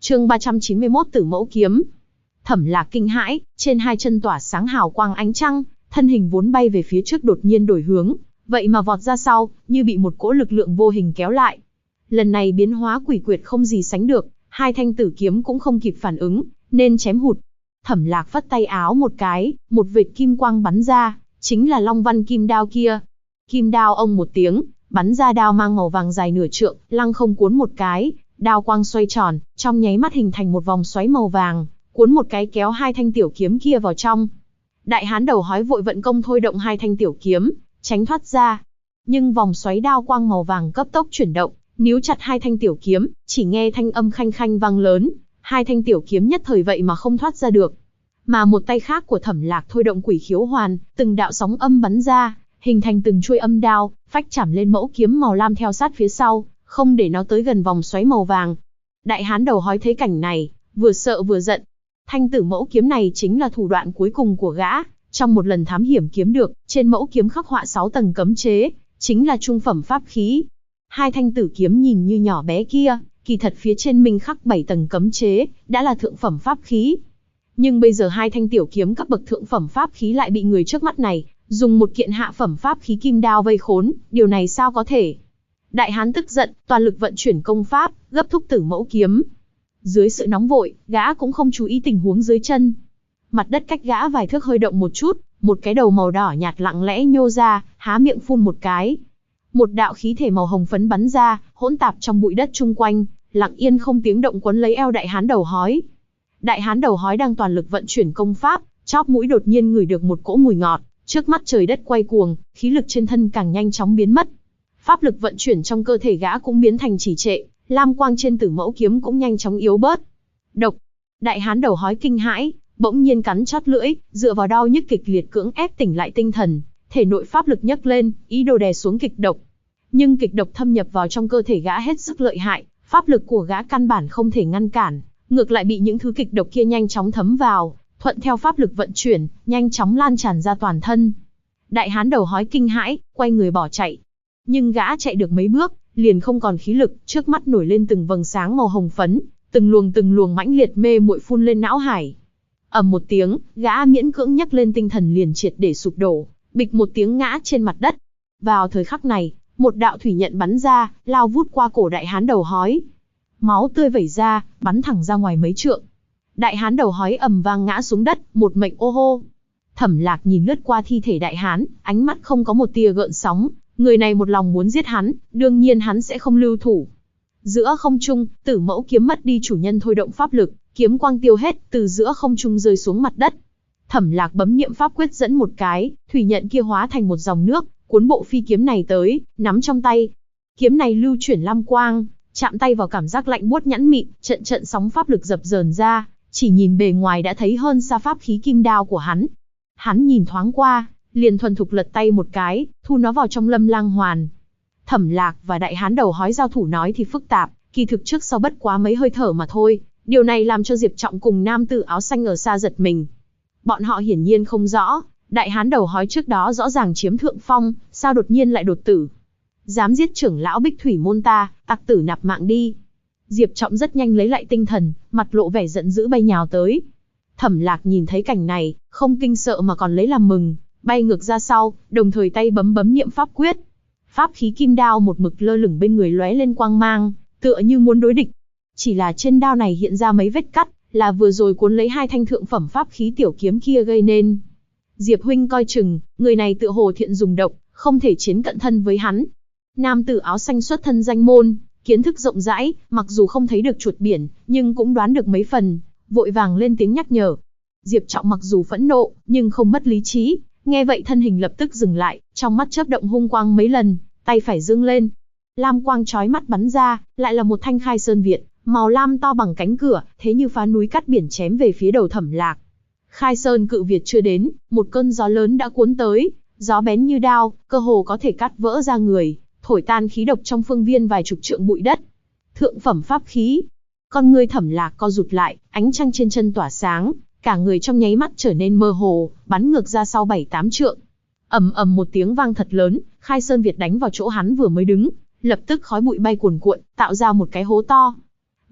Chương 391 Tử Mẫu Kiếm. Thẩm Lạc kinh hãi, trên hai chân tỏa sáng hào quang ánh trăng, thân hình vốn bay về phía trước đột nhiên đổi hướng, vậy mà vọt ra sau, như bị một cỗ lực lượng vô hình kéo lại. Lần này biến hóa quỷ quyệt không gì sánh được, hai thanh tử kiếm cũng không kịp phản ứng, nên chém hụt. Thẩm Lạc phất tay áo một cái, một vệt kim quang bắn ra, chính là Long Văn kim đao kia. Kim đao ông một tiếng, bắn ra đao mang màu vàng dài nửa trượng, lăng không cuốn một cái, đao quang xoay tròn, trong nháy mắt hình thành một vòng xoáy màu vàng, cuốn một cái kéo hai thanh tiểu kiếm kia vào trong. Đại hán đầu hói vội vận công thôi động hai thanh tiểu kiếm, tránh thoát ra. Nhưng vòng xoáy đao quang màu vàng cấp tốc chuyển động, níu chặt hai thanh tiểu kiếm, chỉ nghe thanh âm khanh khanh vang lớn, hai thanh tiểu kiếm nhất thời vậy mà không thoát ra được. Mà một tay khác của Thẩm Lạc thôi động Quỷ Khiếu Hoàn, từng đạo sóng âm bắn ra, hình thành từng chuôi âm đao, phách chảm lên mẫu kiếm màu lam theo sát phía sau, không để nó tới gần vòng xoáy màu vàng. Đại hán đầu hói thấy cảnh này, vừa sợ vừa giận. Thanh tử mẫu kiếm này chính là thủ đoạn cuối cùng của gã, trong một lần thám hiểm kiếm được, trên mẫu kiếm khắc họa 6 tầng cấm chế, chính là trung phẩm pháp khí. Hai thanh tử kiếm nhìn như nhỏ bé kia, kỳ thật phía trên minh khắc 7 tầng cấm chế, đã là thượng phẩm pháp khí. Nhưng bây giờ hai thanh tiểu kiếm cấp bậc thượng phẩm pháp khí lại bị người trước mắt này dùng một kiện hạ phẩm pháp khí kim đao vây khốn, điều này sao có thể? Đại hán tức giận, toàn lực vận chuyển công pháp, gấp thúc tử mẫu kiếm. Dưới sự nóng vội, gã cũng không chú ý tình huống dưới chân. Mặt đất cách gã vài thước hơi động một chút, một cái đầu màu đỏ nhạt lặng lẽ nhô ra, há miệng phun một cái. Một đạo khí thể màu hồng phấn bắn ra, hỗn tạp trong bụi đất chung quanh, lặng yên không tiếng động quấn lấy eo đại hán đầu hói. Đại hán đầu hói đang toàn lực vận chuyển công pháp, chóp mũi đột nhiên ngửi được một cỗ mùi ngọt, trước mắt trời đất quay cuồng, khí lực trên thân càng nhanh chóng biến mất. Pháp lực vận chuyển trong cơ thể gã cũng biến thành trì trệ, lam quang trên tử mẫu kiếm cũng nhanh chóng yếu bớt. Độc! Đại hán đầu hói kinh hãi, bỗng nhiên cắn chót lưỡi, dựa vào đau nhức kịch liệt cưỡng ép tỉnh lại tinh thần, thể nội pháp lực nhấc lên, ý đồ đè xuống kịch độc. Nhưng kịch độc thâm nhập vào trong cơ thể gã hết sức lợi hại, pháp lực của gã căn bản không thể ngăn cản, ngược lại bị những thứ kịch độc kia nhanh chóng thấm vào, thuận theo pháp lực vận chuyển, nhanh chóng lan tràn ra toàn thân. Đại hán đầu hói kinh hãi, quay người bỏ chạy. Nhưng gã chạy được mấy bước, liền không còn khí lực, trước mắt nổi lên từng vầng sáng màu hồng phấn, từng luồng mãnh liệt mê muội phun lên não hải. Ầm một tiếng, gã miễn cưỡng nhấc lên tinh thần liền triệt để sụp đổ, bịch một tiếng ngã trên mặt đất. Vào thời khắc này, một đạo thủy nhận bắn ra, lao vút qua cổ đại hán đầu hói. Máu tươi vẩy ra, bắn thẳng ra ngoài mấy trượng. Đại hán đầu hói ầm vang ngã xuống đất, một mệnh ô hô. Thẩm Lạc nhìn lướt qua thi thể đại hán, ánh mắt không có một tia gợn sóng, người này một lòng muốn giết hắn, đương nhiên hắn sẽ không lưu thủ. Giữa không trung, tử mẫu kiếm mất đi chủ nhân thôi động pháp lực, kiếm quang tiêu hết, từ giữa không trung rơi xuống mặt đất. Thẩm Lạc bấm niệm pháp quyết dẫn một cái, thủy nhận kia hóa thành một dòng nước, cuốn bộ phi kiếm này tới, nắm trong tay. Kiếm này lưu chuyển lam quang, chạm tay vào cảm giác lạnh buốt nhẵn mịn, trận trận sóng pháp lực dập dờn ra, chỉ nhìn bề ngoài đã thấy hơn xa pháp khí kim đao của hắn. Hắn nhìn thoáng qua, liền thuần thục lật tay một cái, thu nó vào trong Lâm Lang Hoàn. Thẩm Lạc và đại hán đầu hói giao thủ nói thì phức tạp, kỳ thực trước sau bất quá mấy hơi thở mà thôi. Điều này làm cho Diệp Trọng cùng nam tử áo xanh ở xa giật mình. Bọn họ hiển nhiên không rõ, đại hán đầu hói trước đó rõ ràng chiếm thượng phong, sao đột nhiên lại đột tử. Dám giết trưởng lão Bích Thủy môn ta, tặc tử nạp mạng đi. Diệp Trọng rất nhanh lấy lại tinh thần, mặt lộ vẻ giận dữ bay nhào tới. Thẩm Lạc nhìn thấy cảnh này, không kinh sợ mà còn lấy làm mừng, bay ngược ra sau, đồng thời tay bấm niệm pháp quyết. Pháp khí kim đao một mực lơ lửng bên người lóe lên quang mang, tựa như muốn đối địch. Chỉ là trên đao này hiện ra mấy vết cắt, là vừa rồi cuốn lấy hai thanh thượng phẩm pháp khí tiểu kiếm kia gây nên. Diệp huynh coi chừng, người này tựa hồ thiện dùng độc, không thể chiến cận thân với hắn. Nam tử áo xanh xuất thân danh môn, kiến thức rộng rãi, mặc dù không thấy được chuột biển, nhưng cũng đoán được mấy phần, vội vàng lên tiếng nhắc nhở. Diệp Trọng mặc dù phẫn nộ, nhưng không mất lý trí, nghe vậy thân hình lập tức dừng lại, trong mắt chớp động hung quang mấy lần, tay phải giương lên. Lam quang chói mắt bắn ra, lại là một thanh Khai Sơn Việt, màu lam to bằng cánh cửa, thế như phá núi cắt biển chém về phía đầu Thẩm Lạc. Khai Sơn Cự Việt chưa đến, một cơn gió lớn đã cuốn tới, gió bén như đao, cơ hồ có thể cắt vỡ da người, thổi tan khí độc trong phương viên vài chục trượng bụi đất. Thượng phẩm pháp khí. Con ngươi Thẩm Lạc co rụt lại, ánh trăng trên chân tỏa sáng, cả người trong nháy mắt trở nên mơ hồ, bắn ngược ra sau 7-8 trượng. Ầm ầm một tiếng vang thật lớn, Khai Sơn Việt đánh vào chỗ hắn vừa mới đứng, lập tức khói bụi bay cuồn cuộn, tạo ra một cái hố to.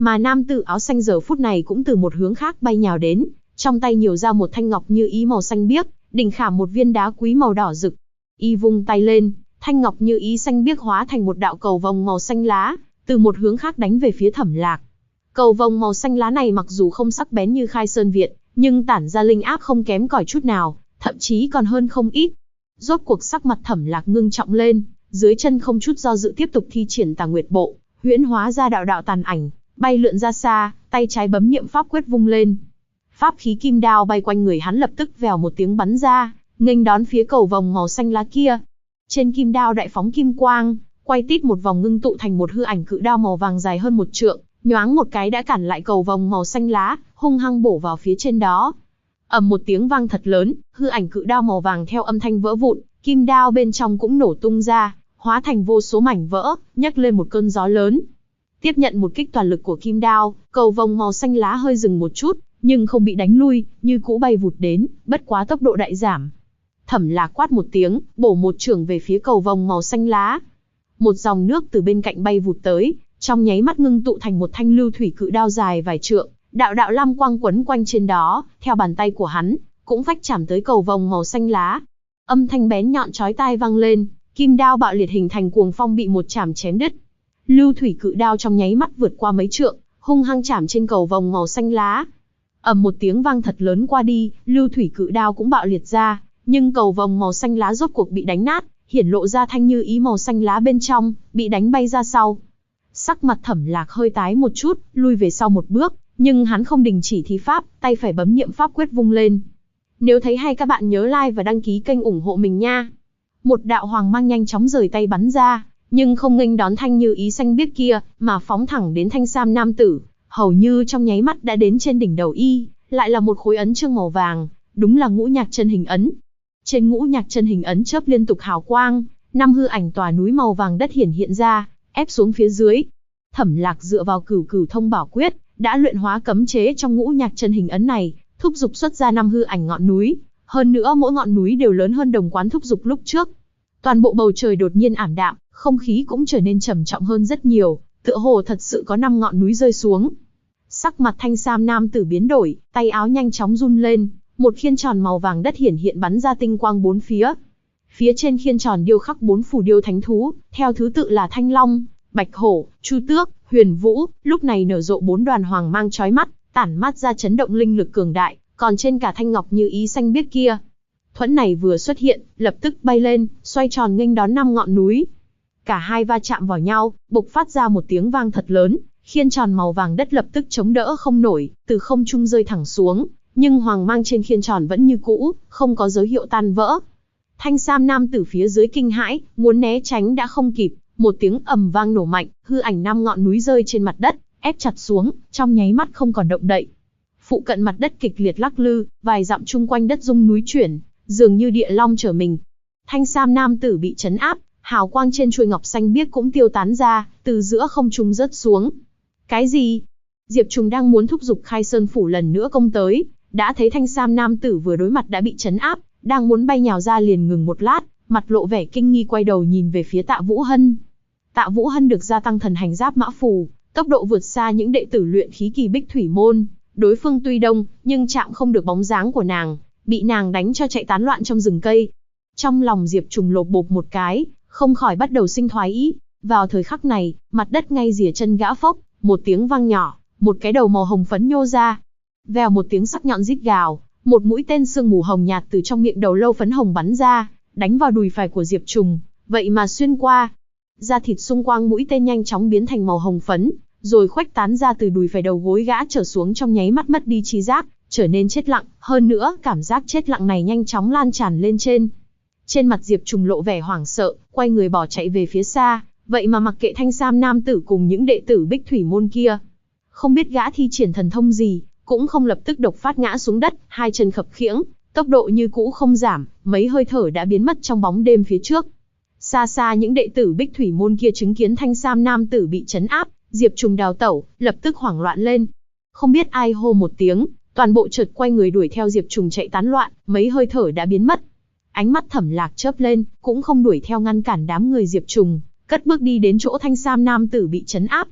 Mà nam tử áo xanh giờ phút này cũng từ một hướng khác bay nhào đến, trong tay nhiều ra một thanh ngọc như ý màu xanh biếc, đỉnh khảm một viên đá quý màu đỏ rực. Y vung tay lên, thanh ngọc như ý xanh biếc hóa thành một đạo cầu vồng màu xanh lá, từ một hướng khác đánh về phía Thẩm Lạc. Cầu vồng màu xanh lá này mặc dù không sắc bén như Khai Sơn Viện, nhưng tản ra linh áp không kém cỏi chút nào, thậm chí còn hơn không ít. Rốt cuộc sắc mặt Thẩm Lạc ngưng trọng lên, dưới chân không chút do dự tiếp tục thi triển Tà Nguyệt Bộ, huyễn hóa ra đạo đạo tàn ảnh, bay lượn ra xa, tay trái bấm niệm pháp quyết vung lên. Pháp khí kim đao bay quanh người hắn lập tức vèo một tiếng bắn ra, nghênh đón phía cầu vồng màu xanh lá kia. Trên kim đao đại phóng kim quang, quay tít một vòng ngưng tụ thành một hư ảnh cự đao màu vàng dài hơn 1 trượng, nhoáng một cái đã cản lại cầu vồng màu xanh lá, hung hăng bổ vào phía trên đó. Ầm một tiếng vang thật lớn, hư ảnh cự đao màu vàng theo âm thanh vỡ vụn, kim đao bên trong cũng nổ tung ra, hóa thành vô số mảnh vỡ, nhấc lên một cơn gió lớn. Tiếp nhận một kích toàn lực của kim đao, cầu vồng màu xanh lá hơi dừng một chút, nhưng không bị đánh lui, như cũ bay vụt đến, bất quá tốc độ đại giảm. Thẩm Lạc quát một tiếng, bổ một chưởng về phía cầu vồng màu xanh lá. Một dòng nước từ bên cạnh bay vụt tới, trong nháy mắt ngưng tụ thành một thanh lưu thủy cự đao dài vài trượng, đạo đạo lam quang quấn quanh trên đó, theo bàn tay của hắn, cũng phách chạm tới cầu vồng màu xanh lá. Âm thanh bén nhọn chói tai vang lên, kim đao bạo liệt hình thành cuồng phong bị một chảm chém đứt. Lưu thủy cự đao trong nháy mắt vượt qua mấy trượng, hung hăng chạm trên cầu vồng màu xanh lá. Ầm một tiếng vang thật lớn qua đi, lưu thủy cự đao cũng bạo liệt ra, nhưng cầu vồng màu xanh lá rốt cuộc bị đánh nát, hiển lộ ra thanh như ý màu xanh lá bên trong, bị đánh bay ra sau. Sắc mặt Thẩm Lạc hơi tái một chút, lui về sau một bước, nhưng hắn không đình chỉ thi pháp, tay phải bấm niệm pháp quyết vung lên. Nếu thấy hay các bạn nhớ like và đăng ký kênh ủng hộ mình nha. Một đạo hoàng mang nhanh chóng rời tay bắn ra, nhưng không nghênh đón thanh như ý xanh biếc kia, mà phóng thẳng đến thanh sam nam tử, hầu như trong nháy mắt đã đến trên đỉnh đầu y, lại là một khối ấn chương màu vàng, đúng là Ngũ Nhạc Chân Hình Ấn. Trên Ngũ Nhạc Chân Hình Ấn chớp liên tục hào quang, 5 hư ảnh tòa núi màu vàng đất hiện ra, ép xuống phía dưới. Thẩm Lạc dựa vào Cửu Cửu Thông Bảo Quyết, đã luyện hóa cấm chế trong Ngũ Nhạc Chân Hình Ấn này, thúc dục xuất ra 5 hư ảnh ngọn núi, hơn nữa mỗi ngọn núi đều lớn hơn đồng quán thúc dục lúc trước. Toàn bộ bầu trời đột nhiên ảm đạm, không khí cũng trở nên trầm trọng hơn rất nhiều, tựa hồ thật sự có 5 ngọn núi rơi xuống. Sắc mặt thanh sam nam tử biến đổi, tay áo nhanh chóng run lên, một khiên tròn màu vàng đất hiện bắn ra tinh quang bốn phía. Phía trên khiên tròn điêu khắc 4 phù điêu thánh thú, theo thứ tự là Thanh Long, Bạch Hổ, Chu Tước, Huyền Vũ, lúc này nở rộ 4 đoàn hoàng mang chói mắt, tản mát ra chấn động linh lực cường đại, còn trên cả thanh ngọc như ý xanh biếc kia. Thuẫn này vừa xuất hiện, lập tức bay lên, xoay tròn nghênh đón 5 ngọn núi. Cả hai va chạm vào nhau, bộc phát ra một tiếng vang thật lớn, khiên tròn màu vàng đất lập tức chống đỡ không nổi, từ không trung rơi thẳng xuống, nhưng hoàng mang trên khiên tròn vẫn như cũ, không có dấu hiệu tan vỡ. Thanh sam nam tử phía dưới kinh hãi, muốn né tránh đã không kịp, một tiếng ầm vang nổ mạnh, hư ảnh 5 ngọn núi rơi trên mặt đất, ép chặt xuống, trong nháy mắt không còn động đậy. Phụ cận mặt đất kịch liệt lắc lư, vài dặm chung quanh đất rung núi chuyển, dường như địa long trở mình. Thanh sam nam tử bị trấn áp, hào quang trên chuôi ngọc xanh biếc cũng tiêu tán ra, từ giữa không trung rớt xuống. Cái gì? Diệp Trùng đang muốn thúc giục Khai Sơn phủ lần nữa công tới, đã thấy thanh sam nam tử vừa đối mặt đã bị trấn áp, đang muốn bay nhào ra liền ngừng một lát, mặt lộ vẻ kinh nghi quay đầu nhìn về phía Tạ Vũ Hân. Tạ Vũ Hân được gia tăng thần hành giáp mã phù, tốc độ vượt xa những đệ tử luyện khí kỳ Bích Thủy môn, đối phương tuy đông, nhưng chạm không được bóng dáng của nàng, bị nàng đánh cho chạy tán loạn trong rừng cây. Trong lòng Diệp Trùng lột bột một cái, không khỏi bắt đầu sinh thoái ý. Vào thời khắc này, mặt đất ngay rìa chân gã phốc, một tiếng vang nhỏ, một cái đầu màu hồng phấn nhô ra. Vèo một tiếng sắc nhọn rít gào, một mũi tên sương mù hồng nhạt từ trong miệng đầu lâu phấn hồng bắn ra, đánh vào đùi phải của Diệp Trùng, vậy mà xuyên qua. Da thịt xung quanh mũi tên nhanh chóng biến thành màu hồng phấn, rồi khuếch tán ra từ đùi phải đầu gối gã trở xuống, trong nháy mắt mất đi trí giác, trở nên chết lặng, hơn nữa, cảm giác chết lặng này nhanh chóng lan tràn lên trên. Trên mặt Diệp Trùng lộ vẻ hoảng sợ, quay người bỏ chạy về phía xa, vậy mà mặc kệ thanh sam nam tử cùng những đệ tử Bích Thủy môn kia. Không biết gã thi triển thần thông gì, cũng không lập tức độc phát ngã xuống đất, hai chân khập khiễng, tốc độ như cũ không giảm, mấy hơi thở đã biến mất trong bóng đêm phía trước. Xa xa những đệ tử Bích Thủy môn kia chứng kiến thanh sam nam tử bị trấn áp, Diệp Trùng đào tẩu, lập tức hoảng loạn lên. Không biết ai hô một tiếng, toàn bộ chợt quay người đuổi theo Diệp Trùng chạy tán loạn, mấy hơi thở đã biến mất. Ánh mắt Thẩm Lạc chớp lên, cũng không đuổi theo ngăn cản đám người Diệp Trùng, cất bước đi đến chỗ thanh sam nam tử bị trấn áp.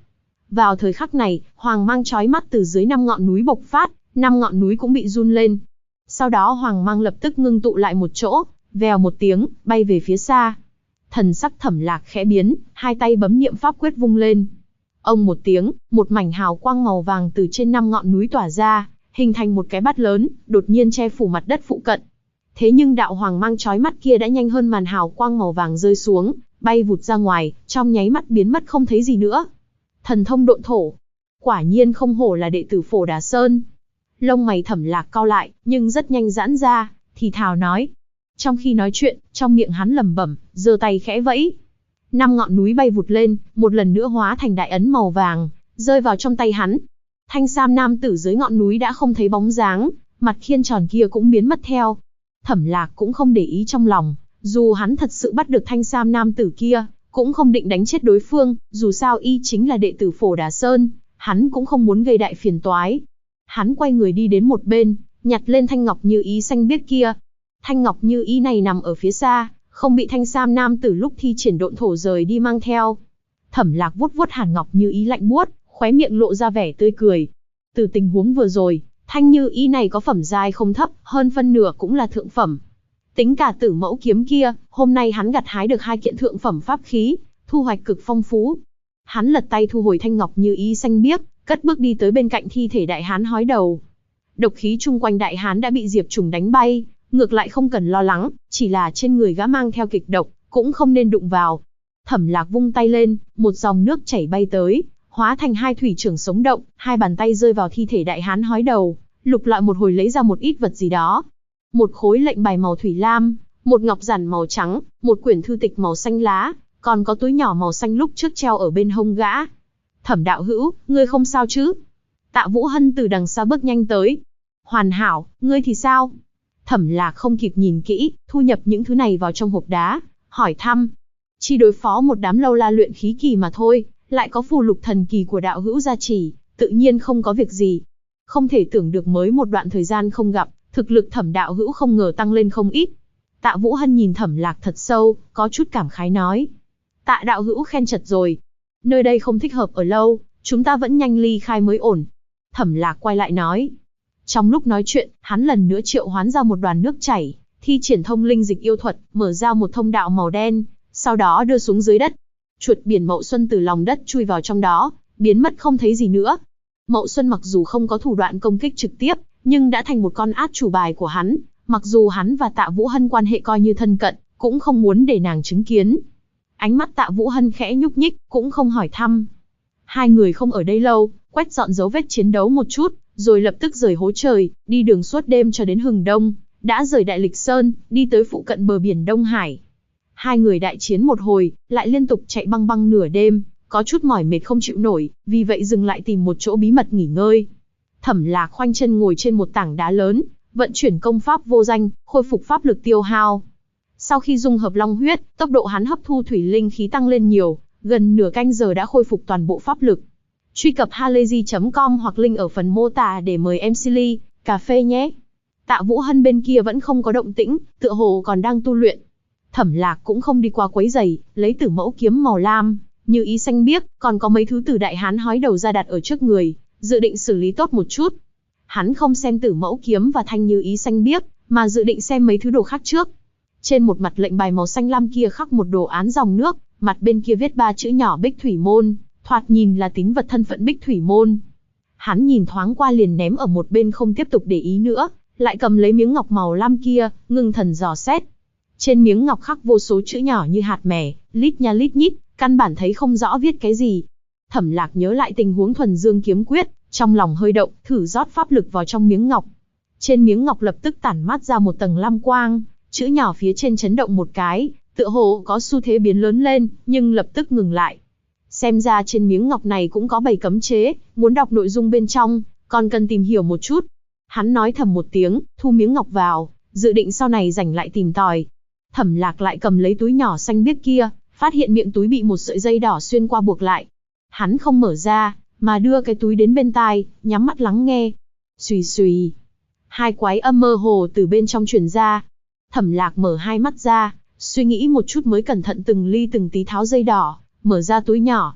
Vào thời khắc này, hoàng mang chói mắt từ dưới 5 ngọn núi bộc phát, 5 ngọn núi cũng bị run lên. Sau đó hoàng mang lập tức ngưng tụ lại một chỗ, vèo một tiếng, bay về phía xa. Thần sắc Thẩm Lạc khẽ biến, hai tay bấm niệm pháp quyết vung lên. Ông một tiếng, một mảnh hào quang màu vàng từ trên 5 ngọn núi tỏa ra, hình thành một cái bát lớn, đột nhiên che phủ mặt đất phụ cận. Thế nhưng đạo hoàng mang chói mắt kia đã nhanh hơn màn hào quang màu vàng rơi xuống, bay vụt ra ngoài, trong nháy mắt biến mất không thấy gì nữa. Thần thông độn thổ. Quả nhiên không hổ là đệ tử Phổ Đà Sơn. Lông mày Thẩm Lạc cau lại, nhưng rất nhanh giãn ra, thì thào nói. Trong khi nói chuyện, trong miệng hắn lẩm bẩm, giơ tay khẽ vẫy. 5 ngọn núi bay vụt lên, một lần nữa hóa thành đại ấn màu vàng, rơi vào trong tay hắn. Thanh sam nam tử dưới ngọn núi đã không thấy bóng dáng, mặt khiên tròn kia cũng biến mất theo. Thẩm Lạc cũng không để ý trong lòng, dù hắn thật sự bắt được thanh sam nam tử kia, cũng không định đánh chết đối phương, dù sao y chính là đệ tử Phổ Đà Sơn, hắn cũng không muốn gây đại phiền toái. Hắn quay người đi đến một bên, nhặt lên thanh ngọc như ý xanh biếc kia. Thanh ngọc như ý này nằm ở phía xa, không bị thanh sam nam tử lúc thi triển độn thổ rời đi mang theo. Thẩm Lạc vuốt vuốt hàn ngọc như ý lạnh buốt, khóe miệng lộ ra vẻ tươi cười. Từ tình huống vừa rồi, thanh như ý này có phẩm giai không thấp, hơn phân nửa cũng là thượng phẩm. Tính cả Tử Mẫu kiếm kia, hôm nay hắn gặt hái được 2 kiện thượng phẩm pháp khí, thu hoạch cực phong phú. Hắn lật tay thu hồi thanh ngọc như ý xanh biếc, cất bước đi tới bên cạnh thi thể đại hán hói đầu. Độc khí chung quanh đại hán đã bị Diệp Trùng đánh bay, ngược lại không cần lo lắng, chỉ là trên người gã mang theo kịch độc, cũng không nên đụng vào. Thẩm Lạc vung tay lên, một dòng nước chảy bay tới, hóa thành 2 thủy trưởng sống động, 2 bàn tay rơi vào thi thể đại hán hói đầu, lục lọi một hồi lấy ra một ít vật gì đó. Một khối lệnh bài màu thủy lam, một ngọc giản màu trắng, một quyển thư tịch màu xanh lá, còn có túi nhỏ màu xanh lúc trước treo ở bên hông gã. Thẩm đạo hữu, ngươi không sao chứ? Tạ Vũ Hân từ đằng xa bước nhanh tới. Hoàn hảo, ngươi thì sao? Thẩm Lạc không kịp nhìn kỹ, thu nhập những thứ này vào trong hộp đá, hỏi thăm. Chỉ đối phó một đám lâu la luyện khí kỳ mà thôi, lại có phù lục thần kỳ của đạo hữu gia trì, tự nhiên không có việc gì. Không thể tưởng được mới một đoạn thời gian không gặp, thực lực Thẩm đạo hữu không ngờ tăng lên không ít. Tạ Vũ Hân nhìn Thẩm Lạc thật sâu, có chút cảm khái nói. Tạ đạo hữu khen chật rồi. Nơi đây không thích hợp ở lâu, chúng ta vẫn nhanh ly khai mới ổn. Thẩm Lạc quay lại nói. Trong lúc nói chuyện, hắn lần nữa triệu hoán ra một đoàn nước chảy, thi triển thông linh dịch yêu thuật, mở ra một thông đạo màu đen, sau đó đưa xuống dưới đất. Chuột biển Mậu Xuân từ lòng đất chui vào trong đó, biến mất không thấy gì nữa. Mậu Xuân mặc dù không có thủ đoạn công kích trực tiếp, nhưng đã thành một con át chủ bài của hắn, mặc dù hắn và Tạ Vũ Hân quan hệ coi như thân cận, cũng không muốn để nàng chứng kiến. Ánh mắt Tạ Vũ Hân khẽ nhúc nhích, cũng không hỏi thăm. Hai người không ở đây lâu, quét dọn dấu vết chiến đấu một chút, rồi lập tức rời hố trời, đi đường suốt đêm cho đến hừng đông, đã rời Đại Lịch Sơn, đi tới phụ cận bờ biển Đông Hải. Hai người đại chiến một hồi, lại liên tục chạy băng băng nửa đêm, có chút mỏi mệt không chịu nổi, vì vậy dừng lại tìm một chỗ bí mật nghỉ ngơi. Thẩm Lạc khoanh chân ngồi trên một tảng đá lớn, vận chuyển công pháp vô danh, khôi phục pháp lực tiêu hao. Sau khi dung hợp long huyết, tốc độ hắn hấp thu thủy linh khí tăng lên nhiều, gần nửa canh giờ đã khôi phục toàn bộ pháp lực. Truy cập halayzi.com hoặc link ở phần mô tả để mời MC Ly, cà phê nhé. Tạ Vũ Hân bên kia vẫn không có động tĩnh, tựa hồ còn đang tu luyện. Thẩm Lạc cũng không đi qua quấy rầy, lấy Tử Mẫu kiếm màu lam, như ý xanh biếc, còn có mấy thứ từ đại hán hói đầu ra đặt ở trước người, dự định xử lý tốt một chút. Hắn không xem Tử Mẫu kiếm và thanh như ý xanh biếc, mà dự định xem mấy thứ đồ khác trước. Trên một mặt lệnh bài màu xanh lam kia khắc một đồ án dòng nước, mặt bên kia viết 3 chữ nhỏ Bích Thủy Môn, thoạt nhìn là tín vật thân phận Bích Thủy Môn. Hắn nhìn thoáng qua liền ném ở một bên không tiếp tục để ý nữa, lại cầm lấy miếng ngọc màu lam kia, ngưng thần dò xét. Trên miếng ngọc khắc vô số chữ nhỏ như hạt mè, lít nha lít nhít, căn bản thấy không rõ viết cái gì. Thẩm Lạc nhớ lại tình huống thuần dương kiếm quyết, trong lòng hơi động, thử rót pháp lực vào trong miếng ngọc. Trên miếng ngọc lập tức tản mát ra một tầng lam quang, chữ nhỏ phía trên chấn động một cái, tựa hồ có xu thế biến lớn lên, nhưng lập tức ngừng lại. Xem ra trên miếng ngọc này cũng có bày cấm chế, muốn đọc nội dung bên trong, còn cần tìm hiểu một chút. Hắn nói thầm một tiếng, thu miếng ngọc vào, dự định sau này rảnh lại tìm tòi. Thẩm Lạc lại cầm lấy túi nhỏ xanh biếc kia, phát hiện miệng túi bị một sợi dây đỏ xuyên qua buộc lại. Hắn không mở ra, mà đưa cái túi đến bên tai, nhắm mắt lắng nghe. Xùy xùy. Hai quái âm mơ hồ từ bên trong truyền ra. Thẩm Lạc mở hai mắt ra, suy nghĩ một chút mới cẩn thận từng ly từng tí tháo dây đỏ, mở ra túi nhỏ.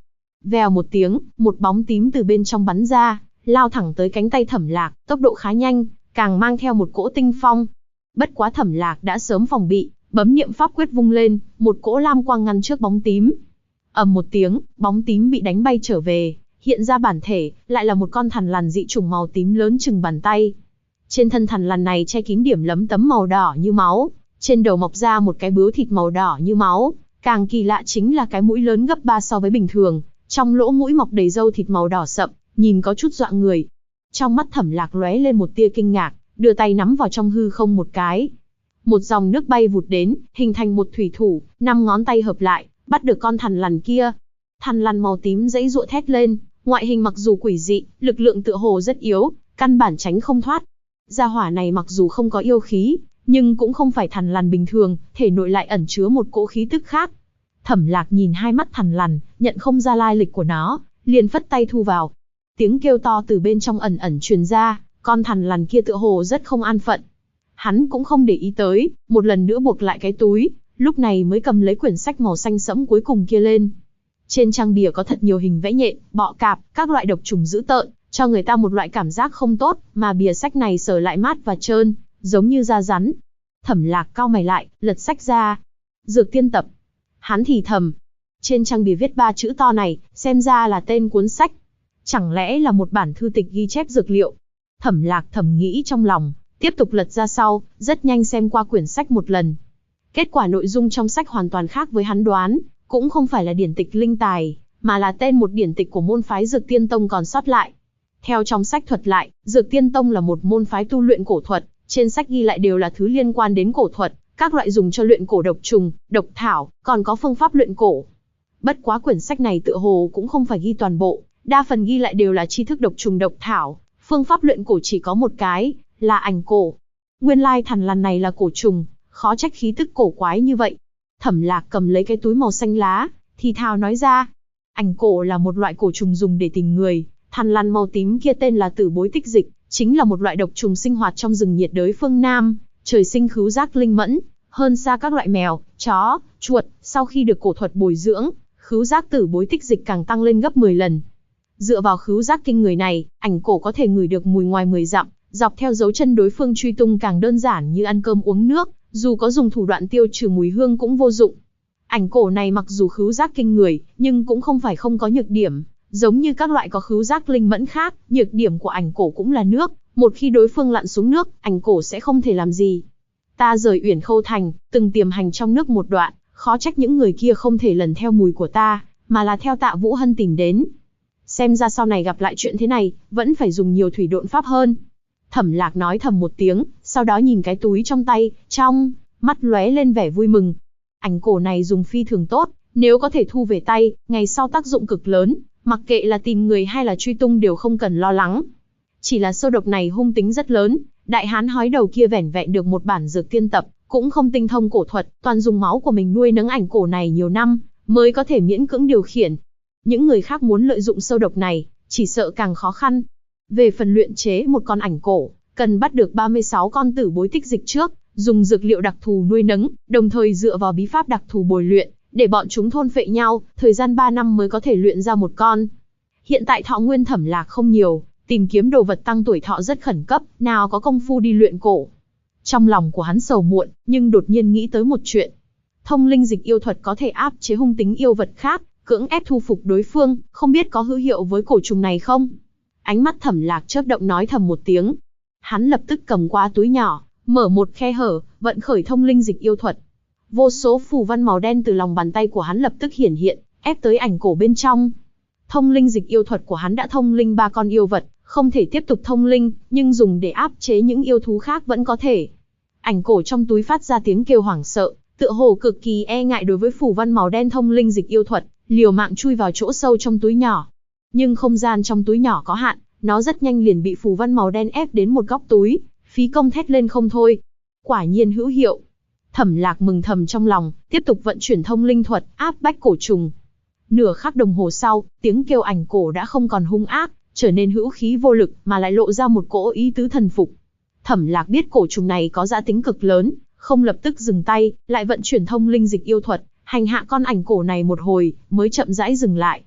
Vèo một tiếng, một bóng tím từ bên trong bắn ra, lao thẳng tới cánh tay Thẩm Lạc, tốc độ khá nhanh, càng mang theo một cỗ tinh phong. Bất quá Thẩm Lạc đã sớm phòng bị, bấm niệm pháp quyết vung lên, một cỗ lam quang ngăn trước bóng tím. Ầm một tiếng, bóng tím bị đánh bay trở về, hiện ra bản thể, lại là một con thằn lằn dị chủng màu tím lớn chừng bàn tay. Trên thân thằn lằn này che kín điểm lấm tấm màu đỏ như máu, trên đầu mọc ra một cái bướu thịt màu đỏ như máu, càng kỳ lạ chính là cái mũi lớn gấp 3 so với bình thường, trong lỗ mũi mọc đầy râu thịt màu đỏ sậm, nhìn có chút dọa người. Trong mắt Thẩm Lạc lóe lên một tia kinh ngạc, đưa tay nắm vào trong hư không một cái. Một dòng nước bay vụt đến, hình thành một thủy thủ, 5 ngón tay hợp lại, bắt được con thằn lằn kia. Thằn lằn màu tím giãy giụa thét lên, ngoại hình mặc dù quỷ dị, lực lượng tựa hồ rất yếu, căn bản tránh không thoát. Gia hỏa này mặc dù không có yêu khí, nhưng cũng không phải thằn lằn bình thường, thể nội lại ẩn chứa một cỗ khí tức khác. Thẩm Lạc nhìn hai mắt thằn lằn, nhận không ra lai lịch của nó, liền phất tay thu vào. Tiếng kêu to từ bên trong ẩn ẩn truyền ra, con thằn lằn kia tựa hồ rất không an phận. Hắn cũng không để ý tới, một lần nữa buộc lại cái túi, lúc này mới cầm lấy quyển sách màu xanh sẫm cuối cùng kia lên. Trên trang bìa có thật nhiều hình vẽ nhện, bọ cạp, các loại độc trùng dữ tợn, cho người ta một loại cảm giác không tốt, mà bìa sách này sờ lại mát và trơn, giống như da rắn. Thẩm Lạc cau mày lại, lật sách ra. Dược tiên tập. Hắn thì thầm. Trên trang bìa viết 3 chữ to này, xem ra là tên cuốn sách. Chẳng lẽ là một bản thư tịch ghi chép dược liệu? Thẩm Lạc thầm nghĩ trong lòng, tiếp tục lật ra sau, rất nhanh xem qua quyển sách một lần. Kết quả nội dung trong sách hoàn toàn khác với hắn đoán, cũng không phải là điển tịch linh tài, mà là tên một điển tịch của môn phái Dược Tiên Tông còn sót lại. Theo trong sách thuật lại, Dược Tiên Tông là một môn phái tu luyện cổ thuật, trên sách ghi lại đều là thứ liên quan đến cổ thuật, các loại dùng cho luyện cổ độc trùng, độc thảo, còn có phương pháp luyện cổ. Bất quá quyển sách này tựa hồ cũng không phải ghi toàn bộ, đa phần ghi lại đều là tri thức độc trùng độc thảo, phương pháp luyện cổ chỉ có một cái, là ảnh cổ. Nguyên lai thằn lằn này là cổ trùng, khó trách khí tức cổ quái như vậy. Thẩm Lạc cầm lấy cái túi màu xanh lá, thì thào nói ra. Ảnh cổ là một loại cổ trùng dùng để tìm người, thằn lằn màu tím kia tên là tử bối tích dịch, chính là một loại độc trùng sinh hoạt trong rừng nhiệt đới phương Nam, trời sinh khứu giác linh mẫn, hơn xa các loại mèo, chó, chuột, sau khi được cổ thuật bồi dưỡng, khứu giác tử bối tích dịch càng tăng lên gấp 10 lần. Dựa vào khứu giác kinh người này, ảnh cổ có thể ngửi được mùi ngoài 10 dặm, dọc theo dấu chân đối phương truy tung càng đơn giản như ăn cơm uống nước, dù có dùng thủ đoạn tiêu trừ mùi hương cũng vô dụng. Ảnh cổ này mặc dù khứu giác kinh người, nhưng cũng không phải không có nhược điểm, giống như các loại có khứu giác linh mẫn khác, nhược điểm của ảnh cổ cũng là nước, một khi đối phương lặn xuống nước, ảnh cổ sẽ không thể làm gì. Ta rời Uyển Khâu Thành, từng tiềm hành trong nước một đoạn, khó trách những người kia không thể lần theo mùi của ta, mà là theo Tạ Vũ Hân tìm đến. Xem ra sau này gặp lại chuyện thế này, vẫn phải dùng nhiều thủy độn pháp hơn. Thẩm Lạc nói thầm một tiếng, sau đó nhìn cái túi trong tay, trong mắt lóe lên vẻ vui mừng. Ảnh cổ này dùng phi thường tốt, nếu có thể thu về tay, ngày sau tác dụng cực lớn, mặc kệ là tìm người hay là truy tung đều không cần lo lắng. Chỉ là sâu độc này hung tính rất lớn, đại hán hói đầu kia vẻn vẹn được một bản dược tiên tập, cũng không tinh thông cổ thuật, toàn dùng máu của mình nuôi nấng ảnh cổ này nhiều năm, mới có thể miễn cưỡng điều khiển. Những người khác muốn lợi dụng sâu độc này, chỉ sợ càng khó khăn. Về phần luyện chế một con ảnh cổ, cần bắt được 36 con tử bối tích dịch trước, dùng dược liệu đặc thù nuôi nấng, đồng thời dựa vào bí pháp đặc thù bồi luyện, để bọn chúng thôn phệ nhau, thời gian 3 năm mới có thể luyện ra một con. Hiện tại thọ nguyên Thẩm Lạc không nhiều, tìm kiếm đồ vật tăng tuổi thọ rất khẩn cấp, nào có công phu đi luyện cổ. Trong lòng của hắn sầu muộn, nhưng đột nhiên nghĩ tới một chuyện. Thông linh dịch yêu thuật có thể áp chế hung tính yêu vật khác, cưỡng ép thu phục đối phương, không biết có hữu hiệu với cổ trùng này không? Ánh mắt Thẩm Lạc chớp động nói thầm một tiếng. Hắn lập tức cầm qua túi nhỏ, mở một khe hở, vận khởi thông linh dịch yêu thuật. Vô số phù văn màu đen từ lòng bàn tay của hắn lập tức hiển hiện, ép tới ảnh cổ bên trong. Thông linh dịch yêu thuật của hắn đã thông linh 3 con yêu vật, không thể tiếp tục thông linh, nhưng dùng để áp chế những yêu thú khác vẫn có thể. Ảnh cổ trong túi phát ra tiếng kêu hoảng sợ, tựa hồ cực kỳ e ngại đối với phù văn màu đen thông linh dịch yêu thuật, liều mạng chui vào chỗ sâu trong túi nhỏ. Nhưng không gian trong túi nhỏ có hạn, nó rất nhanh liền bị phù văn màu đen ép đến một góc túi, phí công thét lên không thôi. Quả nhiên hữu hiệu. Thẩm Lạc mừng thầm trong lòng, tiếp tục vận chuyển thông linh thuật, áp bách cổ trùng. Nửa khắc đồng hồ sau, tiếng kêu ảnh cổ đã không còn hung ác, trở nên hữu khí vô lực, mà lại lộ ra một cỗ ý tứ thần phục. Thẩm Lạc biết cổ trùng này có dã tính cực lớn, không lập tức dừng tay, lại vận chuyển thông linh dịch yêu thuật, hành hạ con ảnh cổ này một hồi, mới chậm rãi dừng lại.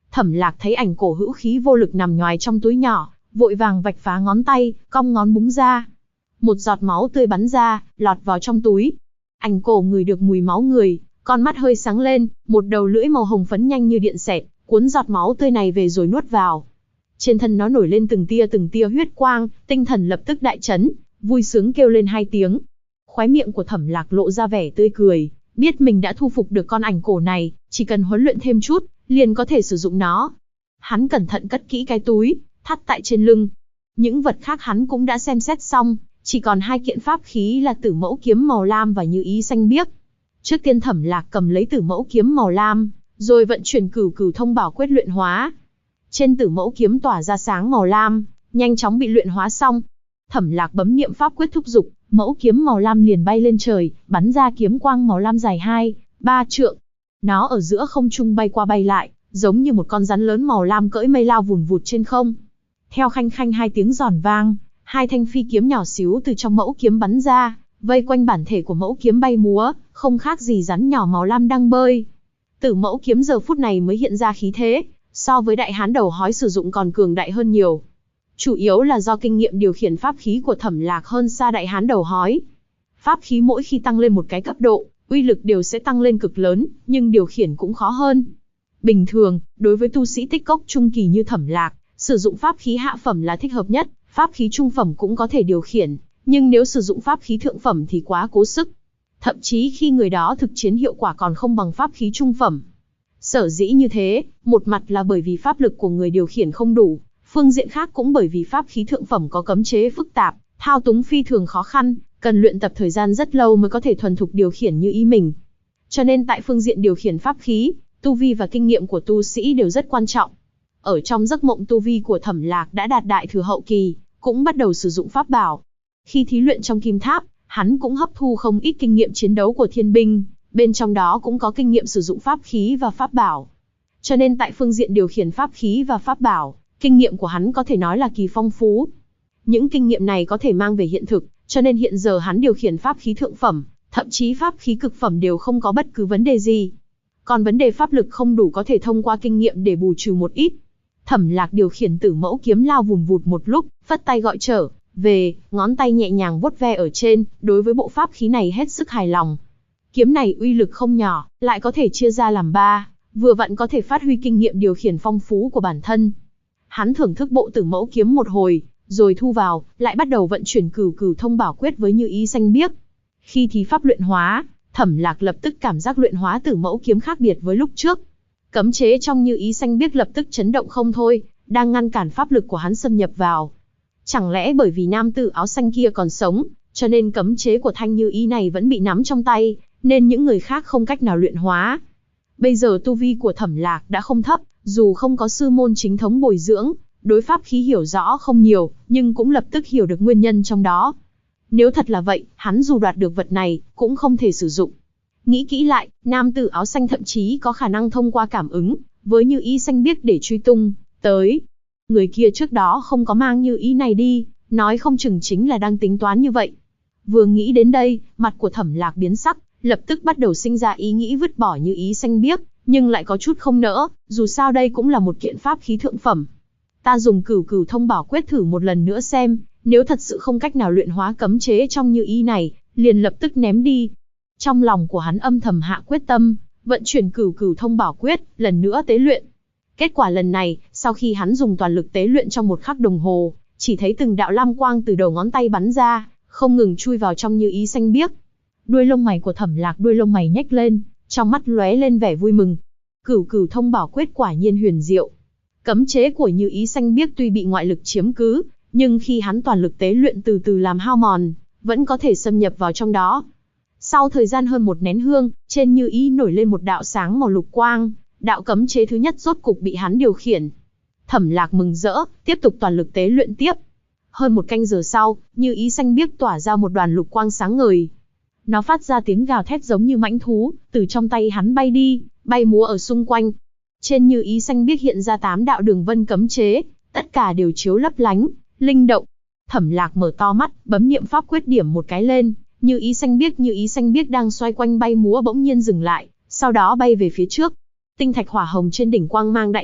Thẩm Lạc thấy ảnh cổ hữu khí vô lực nằm nhoài trong túi nhỏ, vội vàng vạch phá ngón tay, cong ngón búng ra. Một giọt máu tươi bắn ra, lọt vào trong túi. Ảnh cổ ngửi được mùi máu người, con mắt hơi sáng lên, một đầu lưỡi màu hồng phấn nhanh như điện xẹt, cuốn giọt máu tươi này về rồi nuốt vào. Trên thân nó nổi lên từng tia huyết quang, tinh thần lập tức đại chấn, vui sướng kêu lên 2 tiếng. Khóe miệng của Thẩm Lạc lộ ra vẻ tươi cười, biết mình đã thu phục được con ảnh cổ này, chỉ cần huấn luyện thêm chút, liền có thể sử dụng nó. Hắn cẩn thận cất kỹ cái túi, thắt tại trên lưng. Những vật khác hắn cũng đã xem xét xong, chỉ còn 2 kiện pháp khí là Tử Mẫu kiếm màu lam và Như Ý xanh biếc. Trước tiên Thẩm Lạc cầm lấy Tử Mẫu kiếm màu lam, rồi vận chuyển Cửu Cửu Thông Bảo Quyết luyện hóa. Trên Tử Mẫu kiếm tỏa ra sáng màu lam, nhanh chóng bị luyện hóa xong. Thẩm Lạc bấm niệm pháp quyết thúc dục, mẫu kiếm màu lam liền bay lên trời, bắn ra kiếm quang màu lam dài 2-3 trượng. Nó ở giữa không trung bay qua bay lại, giống như một con rắn lớn màu lam cưỡi mây lao vùn vụt trên không. Theo khanh khanh 2 tiếng giòn vang, 2 thanh phi kiếm nhỏ xíu từ trong mẫu kiếm bắn ra, vây quanh bản thể của mẫu kiếm bay múa, không khác gì rắn nhỏ màu lam đang bơi. Tử Mẫu kiếm giờ phút này mới hiện ra khí thế, so với đại hán đầu hói sử dụng còn cường đại hơn nhiều. Chủ yếu là do kinh nghiệm điều khiển pháp khí của Thẩm Lạc hơn xa đại hán đầu hói. Pháp khí mỗi khi tăng lên một cái cấp độ, uy lực đều sẽ tăng lên cực lớn, nhưng điều khiển cũng khó hơn. Bình thường, đối với tu sĩ tích cốc trung kỳ như Thẩm Lạc, sử dụng pháp khí hạ phẩm là thích hợp nhất, pháp khí trung phẩm cũng có thể điều khiển, nhưng nếu sử dụng pháp khí thượng phẩm thì quá cố sức. Thậm chí khi người đó thực chiến hiệu quả còn không bằng pháp khí trung phẩm. Sở dĩ như thế, một mặt là bởi vì pháp lực của người điều khiển không đủ, phương diện khác cũng bởi vì pháp khí thượng phẩm có cấm chế phức tạp, thao túng phi thường khó khăn, cần luyện tập thời gian rất lâu mới có thể thuần thục điều khiển như ý mình. Cho nên tại phương diện điều khiển pháp khí, tu vi và kinh nghiệm của tu sĩ đều rất quan trọng. Ở trong giấc mộng tu vi của Thẩm Lạc đã đạt đại thừa hậu kỳ, cũng bắt đầu sử dụng pháp bảo. Khi thí luyện trong kim tháp, hắn cũng hấp thu không ít kinh nghiệm chiến đấu của thiên binh, bên trong đó cũng có kinh nghiệm sử dụng pháp khí và pháp bảo. Cho nên tại phương diện điều khiển pháp khí và pháp bảo, kinh nghiệm của hắn có thể nói là kỳ phong phú. Những kinh nghiệm này có thể mang về hiện thực, cho nên hiện giờ hắn điều khiển pháp khí thượng phẩm, thậm chí pháp khí cực phẩm đều không có bất cứ vấn đề gì. Còn vấn đề pháp lực không đủ có thể thông qua kinh nghiệm để bù trừ một ít. Thẩm Lạc điều khiển Tử Mẫu kiếm lao vùn vụt một lúc, phất tay gọi trở về, ngón tay nhẹ nhàng vuốt ve ở trên, đối với bộ pháp khí này hết sức hài lòng. Kiếm này uy lực không nhỏ, lại có thể chia ra làm 3, vừa vặn có thể phát huy kinh nghiệm điều khiển phong phú của bản thân. Hắn thưởng thức bộ Tử Mẫu kiếm một hồi, rồi thu vào, lại bắt đầu vận chuyển Cửu Cửu Thông Bảo Quyết với Như Ý xanh biếc. Khi thí pháp luyện hóa, Thẩm Lạc lập tức cảm giác luyện hóa Tử Mẫu kiếm khác biệt với lúc trước. Cấm chế trong Như Ý xanh biếc lập tức chấn động không thôi, đang ngăn cản pháp lực của hắn xâm nhập vào. Chẳng lẽ bởi vì nam tử áo xanh kia còn sống, cho nên cấm chế của thanh Như Ý này vẫn bị nắm trong tay, nên những người khác không cách nào luyện hóa. Bây giờ tu vi của Thẩm Lạc đã không thấp, dù không có sư môn chính thống bồi dưỡng, đối pháp khí hiểu rõ không nhiều, nhưng cũng lập tức hiểu được nguyên nhân trong đó. Nếu thật là vậy, hắn dù đoạt được vật này, cũng không thể sử dụng. Nghĩ kỹ lại, nam tử áo xanh thậm chí có khả năng thông qua cảm ứng, với Như Ý xanh biếc để truy tung tới. Người kia trước đó không có mang Như Ý này đi, nói không chừng chính là đang tính toán như vậy. Vừa nghĩ đến đây, mặt của Thẩm Lạc biến sắc, lập tức bắt đầu sinh ra ý nghĩ vứt bỏ Như Ý xanh biếc, nhưng lại có chút không nỡ, dù sao đây cũng là một kiện pháp khí thượng phẩm. Ta dùng Cửu Cửu Thông Bảo Quyết thử một lần nữa xem, nếu thật sự không cách nào luyện hóa cấm chế trong Như Ý này, liền lập tức ném đi. Trong lòng của hắn âm thầm hạ quyết tâm, vận chuyển Cửu Cửu Thông Bảo Quyết, lần nữa tế luyện. Kết quả lần này, sau khi hắn dùng toàn lực tế luyện trong 1 khắc đồng hồ, chỉ thấy từng đạo lam quang từ đầu ngón tay bắn ra, không ngừng chui vào trong Như Ý xanh biếc. Đuôi lông mày của Thẩm Lạc nhếch lên, trong mắt lóe lên vẻ vui mừng. Cửu Cửu Thông Bảo Quyết quả nhiên huyền diệu. Cấm chế của Như Ý xanh biếc tuy bị ngoại lực chiếm cứ, nhưng khi hắn toàn lực tế luyện từ từ làm hao mòn, vẫn có thể xâm nhập vào trong đó. Sau thời gian hơn 1 nén hương, trên Như Ý nổi lên một đạo sáng màu lục quang, đạo cấm chế thứ nhất rốt cục bị hắn điều khiển. Thẩm Lạc mừng rỡ, tiếp tục toàn lực tế luyện tiếp. Hơn 1 canh giờ sau, Như Ý xanh biếc tỏa ra một đoàn lục quang sáng ngời. Nó phát ra tiếng gào thét giống như mãnh thú, từ trong tay hắn bay đi, bay múa ở xung quanh. Trên Như Ý xanh biếc hiện ra 8 đạo đường vân cấm chế, tất cả đều chiếu lấp lánh, linh động. Thẩm Lạc mở to mắt, bấm niệm pháp quyết điểm một cái lên, Như Ý xanh biếc đang xoay quanh bay múa bỗng nhiên dừng lại, sau đó bay về phía trước. Tinh thạch hỏa hồng trên đỉnh quang mang đại thịnh,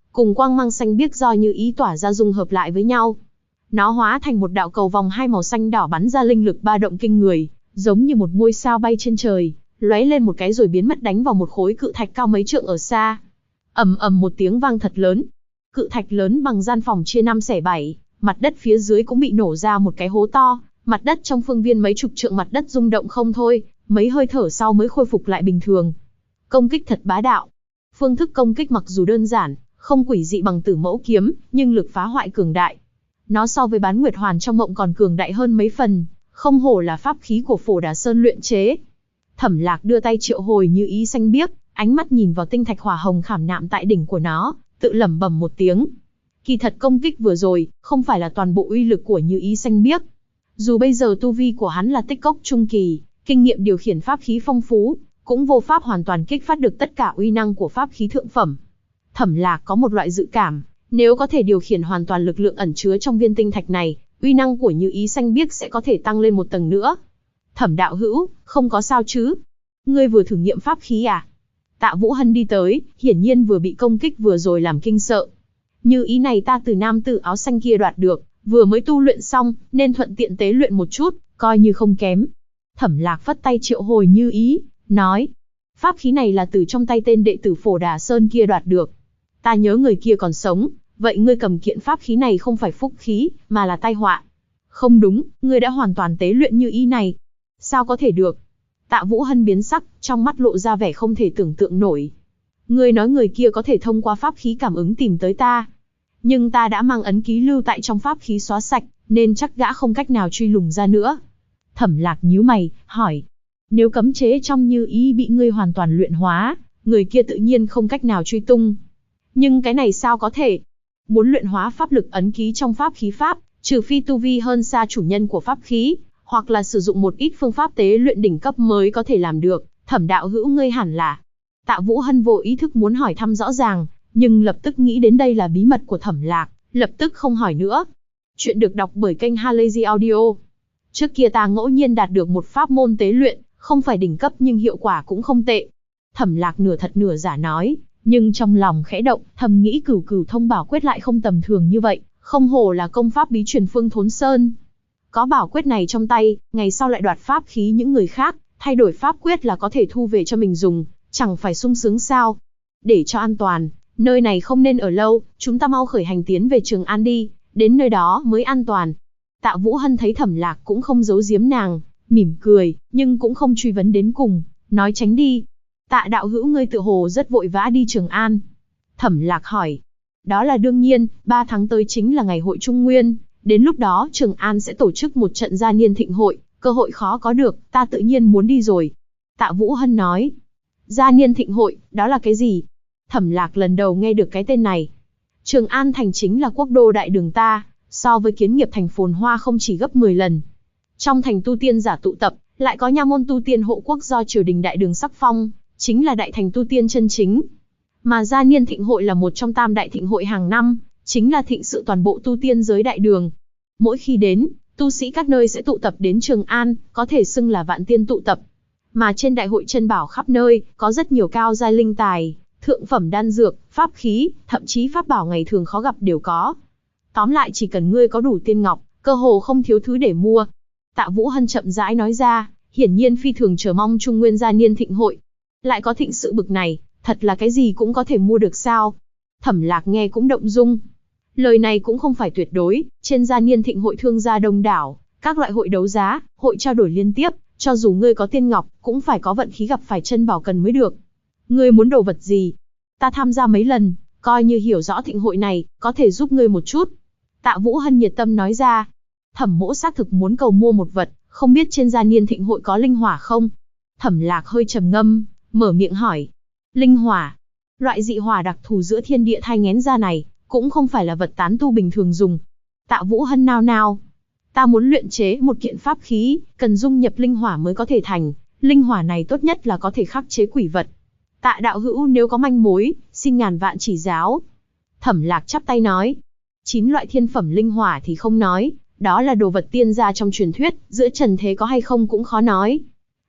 cùng quang mang xanh biếc do Như Ý tỏa ra dung hợp lại với nhau. Nó hóa thành một đạo cầu vòng hai màu xanh đỏ bắn ra linh lực ba động kinh người, giống như một ngôi sao bay trên trời, lóe lên một cái rồi biến mất đánh vào một khối cự thạch cao mấy trượng ở xa. Ầm ầm một tiếng vang thật lớn. Cự thạch lớn bằng gian phòng chia năm xẻ bảy, mặt đất phía dưới cũng bị nổ ra một cái hố to, mặt đất trong phương viên mấy chục trượng mặt đất rung động không thôi, mấy hơi thở sau mới khôi phục lại bình thường. Công kích thật bá đạo. Phương thức công kích mặc dù đơn giản, không quỷ dị bằng Tử Mẫu kiếm, nhưng lực phá hoại cường đại. Nó so với Bán Nguyệt Hoàn trong mộng còn cường đại hơn mấy phần, không hổ là pháp khí của Phổ Đà Sơn luyện chế. Thẩm Lạc đưa tay triệu hồi Như Ý xanh biếc, ánh mắt nhìn vào tinh thạch hỏa hồng khảm nạm tại đỉnh của nó, tự lẩm bẩm một tiếng. Kỳ thật công kích vừa rồi, không phải là toàn bộ uy lực của Như Ý xanh biếc. Dù bây giờ tu vi của hắn là tích cốc trung kỳ, kinh nghiệm điều khiển pháp khí phong phú, cũng vô pháp hoàn toàn kích phát được tất cả uy năng của pháp khí thượng phẩm. Thẩm Lạc có một loại dự cảm, nếu có thể điều khiển hoàn toàn lực lượng ẩn chứa trong viên tinh thạch này, uy năng của Như Ý xanh biếc sẽ có thể tăng lên một tầng nữa. Thẩm đạo hữu, không có sao chứ? Ngươi vừa thử nghiệm pháp khí à? Tạ Vũ Hân đi tới, hiển nhiên vừa bị công kích vừa rồi làm kinh sợ. Như Ý này ta từ nam tử áo xanh kia đoạt được, vừa mới tu luyện xong, nên thuận tiện tế luyện một chút, coi như không kém. Thẩm Lạc phất tay triệu hồi Như Ý, nói, pháp khí này là từ trong tay tên đệ tử Phổ Đà Sơn kia đoạt được. Ta nhớ người kia còn sống, vậy ngươi cầm kiện pháp khí này không phải phúc khí, mà là tai họa. Không đúng, ngươi đã hoàn toàn tế luyện Như Ý này. Sao có thể được? Tạ Vũ Hân biến sắc, trong mắt lộ ra vẻ không thể tưởng tượng nổi. Ngươi nói người kia có thể thông qua pháp khí cảm ứng tìm tới ta. Nhưng ta đã mang ấn ký lưu tại trong pháp khí xóa sạch, nên chắc gã không cách nào truy lùng ra nữa. Thẩm Lạc nhíu mày, hỏi. Nếu cấm chế trong Như Ý bị ngươi hoàn toàn luyện hóa, người kia tự nhiên không cách nào truy tung. Nhưng cái này sao có thể? Muốn luyện hóa pháp lực ấn ký trong pháp khí pháp, trừ phi tu vi hơn xa chủ nhân của pháp khí, hoặc là sử dụng một ít phương pháp tế luyện đỉnh cấp mới có thể làm được. Thẩm đạo hữu ngươi hẳn là. Tạ Vũ Hân vô ý thức muốn hỏi thăm rõ ràng, nhưng lập tức nghĩ đến đây là bí mật của Thẩm Lạc, lập tức không hỏi nữa. Chuyện được đọc bởi kênh Halazy Audio. Trước kia ta ngẫu nhiên đạt được một pháp môn tế luyện, không phải đỉnh cấp nhưng hiệu quả cũng không tệ. Thẩm Lạc nửa thật nửa giả nói, nhưng trong lòng khẽ động, thầm nghĩ Cửu Cửu Thông bảo quyết lại không tầm thường như vậy, không hổ là công pháp bí truyền Phương Thốn Sơn. Có bảo quyết này trong tay, ngày sau lại đoạt pháp khí những người khác, thay đổi pháp quyết là có thể thu về cho mình dùng, chẳng phải sung sướng sao? Để cho an toàn, nơi này không nên ở lâu, chúng ta mau khởi hành tiến về Trường An đi, đến nơi đó mới an toàn. Tạ Vũ Hân thấy Thẩm Lạc cũng không giấu giếm nàng, mỉm cười, nhưng cũng không truy vấn đến cùng, nói tránh đi. Tạ đạo hữu ngươi tự hồ rất vội vã đi Trường An. Thẩm Lạc hỏi. Đó là đương nhiên, 3 tháng tới chính là ngày hội Trung Nguyên, đến lúc đó Trường An sẽ tổ chức một trận gia niên thịnh hội, cơ hội khó có được, ta tự nhiên muốn đi rồi. Tạ Vũ Hân nói. Gia niên thịnh hội, đó là cái gì? Thẩm Lạc lần đầu nghe được cái tên này. Trường An thành chính là quốc đô đại đường ta, so với Kiến Nghiệp thành phồn hoa không chỉ gấp 10 lần. Trong thành tu tiên giả tụ tập, lại có nha môn tu tiên hộ quốc do triều đình đại đường sắc phong, chính là đại thành tu tiên chân chính. Mà gia niên thịnh hội là một trong tam đại thịnh hội hàng năm, chính là thịnh sự toàn bộ tu tiên giới đại đường. Mỗi khi đến, tu sĩ các nơi sẽ tụ tập đến Trường An, có thể xưng là vạn tiên tụ tập. Mà trên đại hội chân bảo khắp nơi, có rất nhiều cao giai linh tài, thượng phẩm đan dược, pháp khí, thậm chí pháp bảo ngày thường khó gặp đều có. Tóm lại chỉ cần ngươi có đủ tiên ngọc, cơ hồ không thiếu thứ để mua. Tạ Vũ Hân chậm rãi nói ra, hiển nhiên phi thường chờ mong Trung Nguyên gia niên thịnh hội. Lại có thịnh sự bực này, thật là cái gì cũng có thể mua được sao? Thẩm Lạc nghe cũng động dung. Lời này cũng không phải tuyệt đối, trên gia niên thịnh hội thương gia đông đảo, các loại hội đấu giá, hội trao đổi liên tiếp, cho dù ngươi có tiên ngọc, cũng phải có vận khí gặp phải chân bảo cần mới được. Ngươi muốn đồ vật gì? Ta tham gia mấy lần, coi như hiểu rõ thịnh hội này, có thể giúp ngươi một chút. Tạ Vũ Hân nhiệt tâm nói ra. Thẩm mỗ xác thực muốn cầu mua một vật, không biết trên gia niên thịnh hội có linh hỏa không? Thẩm Lạc hơi trầm ngâm, mở miệng hỏi. Linh hỏa? Loại dị hỏa đặc thù giữa thiên địa thai nghén ra này, cũng không phải là vật tán tu bình thường dùng. Tạ Vũ Hân nao nao. Ta muốn luyện chế một kiện pháp khí, cần dung nhập linh hỏa mới có thể thành. Linh hỏa này tốt nhất là có thể khắc chế quỷ vật. Tạ đạo hữu nếu có manh mối, xin ngàn vạn chỉ giáo. Thẩm Lạc chắp tay nói. 9 loại thiên phẩm linh hỏa thì không nói, đó là đồ vật tiên gia trong truyền thuyết, giữa trần thế có hay không cũng khó nói.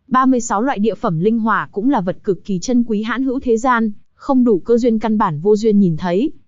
36 loại địa phẩm linh hỏa cũng là vật cực kỳ chân quý hãn hữu thế gian, không đủ cơ duyên căn bản vô duyên nhìn thấy.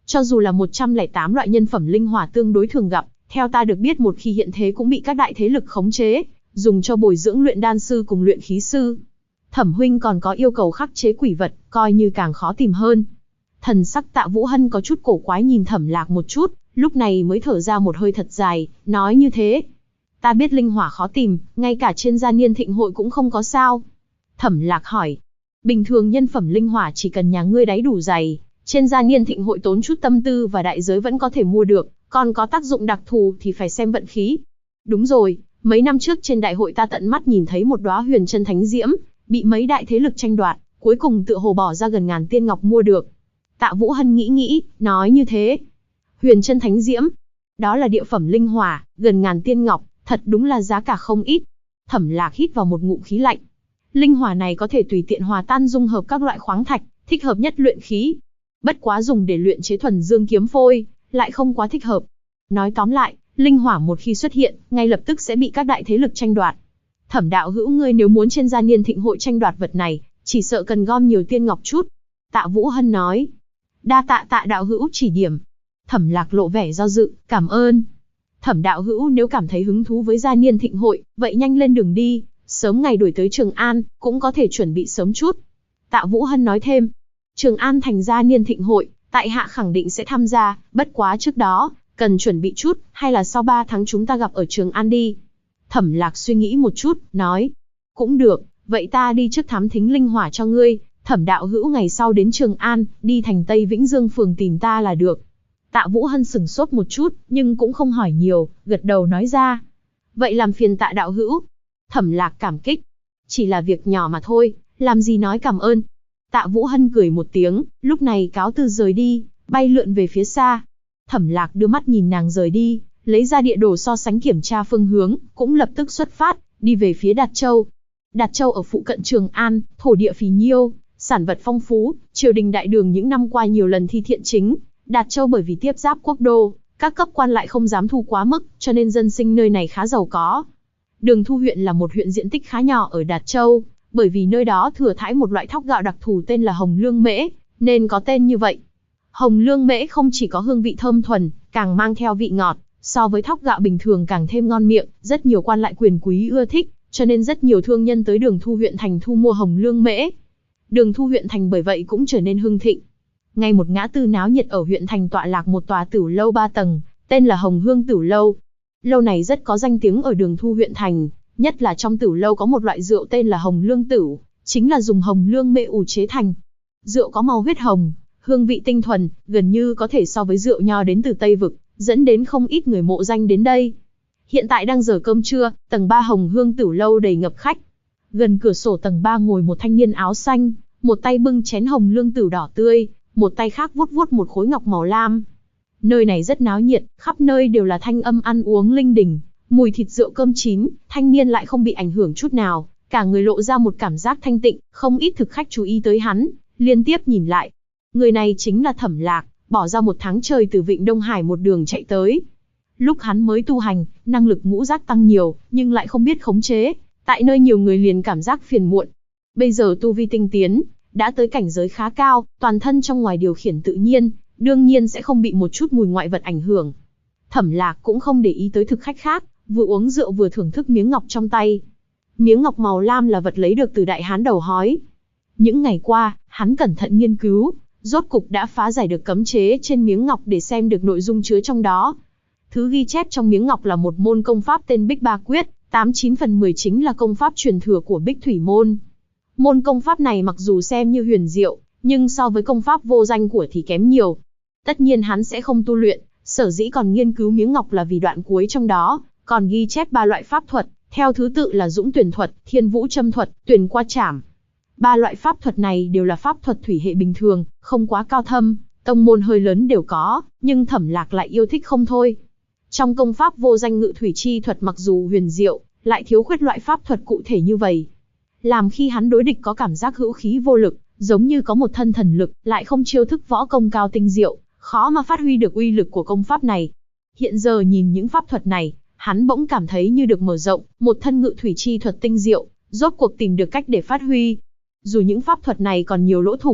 Cho dù là 108 loại nhân phẩm linh hỏa tương đối thường gặp, theo ta được biết một khi hiện thế cũng bị các đại thế lực khống chế, dùng cho bồi dưỡng luyện đan sư cùng luyện khí sư. Thẩm huynh còn có yêu cầu khắc chế quỷ vật, coi như càng khó tìm hơn. Thần sắc Tạ Vũ Hân có chút cổ quái nhìn Thẩm Lạc một chút, lúc này mới thở ra một hơi thật dài, nói như thế. Ta biết linh hỏa khó tìm, ngay cả trên Gia Niên Thịnh Hội cũng không có sao. Thẩm Lạc hỏi. Bình thường nhân phẩm linh hỏa chỉ cần nhà ngươi đáy đủ dày, trên Gia Niên Thịnh Hội tốn chút tâm tư và đại giới vẫn có thể mua được, còn có tác dụng đặc thù thì phải xem vận khí. Đúng rồi, mấy năm trước trên đại hội ta tận mắt nhìn thấy một đóa huyền chân thánh diễm, bị mấy đại thế lực tranh đoạt, cuối cùng tựa hồ bỏ ra gần ngàn tiên ngọc mua được. Tạ Vũ Hân nghĩ, nói như thế. Huyền chân thánh diễm, đó là địa phẩm linh hỏa, gần ngàn tiên ngọc, thật đúng là giá cả không ít. Thẩm Lạc hít vào một ngụm khí lạnh. Linh hỏa này có thể tùy tiện hòa tan dung hợp các loại khoáng thạch, thích hợp nhất luyện khí. Bất quá dùng để luyện chế thuần dương kiếm phôi, lại không quá thích hợp. Nói tóm lại, linh hỏa một khi xuất hiện, ngay lập tức sẽ bị các đại thế lực tranh đoạt. Thẩm đạo hữu ngươi nếu muốn trên Gia Niên Thịnh Hội tranh đoạt vật này, chỉ sợ cần gom nhiều tiên ngọc chút. Tạ Vũ Hân nói. Đa tạ Tạ đạo hữu chỉ điểm. Thẩm Lạc lộ vẻ do dự, cảm ơn. Thẩm đạo hữu nếu cảm thấy hứng thú với Gia Niên Thịnh Hội, vậy nhanh lên đường đi, sớm ngày đuổi tới Trường An, cũng có thể chuẩn bị sớm chút. Tạ Vũ Hân nói thêm. Trường An thành Gia Niên Thịnh Hội, tại hạ khẳng định sẽ tham gia, bất quá trước đó, cần chuẩn bị chút, hay là sau 3 tháng chúng ta gặp ở Trường An đi. Thẩm Lạc suy nghĩ một chút, nói. Cũng được, vậy ta đi trước thám thính linh hỏa cho ngươi, Thẩm đạo hữu ngày sau đến Trường An, đi thành Tây Vĩnh Dương phường tìm ta là được. Tạ Vũ Hân sửng sốt một chút, nhưng cũng không hỏi nhiều, gật đầu nói ra. Vậy làm phiền Tạ đạo hữu. Thẩm Lạc cảm kích. Chỉ là việc nhỏ mà thôi, làm gì nói cảm ơn. Tạ Vũ Hân cười một tiếng, lúc này cáo từ rời đi, bay lượn về phía xa. Thẩm Lạc đưa mắt nhìn nàng rời đi, lấy ra địa đồ so sánh kiểm tra phương hướng, cũng lập tức xuất phát, đi về phía Đạt Châu. Đạt Châu ở phụ cận Trường An, thổ địa phì nhiêu, sản vật phong phú, triều đình đại đường những năm qua nhiều lần thi thiện chính. Đạt Châu bởi vì tiếp giáp quốc đô, các cấp quan lại không dám thu quá mức, cho nên dân sinh nơi này khá giàu có. Đường Thu huyện là một huyện diện tích khá nhỏ ở Đạt Châu, bởi vì nơi đó thừa thãi một loại thóc gạo đặc thù tên là hồng lương mễ, nên có tên như vậy. Hồng lương mễ không chỉ có hương vị thơm thuần, càng mang theo vị ngọt, so với thóc gạo bình thường càng thêm ngon miệng, rất nhiều quan lại quyền quý ưa thích, cho nên rất nhiều thương nhân tới Đường Thu huyện thành thu mua hồng lương mễ. Đường Thu huyện thành bởi vậy cũng trở nên hưng thịnh. Ngay một ngã tư náo nhiệt ở huyện thành tọa lạc một tòa tửu lâu 3 tầng, tên là Hồng Hương Tửu Lâu. Lâu này rất có danh tiếng ở Đường Thu huyện thành, nhất là trong tửu lâu có một loại rượu tên là Hồng Lương Tửu, chính là dùng hồng lương mễ ủ chế thành. Rượu có màu huyết hồng, hương vị tinh thuần, gần như có thể so với rượu nho đến từ Tây Vực, dẫn đến không ít người mộ danh đến đây. Hiện tại đang giờ cơm trưa, tầng 3 Hồng Hương Tửu Lâu đầy ngập khách. Gần cửa sổ tầng 3 ngồi một thanh niên áo xanh, một tay bưng chén hồng lương tửu đỏ tươi, một tay khác vuốt vuốt một khối ngọc màu lam. Nơi này rất náo nhiệt, khắp nơi đều là thanh âm ăn uống linh đình, mùi thịt rượu cơm chín, thanh niên lại không bị ảnh hưởng chút nào, cả người lộ ra một cảm giác thanh tịnh, không ít thực khách chú ý tới hắn, liên tiếp nhìn lại. Người này chính là Thẩm Lạc, bỏ ra 1 tháng trời từ Vịnh Đông Hải một đường chạy tới. Lúc hắn mới tu hành, năng lực ngũ giác tăng nhiều, nhưng lại không biết khống chế, tại nơi nhiều người liền cảm giác phiền muộn. Bây giờ tu vi tinh tiến, đã tới cảnh giới khá cao, toàn thân trong ngoài điều khiển tự nhiên, đương nhiên sẽ không bị một chút mùi ngoại vật ảnh hưởng. Thẩm Lạc cũng không để ý tới thực khách khác, vừa uống rượu vừa thưởng thức miếng ngọc trong tay. Miếng ngọc màu lam là vật lấy được từ Đại Hán đầu hói. Những ngày qua, hắn cẩn thận nghiên cứu, rốt cục đã phá giải được cấm chế trên miếng ngọc để xem được nội dung chứa trong đó. Thứ ghi chép trong miếng ngọc là một môn công pháp tên Bích Ba Quyết, 89 phần 10 chính là công pháp truyền thừa của Bích Thủy môn. Môn công pháp này mặc dù xem như huyền diệu, nhưng so với công pháp vô danh của thì kém nhiều. Tất nhiên hắn sẽ không tu luyện, sở dĩ còn nghiên cứu miếng ngọc là vì đoạn cuối trong đó, còn ghi chép 3 loại pháp thuật, theo thứ tự là Dũng Tuyển Thuật, Thiên Vũ Châm Thuật, Tuyền Qua Trảm. 3 loại pháp thuật này đều là pháp thuật thủy hệ bình thường, không quá cao thâm, tông môn hơi lớn đều có, nhưng Thẩm Lạc lại yêu thích không thôi. Trong công pháp vô danh Ngự Thủy Chi Thuật mặc dù huyền diệu, lại thiếu khuyết loại pháp thuật cụ thể như vậy. Làm khi hắn đối địch có cảm giác hữu khí vô lực, giống như có một thân thần lực, lại không chiêu thức võ công cao tinh diệu, khó mà phát huy được uy lực của công pháp này. Hiện giờ nhìn những pháp thuật này, hắn bỗng cảm thấy như được mở rộng, một thân Ngự Thủy Chi Thuật tinh diệu, rốt cuộc tìm được cách để phát huy. Dù những pháp thuật này còn nhiều lỗ thủng,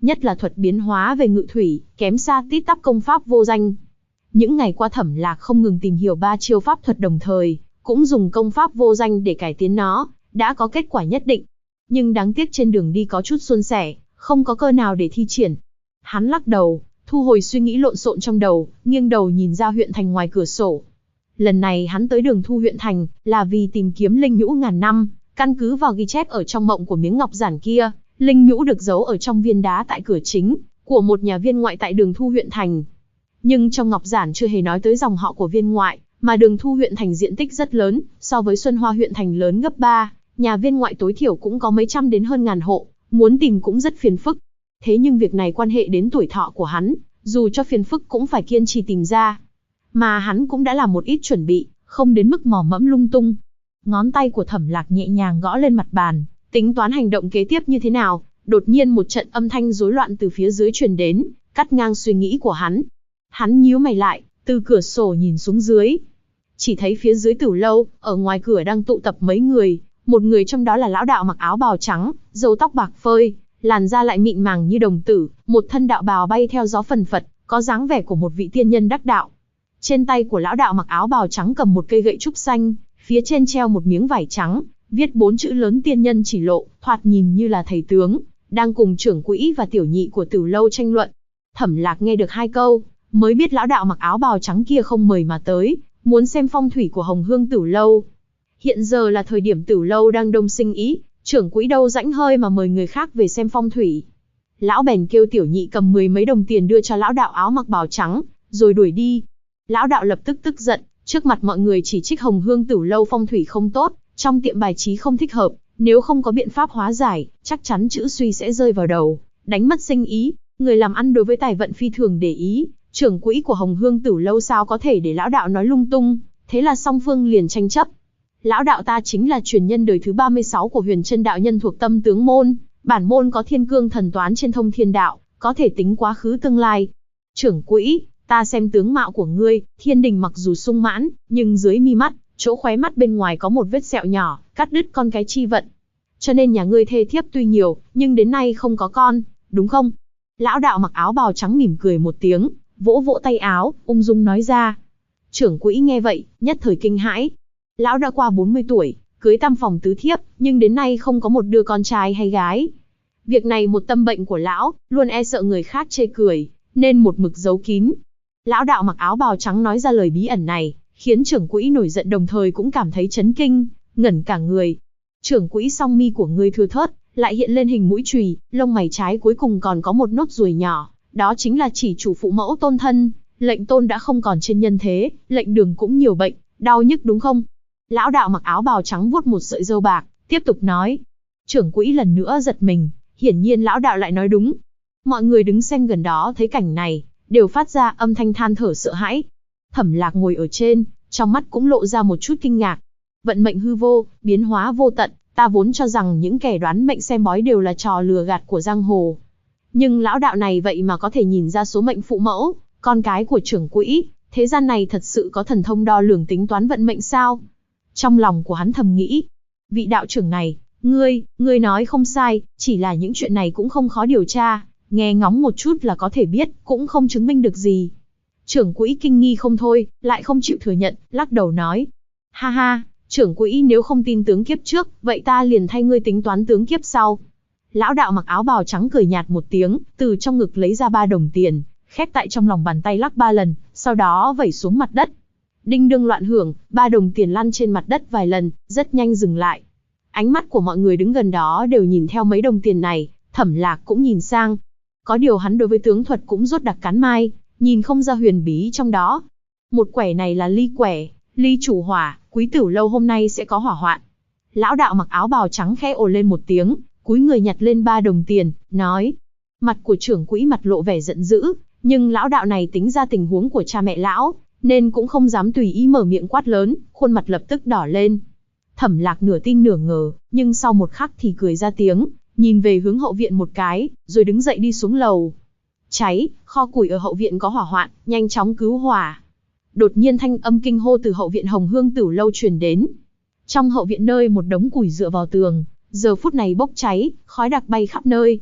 nhất là thuật biến hóa về ngự thủy, kém xa tít tắp công pháp vô danh. Những ngày qua Thẩm Lạc không ngừng tìm hiểu 3 chiêu pháp thuật đồng thời, cũng dùng công pháp vô danh để cải tiến nó, đã có kết quả nhất định. Nhưng đáng tiếc trên đường đi có chút suôn sẻ, không có cơ nào để thi triển. Hắn lắc đầu, thu hồi suy nghĩ lộn xộn trong đầu, nghiêng đầu nhìn ra huyện thành ngoài cửa sổ. Lần này hắn tới Đường Thu huyện thành, là vì tìm kiếm linh nhũ ngàn năm, căn cứ vào ghi chép ở trong mộng của miếng ngọc giản kia, linh nhũ được giấu ở trong viên đá tại cửa chính của một nhà viên ngoại tại Đường Thu huyện thành. Nhưng trong ngọc giản chưa hề nói tới dòng họ của viên ngoại, mà Đường Thu huyện thành diện tích rất lớn, so với Xuân Hoa huyện thành lớn gấp 3, nhà viên ngoại tối thiểu cũng có mấy trăm đến hơn ngàn hộ, muốn tìm cũng rất phiền phức. Thế nhưng việc này quan hệ đến tuổi thọ của hắn, dù cho phiền phức cũng phải kiên trì tìm ra. Mà hắn cũng đã làm một ít chuẩn bị, không đến mức mò mẫm lung tung. Ngón tay của Thẩm Lạc nhẹ nhàng gõ lên mặt bàn, tính toán hành động kế tiếp như thế nào. Đột nhiên một trận âm thanh rối loạn từ phía dưới truyền đến, cắt ngang suy nghĩ của hắn. Hắn nhíu mày lại, từ cửa sổ nhìn xuống dưới. Chỉ thấy phía dưới Tử lâu, ở ngoài cửa đang tụ tập mấy người. Một người trong đó là lão đạo mặc áo bào trắng, râu tóc bạc phơi, làn da lại mịn màng như đồng tử, một thân đạo bào bay theo gió phần phật, có dáng vẻ của một vị tiên nhân đắc đạo. Trên tay của lão đạo mặc áo bào trắng cầm một cây gậy trúc xanh, phía trên treo một miếng vải trắng, viết 4 chữ lớn tiên nhân chỉ lộ, thoạt nhìn như là thầy tướng, đang cùng trưởng quỹ và tiểu nhị của Tử lâu tranh luận. Thẩm Lạc nghe được 2 câu, mới biết lão đạo mặc áo bào trắng kia không mời mà tới, muốn xem phong thủy của Hồng Hương Tử lâu. Hiện giờ là thời điểm Tử lâu đang đông sinh ý, trưởng quỹ đâu rãnh hơi mà mời người khác về xem phong thủy. Lão bèn kêu tiểu nhị cầm 10 mấy đồng tiền đưa cho lão đạo áo mặc bào trắng, rồi đuổi đi. Lão đạo lập tức tức giận, trước mặt mọi người chỉ trích Hồng Hương Tử lâu phong thủy không tốt, trong tiệm bài trí không thích hợp, nếu không có biện pháp hóa giải, chắc chắn chữ suy sẽ rơi vào đầu, đánh mất sinh ý. Người làm ăn đối với tài vận phi thường để ý, trưởng quỹ của Hồng Hương Tử lâu sao có thể để lão đạo nói lung tung, thế là song phương liền tranh chấp. Lão đạo ta chính là truyền nhân đời thứ 36 của Huyền Chân đạo nhân thuộc Tâm Tướng môn, bản môn có Thiên Cương thần toán trên thông thiên đạo, có thể tính quá khứ tương lai. Trưởng quỹ, ta xem tướng mạo của ngươi, thiên đình mặc dù sung mãn, nhưng dưới mi mắt, chỗ khóe mắt bên ngoài có một vết sẹo nhỏ, cắt đứt con cái chi vận. Cho nên nhà ngươi thê thiếp tuy nhiều, nhưng đến nay không có con, đúng không? Lão đạo mặc áo bào trắng mỉm cười một tiếng, vỗ vỗ tay áo, ung dung nói ra. Trưởng quỹ nghe vậy, nhất thời kinh hãi. Lão đã qua 40 tuổi, cưới tam phòng tứ thiếp, nhưng đến nay không có một đứa con trai hay gái. Việc này một tâm bệnh của lão, luôn e sợ người khác chê cười, nên một mực giấu kín. Lão đạo mặc áo bào trắng nói ra lời bí ẩn này, khiến trưởng quỹ nổi giận đồng thời cũng cảm thấy chấn kinh, ngẩn cả người. Trưởng quỹ song mi của ngươi thưa thớt, lại hiện lên hình mũi chùy, lông mày trái cuối cùng còn có một nốt ruồi nhỏ, đó chính là chỉ chủ phụ mẫu tôn thân. Lệnh tôn đã không còn trên nhân thế, lệnh đường cũng nhiều bệnh, đau nhức đúng không? Lão đạo mặc áo bào trắng vuốt một sợi râu bạc, tiếp tục nói. Trưởng quỹ lần nữa giật mình, hiển nhiên lão đạo lại nói đúng. Mọi người đứng xem gần đó thấy cảnh này, đều phát ra âm thanh than thở sợ hãi. Thẩm Lạc ngồi ở trên, trong mắt cũng lộ ra một chút kinh ngạc. Vận mệnh hư vô, biến hóa vô tận, ta vốn cho rằng những kẻ đoán mệnh xem bói đều là trò lừa gạt của giang hồ. Nhưng lão đạo này vậy mà có thể nhìn ra số mệnh phụ mẫu, con cái của trưởng quỹ, thế gian này thật sự có thần thông đo lường tính toán vận mệnh sao? Trong lòng của hắn thầm nghĩ, vị đạo trưởng này, ngươi nói không sai, chỉ là những chuyện này cũng không khó điều tra, nghe ngóng một chút là có thể biết, cũng không chứng minh được gì. Trưởng quỹ kinh nghi không thôi, lại không chịu thừa nhận, lắc đầu nói. Ha ha, trưởng quỹ nếu không tin tướng kiếp trước, vậy ta liền thay ngươi tính toán tướng kiếp sau. Lão đạo mặc áo bào trắng cười nhạt một tiếng, từ trong ngực lấy ra 3 đồng tiền, khép tại trong lòng bàn tay lắc 3 lần, sau đó vẩy xuống mặt đất. Đinh đương loạn hưởng, 3 đồng tiền lăn trên mặt đất vài lần, rất nhanh dừng lại. Ánh mắt của mọi người đứng gần đó đều nhìn theo mấy đồng tiền này, Thẩm Lạc cũng nhìn sang. Có điều hắn đối với tướng thuật cũng rốt đặc cán mai, nhìn không ra huyền bí trong đó. Một quẻ này là ly quẻ, ly chủ hỏa, quý Tử lâu hôm nay sẽ có hỏa hoạn. Lão đạo mặc áo bào trắng khẽ ồ lên một tiếng, cúi người nhặt lên 3 đồng tiền, nói. Mặt của trưởng quỹ mặt lộ vẻ giận dữ, nhưng lão đạo này tính ra tình huống của cha mẹ lão, nên cũng không dám tùy ý mở miệng quát lớn, khuôn mặt lập tức đỏ lên. Thẩm Lạc nửa tin nửa ngờ, nhưng sau một khắc thì cười ra tiếng, nhìn về hướng hậu viện một cái, rồi đứng dậy đi xuống lầu. Cháy, kho củi ở hậu viện có hỏa hoạn, nhanh chóng cứu hỏa. Đột nhiên thanh âm kinh hô từ hậu viện Hồng Hương Tử lâu truyền đến. Trong hậu viện nơi một đống củi dựa vào tường, giờ phút này bốc cháy, khói đặc bay khắp nơi.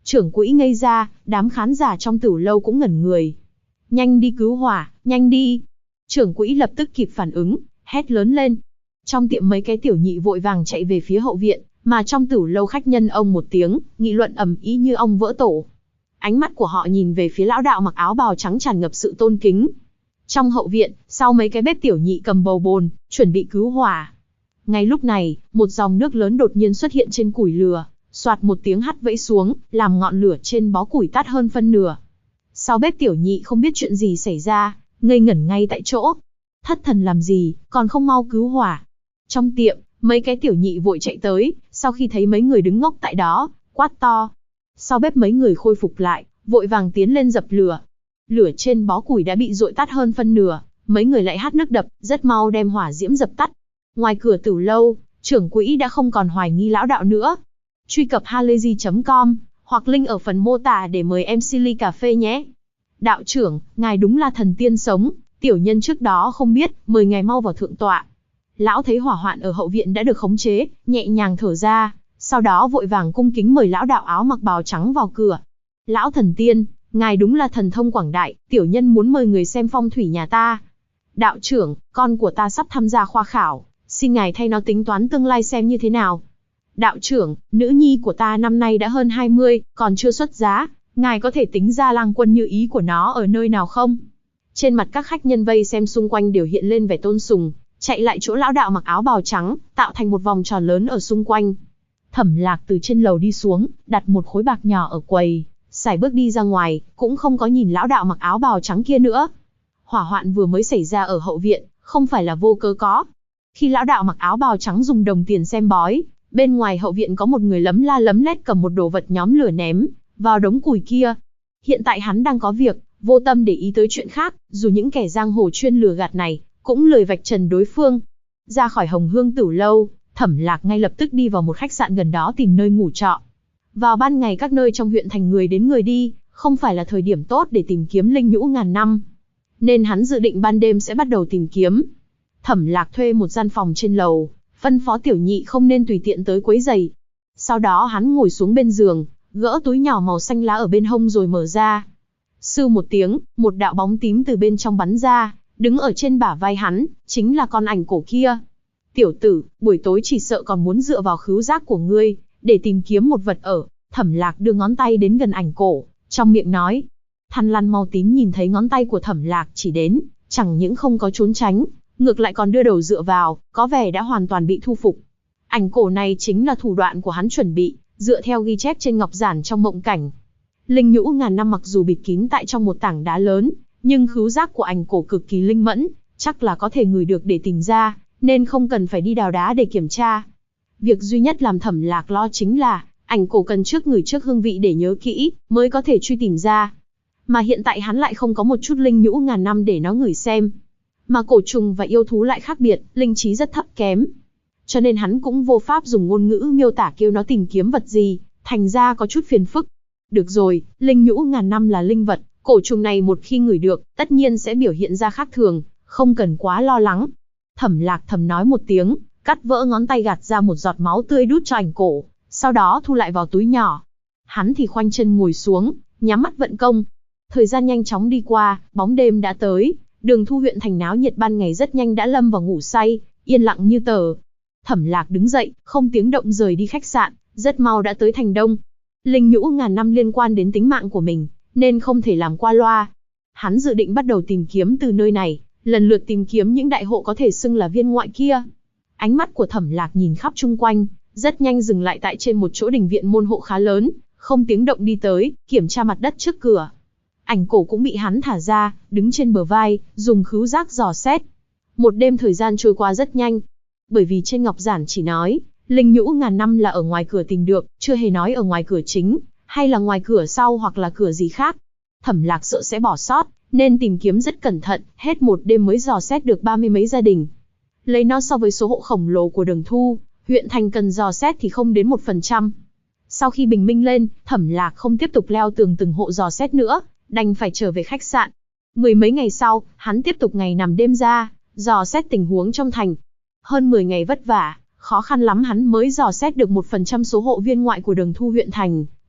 Trưởng quỹ ngây ra, đám khán giả trong Tửu lâu cũng ngẩn người. Nhanh đi cứu hỏa, nhanh đi. Trưởng quỹ lập tức kịp phản ứng, hét lớn lên. Trong tiệm mấy cái tiểu nhị vội vàng chạy về phía hậu viện, mà trong Tửu lâu khách nhân ông một tiếng, nghị luận ầm ĩ như ong vỡ tổ. Ánh mắt của họ nhìn về phía lão đạo mặc áo bào trắng tràn ngập sự tôn kính. Trong hậu viện, sau mấy cái bếp tiểu nhị cầm bầu bồn, chuẩn bị cứu hỏa. Ngay lúc này, một dòng nước lớn đột nhiên xuất hiện trên củi lửa, xoạt một tiếng hắt vẫy xuống, làm ngọn lửa trên bó củi tắt hơn phân nửa. Sau bếp tiểu nhị không biết chuyện gì xảy ra, ngây ngẩn ngay tại chỗ. Thất thần làm gì, còn không mau cứu hỏa. Trong tiệm, mấy cái tiểu nhị vội chạy tới, sau khi thấy mấy người đứng ngốc tại đó, quát to. Sau bếp mấy người khôi phục lại, vội vàng tiến lên dập lửa. Lửa trên bó củi đã bị dội tắt hơn phân nửa, mấy người lại hát nước đập, rất mau đem hỏa diễm dập tắt. Ngoài cửa Tửu lâu, trưởng quỹ đã không còn hoài nghi lão đạo nữa. Truy cập halayzi.com hoặc link ở phần mô tả để mời em Silly cà phê nhé. Đạo trưởng, ngài đúng là thần tiên sống, tiểu nhân trước đó không biết, mời ngài mau vào thượng tọa. Lão thấy hỏa hoạn ở hậu viện đã được khống chế, nhẹ nhàng thở ra, sau đó vội vàng cung kính mời lão đạo áo mặc bào trắng vào cửa. Lão thần tiên, ngài đúng là thần thông quảng đại, tiểu nhân muốn mời người xem phong thủy nhà ta. Đạo trưởng, con của ta sắp tham gia khoa khảo, xin ngài thay nó tính toán tương lai xem như thế nào. Đạo trưởng, nữ nhi của ta năm nay đã hơn 20, còn chưa xuất giá, ngài có thể tính ra lang quân như ý của nó ở nơi nào không? Trên mặt các khách nhân vây xem xung quanh đều hiện lên vẻ tôn sùng, chạy lại chỗ lão đạo mặc áo bào trắng, tạo thành một vòng tròn lớn ở xung quanh. Thẩm Lạc từ trên lầu đi xuống, đặt một khối bạc nhỏ ở quầy, sải bước đi ra ngoài, cũng không có nhìn lão đạo mặc áo bào trắng kia nữa. Hỏa hoạn vừa mới xảy ra ở hậu viện, không phải là vô cớ có. Khi lão đạo mặc áo bào trắng dùng đồng tiền xem bói, bên ngoài hậu viện có một người lấm la lấm lét cầm một đồ vật nhóm lửa ném vào đống củi kia. Hiện tại hắn đang có việc, vô tâm để ý tới chuyện khác, dù những kẻ giang hồ chuyên lừa gạt này cũng lười vạch trần đối phương. Ra khỏi Hồng Hương Tửu lâu, Thẩm Lạc ngay lập tức đi vào một khách sạn gần đó tìm nơi ngủ trọ. Vào ban ngày các nơi trong huyện thành người đến người đi, không phải là thời điểm tốt để tìm kiếm linh nhũ ngàn năm, nên hắn dự định ban đêm sẽ bắt đầu tìm kiếm. Thẩm Lạc thuê một gian phòng trên lầu, phân phó tiểu nhị không nên tùy tiện tới quấy rầy. Sau đó hắn ngồi xuống bên giường, gỡ túi nhỏ màu xanh lá ở bên hông rồi mở ra. Sưu một tiếng, một đạo bóng tím từ bên trong bắn ra, đứng ở trên bả vai hắn, chính là con ảnh cổ kia. Tiểu tử, buổi tối chỉ sợ còn muốn dựa vào khứu giác của ngươi, để tìm kiếm một vật ở. Thẩm Lạc đưa ngón tay đến gần ảnh cổ, trong miệng nói. Thằn Lằn Mau Tím nhìn thấy ngón tay của Thẩm Lạc chỉ đến, chẳng những không có trốn tránh, ngược lại còn đưa đầu dựa vào, có vẻ đã hoàn toàn bị thu phục. Ảnh cổ này chính là thủ đoạn của hắn chuẩn bị, dựa theo ghi chép trên ngọc giản trong mộng cảnh. Linh nhũ ngàn năm mặc dù bịt kín tại trong một tảng đá lớn, nhưng khứu giác của ảnh cổ cực kỳ linh mẫn, chắc là có thể ngửi được để tìm ra, nên không cần phải đi đào đá để kiểm tra. Việc duy nhất làm Thẩm Lạc lo chính là, ảnh cổ cần trước ngửi trước hương vị để nhớ kỹ, mới có thể truy tìm ra. Mà hiện tại hắn lại không có một chút linh nhũ ngàn năm để nó ngửi xem. Mà cổ trùng và yêu thú lại khác biệt, linh trí rất thấp kém. Cho nên hắn cũng vô pháp dùng ngôn ngữ miêu tả kêu nó tìm kiếm vật gì, thành ra có chút phiền phức. Được rồi, linh nhũ ngàn năm là linh vật, cổ trùng này một khi ngửi được, tất nhiên sẽ biểu hiện ra khác thường, không cần quá lo lắng. Thẩm Lạc thầm nói một tiếng, cắt vỡ ngón tay gạt ra một giọt máu tươi đút cho ảnh cổ, sau đó thu lại vào túi nhỏ. Hắn thì khoanh chân ngồi xuống, nhắm mắt vận công. Thời gian nhanh chóng đi qua, bóng đêm đã tới, Đường Thu huyện thành náo nhiệt ban ngày rất nhanh đã lâm vào ngủ say, yên lặng như tờ. Thẩm Lạc đứng dậy, không tiếng động rời đi khách sạn, rất mau đã tới thành Đông. Linh nhũ ngàn năm liên quan đến tính mạng của mình, nên không thể làm qua loa. Hắn dự định bắt đầu tìm kiếm từ nơi này, lần lượt tìm kiếm những đại hộ có thể xưng là viên ngoại kia. Ánh mắt của Thẩm Lạc nhìn khắp chung quanh, rất nhanh dừng lại tại trên một chỗ đình viện môn hộ khá lớn, không tiếng động đi tới, kiểm tra mặt đất trước cửa. Ảnh cổ cũng bị hắn thả ra, đứng trên bờ vai, dùng khứu giác dò xét. Một đêm thời gian trôi qua rất nhanh. Bởi vì trên ngọc giản chỉ nói, linh nhũ ngàn năm là ở ngoài cửa tìm được, chưa hề nói ở ngoài cửa chính, hay là ngoài cửa sau hoặc là cửa gì khác. Thẩm Lạc sợ sẽ bỏ sót, nên tìm kiếm rất cẩn thận, hết một đêm mới dò xét được 30 mấy gia đình. Lấy nó so với số hộ khổng lồ của Đường Thu, huyện thành cần dò xét thì không đến 1%. Sau khi bình minh lên, Thẩm Lạc không tiếp tục leo tường từng hộ dò xét nữa, đành phải trở về khách sạn. Mười mấy ngày sau, hắn tiếp tục ngày nằm đêm ra, dò xét tình huống trong thành. Hơn 10 ngày vất vả, khó khăn lắm hắn mới dò xét được 1% số hộ viên ngoại của Đường Thu huyện thành,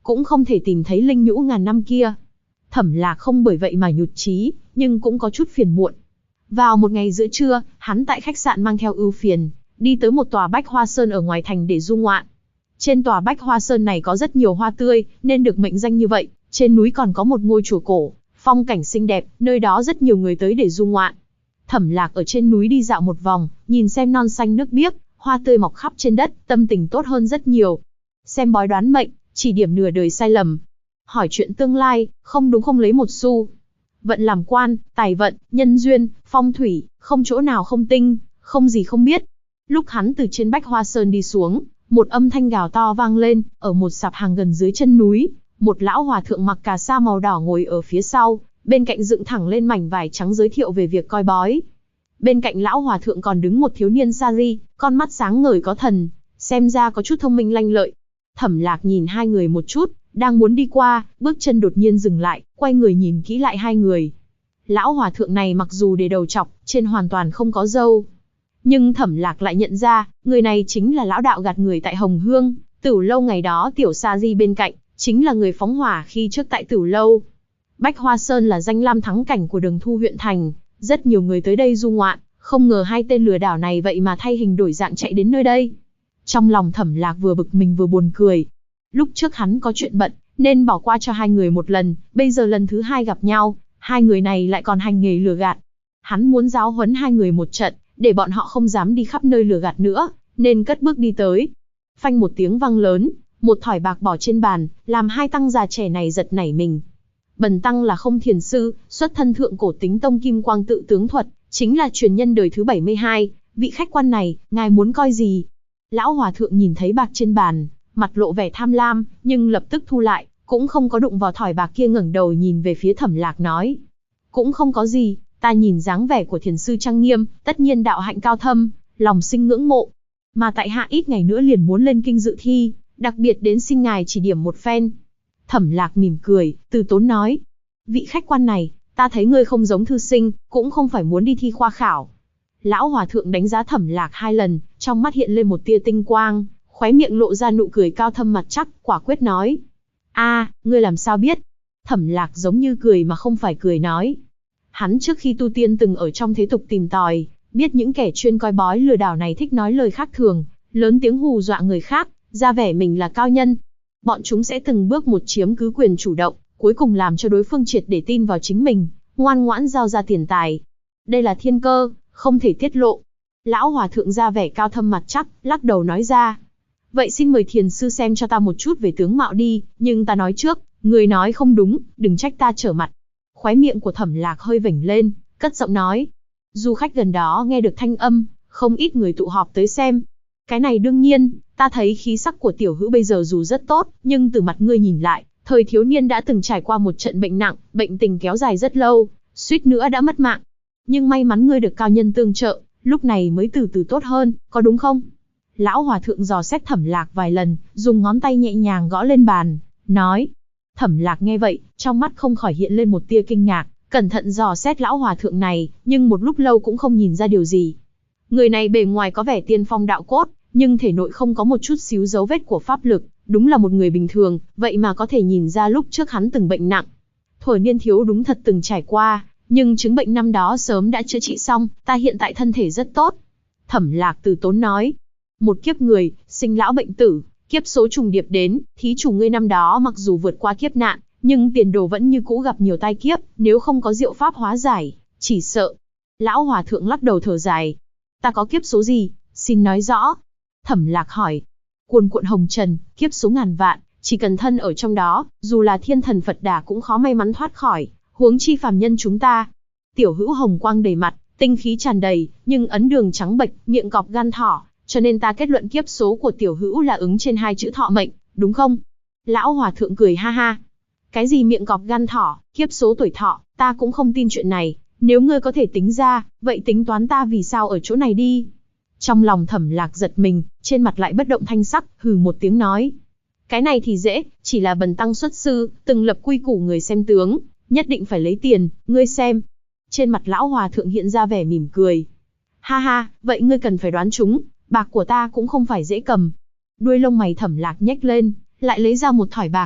cũng không thể tìm thấy linh nhũ ngàn năm kia. Thẩm Lạc không bởi vậy mà nhụt chí, nhưng cũng có chút phiền muộn. Vào một ngày giữa trưa, hắn tại khách sạn mang theo ưu phiền, đi tới một tòa bách hoa sơn ở ngoài thành để du ngoạn. Trên tòa bách hoa sơn này có rất nhiều hoa tươi, nên được mệnh danh như vậy. Trên núi còn có một ngôi chùa cổ, phong cảnh xinh đẹp, nơi đó rất nhiều người tới để du ngoạn. Thẩm Lạc ở trên núi đi dạo một vòng, nhìn xem non xanh nước biếc, hoa tươi mọc khắp trên đất, tâm tình tốt hơn rất nhiều. Xem bói đoán mệnh, chỉ điểm nửa đời sai lầm. Hỏi chuyện tương lai, không đúng không lấy một xu. Vận làm quan, tài vận, nhân duyên, phong thủy, không chỗ nào không tinh, không gì không biết. Lúc hắn từ trên bách hoa sơn đi xuống, một âm thanh gào to vang lên, ở một sạp hàng gần dưới chân núi, một lão hòa thượng mặc cà sa màu đỏ ngồi ở phía sau, bên cạnh dựng thẳng lên mảnh vải trắng giới thiệu về việc coi bói. Bên cạnh lão hòa thượng còn đứng một thiếu niên sa ri, con mắt sáng ngời có thần, xem ra có chút thông minh lanh lợi. Thẩm Lạc nhìn hai người một chút, đang muốn đi qua, bước chân đột nhiên dừng lại, quay người nhìn kỹ lại hai người. Lão hòa thượng này mặc dù để đầu trọc, trên hoàn toàn không có râu. Nhưng Thẩm Lạc lại nhận ra, người này chính là lão đạo gạt người tại Hồng Hương, Tửu Lâu ngày đó tiểu sa di bên cạnh, chính là người phóng hỏa khi trước tại Tửu Lâu. Bách Hoa Sơn là danh lam thắng cảnh của Đường Thu huyện thành, rất nhiều người tới đây du ngoạn, không ngờ hai tên lừa đảo này vậy mà thay hình đổi dạng chạy đến nơi đây. Trong lòng Thẩm Lạc vừa bực mình vừa buồn cười. Lúc trước hắn có chuyện bận, nên bỏ qua cho hai người một lần, bây giờ lần thứ hai gặp nhau, hai người này lại còn hành nghề lừa gạt. Hắn muốn giáo huấn hai người một trận, để bọn họ không dám đi khắp nơi lừa gạt nữa, nên cất bước đi tới. Phanh một tiếng vang lớn, một thỏi bạc bỏ trên bàn, làm hai tăng già trẻ này giật nảy mình. Bần tăng là Không Thiền Sư, xuất thân thượng cổ Tính Tông Kim Quang Tự Tướng Thuật, chính là truyền nhân đời thứ 72, vị khách quan này, ngài muốn coi gì? Lão hòa thượng nhìn thấy bạc trên bàn, mặt lộ vẻ tham lam, nhưng lập tức thu lại, cũng không có đụng vào thỏi bạc kia, ngẩng đầu nhìn về phía Thẩm Lạc nói. Cũng không có gì, ta nhìn dáng vẻ của thiền sư trang nghiêm, tất nhiên đạo hạnh cao thâm, lòng sinh ngưỡng mộ. Mà tại hạ ít ngày nữa liền muốn lên kinh dự thi, đặc biệt đến xin ngài chỉ điểm một phen. Thẩm Lạc mỉm cười, từ tốn nói. Vị khách quan này, ta thấy ngươi không giống thư sinh, cũng không phải muốn đi thi khoa khảo. Lão hòa thượng đánh giá Thẩm Lạc hai lần, trong mắt hiện lên một tia tinh quang, khóe miệng lộ ra nụ cười cao thâm mặt chắc, quả quyết nói. Ngươi làm sao biết? Thẩm Lạc giống như cười mà không phải cười nói. Hắn trước khi tu tiên từng ở trong thế tục tìm tòi, biết những kẻ chuyên coi bói lừa đảo này thích nói lời khác thường, lớn tiếng hù dọa người khác, ra vẻ mình là cao nhân. Bọn chúng sẽ từng bước một chiếm cứ quyền chủ động, cuối cùng làm cho đối phương triệt để tin vào chính mình, ngoan ngoãn giao ra tiền tài. Đây là thiên cơ, không thể tiết lộ. Lão hòa thượng ra vẻ cao thâm mặt chắc, lắc đầu nói ra. Vậy xin mời thiền sư xem cho ta một chút về tướng mạo đi, nhưng ta nói trước, người nói không đúng, đừng trách ta trở mặt. Khóe miệng của Thẩm Lạc hơi vểnh lên, cất giọng nói. Du khách gần đó nghe được thanh âm, không ít người tụ họp tới xem. Cái này đương nhiên, ta thấy khí sắc của tiểu hữu bây giờ dù rất tốt, nhưng từ mặt ngươi nhìn lại, thời thiếu niên đã từng trải qua một trận bệnh nặng, bệnh tình kéo dài rất lâu, suýt nữa đã mất mạng. Nhưng may mắn ngươi được cao nhân tương trợ, lúc này mới từ từ tốt hơn, có đúng không? Lão hòa thượng dò xét Thẩm Lạc vài lần, dùng ngón tay nhẹ nhàng gõ lên bàn, nói. Thẩm Lạc nghe vậy, trong mắt không khỏi hiện lên một tia kinh ngạc, cẩn thận dò xét lão hòa thượng này, nhưng một lúc lâu cũng không nhìn ra điều gì. Người này bề ngoài có vẻ tiên phong đạo cốt, nhưng thể nội không có một chút xíu dấu vết của pháp lực, đúng là một người bình thường, vậy mà có thể nhìn ra lúc trước hắn từng bệnh nặng. Thuở niên thiếu đúng thật từng trải qua, nhưng chứng bệnh năm đó sớm đã chữa trị xong, ta hiện tại thân thể rất tốt. Thẩm Lạc từ tốn nói. Một kiếp người, sinh lão bệnh tử, kiếp số trùng điệp đến, thí chủ ngươi năm đó mặc dù vượt qua kiếp nạn, nhưng tiền đồ vẫn như cũ gặp nhiều tai kiếp, nếu không có diệu pháp hóa giải, chỉ sợ. Lão hòa thượng lắc đầu thở dài. Ta có kiếp số gì, xin nói rõ. Thẩm Lạc hỏi. Cuồn cuộn hồng trần, kiếp số ngàn vạn, chỉ cần thân ở trong đó, dù là thiên thần Phật Đà cũng khó may mắn thoát khỏi, huống chi phàm nhân chúng ta. Tiểu hữu hồng quang đầy mặt, tinh khí tràn đầy, nhưng ấn đường trắng bệch, miệng cọp gan thỏ, cho nên ta kết luận kiếp số của tiểu hữu là ứng trên hai chữ thọ mệnh, đúng không? Lão hòa thượng cười ha ha. Cái gì miệng cọp gan thỏ, kiếp số tuổi thọ, ta cũng không tin chuyện này, nếu ngươi có thể tính ra, vậy tính toán ta vì sao ở chỗ này đi. Trong lòng Thẩm Lạc giật mình, trên mặt lại bất động thanh sắc, hừ một tiếng nói. Cái này thì dễ, chỉ là bần tăng xuất sư, từng lập quy củ người xem tướng, nhất định phải lấy tiền, ngươi xem. Trên mặt lão hòa thượng hiện ra vẻ mỉm cười. Ha ha, vậy ngươi cần phải đoán chúng, bạc của ta cũng không phải dễ cầm. Đuôi lông mày Thẩm Lạc nhếch lên, lại lấy ra một thỏi bạc.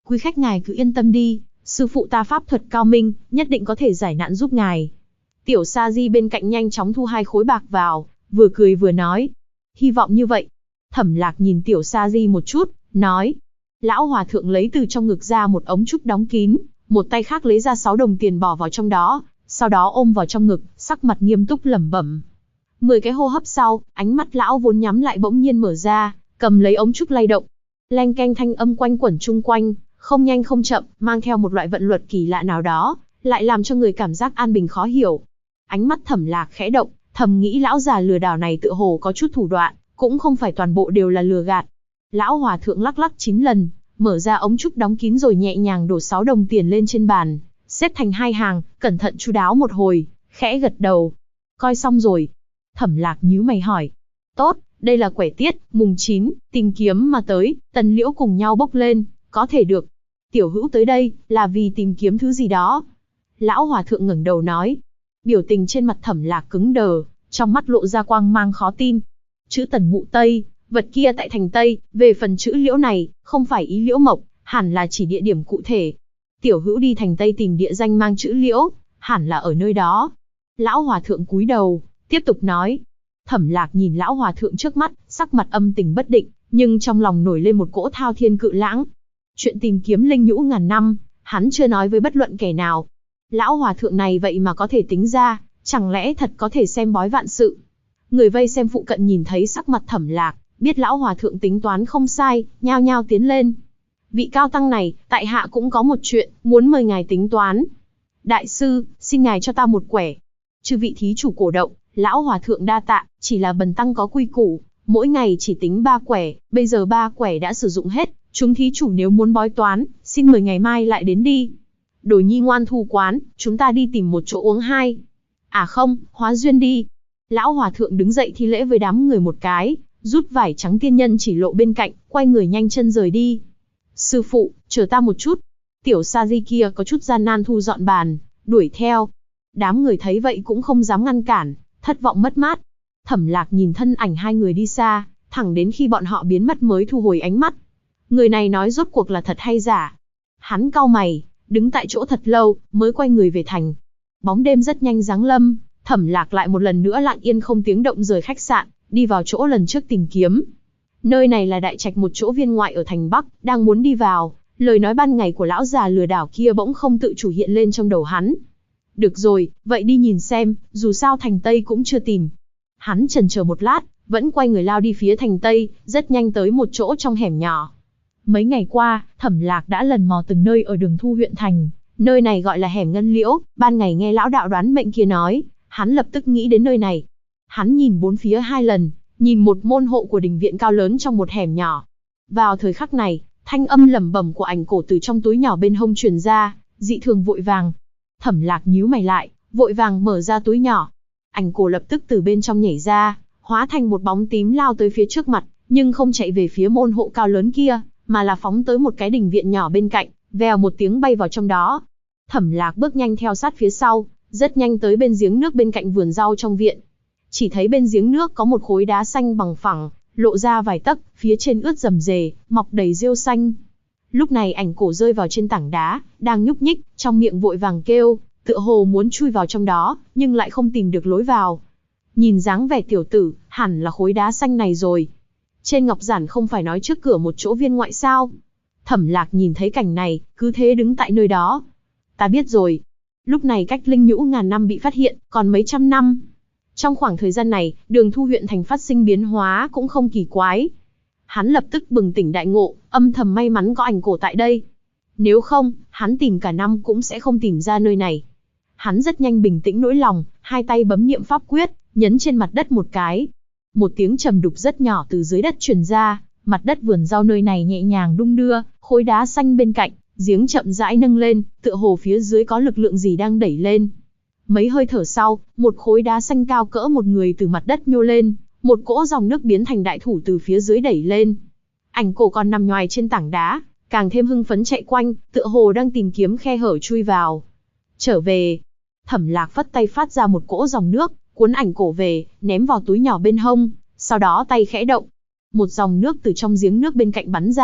Quý khách ngài cứ yên tâm đi, sư phụ ta pháp thuật cao minh, nhất định có thể giải nạn giúp ngài. Tiểu Sa Di bên cạnh nhanh chóng thu 2 khối bạc vào, vừa cười vừa nói. Hy vọng như vậy. Thẩm Lạc nhìn Tiểu Sa Di một chút, nói. Lão hòa thượng lấy từ trong ngực ra một ống trúc đóng kín, một tay khác lấy ra 6 đồng tiền bỏ vào trong đó, sau đó ôm vào trong ngực, sắc mặt nghiêm túc lẩm bẩm. 10 cái hô hấp sau, ánh mắt lão vốn nhắm lại bỗng nhiên mở ra, cầm lấy ống trúc lay động. Leng keng thanh âm quanh quẩn chung quanh, không nhanh không chậm, mang theo một loại vận luật kỳ lạ nào đó, lại làm cho người cảm giác an bình khó hiểu. Ánh mắt Thẩm Lạc khẽ động, thầm nghĩ lão già lừa đảo này tựa hồ có chút thủ đoạn, cũng không phải toàn bộ đều là lừa gạt. Lão hòa thượng lắc lắc 9 lần, mở ra ống trúc đóng kín rồi nhẹ nhàng đổ 6 đồng tiền lên trên bàn, xếp thành 2 hàng, cẩn thận chu đáo một hồi, khẽ gật đầu. Coi xong rồi. Thẩm Lạc nhíu mày hỏi. Tốt, đây là quẻ tiết, mùng 9, tìm kiếm mà tới, Tần Liễu cùng nhau bốc lên, có thể được. Tiểu hữu tới đây, là vì tìm kiếm thứ gì đó. Lão hòa thượng ngẩng đầu nói. Biểu tình trên mặt Thẩm Lạc cứng đờ, trong mắt lộ ra quang mang khó tin. Chữ Tần Ngụ Tây, vật kia tại thành Tây, về phần chữ Liễu này, không phải ý Liễu Mộc, hẳn là chỉ địa điểm cụ thể. Tiểu hữu đi thành Tây tìm địa danh mang chữ Liễu, hẳn là ở nơi đó. Lão hòa thượng cúi đầu, tiếp tục nói. Thẩm Lạc nhìn lão hòa thượng trước mắt, sắc mặt âm tình bất định, nhưng trong lòng nổi lên một cỗ thao thiên cự lãng. Chuyện tìm kiếm linh nhũ ngàn năm, hắn chưa nói với bất luận kẻ nào. Lão hòa thượng này vậy mà có thể tính ra, chẳng lẽ thật có thể xem bói vạn sự. Người vây xem phụ cận nhìn thấy sắc mặt Thẩm Lạc, biết lão hòa thượng tính toán không sai, nhao nhao tiến lên. Vị cao tăng này, tại hạ cũng có một chuyện, muốn mời ngài tính toán. Đại sư, xin ngài cho ta một quẻ. Chư vị thí chủ cổ động, lão hòa thượng đa tạ, chỉ là bần tăng có quy củ, mỗi ngày chỉ tính 3 quẻ, bây giờ 3 quẻ đã sử dụng hết, chúng thí chủ nếu muốn bói toán, xin mời ngày mai lại đến đi. Đồ nhi ngoan thu quán, chúng ta đi tìm một chỗ uống 2. À không, hóa duyên đi. Lão hòa thượng đứng dậy thi lễ với đám người một cái, rút vải trắng tiên nhân chỉ lộ bên cạnh, quay người nhanh chân rời đi. Sư phụ, chờ ta một chút. Tiểu Sa Di kia có chút gian nan thu dọn bàn, đuổi theo. Đám người thấy vậy cũng không dám ngăn cản, thất vọng mất mát. Thẩm Lạc nhìn thân ảnh 2 người đi xa, thẳng đến khi bọn họ biến mất mới thu hồi ánh mắt. Người này nói rốt cuộc là thật hay giả? Hắn cau mày, đứng tại chỗ thật lâu, mới quay người về thành. Bóng đêm rất nhanh giáng lâm, Thẩm Lạc lại một lần nữa lặng yên không tiếng động rời khách sạn, đi vào chỗ lần trước tìm kiếm. Nơi này là đại trạch một chỗ viên ngoại ở thành Bắc, đang muốn đi vào, lời nói ban ngày của lão già lừa đảo kia bỗng không tự chủ hiện lên trong đầu hắn. Được rồi, vậy đi nhìn xem, dù sao thành Tây cũng chưa tìm. Hắn chần chờ một lát, vẫn quay người lao đi phía thành Tây, rất nhanh tới một chỗ trong hẻm nhỏ. Mấy ngày qua, Thẩm Lạc đã lần mò từng nơi ở Đường Thu huyện thành, nơi này gọi là hẻm Ngân Liễu, ban ngày nghe lão đạo đoán mệnh kia nói, hắn lập tức nghĩ đến nơi này. Hắn nhìn bốn phía 2 lần, nhìn một môn hộ của đình viện cao lớn trong một hẻm nhỏ. Vào thời khắc này, thanh âm lẩm bẩm của Ảnh Cổ từ trong túi nhỏ bên hông truyền ra, dị thường vội vàng. Thẩm Lạc nhíu mày lại, vội vàng mở ra túi nhỏ. Ảnh Cổ lập tức từ bên trong nhảy ra, hóa thành một bóng tím lao tới phía trước mặt, nhưng không chạy về phía môn hộ cao lớn kia, mà là phóng tới một cái đình viện nhỏ bên cạnh, vèo một tiếng bay vào trong đó. Thẩm Lạc bước nhanh theo sát phía sau, rất nhanh tới bên giếng nước bên cạnh vườn rau trong viện. Chỉ thấy bên giếng nước có một khối đá xanh bằng phẳng, lộ ra vài tấc, phía trên ướt rầm rề, mọc đầy rêu xanh. Lúc này Ảnh Cổ rơi vào trên tảng đá, đang nhúc nhích, trong miệng vội vàng kêu, tựa hồ muốn chui vào trong đó, nhưng lại không tìm được lối vào. Nhìn dáng vẻ tiểu tử, hẳn là khối đá xanh này rồi. Trên ngọc giản không phải nói trước cửa một chỗ viên ngoại sao? Thẩm Lạc nhìn thấy cảnh này, cứ thế đứng tại nơi đó. Ta biết rồi. Lúc này cách linh nhũ ngàn năm bị phát hiện, còn mấy trăm năm. Trong khoảng thời gian này, Đường Thu huyện thành phát sinh biến hóa cũng không kỳ quái. Hắn lập tức bừng tỉnh đại ngộ, âm thầm may mắn có Ảnh Cổ tại đây. Nếu không, hắn tìm cả năm cũng sẽ không tìm ra nơi này. Hắn rất nhanh bình tĩnh nỗi lòng, 2 tay bấm niệm pháp quyết, nhấn trên mặt đất một cái. Một tiếng trầm đục rất nhỏ từ dưới đất truyền ra, mặt đất vườn rau nơi này nhẹ nhàng đung đưa, khối đá xanh bên cạnh, giếng chậm rãi nâng lên, tựa hồ phía dưới có lực lượng gì đang đẩy lên. Mấy hơi thở sau, một khối đá xanh cao cỡ một người từ mặt đất nhô lên, một cỗ dòng nước biến thành đại thủ từ phía dưới đẩy lên. Ảnh Cổ còn nằm nhoài trên tảng đá, càng thêm hưng phấn chạy quanh, tựa hồ đang tìm kiếm khe hở chui vào. Trở về. Thẩm Lạc phất tay phát ra một cỗ dòng nước, cuốn Ảnh Cổ về, ném vào túi nhỏ bên hông, sau đó tay khẽ động. Một dòng nước từ trong giếng nước bên cạnh bắn ra,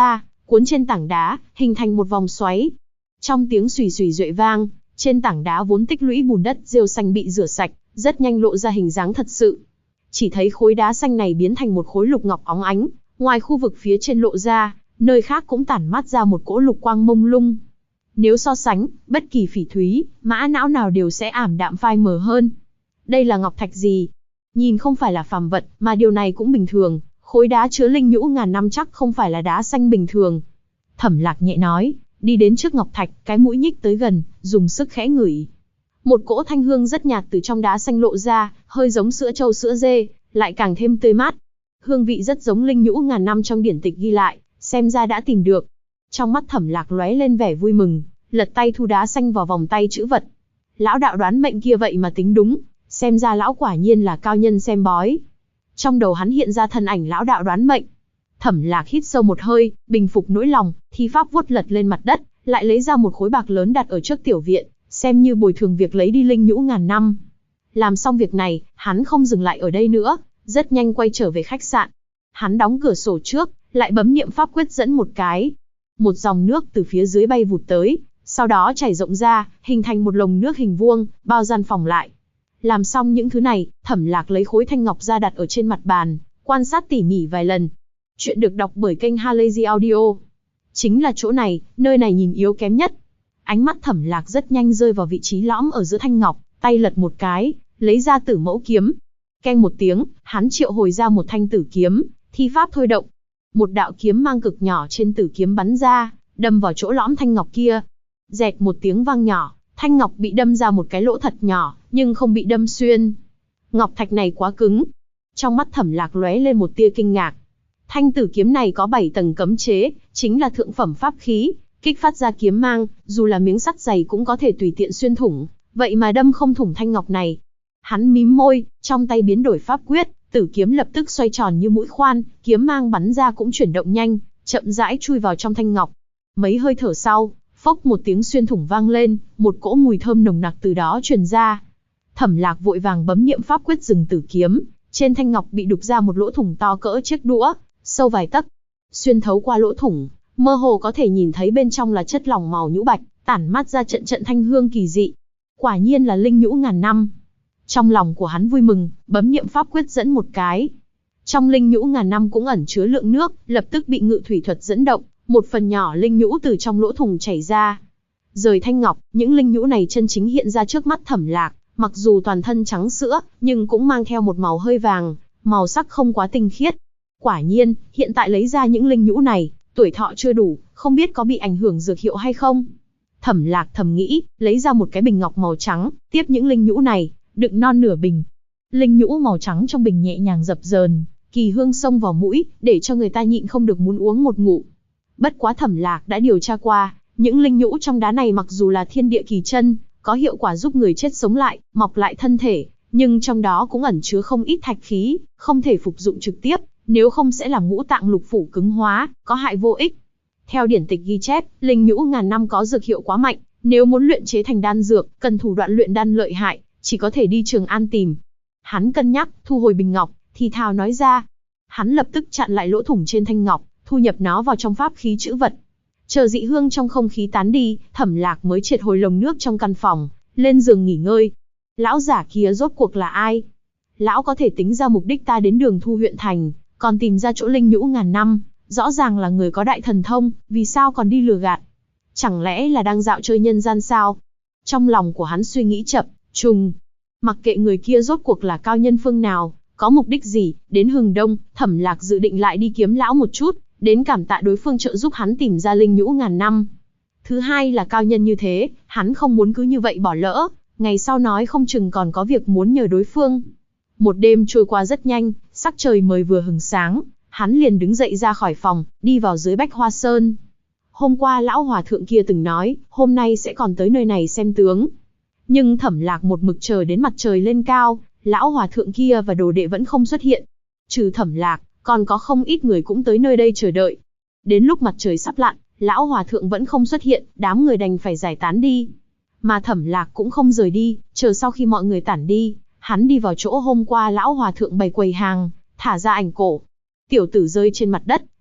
cuốn trên tảng đá, hình thành một vòng xoáy. Trong tiếng xùy xùy duệ vang, trên tảng đá vốn tích lũy bùn đất rêu xanh bị rửa sạch, rất nhanh lộ ra hình dáng thật sự. Chỉ thấy khối đá xanh này biến thành một khối lục ngọc óng ánh, ngoài khu vực phía trên lộ ra, nơi khác cũng tản mát ra một cỗ lục quang mông lung. Nếu so sánh, bất kỳ phỉ thúy, mã não nào đều sẽ ảm đạm phai mờ hơn. Đây là ngọc thạch gì? Nhìn không phải là phàm vật, mà điều này cũng bình thường, khối đá chứa linh nhũ ngàn năm chắc không phải là đá xanh bình thường. Thẩm Lạc nhẹ nói, đi đến trước ngọc thạch, cái mũi nhích tới gần, dùng sức khẽ ngửi. Một cỗ thanh hương rất nhạt từ trong đá xanh lộ ra, hơi giống sữa trâu sữa dê, lại càng thêm tươi mát. Hương vị rất giống linh nhũ ngàn năm trong điển tịch ghi lại, xem ra đã tìm được. Trong mắt Thẩm Lạc lóe lên vẻ vui mừng, lật tay thu đá xanh vào vòng tay chữ vật. Lão đạo đoán mệnh kia vậy mà tính đúng, xem ra lão quả nhiên là cao nhân xem bói. Trong đầu hắn hiện ra thân ảnh lão đạo đoán mệnh. Thẩm Lạc hít sâu một hơi, bình phục nỗi lòng, thi pháp vuốt lật lên mặt đất, lại lấy ra một khối bạc lớn đặt ở trước tiểu viện, xem như bồi thường việc lấy đi linh nhũ ngàn năm. Làm xong việc này, hắn không dừng lại ở đây nữa, rất nhanh quay trở về khách sạn. Hắn đóng cửa sổ trước, lại bấm niệm pháp quyết dẫn một cái. Một dòng nước từ phía dưới bay vụt tới, sau đó chảy rộng ra, hình thành một lồng nước hình vuông, bao gian phòng lại. Làm xong những thứ này, Thẩm Lạc lấy khối thanh ngọc ra đặt ở trên mặt bàn, quan sát tỉ mỉ vài lần. Chuyện được đọc bởi kênh Halazy Audio. Chính là chỗ này, nơi này nhìn yếu kém nhất. Ánh mắt Thẩm Lạc rất nhanh rơi vào vị trí lõm ở giữa thanh ngọc, tay lật một cái, lấy ra Tử Mẫu kiếm. Keng một tiếng, hắn triệu hồi ra một thanh tử kiếm, thi pháp thôi động. Một đạo kiếm mang cực nhỏ trên tử kiếm bắn ra, đâm vào chỗ lõm thanh ngọc kia. Dẹt một tiếng vang nhỏ, thanh ngọc bị đâm ra một cái lỗ thật nhỏ, nhưng không bị đâm xuyên. Ngọc thạch này quá cứng. Trong mắt Thẩm Lạc lóe lên một tia kinh ngạc. Thanh tử kiếm này có 7 tầng cấm chế, chính là thượng phẩm pháp khí, kích phát ra kiếm mang, dù là miếng sắt dày cũng có thể tùy tiện xuyên thủng, vậy mà đâm không thủng thanh ngọc này. Hắn mím môi, trong tay biến đổi pháp quyết, tử kiếm lập tức xoay tròn như mũi khoan, kiếm mang bắn ra cũng chuyển động nhanh, chậm rãi chui vào trong thanh ngọc. Mấy hơi thở sau, phốc một tiếng xuyên thủng vang lên, một cỗ mùi thơm nồng nặc từ đó truyền ra. Thẩm Lạc vội vàng bấm niệm pháp quyết dừng tử kiếm, trên thanh ngọc bị đục ra một lỗ thủng to cỡ chiếc đũa, sâu vài tấc. Xuyên thấu qua lỗ thủng, mơ hồ có thể nhìn thấy bên trong là chất lỏng màu nhũ bạch, tản mát ra trận trận thanh hương kỳ dị. Quả nhiên là linh nhũ ngàn năm. Trong lòng của hắn vui mừng, bấm niệm pháp quyết dẫn một cái. Trong linh nhũ ngàn năm cũng ẩn chứa lượng nước, lập tức bị ngự thủy thuật dẫn động, một phần nhỏ linh nhũ từ trong lỗ thủng chảy ra. Rời thanh ngọc, những linh nhũ này chân chính hiện ra trước mắt Thẩm Lạc, mặc dù toàn thân trắng sữa, nhưng cũng mang theo một màu hơi vàng, màu sắc không quá tinh khiết. Quả nhiên, hiện tại lấy ra những linh nhũ này, tuổi thọ chưa đủ, không biết có bị ảnh hưởng dược hiệu hay không. Thẩm Lạc thầm nghĩ, lấy ra một cái bình ngọc màu trắng, tiếp những linh nhũ này, đựng non nửa bình. Linh nhũ màu trắng trong bình nhẹ nhàng dập dờn, kỳ hương xông vào mũi, để cho người ta nhịn không được muốn uống một ngụm. Bất quá Thẩm Lạc đã điều tra qua, những linh nhũ trong đá này mặc dù là thiên địa kỳ chân, có hiệu quả giúp người chết sống lại, mọc lại thân thể, nhưng trong đó cũng ẩn chứa không ít thạch khí, không thể phục dụng trực tiếp, nếu không sẽ làm ngũ tạng lục phủ cứng hóa, có hại vô ích. Theo điển tịch ghi chép, linh nhũ ngàn năm có dược hiệu quá mạnh, nếu muốn luyện chế thành đan dược, cần thủ đoạn luyện đan lợi hại, chỉ có thể đi Trường An tìm. Hắn cân nhắc, thu hồi bình ngọc, thì thào nói ra. Hắn lập tức chặn lại lỗ thủng trên thanh ngọc, thu nhập nó vào trong pháp khí chữ vật. Chờ dị hương trong không khí tán đi, Thẩm Lạc mới triệt hồi lồng nước trong căn phòng, lên giường nghỉ ngơi. Lão giả kia rốt cuộc là ai? Lão có thể tính ra mục đích ta đến Đường Thu huyện thành, còn tìm ra chỗ linh nhũ ngàn năm, rõ ràng là người có đại thần thông, vì sao còn đi lừa gạt? Chẳng lẽ là đang dạo chơi nhân gian sao? Trong lòng của hắn suy nghĩ chập trùng. Mặc kệ người kia rốt cuộc là cao nhân phương nào, có mục đích gì, đến Hừng Đông, Thẩm Lạc dự định lại đi kiếm lão một chút, đến cảm tạ đối phương trợ giúp hắn tìm ra linh nhũ ngàn năm. Thứ hai là cao nhân như thế, hắn không muốn cứ như vậy bỏ lỡ, ngày sau nói không chừng còn có việc muốn nhờ đối phương. Một đêm trôi qua rất nhanh, sắc trời mới vừa hừng sáng, hắn liền đứng dậy ra khỏi phòng, đi vào dưới Bách Hoa Sơn. Hôm qua lão hòa thượng kia từng nói, hôm nay sẽ còn tới nơi này xem tướng. Nhưng Thẩm Lạc một mực chờ đến mặt trời lên cao, lão hòa thượng kia và đồ đệ vẫn không xuất hiện. Trừ Thẩm Lạc, còn có không ít người cũng tới nơi đây chờ đợi. Đến lúc mặt trời sắp lặn, lão hòa thượng vẫn không xuất hiện, đám người đành phải giải tán đi. Mà Thẩm Lạc cũng không rời đi, chờ sau khi mọi người tản đi, hắn đi vào chỗ hôm qua lão hòa thượng bày quầy hàng, thả ra ảnh cổ. Tiểu tử rơi trên mặt đất,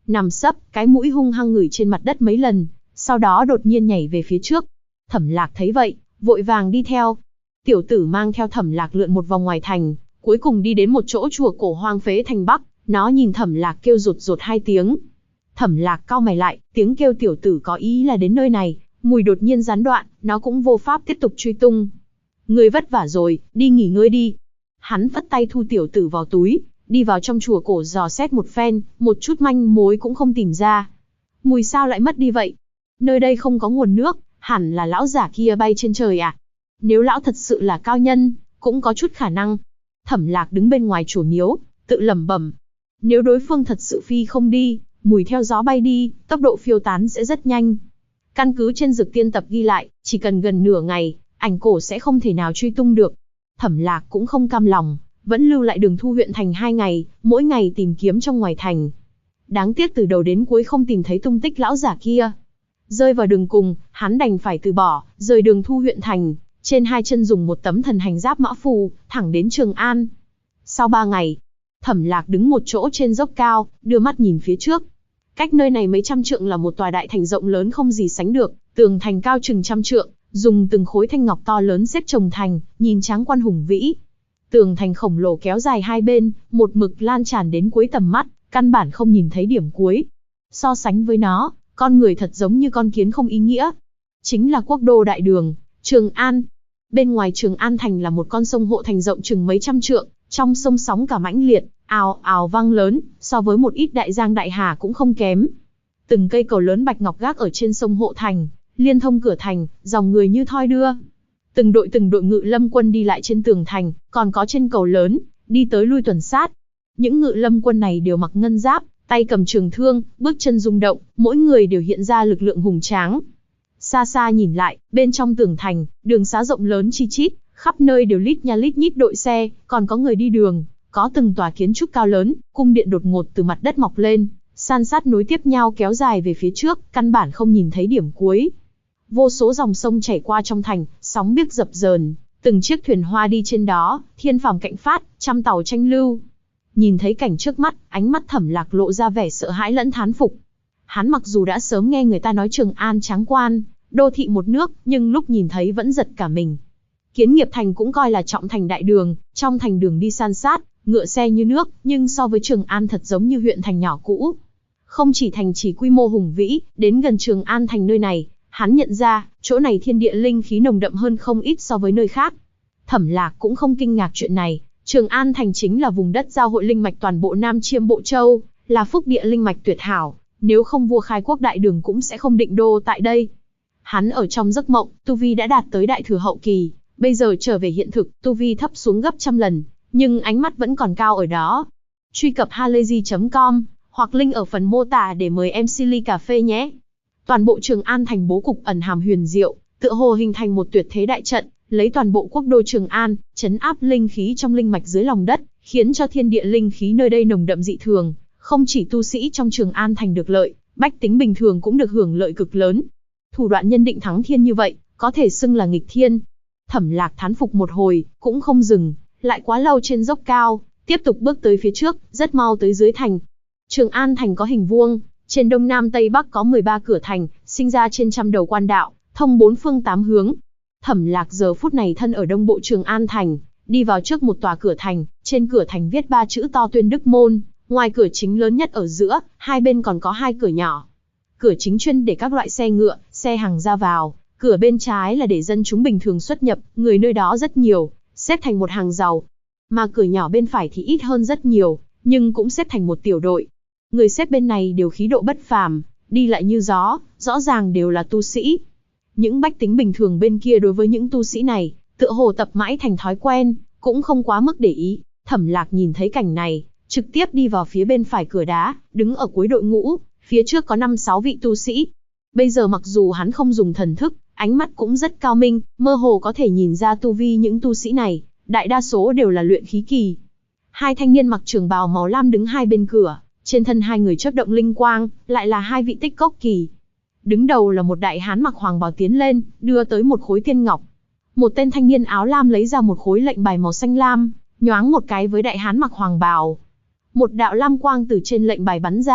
nằm sấp, cái mũi hung hăng ngửi trên mặt đất mấy lần, sau đó đột nhiên nhảy về phía trước. Thẩm Lạc thấy vậy, vội vàng đi theo. Tiểu tử mang theo Thẩm Lạc lượn một vòng ngoài thành, cuối cùng đi đến một chỗ chùa cổ hoang phế thành Bắc, nó nhìn Thẩm Lạc kêu rụt rụt hai tiếng. Thẩm Lạc cau mày lại, tiếng kêu tiểu tử có ý là đến nơi này, mùi đột nhiên gián đoạn, nó cũng vô pháp tiếp tục truy tung. Ngươi vất vả rồi, đi nghỉ ngơi đi. Hắn vất tay thu tiểu tử vào túi, đi vào trong chùa cổ dò xét một phen, một chút manh mối cũng không tìm ra. Mùi sao lại mất đi vậy? Nơi đây không có nguồn nước, hẳn là lão giả kia bay trên trời à? Nếu lão thật sự là cao nhân, cũng có chút khả năng. Thẩm Lạc đứng bên ngoài chùa miếu, tự lẩm bẩm. Nếu đối phương thật sự phi không đi, mùi theo gió bay đi, tốc độ phiêu tán sẽ rất nhanh. Căn cứ trên Dược Tiên Tập ghi lại, chỉ cần gần nửa ngày, ảnh cổ sẽ không thể nào truy tung được. Thẩm Lạc cũng không cam lòng, vẫn lưu lại Đường Thu huyện thành 2 ngày, mỗi ngày tìm kiếm trong ngoài thành. Đáng tiếc từ đầu đến cuối không tìm thấy tung tích lão giả kia. Rơi vào đường cùng, hắn đành phải từ bỏ, rời Đường Thu huyện thành, trên hai chân dùng một tấm thần hành giáp mã phù, thẳng đến Trường An. Sau 3 ngày, Thẩm Lạc đứng một chỗ trên dốc cao, đưa mắt nhìn phía trước. Cách nơi này mấy trăm trượng là một tòa đại thành rộng lớn không gì sánh được, tường thành cao chừng trăm trượng, dùng từng khối thanh ngọc to lớn xếp chồng thành, nhìn tráng quan hùng vĩ. Tường thành khổng lồ kéo dài hai bên, một mực lan tràn đến cuối tầm mắt, căn bản không nhìn thấy điểm cuối. So sánh với nó, con người thật giống như con kiến không ý nghĩa. Chính là quốc đô đại đường, Trường An. Bên ngoài Trường An thành là một con sông hộ thành rộng chừng mấy trăm trượng, trong sông sóng cả mãnh liệt, ào ào vang lớn, so với một ít đại giang đại hà cũng không kém. Từng cây cầu lớn bạch ngọc gác ở trên sông hộ thành, liên thông cửa thành, dòng người như thoi đưa. Từng đội ngự lâm quân đi lại trên tường thành, còn có trên cầu lớn, đi tới lui tuần sát. Những ngự lâm quân này đều mặc ngân giáp, tay cầm trường thương, bước chân rung động, mỗi người đều hiện ra lực lượng hùng tráng. Xa xa nhìn lại, bên trong tường thành, đường xá rộng lớn chi chít, khắp nơi đều lít nha lít nhít đội xe, còn có người đi đường, có từng tòa kiến trúc cao lớn, cung điện đột ngột từ mặt đất mọc lên, san sát nối tiếp nhau kéo dài về phía trước, căn bản không nhìn thấy điểm cuối. Vô số dòng sông chảy qua trong thành, sóng biếc dập dờn, từng chiếc thuyền hoa đi trên đó, thiên phàm cạnh phát, trăm tàu tranh lưu. Nhìn thấy cảnh trước mắt, ánh mắt Thẩm Lạc lộ ra vẻ sợ hãi lẫn thán phục. Hắn mặc dù đã sớm nghe người ta nói Trường An tráng quan, đô thị một nước, nhưng lúc nhìn thấy vẫn giật cả mình. Kiến Nghiệp thành cũng coi là trọng thành đại đường, trong thành đường đi san sát, ngựa xe như nước, nhưng so với Trường An thật giống như huyện thành nhỏ cũ. Không chỉ thành chỉ quy mô hùng vĩ, đến gần Trường An thành nơi này, hắn nhận ra, chỗ này thiên địa linh khí nồng đậm hơn không ít so với nơi khác. Thẩm Lạc cũng không kinh ngạc chuyện này, Trường An thành chính là vùng đất giao hội linh mạch toàn bộ Nam Chiêm Bộ Châu, là phúc địa linh mạch tuyệt hảo, nếu không vua khai quốc đại đường cũng sẽ không định đô tại đây. Hắn ở trong giấc mộng, tu vi đã đạt tới đại thừa hậu kỳ, bây giờ trở về hiện thực, tu vi thấp xuống gấp trăm lần, nhưng ánh mắt vẫn còn cao ở đó. Truy cập halayzi.com hoặc link ở phần mô tả để mời em Silly cà phê nhé. Toàn bộ Trường An thành bố cục ẩn hàm huyền diệu, tựa hồ hình thành một tuyệt thế đại trận, lấy toàn bộ quốc đô Trường An, trấn áp linh khí trong linh mạch dưới lòng đất, khiến cho thiên địa linh khí nơi đây nồng đậm dị thường, không chỉ tu sĩ trong Trường An thành được lợi, bách tính bình thường cũng được hưởng lợi cực lớn. Thủ đoạn nhân định thắng thiên như vậy, có thể xưng là nghịch thiên. Thẩm Lạc thán phục một hồi, cũng không dừng, lại quá lâu trên dốc cao, tiếp tục bước tới phía trước, rất mau tới dưới thành. Trường An thành có hình vuông, trên đông nam tây bắc có 13 cửa thành, sinh ra trên trăm đầu quan đạo, thông bốn phương tám hướng. Thẩm Lạc giờ phút này thân ở đông bộ Trường An thành, đi vào trước một tòa cửa thành, trên cửa thành viết 3 chữ to Tuyên Đức môn, ngoài cửa chính lớn nhất ở giữa, hai bên còn có 2 cửa nhỏ. Cửa chính chuyên để các loại xe ngựa, xe hàng ra vào, cửa bên trái là để dân chúng bình thường xuất nhập, người nơi đó rất nhiều, xếp thành một hàng giàu. Mà cửa nhỏ bên phải thì ít hơn rất nhiều, nhưng cũng xếp thành một tiểu đội. Người xếp bên này đều khí độ bất phàm, đi lại như gió, rõ ràng đều là tu sĩ. Những bách tính bình thường bên kia đối với những tu sĩ này, tựa hồ tập mãi thành thói quen, cũng không quá mức để ý. Thẩm Lạc nhìn thấy cảnh này, trực tiếp đi vào phía bên phải cửa đá, đứng ở cuối đội ngũ, phía trước có 5-6 vị tu sĩ. Bây giờ mặc dù hắn không dùng thần thức, ánh mắt cũng rất cao minh, mơ hồ có thể nhìn ra tu vi những tu sĩ này, đại đa số đều là luyện khí kỳ. 2 thanh niên mặc trường bào màu lam đứng hai bên cửa, trên thân 2 người chớp động linh quang, lại là 2 vị tích cốc kỳ. Đứng đầu là một đại hán mặc hoàng bào tiến lên, đưa tới một khối tiên ngọc. Một tên thanh niên áo lam lấy ra một khối lệnh bài màu xanh lam, nhoáng một cái với đại hán mặc hoàng bào. Một đạo lam quang từ trên lệnh bài bắn ra,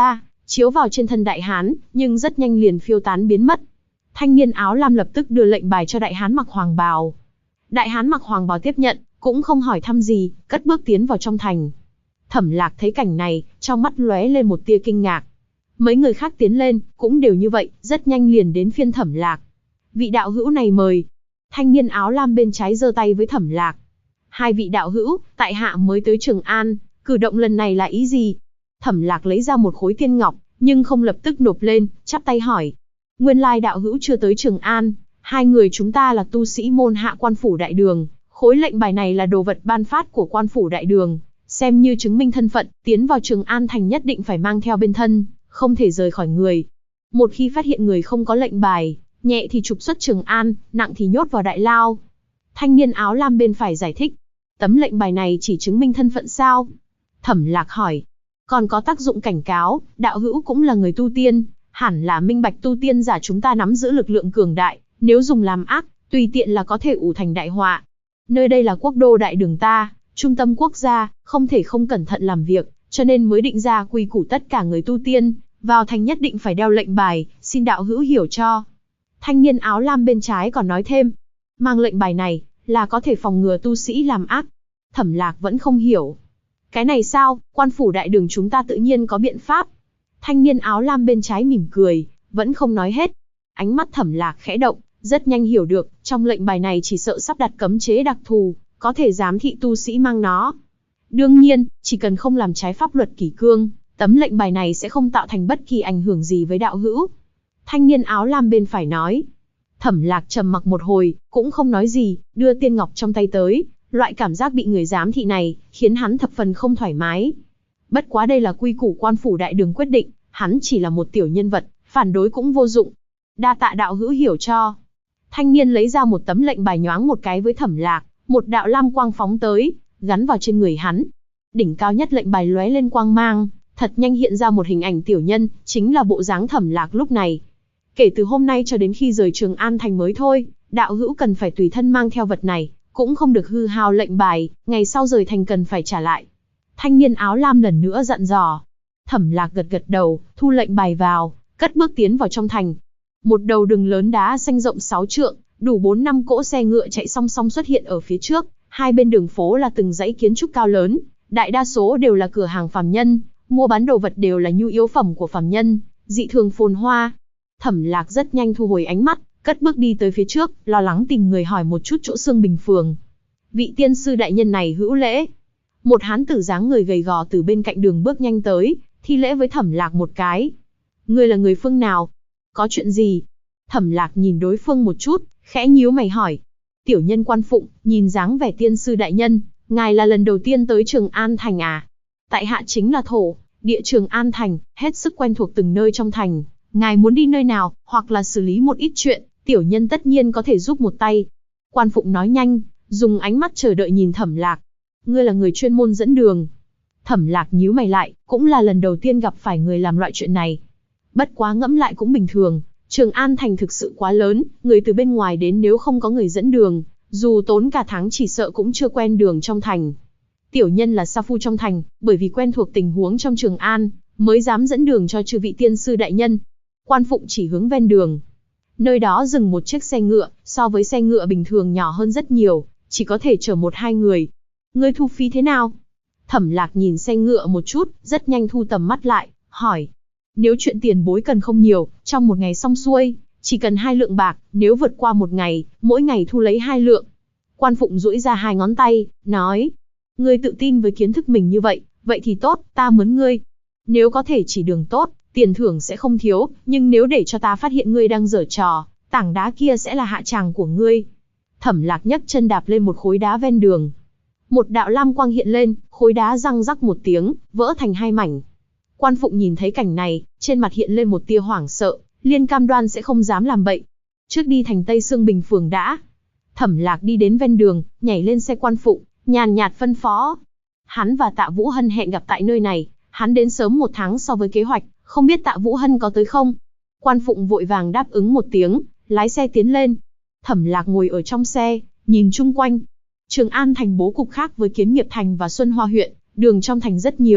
chiếu vào trên thân đại hán, nhưng rất nhanh liền phiêu tán biến mất. Thanh niên áo lam lập tức đưa lệnh bài cho đại hán mặc hoàng bào. Đại hán mặc hoàng bào tiếp nhận, cũng không hỏi thăm gì, cất bước tiến vào trong thành. Thẩm Lạc thấy cảnh này, trong mắt lóe lên một tia kinh ngạc. Mấy người khác tiến lên, cũng đều như vậy, rất nhanh liền đến phiên Thẩm Lạc. Vị đạo hữu này mời. Thanh niên áo lam bên trái giơ tay với Thẩm Lạc. Hai vị đạo hữu, tại hạ mới tới Trường An, cử động lần này là ý gì? Thẩm Lạc lấy ra một khối tiên ngọc, nhưng không lập tức nộp lên, chắp tay hỏi. Nguyên lai đạo hữu chưa tới Trường An, hai người chúng ta là tu sĩ môn hạ quan phủ đại đường, khối lệnh bài này là đồ vật ban phát của quan phủ đại đường, xem như chứng minh thân phận, tiến vào Trường An thành nhất định phải mang theo bên thân, không thể rời khỏi người. Một khi phát hiện người không có lệnh bài, nhẹ thì trục xuất Trường An, nặng thì nhốt vào đại lao. Thanh niên áo lam bên phải giải thích. Tấm lệnh bài này chỉ chứng minh thân phận sao? Thẩm Lạc hỏi. Còn có tác dụng cảnh cáo, đạo hữu cũng là người tu tiên, hẳn là minh bạch tu tiên giả chúng ta nắm giữ lực lượng cường đại, nếu dùng làm ác, tùy tiện là có thể ủ thành đại họa. Nơi đây là quốc đô đại đường ta, trung tâm quốc gia, không thể không cẩn thận làm việc, cho nên mới định ra quy củ tất cả người tu tiên, vào thành nhất định phải đeo lệnh bài, xin đạo hữu hiểu cho. Thanh niên áo lam bên trái còn nói thêm, mang lệnh bài này, là có thể phòng ngừa tu sĩ làm ác. Thẩm Lạc vẫn không hiểu. Cái này sao, quan phủ đại đường chúng ta tự nhiên có biện pháp. Thanh niên áo lam bên trái mỉm cười, vẫn không nói hết. Ánh mắt Thẩm Lạc khẽ động, rất nhanh hiểu được, trong lệnh bài này chỉ sợ sắp đặt cấm chế đặc thù, có thể giám thị tu sĩ mang nó. Đương nhiên, chỉ cần không làm trái pháp luật kỷ cương, tấm lệnh bài này sẽ không tạo thành bất kỳ ảnh hưởng gì với đạo hữu. Thanh niên áo lam bên phải nói. Thẩm Lạc trầm mặc một hồi, cũng không nói gì, đưa tiên ngọc trong tay tới. Loại cảm giác bị người giám thị này, khiến hắn thập phần không thoải mái. Bất quá đây là quy củ quan phủ đại đường quyết định, hắn chỉ là một tiểu nhân vật, phản đối cũng vô dụng. Đa tạ đạo hữu hiểu cho. Thanh niên lấy ra một tấm lệnh bài nhoáng một cái với Thẩm Lạc, một đạo lam quang phóng tới, gắn vào trên người hắn. Đỉnh cao nhất lệnh bài lóe lên quang mang, thật nhanh hiện ra một hình ảnh tiểu nhân, chính là bộ dáng Thẩm Lạc lúc này. Kể từ hôm nay cho đến khi rời Trường An thành mới thôi, đạo hữu cần phải tùy thân mang theo vật này, cũng không được hư hao lệnh bài, ngày sau rời thành cần phải trả lại. Thanh niên áo lam lần nữa dặn dò. Thẩm Lạc gật gật đầu, thu lệnh bài vào, cất bước tiến vào trong thành. Một đầu đường lớn đá xanh rộng 6 trượng, đủ 4-5 cỗ xe ngựa chạy song song xuất hiện ở phía trước, hai bên đường phố là từng dãy kiến trúc cao lớn, đại đa số đều là cửa hàng phàm nhân, mua bán đồ vật đều là nhu yếu phẩm của phàm nhân, dị thường phồn hoa. Thẩm Lạc rất nhanh thu hồi ánh mắt, cất bước đi tới phía trước, lo lắng tìm người hỏi một chút chỗ Xương Bình phường. Vị tiên sư đại nhân này hữu lễ. Một hán tử dáng người gầy gò từ bên cạnh đường bước nhanh tới, thi lễ với Thẩm Lạc một cái. Ngươi là người phương nào? Có chuyện gì? Thẩm Lạc nhìn đối phương một chút, khẽ nhíu mày hỏi. Tiểu nhân Quan Phụng, nhìn dáng vẻ tiên sư đại nhân, ngài là lần đầu tiên tới Trường An thành à? Tại hạ chính là thổ, địa Trường An thành, hết sức quen thuộc từng nơi trong thành. Ngài muốn đi nơi nào, hoặc là xử lý một ít chuyện, tiểu nhân tất nhiên có thể giúp một tay. Quan Phụng nói nhanh, dùng ánh mắt chờ đợi nhìn Thẩm Lạc. Ngươi là người chuyên môn dẫn đường. Thẩm Lạc nhíu mày lại, cũng là lần đầu tiên gặp phải người làm loại chuyện này. Bất quá ngẫm lại cũng bình thường, Trường An thành thực sự quá lớn, người từ bên ngoài đến nếu không có người dẫn đường, dù tốn cả tháng chỉ sợ cũng chưa quen đường trong thành. Tiểu nhân là sa phu trong thành, bởi vì quen thuộc tình huống trong Trường An, mới dám dẫn đường cho chư vị tiên sư đại nhân. Quan Phụng chỉ hướng ven đường. Nơi đó dừng một chiếc xe ngựa, so với xe ngựa bình thường nhỏ hơn rất nhiều, chỉ có thể chở 1-2 người. Ngươi thu phí thế nào? Thẩm Lạc nhìn xe ngựa một chút, rất nhanh thu tầm mắt lại, hỏi. Nếu chuyện tiền bối cần không nhiều, trong một ngày xong xuôi, chỉ cần 2 lượng bạc, nếu vượt qua một ngày, mỗi ngày thu lấy 2 lượng. Quan Phụng duỗi ra 2 ngón tay, nói. Ngươi tự tin với kiến thức mình như vậy, vậy thì tốt, ta mướn ngươi. Nếu có thể chỉ đường tốt, tiền thưởng sẽ không thiếu, nhưng nếu để cho ta phát hiện ngươi đang giở trò, tảng đá kia sẽ là hạ tràng của ngươi. Thẩm Lạc nhấc chân đạp lên một khối đá ven đường. Một đạo lam quang hiện lên, khối đá răng rắc một tiếng, vỡ thành 2 mảnh. Quan Phụng nhìn thấy cảnh này, trên mặt hiện lên một tia hoảng sợ, liên cam đoan sẽ không dám làm bậy. Trước đi thành Tây Xương Bình phường đã. Thẩm Lạc đi đến ven đường, nhảy lên xe Quan Phụng, nhàn nhạt phân phó. Hắn và Tạ Vũ Hân hẹn gặp tại nơi này, hắn đến sớm 1 tháng so với kế hoạch, không biết Tạ Vũ Hân có tới không? Quan Phụng vội vàng đáp ứng một tiếng, lái xe tiến lên. Thẩm Lạc ngồi ở trong xe, nhìn chung quanh. Trường An thành bố cục khác với Kiến Nghiệp thành và Xuân Hoa huyện, đường trong thành rất nhiều,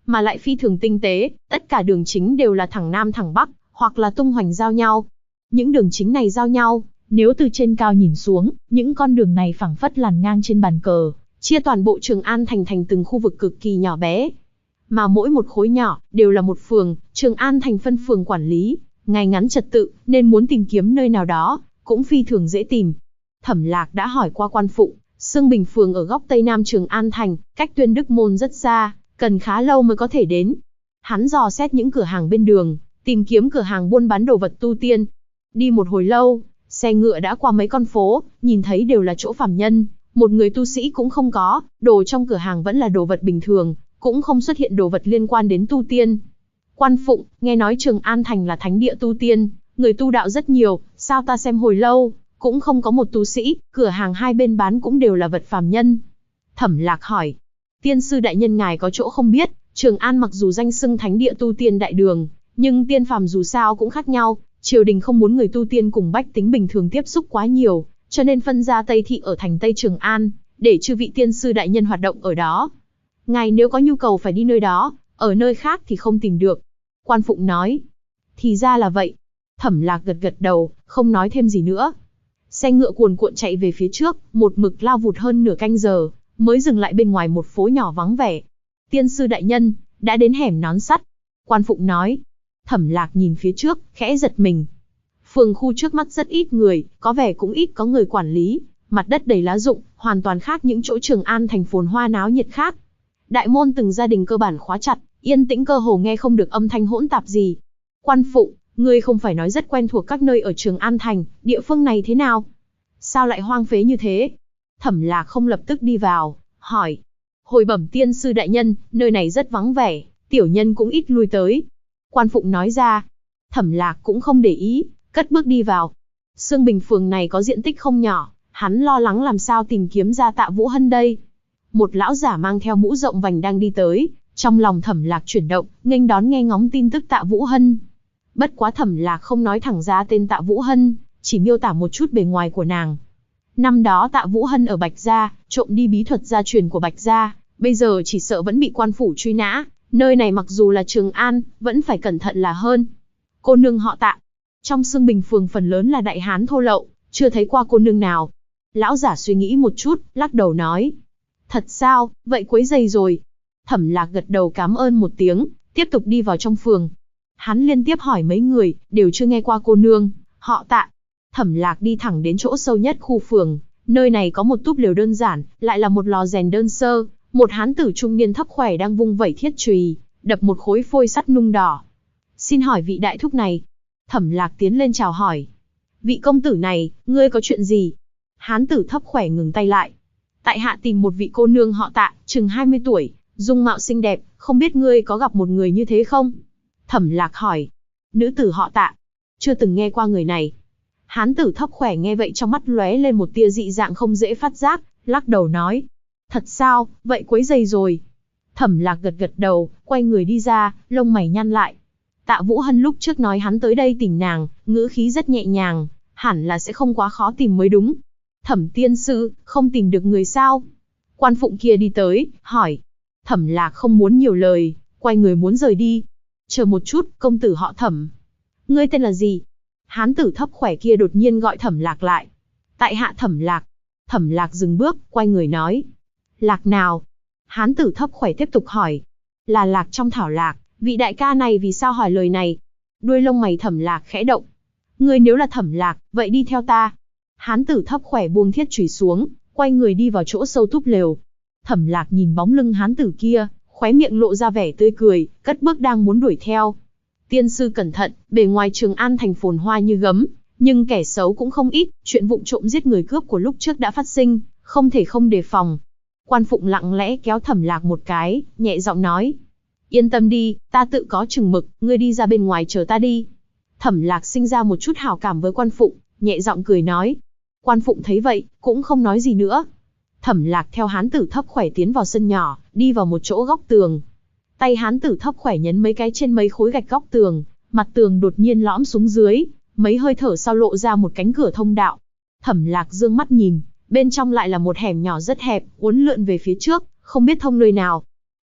mà lại phi thường tinh tế, tất cả đường chính đều là thẳng nam thẳng bắc, hoặc là tung hoành giao nhau. Những đường chính này giao nhau, nếu từ trên cao nhìn xuống, những con đường này phảng phất làn ngang trên bàn cờ, chia toàn bộ Trường An thành thành từng khu vực cực kỳ nhỏ bé. Mà mỗi một khối nhỏ, đều là một phường, Trường An thành phân phường quản lý, ngay ngắn trật tự, nên muốn tìm kiếm nơi nào đó, cũng phi thường dễ tìm. Thẩm Lạc đã hỏi qua quan phụ, Sương Bình phường ở góc Tây Nam Trường An thành, cách Tuyên Đức môn rất xa, cần khá lâu mới có thể đến. Hắn dò xét những cửa hàng bên đường, tìm kiếm cửa hàng buôn bán đồ vật tu tiên. Đi một hồi lâu, xe ngựa đã qua mấy con phố, nhìn thấy đều là chỗ phàm nhân, một người tu sĩ cũng không có, đồ trong cửa hàng vẫn là đồ vật bình thường, cũng không xuất hiện đồ vật liên quan đến tu tiên. Quan Phụng, nghe nói Trường An thành là thánh địa tu tiên, người tu đạo rất nhiều, sao ta xem hồi lâu, cũng không có một tu sĩ, cửa hàng hai bên bán cũng đều là vật phàm nhân. Thẩm Lạc hỏi, tiên sư đại nhân ngài có chỗ không biết, Trường An mặc dù danh xưng thánh địa tu tiên đại đường, nhưng tiên phàm dù sao cũng khác nhau, triều đình không muốn người tu tiên cùng bách tính bình thường tiếp xúc quá nhiều, cho nên phân ra Tây thị ở thành Tây Trường An, để chư vị tiên sư đại nhân hoạt động ở đó. Ngài nếu có nhu cầu phải đi nơi đó, ở nơi khác thì không tìm được. Quan Phụng nói, thì ra là vậy. Thẩm Lạc gật gật đầu, không nói thêm gì nữa. Xe ngựa cuồn cuộn chạy về phía trước, một mực lao vụt hơn nửa canh giờ, mới dừng lại bên ngoài một phố nhỏ vắng vẻ. Tiên sư đại nhân, đã đến hẻm nón sắt. Quan Phụng nói. Thẩm Lạc nhìn phía trước, khẽ giật mình. Phường khu trước mắt rất ít người, có vẻ cũng ít có người quản lý, mặt đất đầy lá rụng, hoàn toàn khác những chỗ Trường An thành phồn hoa náo nhiệt khác. Đại môn từng gia đình cơ bản khóa chặt, yên tĩnh cơ hồ nghe không được âm thanh hỗn tạp gì. Quan Phụng, ngươi không phải nói rất quen thuộc các nơi ở Trường An thành, địa phương này thế nào? Sao lại hoang phế như thế? Thẩm Lạc không lập tức đi vào, hỏi. Hồi bẩm tiên sư đại nhân, nơi này rất vắng vẻ, tiểu nhân cũng ít lui tới. Quan Phụng nói ra. Thẩm Lạc cũng không để ý, cất bước đi vào. Sương Bình phường này có diện tích không nhỏ, hắn lo lắng làm sao tìm kiếm ra Tạ Vũ Hân đây. Một lão giả mang theo mũ rộng vành đang đi tới, trong lòng Thẩm Lạc chuyển động, nghênh đón nghe ngóng tin tức Tạ Vũ Hân. Bất quá Thẩm Lạc không nói thẳng ra tên Tạ Vũ Hân, chỉ miêu tả một chút bề ngoài của nàng. Năm đó Tạ Vũ Hân ở Bạch Gia, trộm đi bí thuật gia truyền của Bạch Gia, bây giờ chỉ sợ vẫn bị quan phủ truy nã, nơi này mặc dù là Trường An, vẫn phải cẩn thận là hơn. Cô nương họ Tạ. Trong Sương Bình phường phần lớn là đại hán thô lậu, chưa thấy qua cô nương nào. Lão giả suy nghĩ một chút, lắc đầu nói. Thật sao, vậy quấy rầy rồi. Thẩm Lạc gật đầu cảm ơn một tiếng, tiếp tục đi vào trong phường. Hắn liên tiếp hỏi mấy người, đều chưa nghe qua cô nương, họ Tạ. Thẩm Lạc đi thẳng đến chỗ sâu nhất khu phường, nơi này có một túp lều đơn giản, lại là một lò rèn đơn sơ, một hán tử trung niên thấp khỏe đang vung vẩy thiết chùy, đập một khối phôi sắt nung đỏ. Xin hỏi vị đại thúc này. Thẩm Lạc tiến lên chào hỏi. Vị công tử này, ngươi có chuyện gì? Hán tử thấp khỏe ngừng tay lại. Tại hạ tìm một vị cô nương họ Tạ, chừng 20 tuổi, dung mạo xinh đẹp, không biết ngươi có gặp một người như thế không? Thẩm Lạc hỏi. Nữ tử họ Tạ. Chưa từng nghe qua người này. Hán tử thấp khỏe nghe vậy trong mắt lóe lên một tia dị dạng không dễ phát giác, lắc đầu nói. Thật sao, vậy quấy rầy rồi. Thẩm Lạc gật gật đầu, quay người đi ra, lông mày nhăn lại. Tạ Vũ Hân lúc trước nói hắn tới đây tìm nàng, ngữ khí rất nhẹ nhàng, hẳn là sẽ không quá khó tìm mới đúng. Thẩm tiên sư, không tìm được người sao? Quan Phụng kia đi tới, hỏi. Thẩm Lạc không muốn nhiều lời, quay người muốn rời đi. Chờ một chút, công tử họ Thẩm. Ngươi tên là gì? Hán tử thấp khỏe kia đột nhiên gọi Thẩm Lạc lại. Tại hạ Thẩm Lạc. Thẩm Lạc dừng bước, quay người nói. Lạc nào? Hán tử thấp khỏe tiếp tục hỏi. Là Lạc trong thảo lạc, vị đại ca này vì sao hỏi lời này? Đuôi lông mày Thẩm Lạc khẽ động. Ngươi nếu là Thẩm Lạc, vậy đi theo ta. Hán tử thấp khỏe buông thiết chùy xuống, quay người đi vào chỗ sâu túp lều. Thẩm Lạc nhìn bóng lưng hán tử kia, khóe miệng lộ ra vẻ tươi cười, cất bước đang muốn đuổi theo. Tiên sư cẩn thận, bề ngoài Trường An thành phồn hoa như gấm, nhưng kẻ xấu cũng không ít, chuyện vụng trộm giết người cướp của lúc trước đã phát sinh, không thể không đề phòng. Quan Phụng lặng lẽ kéo Thẩm Lạc một cái, nhẹ giọng nói. Yên tâm đi, ta tự có chừng mực, ngươi đi ra bên ngoài chờ ta đi. Thẩm Lạc sinh ra một chút hảo cảm với Quan Phụng, nhẹ giọng cười nói. Quan Phụng thấy vậy, cũng không nói gì nữa. Thẩm Lạc theo hán tử thấp khỏe tiến vào sân nhỏ, đi vào một chỗ góc tường. Tay hán tử thấp khỏe nhấn mấy cái trên mấy khối gạch góc tường, mặt tường đột nhiên lõm xuống dưới, mấy hơi thở sau lộ ra một cánh cửa thông đạo. Thẩm Lạc dương mắt nhìn, bên trong lại là một hẻm nhỏ rất hẹp, uốn lượn về phía trước, không biết thông nơi nào.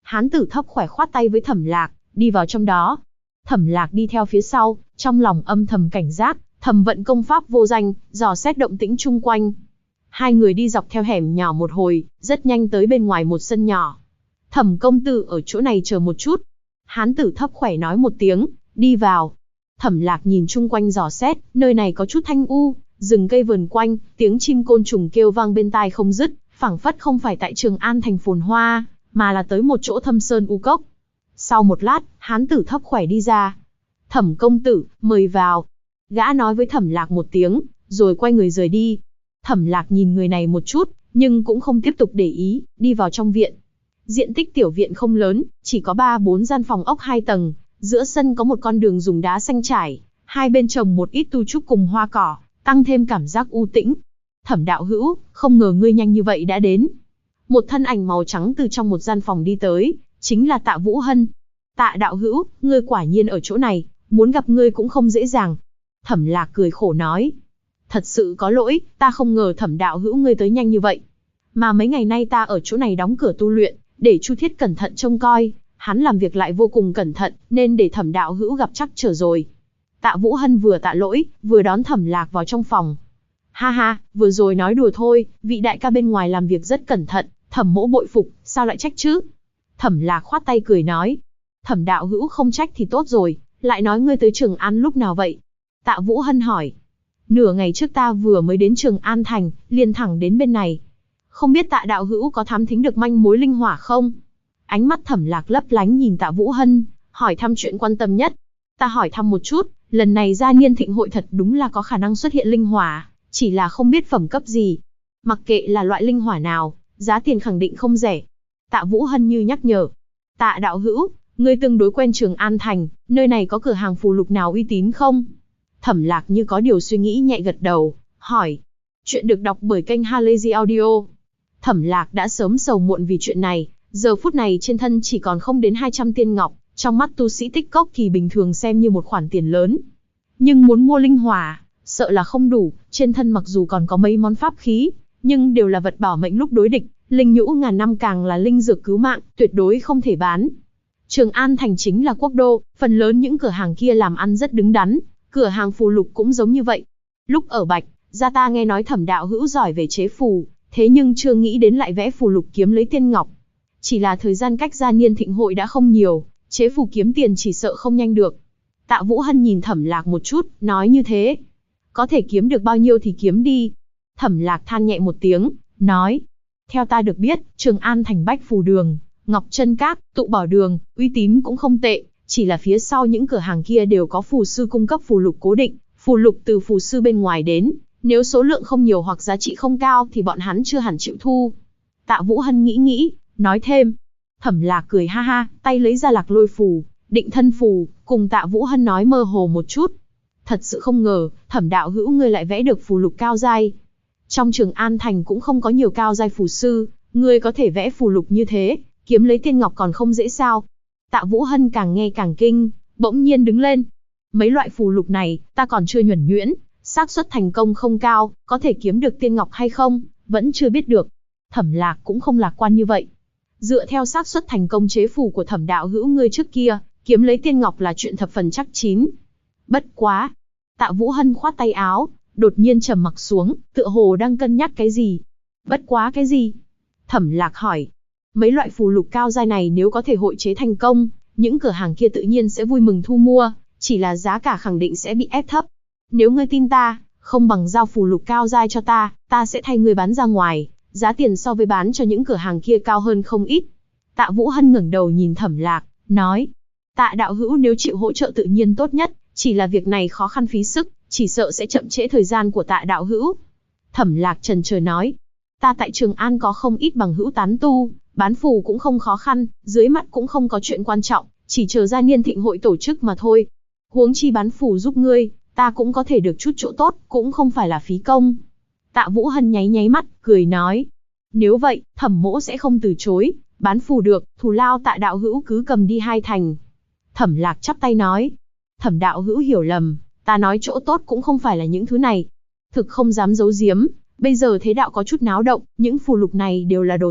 Hán tử thấp khỏe khoát tay với Thẩm Lạc, đi vào trong đó. Thẩm Lạc đi theo phía sau, trong lòng âm thầm cảnh giác, thầm vận công pháp vô danh, dò xét động tĩnh chung quanh. Hai người đi dọc theo hẻm nhỏ một hồi, rất nhanh tới bên ngoài một sân nhỏ. Thẩm công tử ở chỗ này chờ một chút. Hán tử thấp khỏe nói một tiếng, đi vào. Thẩm Lạc nhìn chung quanh dò xét, nơi này có chút thanh u, rừng cây vườn quanh, tiếng chim côn trùng kêu vang bên tai không dứt, phảng phất không phải tại Trường An thành phồn hoa, mà là tới một chỗ thâm sơn u cốc. Sau một lát, hán tử thấp khỏe đi ra. Thẩm công tử, mời vào. Gã nói với Thẩm Lạc một tiếng, rồi quay người rời đi. Thẩm Lạc nhìn người này một chút, nhưng cũng không tiếp tục để ý, đi vào trong viện. Diện tích tiểu viện không lớn, chỉ có 3-4 gian phòng ốc 2 tầng, giữa sân có một con đường dùng đá xanh trải, hai bên trồng một ít tu trúc cùng hoa cỏ, tăng thêm cảm giác u tĩnh. Thẩm đạo hữu, không ngờ ngươi nhanh như vậy đã đến. Một thân ảnh màu trắng từ trong một gian phòng đi tới, chính là Tạ Vũ Hân. Tạ đạo hữu, ngươi quả nhiên ở chỗ này, muốn gặp ngươi cũng không dễ dàng. Thẩm Lạc cười khổ nói. Thật sự có lỗi, ta không ngờ Thẩm đạo hữu ngươi tới nhanh như vậy. Mà mấy ngày nay ta ở chỗ này đóng cửa tu luyện, để Chu Thiết cẩn thận trông coi, hắn làm việc lại vô cùng cẩn thận, nên để Thẩm đạo hữu gặp trắc trở rồi. Tạ Vũ Hân vừa tạ lỗi, vừa đón Thẩm Lạc vào trong phòng. Ha ha, vừa rồi nói đùa thôi, vị đại ca bên ngoài làm việc rất cẩn thận, Thẩm mỗ bội phục, sao lại trách chứ? Thẩm Lạc khoát tay cười nói. Thẩm đạo hữu không trách thì tốt rồi, lại nói ngươi tới Trường An lúc nào vậy? Tạ Vũ Hân hỏi. Nửa ngày trước ta vừa mới đến Trường An thành, liền thẳng đến bên này. Không biết Tạ đạo hữu có thám thính được manh mối linh hỏa không? Ánh mắt Thẩm Lạc lấp lánh nhìn Tạ Vũ Hân, hỏi thăm chuyện quan tâm nhất. Ta hỏi thăm một chút, lần này gia niên thịnh hội thật đúng là có khả năng xuất hiện linh hỏa, chỉ là không biết phẩm cấp gì. Mặc kệ là loại linh hỏa nào, giá tiền khẳng định không rẻ. Tạ Vũ Hân như nhắc nhở. Tạ đạo hữu, ngươi tương đối quen Trường An thành, nơi này có cửa hàng phù lục nào uy tín không? Thẩm Lạc như có điều suy nghĩ nhẹ gật đầu, hỏi. Chuyện được đọc bởi kênh Halazy Audio. Thẩm Lạc đã sớm sầu muộn vì chuyện này, giờ phút này trên thân chỉ còn không đến 200 tiên ngọc, trong mắt tu sĩ tích cốc thì bình thường xem như một khoản tiền lớn. Nhưng muốn mua linh hỏa, sợ là không đủ, trên thân mặc dù còn có mấy món pháp khí, nhưng đều là vật bảo mệnh lúc đối địch, linh nhũ ngàn năm càng là linh dược cứu mạng, tuyệt đối không thể bán. Trường An thành chính là quốc đô, phần lớn những cửa hàng kia làm ăn rất đứng đắn, cửa hàng phù lục cũng giống như vậy. Lúc ở Bạch gia ta nghe nói Thẩm đạo hữu giỏi về chế phù, thế nhưng chưa nghĩ đến lại vẽ phù lục kiếm lấy tiên ngọc. Chỉ là thời gian cách gia niên thịnh hội đã không nhiều, chế phù kiếm tiền chỉ sợ không nhanh được. Tạ Vũ Hân nhìn Thẩm Lạc một chút, nói như thế. Có thể kiếm được bao nhiêu thì kiếm đi. Thẩm Lạc than nhẹ một tiếng, nói. Theo ta được biết, Trường An thành Bách Phù Đường, Ngọc Chân Các, Tụ Bảo Đường, uy tín cũng không tệ, chỉ là phía sau những cửa hàng kia đều có phù sư cung cấp phù lục cố định, phù lục từ phù sư bên ngoài đến, nếu số lượng không nhiều hoặc giá trị không cao thì bọn hắn chưa hẳn chịu thu. Tạ Vũ Hân nghĩ nghĩ, nói thêm. Thẩm Lạc cười ha ha, tay lấy ra Lạc Lôi phù, Định Thân phù, cùng Tạ Vũ Hân nói mơ hồ một chút. Thật sự không ngờ, Thẩm đạo hữu ngươi lại vẽ được phù lục cao giai. Trong Trường An thành cũng không có nhiều cao giai phù sư, ngươi có thể vẽ phù lục như thế, kiếm lấy tiên ngọc còn không dễ sao? Tạ Vũ Hân càng nghe càng kinh, bỗng nhiên đứng lên. Mấy loại phù lục này, ta còn chưa nhuần nhuyễn, xác suất thành công không cao, có thể kiếm được tiên ngọc hay không, vẫn chưa biết được. Thẩm Lạc cũng không lạc quan như vậy. Dựa theo xác suất thành công chế phù của Thẩm đạo hữu ngươi trước kia, kiếm lấy tiên ngọc là chuyện thập phần chắc chín. Bất quá. Tạ Vũ Hân khoát tay áo, đột nhiên trầm mặc xuống, tựa hồ đang cân nhắc cái gì. Bất quá cái gì? Thẩm Lạc hỏi. Mấy loại phù lục cao giai này nếu có thể hội chế thành công, những cửa hàng kia tự nhiên sẽ vui mừng thu mua, chỉ là giá cả khẳng định sẽ bị ép thấp. Nếu ngươi tin ta, không bằng giao phù lục cao giai cho ta, ta sẽ thay ngươi bán ra ngoài, giá tiền so với bán cho những cửa hàng kia cao hơn không ít. Tạ Vũ Hân ngẩng đầu nhìn Thẩm Lạc, nói. Tạ đạo hữu nếu chịu hỗ trợ tự nhiên tốt nhất, chỉ là việc này khó khăn phí sức, chỉ sợ sẽ chậm trễ thời gian của Tạ đạo hữu. Thẩm Lạc chần chờ nói. Ta tại Trường An có không ít bằng hữu tán tu, bán phù cũng không khó khăn, dưới mắt cũng không có chuyện quan trọng, chỉ chờ gia niên thịnh hội tổ chức mà thôi. Huống chi bán phù giúp ngươi, ta cũng có thể được chút chỗ tốt, cũng không phải là phí công. Tạ Vũ Hân nháy nháy mắt, cười nói. Nếu vậy, Thẩm mỗ sẽ không từ chối, bán phù được, thù lao Tạ đạo hữu cứ cầm đi 2 thành. Thẩm Lạc chắp tay nói. Thẩm đạo hữu hiểu lầm, ta nói chỗ tốt cũng không phải là những thứ này. Thực không dám giấu giếm, bây giờ thế đạo có chút náo động, những phù lục này đều là đồ tốt,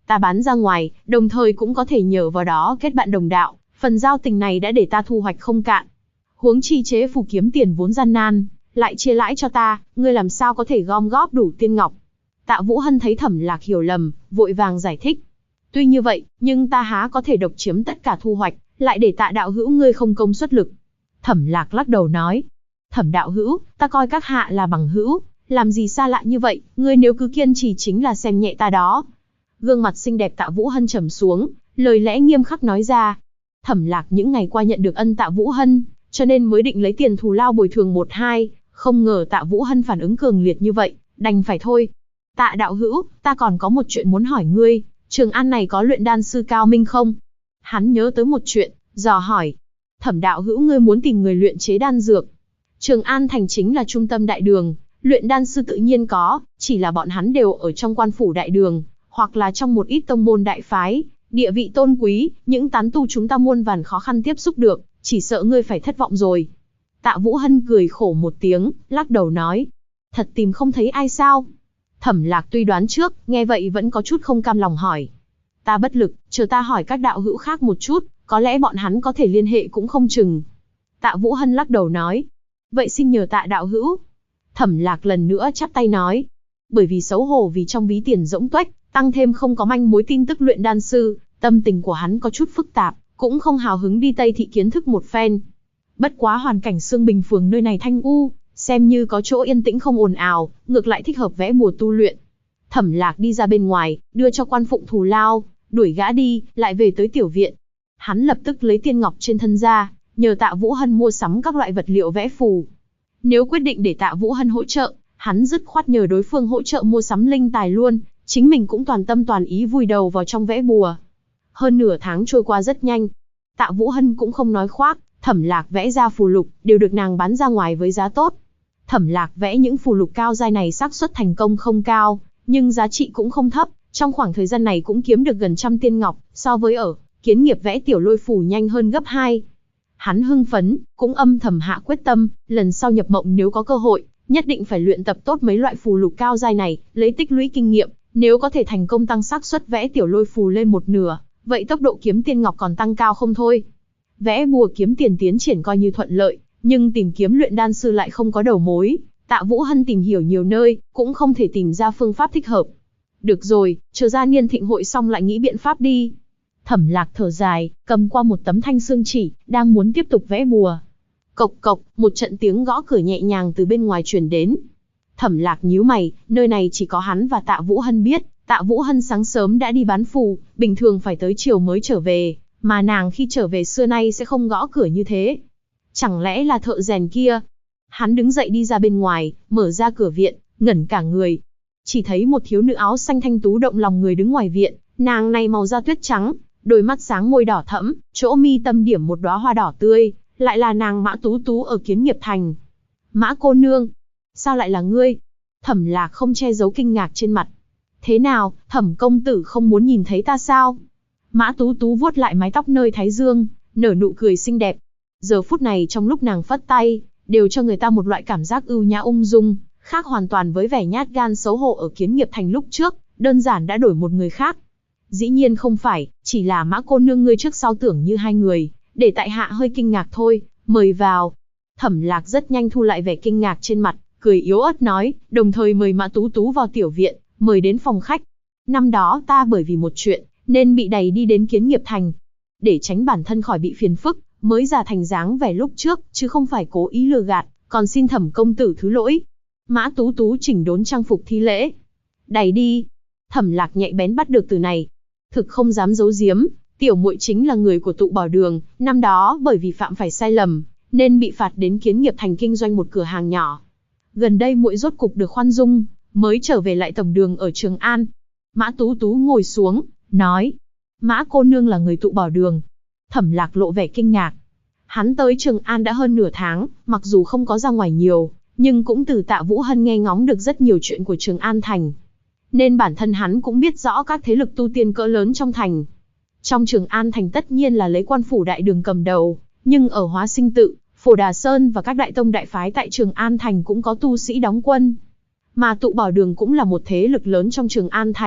Ta bán ra ngoài, đồng thời cũng có thể nhờ vào đó kết bạn đồng đạo, phần giao tình này đã để ta thu hoạch không cạn. Huống chi chế phù kiếm tiền vốn gian nan, lại chia lãi cho ta, ngươi làm sao có thể gom góp đủ tiên ngọc. Tạ Vũ Hân thấy Thẩm Lạc hiểu lầm, vội vàng giải thích. Tuy như vậy, nhưng ta há có thể độc chiếm tất cả thu hoạch, lại để Tạ đạo hữu ngươi không công xuất lực. Thẩm Lạc lắc đầu nói. Thẩm đạo hữu, ta coi các hạ là bằng hữu, làm gì xa lạ như vậy, ngươi nếu cứ kiên trì chính là xem nhẹ ta đó. Gương mặt xinh đẹp Tạ Vũ Hân trầm xuống, lời lẽ nghiêm khắc nói ra. Thẩm Lạc những ngày qua nhận được ân Tạ Vũ Hân, cho nên mới định lấy tiền thù lao bồi thường 1-2, không ngờ Tạ Vũ Hân phản ứng cường liệt như vậy, đành phải thôi. Tạ đạo hữu, ta còn có một chuyện muốn hỏi ngươi, Trường An này có luyện đan sư cao minh không? Hắn nhớ tới một chuyện, dò hỏi. Thẩm đạo hữu ngươi muốn tìm người luyện chế đan dược. Trường An thành chính là trung tâm đại đường, luyện đan sư tự nhiên có, chỉ là bọn hắn đều ở trong quan phủ đại đường, hoặc là trong một ít tông môn đại phái, địa vị tôn quý, những tán tu chúng ta muôn vàn khó khăn tiếp xúc được, chỉ sợ ngươi phải thất vọng rồi. Tạ Vũ Hân cười khổ một tiếng, lắc đầu nói. Thật tìm không thấy ai sao? Thẩm Lạc tuy đoán trước, nghe vậy vẫn có chút không cam lòng hỏi. Ta bất lực, chờ ta hỏi các đạo hữu khác một chút, có lẽ bọn hắn có thể liên hệ cũng không chừng. Tạ Vũ Hân lắc đầu nói. Vậy xin nhờ Tạ đạo hữu. Thẩm Lạc lần nữa chắp tay nói. Bởi vì xấu hổ vì trong ví tiền rỗng tuếch, tăng thêm không có manh mối tin tức luyện đan sư, tâm tình của hắn có chút phức tạp, cũng không hào hứng đi Tây Thị kiến thức một phen. Bất quá hoàn cảnh Sương Bình phường nơi này thanh u, xem như có chỗ yên tĩnh không ồn ào, ngược lại thích hợp vẽ bùa tu luyện. Thẩm Lạc đi ra bên ngoài, đưa cho quan phụng thù lao, đuổi gã đi, lại về tới tiểu viện. Hắn lập tức lấy tiên ngọc trên thân ra, nhờ Tạ Vũ Hân mua sắm các loại vật liệu vẽ phù. Nếu quyết định để Tạ Vũ Hân hỗ trợ, hắn dứt khoát nhờ đối phương hỗ trợ mua sắm linh tài luôn, chính mình cũng toàn tâm toàn ý vùi đầu vào trong vẽ bùa. Hơn nửa tháng trôi qua rất nhanh. Tạ Vũ Hân cũng không nói khoác, Thẩm Lạc vẽ ra phù lục, đều được nàng bán ra ngoài với giá tốt. Thẩm Lạc vẽ những phù lục cao giai này xác suất thành công không cao, nhưng giá trị cũng không thấp, trong khoảng thời gian này cũng kiếm được gần 100 tiên ngọc, so với ở Kiến Nghiệp vẽ tiểu lôi phù nhanh hơn gấp 2. Hắn hưng phấn, cũng âm thầm hạ quyết tâm, lần sau nhập mộng nếu có cơ hội, nhất định phải luyện tập tốt mấy loại phù lục cao giai này, lấy tích lũy kinh nghiệm, nếu có thể thành công tăng xác suất vẽ tiểu lôi phù lên một nửa, vậy tốc độ kiếm tiên ngọc còn tăng cao không thôi. Vẽ bùa kiếm tiền tiến triển coi như thuận lợi, nhưng tìm kiếm luyện đan sư lại không có đầu mối. Tạ Vũ Hân tìm hiểu nhiều nơi, cũng không thể tìm ra phương pháp thích hợp. Được rồi, chờ ra niên thịnh hội xong lại nghĩ biện pháp đi. Thẩm Lạc thở dài, cầm qua một tấm thanh xương chỉ, đang muốn tiếp tục vẽ bùa. Cộc cộc, một trận tiếng gõ cửa nhẹ nhàng từ bên ngoài truyền đến. Thẩm Lạc nhíu mày, nơi này chỉ có hắn và Tạ Vũ Hân biết. Tạ Vũ Hân sáng sớm đã đi bán phù, bình thường phải tới chiều mới trở về, mà nàng khi trở về xưa nay sẽ không gõ cửa như thế. Chẳng lẽ là thợ rèn kia? Hắn đứng dậy đi ra bên ngoài, mở ra cửa viện, ngẩn cả người. Chỉ thấy một thiếu nữ áo xanh thanh tú động lòng người đứng ngoài viện, nàng này màu da tuyết trắng, đôi mắt sáng môi đỏ thẫm, chỗ mi tâm điểm một đóa hoa đỏ tươi, lại là nàng Mã Tú Tú ở Kiến Nghiệp thành. Mã cô nương, sao lại là ngươi? Thẩm Lạc không che giấu kinh ngạc trên mặt. Thế nào, Thẩm công tử không muốn nhìn thấy ta sao? Mã Tú Tú vuốt lại mái tóc nơi thái dương, nở nụ cười xinh đẹp. Giờ phút này trong lúc nàng phất tay, đều cho người ta một loại cảm giác ưu nhã ung dung, khác hoàn toàn với vẻ nhát gan xấu hổ ở Kiến Nghiệp thành lúc trước, đơn giản đã đổi một người khác. Dĩ nhiên không phải, chỉ là Mã cô nương ngươi trước sau tưởng như hai người, để tại hạ hơi kinh ngạc thôi, mời vào. Thẩm Lạc rất nhanh thu lại vẻ kinh ngạc trên mặt, cười yếu ớt nói, đồng thời mời Mã Tú Tú vào tiểu viện, mời đến phòng khách. Năm đó ta bởi vì một chuyện, nên bị đày đi đến Kiến Nghiệp thành. Để tránh bản thân khỏi bị phiền phức, mới giả thành dáng vẻ lúc trước, chứ không phải cố ý lừa gạt, còn xin Thẩm công tử thứ lỗi. Mã Tú Tú chỉnh đốn trang phục thi lễ. Đày đi. Thẩm Lạc nhạy bén bắt được từ này. Thực không dám giấu giếm, tiểu muội chính là người của Tụ Bảo Đường, năm đó bởi vì phạm phải sai lầm, nên bị phạt đến Kiến Nghiệp thành kinh doanh một cửa hàng nhỏ. Gần đây muội rốt cục được khoan dung, mới trở về lại tổng đường ở Trường An. Mã Tú Tú ngồi xuống, nói, Mã cô nương là người Tụ Bảo Đường. Thẩm Lạc lộ vẻ kinh ngạc. Hắn tới Trường An đã hơn nửa tháng, mặc dù không có ra ngoài nhiều, nhưng cũng từ Tạ Vũ Hân nghe ngóng được rất nhiều chuyện của Trường An thành. Nên bản thân hắn cũng biết rõ các thế lực tu tiên cỡ lớn trong thành. Trong Trường An thành tất nhiên là lấy quan phủ đại đường cầm đầu, nhưng ở Hóa Sinh Tự, Phổ Đà Sơn và các đại tông đại phái tại Trường An thành cũng có tu sĩ đóng quân. Mà Tụ Bảo Đường cũng là một thế lực lớn trong Trường An thành,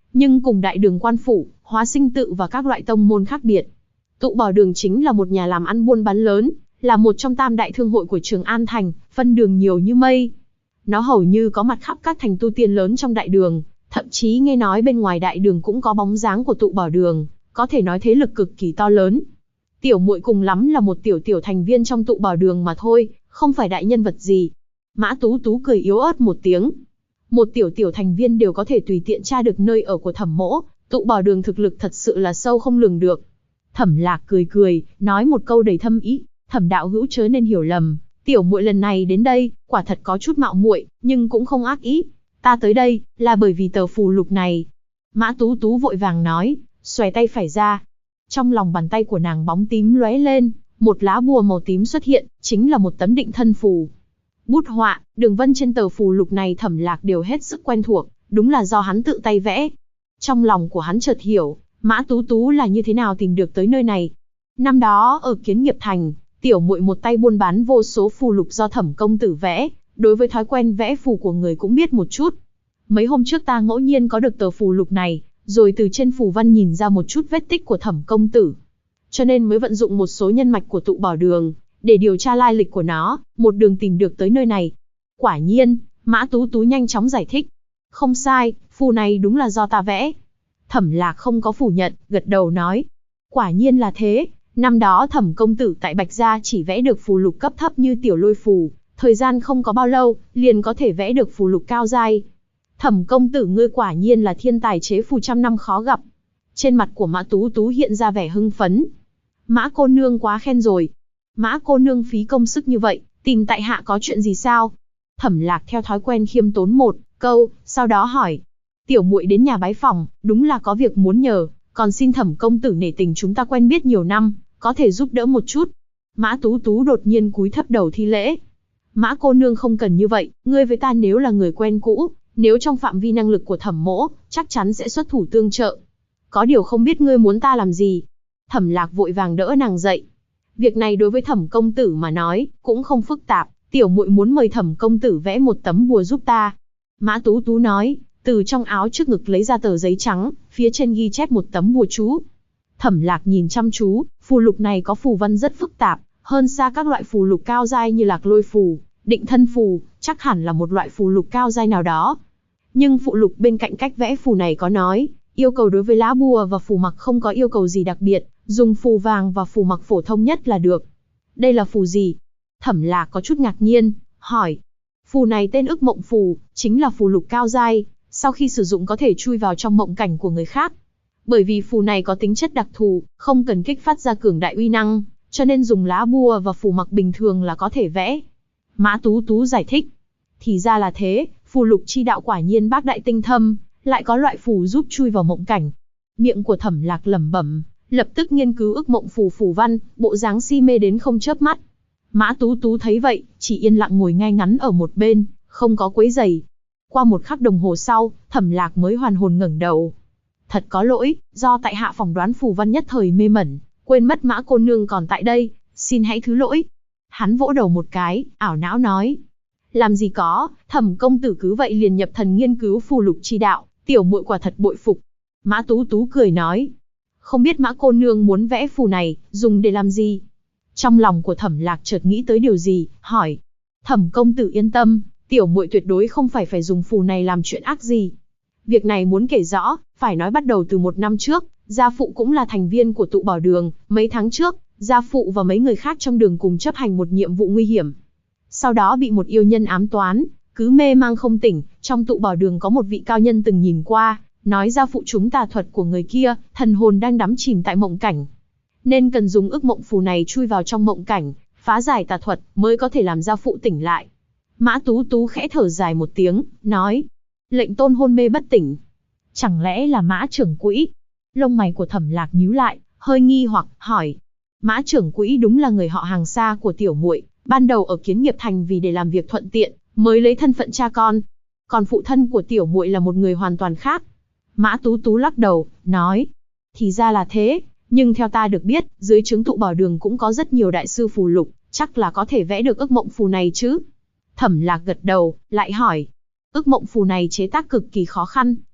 nhưng cùng Đại Đường Quan Phủ, Hóa Sinh Tự và các loại tông môn khác biệt. Tụ Bảo Đường chính là một nhà làm ăn buôn bán lớn, là một trong tam đại thương hội của Trường An Thành, phân đường nhiều như mây. Nó hầu như có mặt khắp các thành tu tiên lớn trong Đại Đường, thậm chí nghe nói bên ngoài Đại Đường cũng có bóng dáng của Tụ Bảo Đường, có thể nói thế lực cực kỳ to lớn. Tiểu muội cùng lắm là một tiểu thành viên trong Tụ Bảo Đường mà thôi, không phải đại nhân vật gì. Mã Tú Tú cười yếu ớt một tiếng. Một tiểu thành viên đều có thể tùy tiện tra được nơi ở của Thẩm Mỗ, Tụ Bảo Đường thực lực thật sự là sâu không lường được. Thẩm Lạc cười, nói một câu đầy thâm ý, Thẩm đạo hữu chớ nên hiểu lầm, tiểu muội lần này đến đây, quả thật có chút mạo muội, nhưng cũng không ác ý. Ta tới đây, là bởi vì tờ phù lục này. Mã Tú Tú vội vàng nói, xòe tay phải ra. Trong lòng bàn tay của nàng bóng tím lóe lên, một lá bùa màu tím xuất hiện, chính là một tấm định thân phù. Bút họa, đường vân trên tờ phù lục này Thẩm Lạc đều hết sức quen thuộc, đúng là do hắn tự tay vẽ. Trong lòng của hắn chợt hiểu, Mã Tú Tú là như thế nào tìm được tới nơi này. Năm đó ở Kiến Nghiệp Thành, tiểu muội một tay buôn bán vô số phù lục do Thẩm công tử vẽ, đối với thói quen vẽ phù của người cũng biết một chút. Mấy hôm trước ta ngẫu nhiên có được tờ phù lục này, rồi từ trên phù văn nhìn ra một chút vết tích của Thẩm công tử. Cho nên mới vận dụng một số nhân mạch của Tụ Bảo Đường, để điều tra lai lịch của nó, một đường tìm được tới nơi này. Quả nhiên, Mã Tú Tú nhanh chóng giải thích. Không sai, phù này đúng là do ta vẽ. Thẩm Lạc không có phủ nhận, gật đầu nói. Quả nhiên là thế, năm đó Thẩm công tử tại Bạch Gia chỉ vẽ được phù lục cấp thấp như tiểu lôi phù, thời gian không có bao lâu, liền có thể vẽ được phù lục cao giai. Thẩm công tử ngươi quả nhiên là thiên tài chế phù trăm năm khó gặp. Trên mặt của Mã Tú Tú hiện ra vẻ hưng phấn. Mã cô nương quá khen rồi. Mã cô nương phí công sức như vậy, tìm tại hạ có chuyện gì sao? Thẩm Lạc theo thói quen khiêm tốn một câu, sau đó hỏi. Tiểu muội đến nhà bái phỏng, đúng là có việc muốn nhờ, còn xin Thẩm công tử nể tình chúng ta quen biết nhiều năm, có thể giúp đỡ một chút. Mã Tú Tú đột nhiên cúi thấp đầu thi lễ. Mã cô nương không cần như vậy, ngươi với ta nếu là người quen cũ, nếu trong phạm vi năng lực của Thẩm mỗ, chắc chắn sẽ xuất thủ tương trợ. Có điều không biết ngươi muốn ta làm gì? Thẩm Lạc vội vàng đỡ nàng dậy. Việc này đối với Thẩm công tử mà nói, cũng không phức tạp, tiểu muội muốn mời Thẩm công tử vẽ một tấm bùa giúp ta. Mã Tú Tú nói, từ trong áo trước ngực lấy ra tờ giấy trắng, phía trên ghi chép một tấm bùa chú. Thẩm Lạc nhìn chăm chú, phù lục này có phù văn rất phức tạp, hơn xa các loại phù lục cao giai như Lạc Lôi phù, Định Thân phù, chắc hẳn là một loại phù lục cao giai nào đó. Nhưng phụ lục bên cạnh cách vẽ phù này có nói, yêu cầu đối với lá bùa và phù mặc không có yêu cầu gì đặc biệt, dùng phù vàng và phù mặc phổ thông nhất là được. Đây là phù gì? Thẩm Lạc có chút ngạc nhiên, hỏi. Phù này tên Ức Mộng phù, chính là phù lục cao giai, sau khi sử dụng có thể chui vào trong mộng cảnh của người khác. Bởi vì phù này có tính chất đặc thù, không cần kích phát ra cường đại uy năng, cho nên dùng lá bùa và phù mặc bình thường là có thể vẽ. Mã Tú Tú giải thích. Thì ra là thế, phù lục chi đạo quả nhiên bác đại tinh thâm, lại có loại phù giúp chui vào mộng cảnh. Miệng của Thẩm Lạc lẩm bẩm, lập tức nghiên cứu Ức Mộng phù phù văn, bộ dáng si mê đến không chớp mắt. Mã Tú Tú thấy vậy, chỉ yên lặng ngồi ngay ngắn ở một bên, không có quấy rầy. Qua một khắc đồng hồ sau, Thẩm Lạc mới hoàn hồn ngẩng đầu. Thật có lỗi, do tại hạ phỏng đoán phù văn nhất thời mê mẩn, quên mất Mã cô nương còn tại đây, xin hãy thứ lỗi. Hắn vỗ đầu một cái, ảo não nói. Làm gì có, Thẩm công tử cứ vậy liền nhập thần nghiên cứu phù lục chi đạo, tiểu muội quả thật bội phục. Mã Tú Tú cười nói. Không biết Mã cô nương muốn vẽ phù này, dùng để làm gì? Trong lòng của Thẩm Lạc chợt nghĩ tới điều gì, hỏi. Thẩm công tử yên tâm, tiểu muội tuyệt đối không phải dùng phù này làm chuyện ác gì. Việc này muốn kể rõ, phải nói bắt đầu từ một năm trước, gia phụ cũng là thành viên của Tụ Bảo Đường, mấy tháng trước, gia phụ và mấy người khác trong đường cùng chấp hành một nhiệm vụ nguy hiểm. Sau đó bị một yêu nhân ám toán, cứ mê mang không tỉnh, trong Tụ Bảo Đường có một vị cao nhân từng nhìn qua, nói gia phụ chúng tà thuật của người kia, thần hồn đang đắm chìm tại mộng cảnh. Nên cần dùng Ức Mộng phù này chui vào trong mộng cảnh, phá giải tà thuật mới có thể làm gia phụ tỉnh lại. Mã Tú Tú khẽ thở dài một tiếng, nói. Lệnh tôn hôn mê bất tỉnh. Chẳng lẽ là Mã trưởng quỹ? Lông mày của Thẩm Lạc nhíu lại, hơi nghi hoặc, hỏi. Mã trưởng quỹ đúng là người họ hàng xa của tiểu muội, ban đầu ở Kiến Nghiệp Thành vì để làm việc thuận tiện, mới lấy thân phận cha con. Còn phụ thân của tiểu muội là một người hoàn toàn khác. Mã Tú Tú lắc đầu, nói. Thì ra là thế, nhưng theo ta được biết, dưới trướng Tụ Bảo Đường cũng có rất nhiều đại sư phù lục, chắc là có thể vẽ được Ức Mộng phù này chứ? Thẩm Lạc gật đầu, lại hỏi. Ức Mộng phù này chế tác cực kỳ khó khăn,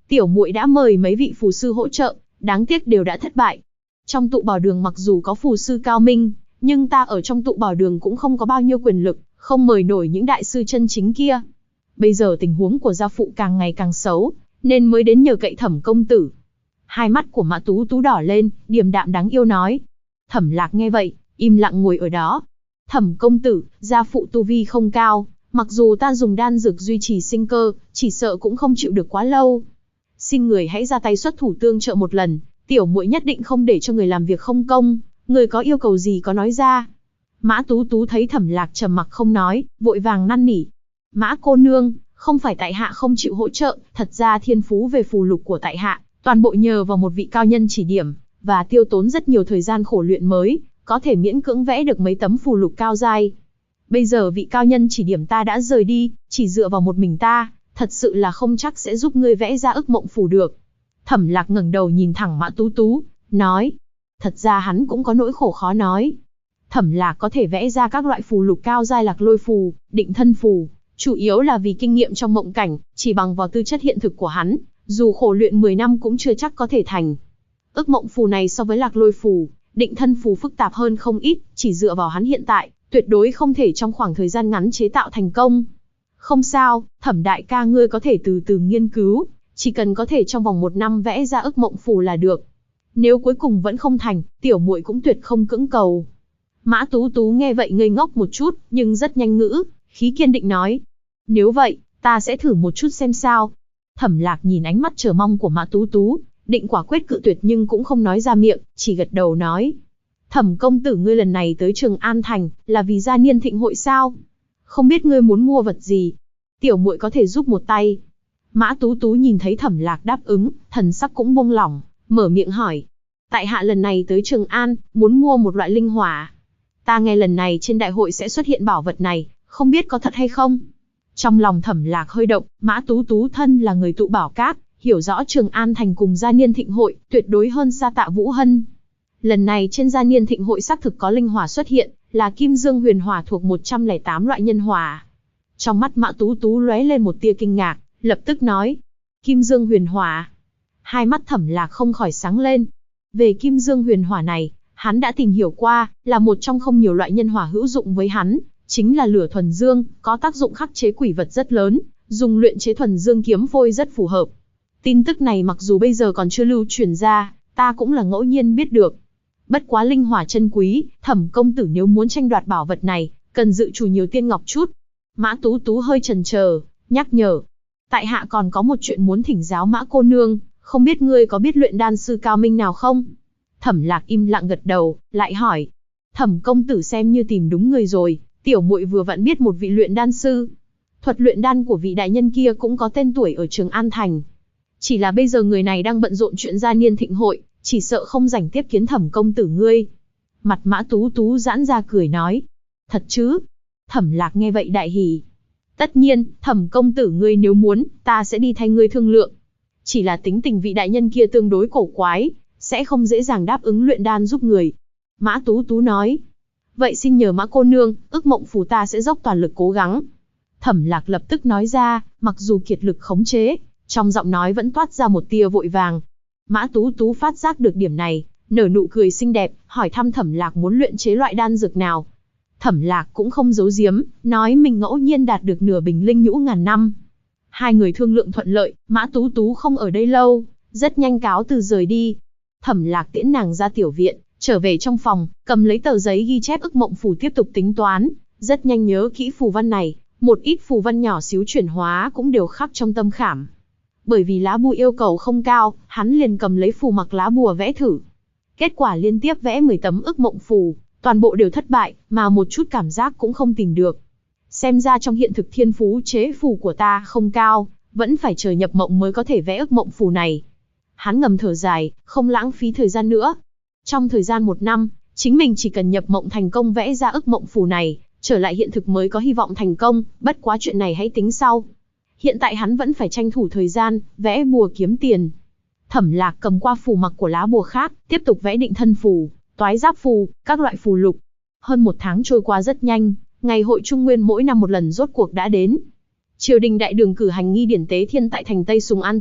Tiểu muội đã mời mấy vị phù sư hỗ trợ, đáng tiếc đều đã thất bại. Trong tụ bảo đường mặc dù có phù sư cao minh, nhưng ta ở trong tụ bảo đường cũng không có bao nhiêu quyền lực, không mời nổi những đại sư chân chính kia. Bây giờ tình huống của gia phụ càng ngày càng xấu, nên mới đến nhờ cậy Thẩm công tử. Hai mắt của Mã Tú Tú đỏ lên, điềm đạm đáng yêu nói. Thẩm Lạc nghe vậy, im lặng ngồi ở đó. Thẩm công tử, gia phụ tu vi không cao, mặc dù ta dùng đan dược duy trì sinh cơ, chỉ sợ cũng không chịu được quá lâu. Xin người hãy ra tay xuất thủ tương trợ một lần, tiểu muội nhất định không để cho người làm việc không công, người có yêu cầu gì có nói ra. Mã Tú Tú thấy Thẩm Lạc trầm mặc không nói, vội vàng năn nỉ. Mã cô nương, không phải tại hạ không chịu hỗ trợ, thật ra thiên phú về phù lục của tại hạ, toàn bộ nhờ vào một vị cao nhân chỉ điểm, và tiêu tốn rất nhiều thời gian khổ luyện mới, có thể miễn cưỡng vẽ được mấy tấm phù lục cao giai. Bây giờ vị cao nhân chỉ điểm ta đã rời đi, chỉ dựa vào một mình ta, thật sự là không chắc sẽ giúp ngươi vẽ ra ức mộng phù được. Thẩm Lạc ngẩng đầu nhìn thẳng Mã Tú Tú, nói. Thật ra hắn cũng có nỗi khổ khó nói. Thẩm Lạc có thể vẽ ra các loại phù lục cao giai Lạc Lôi phù, Định Thân phù, chủ yếu là vì kinh nghiệm trong mộng cảnh, chỉ bằng vào tư chất hiện thực của hắn, dù khổ luyện 10 năm cũng chưa chắc có thể thành. Ức mộng phù này so với Lạc Lôi phù, Định Thân phù phức tạp hơn không ít, chỉ dựa vào hắn hiện tại, tuyệt đối không thể trong khoảng thời gian ngắn chế tạo thành công. Không sao, Thẩm đại ca ngươi có thể từ từ nghiên cứu, chỉ cần có thể trong vòng 1 năm vẽ ra ức mộng phù là được. Nếu cuối cùng vẫn không thành, tiểu muội cũng tuyệt không cưỡng cầu. Mã Tú Tú nghe vậy ngây ngốc một chút, nhưng rất nhanh ngữ, khí kiên định nói. Nếu vậy, ta sẽ thử một chút xem sao. Thẩm Lạc nhìn ánh mắt chờ mong của Mã Tú Tú, định quả quyết cự tuyệt nhưng cũng không nói ra miệng, chỉ gật đầu nói. Thẩm công tử ngươi lần này tới Trường An Thành, là vì gia niên thịnh hội sao? Không biết ngươi muốn mua vật gì? Tiểu muội có thể giúp một tay. Mã Tú Tú nhìn thấy Thẩm Lạc đáp ứng, thần sắc cũng buông lỏng, mở miệng hỏi. Tại hạ lần này tới Trường An, muốn mua một loại linh hỏa. Ta nghe lần này trên đại hội sẽ xuất hiện bảo vật này, không biết có thật hay không? Trong lòng Thẩm Lạc hơi động, Mã Tú Tú thân là người tụ bảo các, hiểu rõ Trường An Thành cùng gia niên thịnh hội, tuyệt đối hơn xa Tạ Vũ Hân. Lần này trên gia niên thịnh hội xác thực có linh hỏa xuất hiện, là Kim Dương Huyền Hỏa thuộc 108 loại nhân hỏa. Trong mắt Mã Tú Tú lóe lên một tia kinh ngạc, lập tức nói. Kim Dương Huyền Hỏa. Hai mắt Thẩm Lạc không khỏi sáng lên. Về Kim Dương Huyền Hỏa này, hắn đã tìm hiểu qua, là một trong không nhiều loại nhân hỏa hữu dụng với hắn, chính là lửa thuần dương, có tác dụng khắc chế quỷ vật rất lớn, dùng luyện chế thuần dương kiếm phôi rất phù hợp. Tin tức này mặc dù bây giờ còn chưa lưu truyền ra, ta cũng là ngẫu nhiên biết được. Bất quá linh hỏa chân quý, Thẩm công tử nếu muốn tranh đoạt bảo vật này, cần dự trù nhiều tiên ngọc chút. Mã Tú Tú hơi chần chờ, nhắc nhở. Tại hạ còn có một chuyện muốn thỉnh giáo Mã cô nương, không biết ngươi có biết luyện đan sư cao minh nào không? Thẩm Lạc im lặng gật đầu, lại hỏi. Thẩm công tử xem như tìm đúng người rồi, tiểu muội vừa vặn biết một vị luyện đan sư. Thuật luyện đan của vị đại nhân kia cũng có tên tuổi ở Trường An Thành. Chỉ là bây giờ người này đang bận rộn chuyện gia niên thịnh hội, chỉ sợ không rảnh tiếp kiến Thẩm công tử ngươi. Mặt Mã Tú Tú giãn ra cười nói. Thật chứ? Thẩm Lạc nghe vậy đại hỉ. Tất nhiên, Thẩm công tử ngươi nếu muốn, ta sẽ đi thay ngươi thương lượng. Chỉ là tính tình vị đại nhân kia tương đối cổ quái, sẽ không dễ dàng đáp ứng luyện đan giúp người. Mã Tú Tú nói. Vậy xin nhờ Mã cô nương, ức mộng phù ta sẽ dốc toàn lực cố gắng. Thẩm Lạc lập tức nói ra, mặc dù kiệt lực khống chế, trong giọng nói vẫn toát ra một tia vội vàng. Mã Tú Tú phát giác được điểm này, nở nụ cười xinh đẹp, hỏi thăm Thẩm Lạc muốn luyện chế loại đan dược nào. Thẩm Lạc cũng không giấu giếm, nói mình ngẫu nhiên đạt được nửa bình linh nhũ ngàn năm. Hai người thương lượng thuận lợi, Mã Tú Tú không ở đây lâu, rất nhanh cáo từ rời đi. Thẩm Lạc tiễn nàng ra tiểu viện, trở về trong phòng, cầm lấy tờ giấy ghi chép ức mộng phù tiếp tục tính toán, rất nhanh nhớ kỹ phù văn này, một ít phù văn nhỏ xíu chuyển hóa cũng đều khắc trong tâm khảm. Bởi vì lá bùa yêu cầu không cao, hắn liền cầm lấy phù mặc lá bùa vẽ thử. Kết quả liên tiếp vẽ 10 tấm ức mộng phù, toàn bộ đều thất bại, mà một chút cảm giác cũng không tìm được. Xem ra trong hiện thực thiên phú chế phù của ta không cao, vẫn phải chờ nhập mộng mới có thể vẽ ức mộng phù này. Hắn ngầm thở dài, không lãng phí thời gian nữa. Trong thời gian 1 năm, chính mình chỉ cần nhập mộng thành công vẽ ra ức mộng phù này, trở lại hiện thực mới có hy vọng thành công, bất quá chuyện này hãy tính sau. Hiện tại hắn vẫn phải tranh thủ thời gian, vẽ bùa kiếm tiền. Thẩm Lạc cầm qua phù mặc của lá bùa khác, tiếp tục vẽ định thân phù, toái giáp phù, các loại phù lục. Hơn 1 tháng trôi qua rất nhanh, ngày hội Trung Nguyên mỗi năm một lần rốt cuộc đã đến. Triều đình đại đường cử hành nghi điển tế thiên tại thành Tây Sùng An Tự,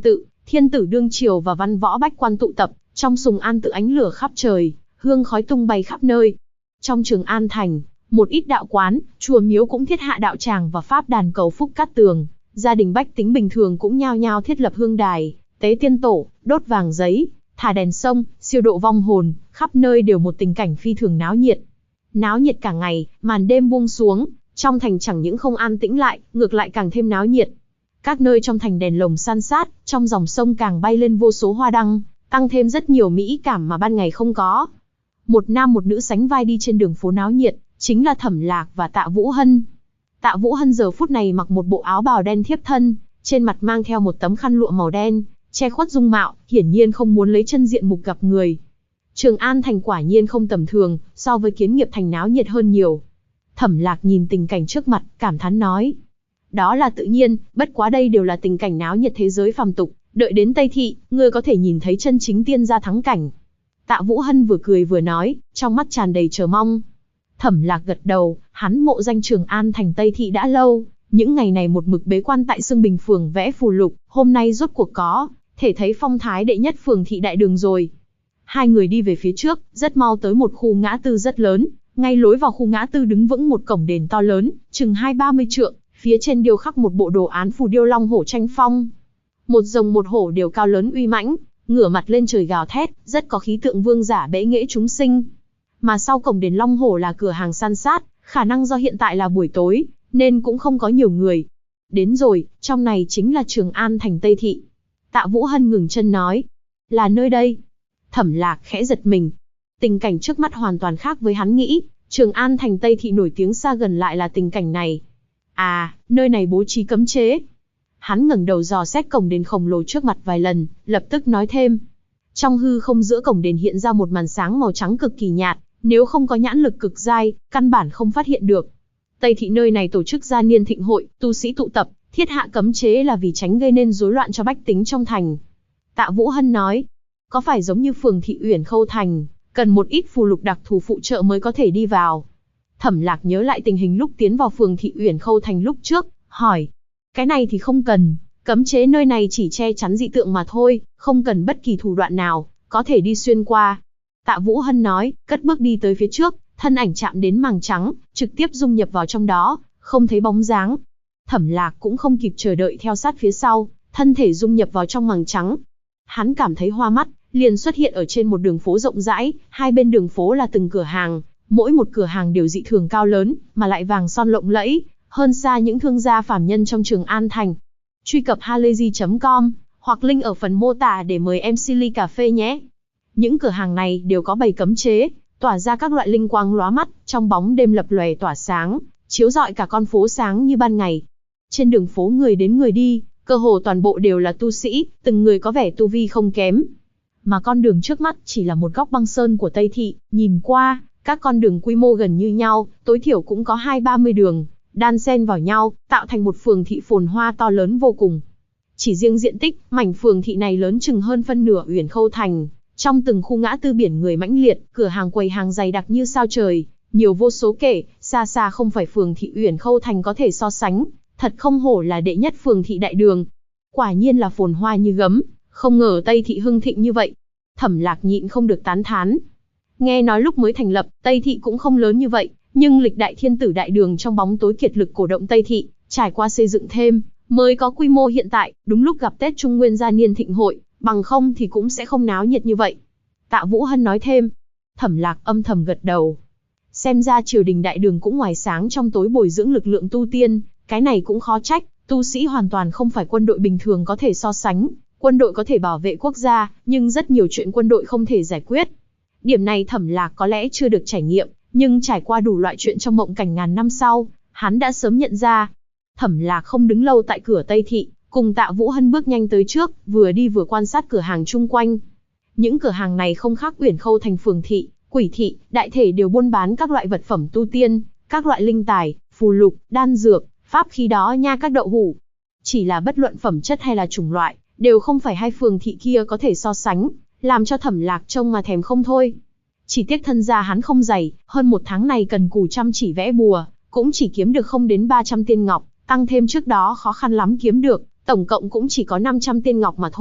thiên tử đương triều và văn võ bách quan tụ tập, trong Sùng An tự ánh lửa khắp trời, hương khói tung bay khắp nơi. Trong Trường An thành, một ít đạo quán, chùa miếu cũng thiết hạ đạo tràng và pháp đàn cầu phúc cát tường, gia đình bách tính bình thường cũng nhao nhao thiết lập hương đài, tế tiên tổ, đốt vàng giấy, thả đèn sông, siêu độ vong hồn, khắp nơi đều một tình cảnh phi thường náo nhiệt. Náo nhiệt cả ngày, màn đêm buông xuống, trong thành chẳng những không an tĩnh lại, ngược lại càng thêm náo nhiệt. Các nơi trong thành đèn lồng san sát, trong dòng sông càng bay lên vô số hoa đăng, tăng thêm rất nhiều mỹ cảm mà ban ngày không có. Một nam một nữ sánh vai đi trên đường phố náo nhiệt, chính là Thẩm Lạc và Tạ Vũ Hân. Tạ Vũ Hân giờ phút này mặc một bộ áo bào đen thiếp thân, trên mặt mang theo một tấm khăn lụa màu đen, che khuất dung mạo, hiển nhiên không muốn lấy chân diện mục gặp người. Trường An thành quả nhiên không tầm thường, so với Kiến Nghiệp thành náo nhiệt hơn nhiều. Thẩm Lạc nhìn tình cảnh trước mặt, cảm thán nói. Đó là tự nhiên, bất quá đây đều là tình cảnh náo nhiệt thế giới phàm tục, đợi đến Tây Thị, ngươi có thể nhìn thấy chân chính tiên gia thắng cảnh. Tạ Vũ Hân vừa cười vừa nói, trong mắt tràn đầy chờ mong. Thẩm Lạc gật đầu, hắn mộ danh Trường An thành Tây Thị đã lâu, những ngày này một mực bế quan tại Sương Bình phường vẽ phù lục, hôm nay rốt cuộc có thể thấy phong thái đệ nhất phường thị đại đường rồi. Hai người đi về phía trước, rất mau tới một khu ngã tư rất lớn, ngay lối vào khu ngã tư đứng vững một cổng đền to lớn, chừng 20-30 trượng, phía trên điêu khắc một bộ đồ án phù điêu long hổ tranh phong. Một rồng một hổ đều cao lớn uy mãnh, ngửa mặt lên trời gào thét, rất có khí tượng vương giả bẽ nghễ chúng sinh. Mà sau cổng đền long hổ là cửa hàng san sát, khả năng do hiện tại là buổi tối, nên cũng không có nhiều người. Đến rồi, trong này chính là Trường An thành Tây Thị. Tạ Vũ Hân ngừng chân nói, là nơi đây. Thẩm Lạc khẽ giật mình. Tình cảnh trước mắt hoàn toàn khác với hắn nghĩ, Trường An thành Tây Thị nổi tiếng xa gần lại là tình cảnh này. À, nơi này bố trí cấm chế. Hắn ngẩng đầu dò xét cổng đền khổng lồ trước mặt vài lần, lập tức nói thêm. Trong hư không giữa cổng đền hiện ra một màn sáng màu trắng cực kỳ nhạt, nếu không có nhãn lực cực dai, căn bản không phát hiện được. Tây Thị nơi này tổ chức gia niên thịnh hội, tu sĩ tụ tập, thiết hạ cấm chế là vì tránh gây nên rối loạn cho bách tính trong thành. Tạ Vũ Hân nói, có phải giống như phường thị Uyển Khâu thành, cần một ít phù lục đặc thù phụ trợ mới có thể đi vào? Thẩm Lạc nhớ lại tình hình lúc tiến vào phường thị Uyển Khâu thành lúc trước, hỏi, cái này thì không cần, cấm chế nơi này chỉ che chắn dị tượng mà thôi, không cần bất kỳ thủ đoạn nào, có thể đi xuyên qua. Tạ Vũ Hân nói, cất bước đi tới phía trước, thân ảnh chạm đến màng trắng, trực tiếp dung nhập vào trong đó, không thấy bóng dáng. Thẩm Lạc cũng không kịp chờ đợi theo sát phía sau, thân thể dung nhập vào trong màng trắng. Hắn cảm thấy hoa mắt, liền xuất hiện ở trên một đường phố rộng rãi, hai bên đường phố là từng cửa hàng, mỗi một cửa hàng đều dị thường cao lớn, mà lại vàng son lộng lẫy, hơn xa những thương gia phàm nhân trong Trường An thành. Truy cập halayzi.com hoặc link ở phần mô tả để mời em Silly Cà Phê nhé. Những cửa hàng này đều có bày cấm chế, tỏa ra các loại linh quang lóa mắt, trong bóng đêm lập lòe tỏa sáng, chiếu rọi cả con phố sáng như ban ngày. Trên đường phố người đến người đi, cơ hồ toàn bộ đều là tu sĩ, từng người có vẻ tu vi không kém. Mà con đường trước mắt chỉ là một góc băng sơn của Tây Thị, nhìn qua, các con đường quy mô gần như nhau, tối thiểu cũng có 20-30 đường, đan xen vào nhau, tạo thành một phường thị phồn hoa to lớn vô cùng. Chỉ riêng diện tích, mảnh phường thị này lớn chừng hơn phân nửa Uyển Khâu thành, trong từng khu ngã tư biển người mãnh liệt, cửa hàng quầy hàng dày đặc như sao trời, nhiều vô số kể, xa xa không phải phường thị Uyển Khâu thành có thể so sánh, thật không hổ là đệ nhất phường thị đại đường. Quả nhiên là phồn hoa như gấm, không ngờ Tây Thị hưng thịnh như vậy. Thẩm Lạc nhịn không được tán thán. Nghe nói lúc mới thành lập, Tây Thị cũng không lớn như vậy, nhưng lịch đại thiên tử đại đường trong bóng tối kiệt lực cổ động Tây Thị, trải qua xây dựng thêm, mới có quy mô hiện tại, đúng lúc gặp Tết Trung Nguyên gia niên thịnh hội, bằng không thì cũng sẽ không náo nhiệt như vậy. Tạ Vũ Hân nói thêm. Thẩm Lạc âm thầm gật đầu. Xem ra triều đình đại đường cũng ngoài sáng trong tối bồi dưỡng lực lượng tu tiên, cái này cũng khó trách, tu sĩ hoàn toàn không phải quân đội bình thường có thể so sánh. Quân đội có thể bảo vệ quốc gia, nhưng rất nhiều chuyện quân đội không thể giải quyết. Điểm này Thẩm Lạc có lẽ chưa được trải nghiệm, nhưng trải qua đủ loại chuyện trong mộng cảnh ngàn năm sau, hắn đã sớm nhận ra. Thẩm Lạc không đứng lâu tại cửa Tây Thị, cùng Tạ Vũ Hân bước nhanh tới trước, vừa đi vừa quan sát cửa hàng chung quanh. Những cửa hàng này không khác Uyển Khâu thành phường thị, quỷ thị, đại thể đều buôn bán các loại vật phẩm tu tiên, các loại linh tài, phù lục, đan dược, pháp khí đó nha các đậu hủ. Chỉ là bất luận phẩm chất hay là chủng loại, đều không phải hai phường thị kia có thể so sánh, làm cho Thẩm Lạc trông mà thèm không thôi. Chỉ tiếc thân gia hắn không dày, hơn một tháng này cần cù chăm chỉ vẽ bùa, cũng chỉ kiếm được không đến 300 tiên ngọc, tăng thêm trước đó khó khăn lắm kiếm được, tổng cộng cũng chỉ có 500 tiên ngọc mà thôi,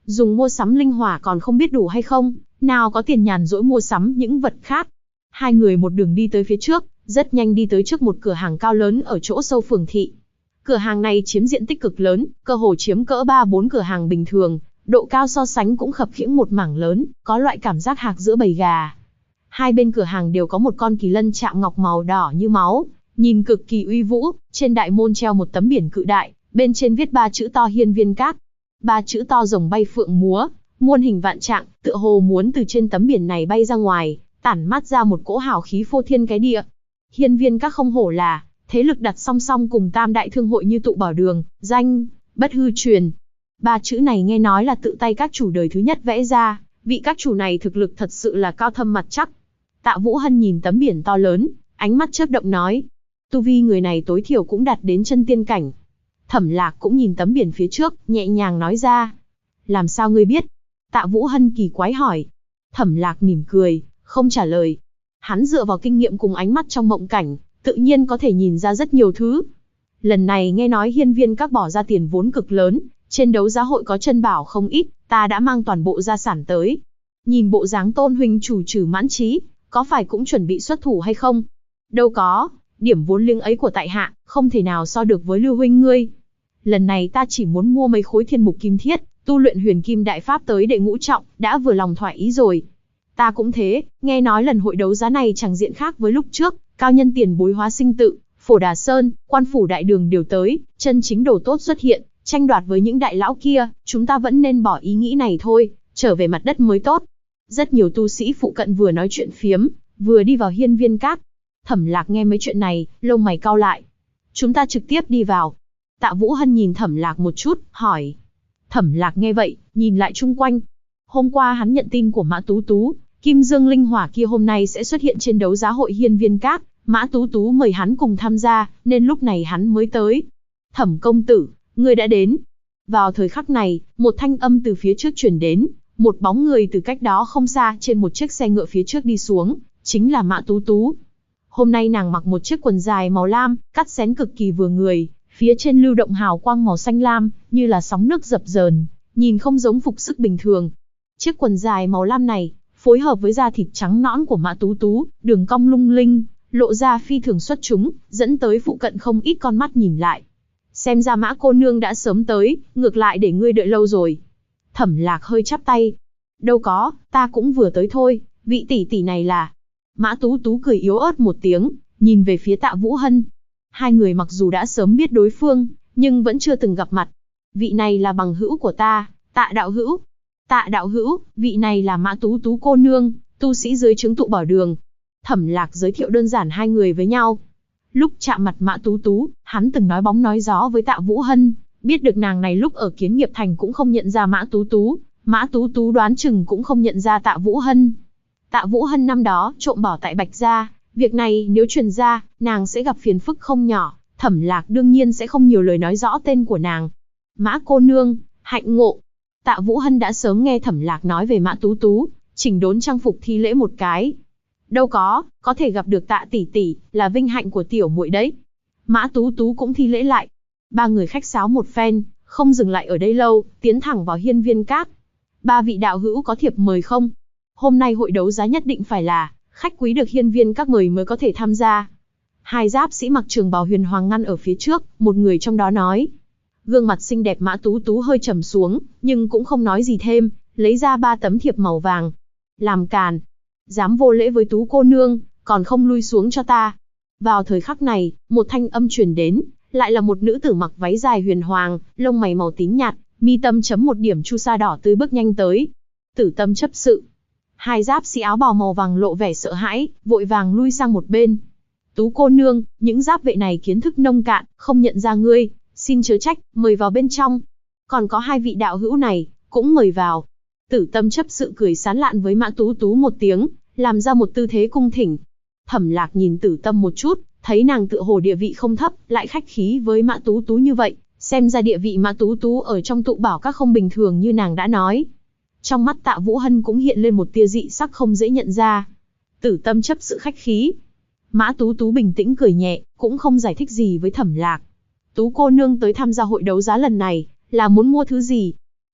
dùng mua sắm linh hỏa còn không biết đủ hay không, nào có tiền nhàn rỗi mua sắm những vật khác. Hai người một đường đi tới phía trước, rất nhanh đi tới trước một cửa hàng cao lớn ở chỗ sâu phường thị. Cửa hàng này chiếm diện tích cực lớn, cơ hồ chiếm cỡ 3-4 cửa hàng bình thường, độ cao so sánh cũng khập khiễng một mảng lớn, có loại cảm giác hạc giữa bầy gà. Hai bên cửa hàng đều có một con kỳ lân chạm ngọc màu đỏ như máu, nhìn cực kỳ uy vũ, trên đại môn treo một tấm biển cự đại, bên trên viết 3 chữ to Hiên Viên Các. 3 chữ to rồng bay phượng múa, muôn hình vạn trạng, tựa hồ muốn từ trên tấm biển này bay ra ngoài, tản mát ra một cỗ hào khí phô thiên cái địa. Hiên Viên Các không hổ là thế lực đặt song song cùng tam đại thương hội như Tụ Bảo Đường, danh bất hư truyền. 3 chữ này nghe nói là tự tay các chủ đời thứ nhất vẽ ra, vị các chủ này thực lực thật sự là cao thâm mặt chắc. Tạ Vũ Hân nhìn tấm biển to lớn, ánh mắt chớp động nói, tu vi người này tối thiểu cũng đạt đến chân tiên cảnh. Thẩm Lạc cũng nhìn tấm biển phía trước, nhẹ nhàng nói ra, làm sao ngươi biết? Tạ Vũ Hân kỳ quái hỏi. Thẩm Lạc mỉm cười, không trả lời. Hắn dựa vào kinh nghiệm cùng ánh mắt trong mộng cảnh, tự nhiên có thể nhìn ra rất nhiều thứ. Lần này nghe nói Hiên Viên Các bỏ ra tiền vốn cực lớn, trên đấu giá hội có chân bảo không ít, ta đã mang toàn bộ gia sản tới. Nhìn bộ dáng Tôn huynh chủ trừ mãn trí, có phải cũng chuẩn bị xuất thủ hay không? Đâu có, điểm vốn liếng ấy của tại hạ, không thể nào so được với Lưu huynh ngươi. Lần này ta chỉ muốn mua mấy khối thiên mục kim thiết, tu luyện huyền kim đại pháp tới đệ ngũ trọng, đã vừa lòng thỏa ý rồi. Ta cũng thế, nghe nói lần hội đấu giá này chẳng diện khác với lúc trước, cao nhân tiền bối Hóa Sinh Tự, Phổ Đà Sơn, Quan phủ đại đường đều tới, chân chính đồ tốt xuất hiện, tranh đoạt với những đại lão kia, chúng ta vẫn nên bỏ ý nghĩ này thôi, trở về mặt đất mới tốt. Rất nhiều tu sĩ phụ cận vừa nói chuyện phiếm, vừa đi vào Hiên Viên Các. Thẩm Lạc nghe mấy chuyện này, lông mày cau lại. Chúng ta trực tiếp đi vào. Tạ Vũ Hân nhìn Thẩm Lạc một chút, hỏi. Thẩm Lạc nghe vậy, nhìn lại chung quanh. Hôm qua hắn nhận tin của Mã Tú Tú, Kim Dương Linh Hỏa kia hôm nay sẽ xuất hiện trên đấu giá hội Hiên Viên Các. Mã Tú Tú mời hắn cùng tham gia, nên lúc này hắn mới tới. Thẩm công tử, ngươi đã đến. Vào thời khắc này, một thanh âm từ phía trước truyền đến, một bóng người từ cách đó không xa trên một chiếc xe ngựa phía trước đi xuống, chính là Mã Tú Tú. Hôm nay nàng mặc một chiếc quần dài màu lam, cắt xén cực kỳ vừa người, phía trên lưu động hào quang màu xanh lam, như là sóng nước dập dờn, nhìn không giống phục sức bình thường. Chiếc quần dài màu lam này, phối hợp với da thịt trắng nõn của Mã Tú Tú, đường cong lung linh, lộ ra phi thường xuất chúng, dẫn tới phụ cận không ít con mắt nhìn lại. Xem ra Mã cô nương đã sớm tới, ngược lại để ngươi đợi lâu rồi. Thẩm Lạc hơi chắp tay. Đâu có, ta cũng vừa tới thôi, vị tỷ tỷ này là... Mã Tú Tú cười yếu ớt một tiếng, nhìn về phía Tạ Vũ Hân. Hai người mặc dù đã sớm biết đối phương, nhưng vẫn chưa từng gặp mặt. Vị này là bằng hữu của ta, Tạ đạo hữu. Tạ đạo hữu, vị này là Mã Tú Tú cô nương, tu sĩ dưới trướng Tụ Bảo Đường. Thẩm Lạc giới thiệu đơn giản hai người với nhau. Lúc chạm mặt Mã Tú Tú, hắn từng nói bóng nói gió với Tạ Vũ Hân, biết được nàng này lúc ở Kiến Nghiệp Thành cũng không nhận ra Mã Tú Tú, Mã Tú Tú đoán chừng cũng không nhận ra Tạ Vũ Hân. Tạ Vũ Hân năm đó trộm bảo tại Bạch Gia, việc này nếu truyền ra, nàng sẽ gặp phiền phức không nhỏ, Thẩm Lạc đương nhiên sẽ không nhiều lời nói rõ tên của nàng. Mã cô nương, hạnh ngộ. Tạ Vũ Hân đã sớm nghe Thẩm Lạc nói về Mã Tú Tú, chỉnh đốn trang phục thi lễ một cái. Đâu có thể gặp được Tạ tỷ tỷ, là vinh hạnh của tiểu muội đấy. Mã Tú Tú cũng thi lễ lại. Ba người khách sáo một phen, không dừng lại ở đây lâu, tiến thẳng vào Hiên Viên Các. Ba vị đạo hữu có thiệp mời không? Hôm nay hội đấu giá nhất định phải là khách quý được Hiên Viên Các mời mới có thể tham gia. Hai giáp sĩ mặc trường bào huyền hoàng ngăn ở phía trước, một người trong đó nói. Gương mặt xinh đẹp Mã Tú Tú hơi trầm xuống, nhưng cũng không nói gì thêm, lấy ra 3 tấm thiệp màu vàng. Làm càn, dám vô lễ với Tú cô nương, còn không lui xuống cho ta. Vào thời khắc này, một thanh âm truyền đến, lại là một nữ tử mặc váy dài huyền hoàng, lông mày màu tím nhạt, mi tâm chấm một điểm chu sa đỏ tươi bước nhanh tới. Tử Tâm chấp sự. Hai giáp sĩ áo bào màu vàng lộ vẻ sợ hãi, vội vàng lui sang một bên. Tú cô nương, những giáp vệ này kiến thức nông cạn, không nhận ra ngươi, xin chớ trách, mời vào bên trong. Còn có hai vị đạo hữu này, cũng mời vào. Tử Tâm chấp sự cười sán lạn với Mã Tú Tú một tiếng, làm ra một tư thế cung thỉnh. Thẩm Lạc nhìn Tử Tâm một chút, thấy nàng tựa hồ địa vị không thấp, lại khách khí với Mã Tú Tú như vậy, xem ra địa vị Mã Tú Tú ở trong Tụ Bảo Các không bình thường như nàng đã nói. Trong mắt Tạ Vũ Hân cũng hiện lên một tia dị sắc không dễ nhận ra. Tử Tâm chấp sự khách khí. Mã Tú Tú bình tĩnh cười nhẹ, cũng không giải thích gì với Thẩm Lạc. Tú cô nương tới tham gia hội đấu giá lần này, là muốn mua thứ gì?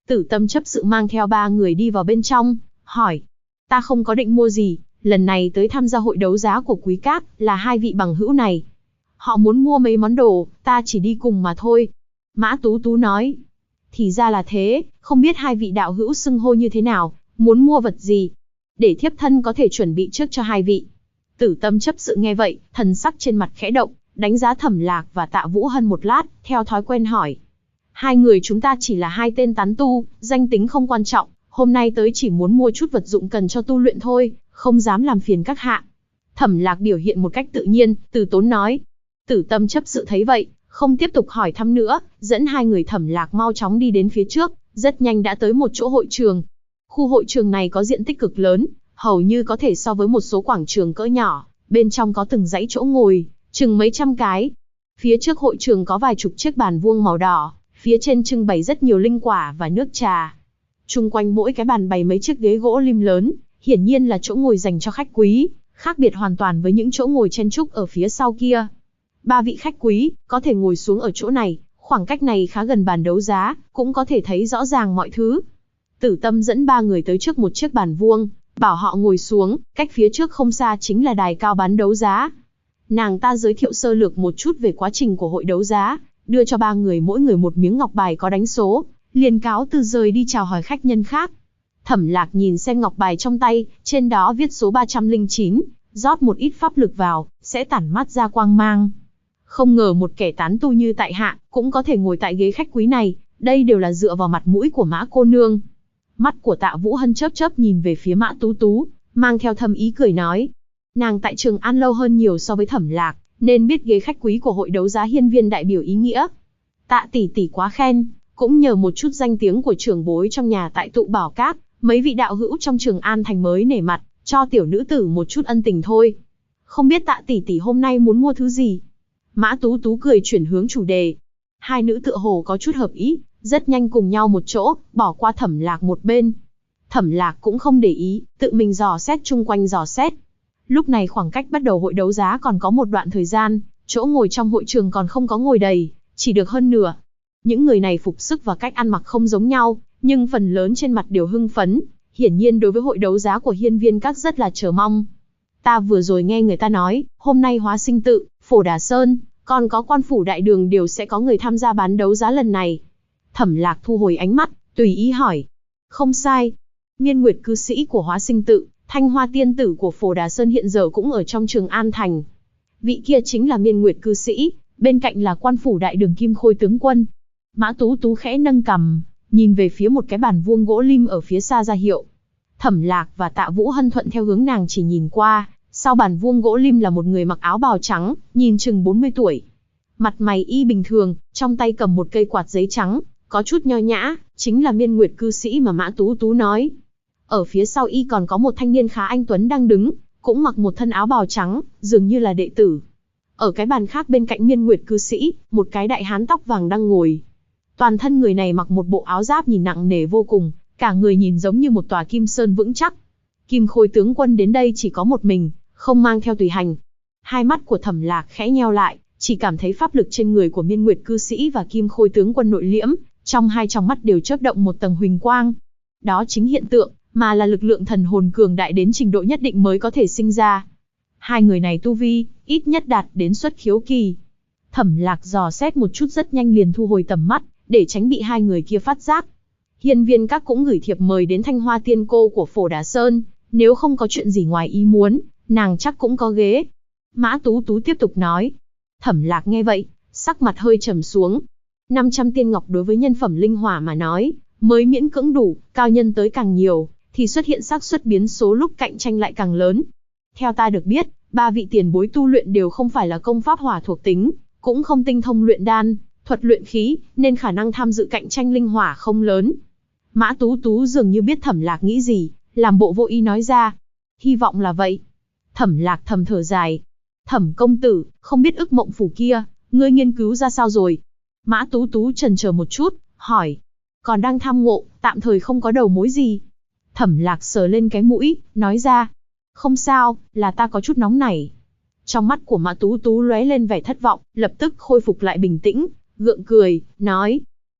Tử Tâm chấp sự mang theo ba người đi vào bên trong, hỏi. Ta không có định mua gì, lần này tới tham gia hội đấu giá của Quý Các là hai vị bằng hữu này. Họ muốn mua mấy món đồ, ta chỉ đi cùng mà thôi. Mã Tú Tú nói. Thì ra là thế, không biết hai vị đạo hữu xưng hô như thế nào, muốn mua vật gì. Để thiếp thân có thể chuẩn bị trước cho hai vị. Tử Tâm chấp sự nghe vậy, thần sắc trên mặt khẽ động, đánh giá Thẩm Lạc và Tạ Vũ Hân một lát, theo thói quen hỏi. Hai người chúng ta chỉ là hai tên tán tu, danh tính không quan trọng, hôm nay tới chỉ muốn mua chút vật dụng cần cho tu luyện thôi, không dám làm phiền các hạ. Thẩm Lạc biểu hiện một cách tự nhiên, từ tốn nói. Tử Tâm chấp sự thấy vậy, không tiếp tục hỏi thăm nữa, dẫn hai người Thẩm Lạc mau chóng đi đến phía trước, rất nhanh đã tới một chỗ hội trường. Khu hội trường này có diện tích cực lớn, hầu như có thể so với một số quảng trường cỡ nhỏ, bên trong có từng dãy chỗ ngồi, chừng mấy trăm cái. Phía trước hội trường có vài chục chiếc bàn vuông màu đỏ, phía trên trưng bày rất nhiều linh quả và nước trà. Chung quanh mỗi cái bàn bày mấy chiếc ghế gỗ lim lớn, hiển nhiên là chỗ ngồi dành cho khách quý, khác biệt hoàn toàn với những chỗ ngồi chen chúc ở phía sau kia. Ba vị khách quý có thể ngồi xuống ở chỗ này, khoảng cách này khá gần bàn đấu giá, cũng có thể thấy rõ ràng mọi thứ. Tử Tâm dẫn ba người tới trước một chiếc bàn vuông, bảo họ ngồi xuống, cách phía trước không xa chính là đài cao bán đấu giá. Nàng ta giới thiệu sơ lược một chút về quá trình của hội đấu giá, đưa cho ba người mỗi người một miếng ngọc bài có đánh số, liền cáo từ rời đi chào hỏi khách nhân khác. Thẩm Lạc nhìn xem ngọc bài trong tay, trên đó viết số 309, rót một ít pháp lực vào, sẽ tản mát ra quang mang. Không ngờ một kẻ tán tu như tại hạ, cũng có thể ngồi tại ghế khách quý này, đây đều là dựa vào mặt mũi của Mã cô nương. Mắt của Tạ Vũ Hân chớp chớp nhìn về phía Mã Tú Tú, mang theo thâm ý cười nói. Nàng tại Trường An lâu hơn nhiều so với Thẩm Lạc, nên biết ghế khách quý của hội đấu giá hiên viên đại biểu ý nghĩa. Tạ tỷ tỷ quá khen, cũng nhờ một chút danh tiếng của trưởng bối trong nhà tại Tụ Bảo Các, mấy vị đạo hữu trong Trường An thành mới nể mặt, cho tiểu nữ tử một chút ân tình thôi. Không biết Tạ tỷ tỷ hôm nay muốn mua thứ gì? Mã Tú Tú cười chuyển hướng chủ đề. Hai nữ tựa hồ có chút hợp ý, rất nhanh cùng nhau một chỗ, bỏ qua Thẩm Lạc một bên. Thẩm Lạc cũng không để ý, tự mình dò xét chung quanh dò xét. Lúc này khoảng cách bắt đầu hội đấu giá còn có một đoạn thời gian, chỗ ngồi trong hội trường còn không có ngồi đầy, chỉ được hơn nửa. Những người này phục sức và cách ăn mặc không giống nhau, nhưng phần lớn trên mặt đều hưng phấn, hiển nhiên đối với hội đấu giá của hiên viên các rất là chờ mong. Ta vừa rồi nghe người ta nói, hôm nay Hóa Sinh Tự, Phổ Đà Sơn, còn có Quan Phủ Đại Đường đều sẽ có người tham gia bán đấu giá lần này. Thẩm Lạc thu hồi ánh mắt, tùy ý hỏi. Không sai. Miên Nguyệt cư sĩ của Hóa Sinh Tự, Thanh Hoa tiên tử của Phổ Đà Sơn hiện giờ cũng ở trong Trường An thành. Vị kia chính là Miên Nguyệt cư sĩ, bên cạnh là Quan Phủ Đại Đường Kim Khôi tướng quân. Mã Tú Tú khẽ nâng cằm, nhìn về phía một cái bàn vuông gỗ lim ở phía xa ra hiệu. Thẩm Lạc và Tạ Vũ Hân thuận theo hướng nàng chỉ nhìn qua, sau bàn vuông gỗ lim là một người mặc áo bào trắng, nhìn chừng 40 tuổi. Mặt mày y bình thường, trong tay cầm một cây quạt giấy trắng, có chút nho nhã, chính là Miên Nguyệt cư sĩ mà Mã Tú Tú nói. Ở phía sau y còn có một thanh niên khá anh tuấn đang đứng, cũng mặc một thân áo bào trắng, dường như là đệ tử. Ở cái bàn khác bên cạnh Miên Nguyệt cư sĩ, một cái đại hán tóc vàng đang ngồi. Toàn thân người này mặc một bộ áo giáp nhìn nặng nề vô cùng, cả người nhìn giống như một tòa kim sơn vững chắc. Kim Khôi tướng quân đến đây chỉ có một mình, không mang theo tùy hành. Hai mắt của Thẩm Lạc khẽ nheo lại, chỉ cảm thấy pháp lực trên người của Miên Nguyệt cư sĩ và Kim Khôi tướng quân nội liễm, trong hai tròng mắt đều chớp động một tầng huỳnh quang. Đó chính hiện tượng, mà là lực lượng thần hồn cường đại đến trình độ nhất định mới có thể sinh ra. Hai người này tu vi, ít nhất đạt đến xuất khiếu kỳ. Thẩm Lạc dò xét một chút rất nhanh liền thu hồi tầm mắt, để tránh bị hai người kia phát giác. Hiên viên các cũng gửi thiệp mời đến Thanh Hoa tiên cô của Phổ Đà Sơn, nếu không có chuyện gì ngoài ý muốn, nàng chắc cũng có ghế. Mã Tú Tú tiếp tục nói. Thẩm Lạc nghe vậy, sắc mặt hơi trầm xuống. 500 tiên ngọc đối với nhân phẩm linh hỏa mà nói, mới miễn cưỡng đủ, cao nhân tới càng nhiều, thì xuất hiện xác suất biến số lúc cạnh tranh lại càng lớn. Theo ta được biết, ba vị tiền bối tu luyện đều không phải là công pháp hỏa thuộc tính, cũng không tinh thông luyện đan, thuật luyện khí, nên khả năng tham dự cạnh tranh linh hỏa không lớn. Mã Tú Tú dường như biết Thẩm Lạc nghĩ gì, làm bộ vô ý nói ra. Hy vọng là vậy. Thẩm Lạc thầm thở dài. Thẩm công tử, không biết ức mộng phủ kia, ngươi nghiên cứu ra sao rồi? Mã Tú Tú chần chờ một chút, hỏi. Còn đang tham ngộ, tạm thời không có đầu mối gì. Thẩm Lạc sờ lên cái mũi, nói ra. Không sao, là ta có chút nóng nảy. Trong mắt của Mã Tú Tú lóe lên vẻ thất vọng, lập tức khôi phục lại bình tĩnh, gượng cười, nói.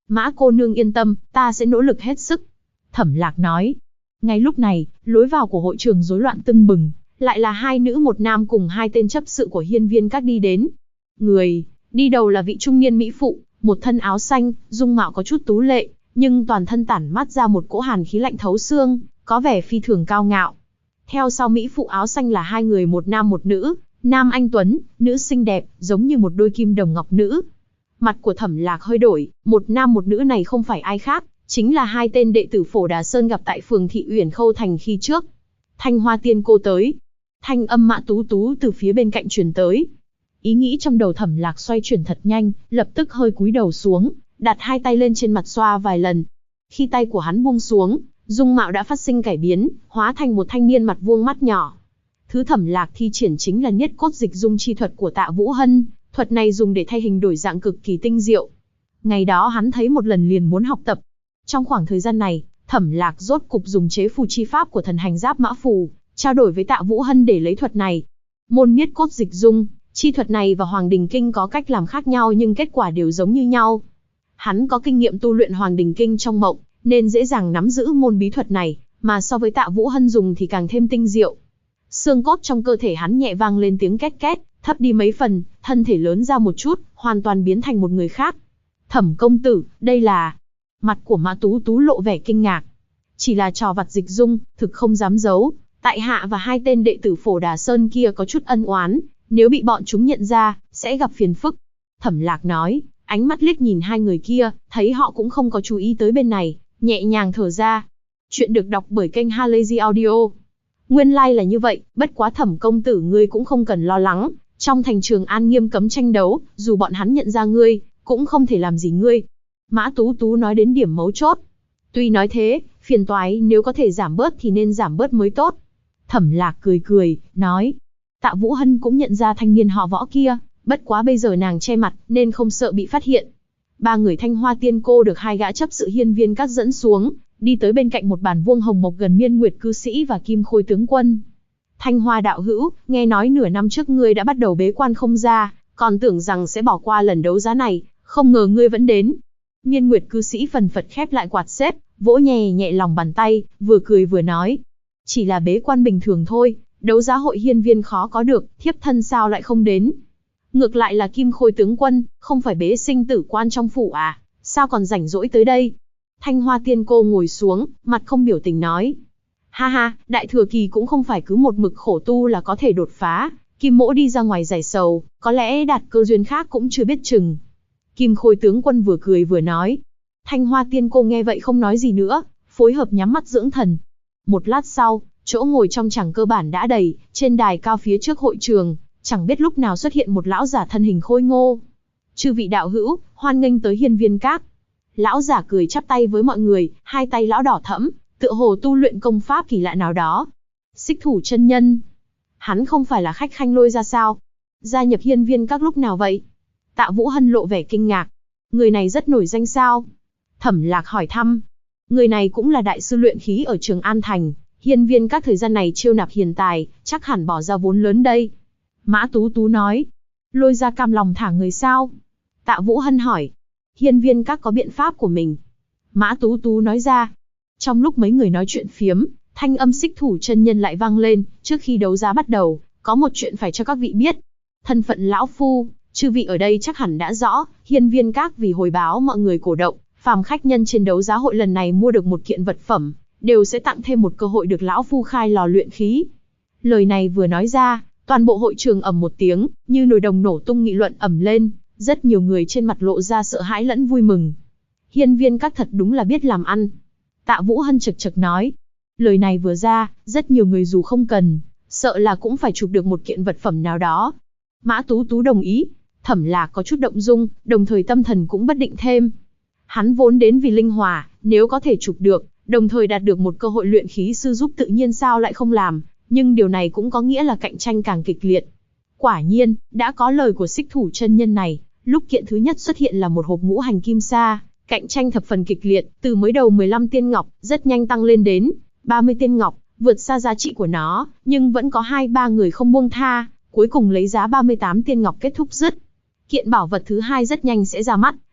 Mã cô nương yên tâm, ta sẽ nỗ lực hết sức. Thẩm Lạc nói. Ngay lúc này, lối vào của hội trường rối loạn tưng bừng, lại là hai nữ một nam cùng hai tên chấp sự của hiên viên các đi đến. Người đi đầu là vị trung niên mỹ phụ, một thân áo xanh, dung mạo có chút tú lệ, nhưng toàn thân tản mát ra một cỗ hàn khí lạnh thấu xương, có vẻ phi thường cao ngạo. Theo sau mỹ phụ áo xanh là hai người một nam một nữ, nam anh tuấn, nữ xinh đẹp, giống như một đôi kim đồng ngọc nữ. Mặt của Thẩm Lạc hơi đổi, một nam một nữ này không phải ai khác, chính là hai tên đệ tử Phổ Đà Sơn gặp tại phường Thị Uyển Khâu Thành khi trước. Thanh Hoa Tiên cô tới. Thanh âm Mã Tú Tú từ phía bên cạnh truyền tới. Ý nghĩ trong đầu Thẩm Lạc xoay chuyển thật nhanh, lập tức hơi cúi đầu xuống, đặt hai tay lên trên mặt xoa vài lần. Khi tay của hắn buông xuống, dung mạo đã phát sinh cải biến, hóa thành một thanh niên mặt vuông mắt nhỏ. Thứ Thẩm Lạc thi triển chính là Niết Cốt Dịch Dung chi thuật của Tạ Vũ Hân, thuật này dùng để thay hình đổi dạng cực kỳ tinh diệu. Ngày đó hắn thấy một lần liền muốn học tập. Trong khoảng thời gian này, Thẩm Lạc rốt cục dùng chế phù chi pháp của thần hành giáp mã phù, trao đổi với Tạ Vũ Hân để lấy thuật này. Môn Niết Cốt Dịch Dung, chi thuật này và Hoàng Đình Kinh có cách làm khác nhau nhưng kết quả đều giống như nhau. Hắn có kinh nghiệm tu luyện Hoàng Đình Kinh trong mộng, nên dễ dàng nắm giữ môn bí thuật này, mà so với Tạ Vũ Hân dùng thì càng thêm tinh diệu. Xương cốt trong cơ thể hắn nhẹ vang lên tiếng két két, thấp đi mấy phần, thân thể lớn ra một chút, hoàn toàn biến thành một người khác. Thẩm công tử, đây là... Mặt của Mã Tú Tú lộ vẻ kinh ngạc. Chỉ là trò vặt dịch dung, thực không dám giấu. Tại hạ và hai tên đệ tử Phổ Đà Sơn kia có chút ân oán, nếu bị bọn chúng nhận ra, sẽ gặp phiền phức. Thẩm Lạc nói, ánh mắt liếc nhìn hai người kia, thấy họ cũng không có chú ý tới bên này, nhẹ nhàng thở ra. Chuyện được đọc bởi kênh Halazy Audio. Nguyên lai là như vậy, bất quá Thẩm công tử ngươi cũng không cần lo lắng. Trong thành Trường An nghiêm cấm tranh đấu, dù bọn hắn nhận ra ngươi, cũng không thể làm gì ngươi. Mã Tú Tú nói đến điểm mấu chốt. Tuy nói thế, phiền toái nếu có thể giảm bớt thì nên giảm bớt mới tốt. Thẩm Lạc cười cười, nói. Tạ Vũ Hân cũng nhận ra thanh niên họ Võ kia, bất quá bây giờ nàng che mặt nên không sợ bị phát hiện. Ba người Thanh Hoa Tiên cô được hai gã chấp sự hiên viên các dẫn xuống, đi tới bên cạnh một bàn vuông hồng mộc gần Miên Nguyệt cư sĩ và Kim Khôi tướng quân. Thanh Hoa đạo hữu, nghe nói nửa năm trước ngươi đã bắt đầu bế quan không ra, còn tưởng rằng sẽ bỏ qua lần đấu giá này, không ngờ ngươi vẫn đến. Miên Nguyệt cư sĩ phần phật khép lại quạt xếp, vỗ nhẹ nhẹ lòng bàn tay, vừa cười vừa nói. Chỉ là bế quan bình thường thôi, đấu giá hội hiên viên khó có được, thiếp thân sao lại không đến. Ngược lại là Kim Khôi tướng quân, không phải bế sinh tử quan trong phủ à, sao còn rảnh rỗi tới đây. Thanh Hoa tiên cô ngồi xuống, mặt không biểu tình nói. Ha ha, đại thừa kỳ cũng không phải cứ một mực khổ tu là có thể đột phá, Kim mỗ đi ra ngoài giải sầu, có lẽ đạt cơ duyên khác cũng chưa biết chừng. Kim Khôi tướng quân vừa cười vừa nói. Thanh Hoa tiên cô nghe vậy không nói gì nữa, phối hợp nhắm mắt dưỡng thần. Một lát sau, chỗ ngồi trong tràng cơ bản đã đầy, trên đài cao phía trước hội trường, chẳng biết lúc nào xuất hiện một lão giả thân hình khôi ngô. Chư vị đạo hữu, hoan nghênh tới hiên viên các. Lão giả cười chắp tay với mọi người, hai tay lão đỏ thẫm, tựa hồ tu luyện công pháp kỳ lạ nào đó. Xích Thủ chân nhân, hắn không phải là khách khanh lôi ra sao? Gia nhập hiên viên các lúc nào vậy? Tạ Vũ Hân lộ vẻ kinh ngạc. Người này rất nổi danh sao? Thẩm Lạc hỏi thăm. Người này cũng là đại sư luyện khí ở Trường An Thành, hiên viên các thời gian này chiêu nạp hiền tài, chắc hẳn bỏ ra vốn lớn đây. Mã Tú Tú nói. Lôi ra cam lòng thả người sao? Tạ Vũ Hân hỏi. Hiên viên các có biện pháp của mình. Mã Tú Tú nói ra. Trong lúc mấy người nói chuyện phiếm, thanh âm Xích Thủ chân nhân lại vang lên. Trước khi đấu giá bắt đầu, có một chuyện phải cho các vị biết. Thân phận lão phu, chư vị ở đây chắc hẳn đã rõ. Hiên viên các vì hồi báo mọi người cổ động, phàm khách nhân trên đấu giá hội lần này mua được một kiện vật phẩm, đều sẽ tặng thêm một cơ hội được lão phu khai lò luyện khí. Lời này vừa nói ra, toàn bộ hội trường ầm một tiếng, như nồi đồng nổ tung nghị luận ầm lên, rất nhiều người trên mặt lộ ra sợ hãi lẫn vui mừng. Hiên viên các thật đúng là biết làm ăn. Tạ Vũ Hân chực chực nói. Lời này vừa ra, rất nhiều người dù không cần, sợ là cũng phải chụp được một kiện vật phẩm nào đó. Mã Tú Tú đồng ý. Thẩm Lạc có chút động dung, đồng thời tâm thần cũng bất định thêm. Hắn vốn đến vì linh hòa, nếu có thể chụp được, đồng thời đạt được một cơ hội luyện khí sư giúp tự nhiên sao lại không làm, nhưng điều này cũng có nghĩa là cạnh tranh càng kịch liệt. Quả nhiên, đã có lời của Xích Thủ chân nhân này, lúc kiện thứ nhất xuất hiện là một hộp ngũ hành kim sa, cạnh tranh thập phần kịch liệt, từ mới đầu 15 tiên ngọc, rất nhanh tăng lên đến 30 tiên ngọc, vượt xa giá trị của nó, nhưng vẫn có 2-3 người không buông tha, cuối cùng lấy giá 38 tiên ngọc kết thúc dứt. Kiện bảo vật thứ hai rất nhanh sẽ ra mắt,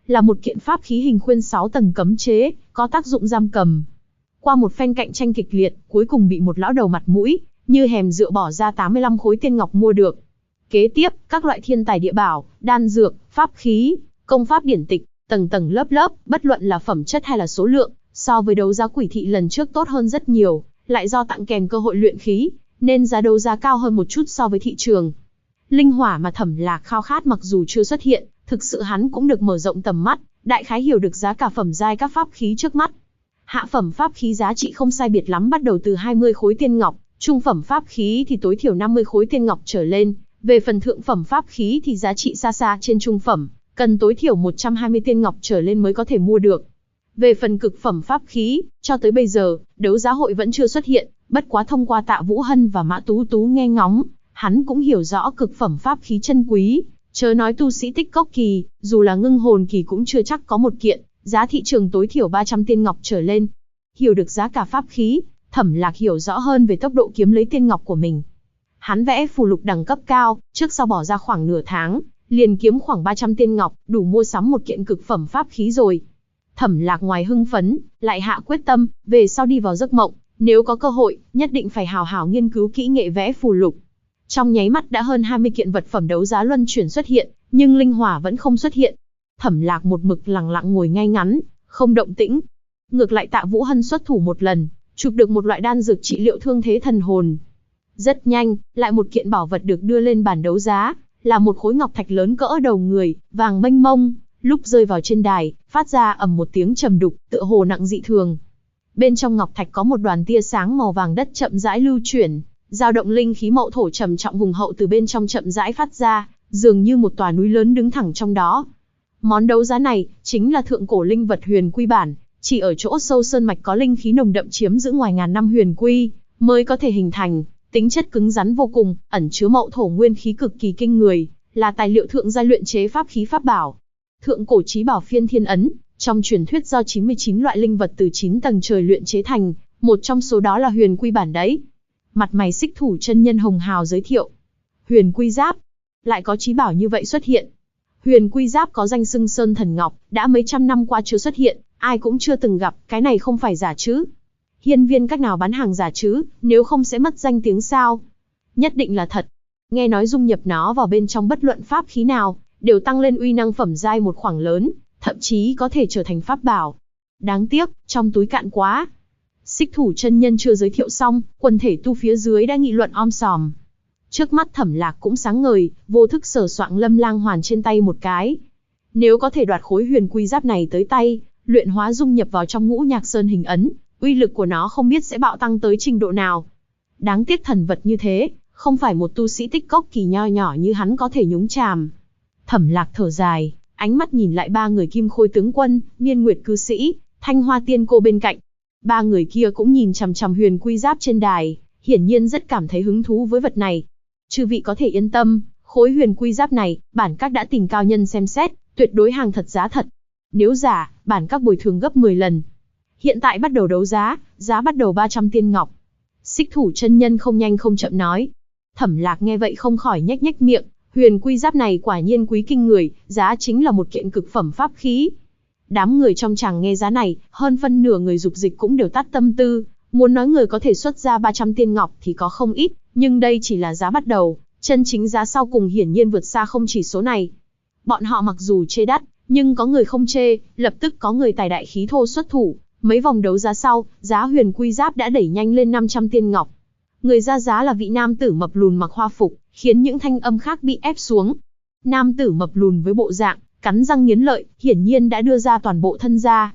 là một kiện pháp khí hình khuyên 6 tầng cấm chế, có tác dụng giam cầm. Qua một phen cạnh tranh kịch liệt, cuối cùng bị một lão đầu mặt mũi như hèm rượu bỏ ra 85 khối tiên ngọc mua được. Kế tiếp, các loại thiên tài địa bảo, đan dược, pháp khí, công pháp điển tịch, tầng tầng lớp lớp, bất luận là phẩm chất hay là số lượng, so với đấu giá quỷ thị lần trước tốt hơn rất nhiều, lại do tặng kèm cơ hội luyện khí, nên giá đấu giá cao hơn một chút so với thị trường. Linh hỏa mà Thẩm Lạc khao khát mặc dù chưa xuất hiện, thực sự hắn cũng được mở rộng tầm mắt, đại khái hiểu được giá cả phẩm giai các pháp khí trước mắt. Hạ phẩm pháp khí giá trị không sai biệt lắm bắt đầu từ 20 khối tiên ngọc, trung phẩm pháp khí thì tối thiểu 50 khối tiên ngọc trở lên, về phần thượng phẩm pháp khí thì giá trị xa xa trên trung phẩm, cần tối thiểu 120 tiên ngọc trở lên mới có thể mua được. Về phần cực phẩm pháp khí, cho tới bây giờ, đấu giá hội vẫn chưa xuất hiện, bất quá thông qua Tạ Vũ Hân và Mã Tú Tú nghe ngóng, hắn cũng hiểu rõ cực phẩm pháp khí chân quý, chớ nói tu sĩ tích cốc kỳ, dù là ngưng hồn kỳ cũng chưa chắc có một kiện, giá thị trường tối thiểu 300 tiên ngọc trở lên. Hiểu được giá cả pháp khí, Thẩm Lạc hiểu rõ hơn về tốc độ kiếm lấy tiên ngọc của mình. Hắn vẽ phù lục đẳng cấp cao, trước sau bỏ ra khoảng nửa tháng, liền kiếm khoảng 300 tiên ngọc, đủ mua sắm một kiện cực phẩm pháp khí rồi. Thẩm Lạc ngoài hưng phấn, lại hạ quyết tâm, về sau đi vào giấc mộng, nếu có cơ hội, nhất định phải hào hào nghiên cứu kỹ nghệ vẽ phù lục. Trong nháy mắt đã hơn 20 kiện vật phẩm đấu giá luân chuyển xuất hiện, nhưng linh hỏa vẫn không xuất hiện. Thẩm Lạc một mực lặng lặng ngồi ngay ngắn, không động tĩnh. Ngược lại Tạ Vũ Hân xuất thủ một lần, chụp được một loại đan dược trị liệu thương thế thần hồn. Rất nhanh, lại một kiện bảo vật được đưa lên bàn đấu giá, là một khối ngọc thạch lớn cỡ đầu người, vàng mênh mông, lúc rơi vào trên đài, phát ra ầm một tiếng trầm đục, tựa hồ nặng dị thường. Bên trong ngọc thạch có một đoàn tia sáng màu vàng đất chậm rãi lưu chuyển, dao động linh khí mậu thổ trầm trọng hùng hậu từ bên trong chậm rãi phát ra, dường như một tòa núi lớn đứng thẳng trong đó. Món đấu giá này chính là thượng cổ linh vật huyền quy bản, chỉ ở chỗ sâu sơn mạch có linh khí nồng đậm chiếm giữ ngoài ngàn năm huyền quy mới có thể hình thành, tính chất cứng rắn vô cùng, ẩn chứa mậu thổ nguyên khí cực kỳ kinh người, là tài liệu thượng giai luyện chế pháp khí pháp bảo. Thượng cổ chí bảo phiên thiên ấn, trong truyền thuyết do 99 loại linh vật từ 9 tầng trời luyện chế thành, một trong số đó là huyền quy bản đấy. Mặt mày Xích Thủ chân nhân hồng hào giới thiệu. Huyền quy giáp, lại có chí bảo như vậy xuất hiện. Huyền quy giáp có danh xưng sơn thần ngọc, đã mấy trăm năm qua chưa xuất hiện, ai cũng chưa từng gặp, cái này không phải giả chứ? Hiên viên cách nào bán hàng giả chứ, nếu không sẽ mất danh tiếng sao? Nhất định là thật. Nghe nói dung nhập nó vào bên trong bất luận pháp khí nào, đều tăng lên uy năng phẩm giai một khoảng lớn, thậm chí có thể trở thành pháp bảo. Đáng tiếc, trong túi cạn quá. Xích Thủ chân nhân chưa giới thiệu xong, quần thể tu phía dưới đã nghị luận om sòm. Trước mắt Thẩm Lạc cũng sáng ngời, vô thức sờ soạng Lâm Lang Hoàn trên tay một cái. Nếu có thể đoạt khối huyền quy giáp này tới tay, luyện hóa dung nhập vào trong Ngũ Nhạc Sơn hình ấn, uy lực của nó không biết sẽ bạo tăng tới trình độ nào. Đáng tiếc thần vật như thế, không phải một tu sĩ tích cốc kỳ nho nhỏ như hắn có thể nhúng chàm. Thẩm Lạc thở dài, ánh mắt nhìn lại ba người Kim Khôi tướng quân, Miên Nguyệt cư sĩ, Thanh Hoa tiên cô bên cạnh. Ba người kia cũng nhìn chằm chằm huyền quy giáp trên đài, hiển nhiên rất cảm thấy hứng thú với vật này. Chư vị có thể yên tâm, khối huyền quy giáp này, bản các đã tìm cao nhân xem xét, tuyệt đối hàng thật giá thật. Nếu giả, bản các bồi thường gấp 10 lần. Hiện tại bắt đầu đấu giá, giá bắt đầu 300 tiên ngọc. Xích Thủ chân nhân không nhanh không chậm nói. Thẩm Lạc nghe vậy không khỏi nhếch nhếch miệng, huyền quy giáp này quả nhiên quý kinh người, giá chính là một kiện cực phẩm pháp khí. Đám người trong tràng nghe giá này, hơn phân nửa người dục dịch cũng đều tắt tâm tư, muốn nói người có thể xuất ra 300 tiên ngọc thì có không ít, nhưng đây chỉ là giá bắt đầu, chân chính giá sau cùng hiển nhiên vượt xa không chỉ số này. Bọn họ mặc dù chê đắt, nhưng có người không chê, lập tức có người tài đại khí thô xuất thủ, mấy vòng đấu giá sau, giá huyền quy giáp đã đẩy nhanh lên 500 tiên ngọc. Người ra giá là vị nam tử mập lùn mặc hoa phục, khiến những thanh âm khác bị ép xuống. Nam tử mập lùn với bộ dạng cắn răng nghiến lợi, hiển nhiên đã đưa ra toàn bộ thân gia.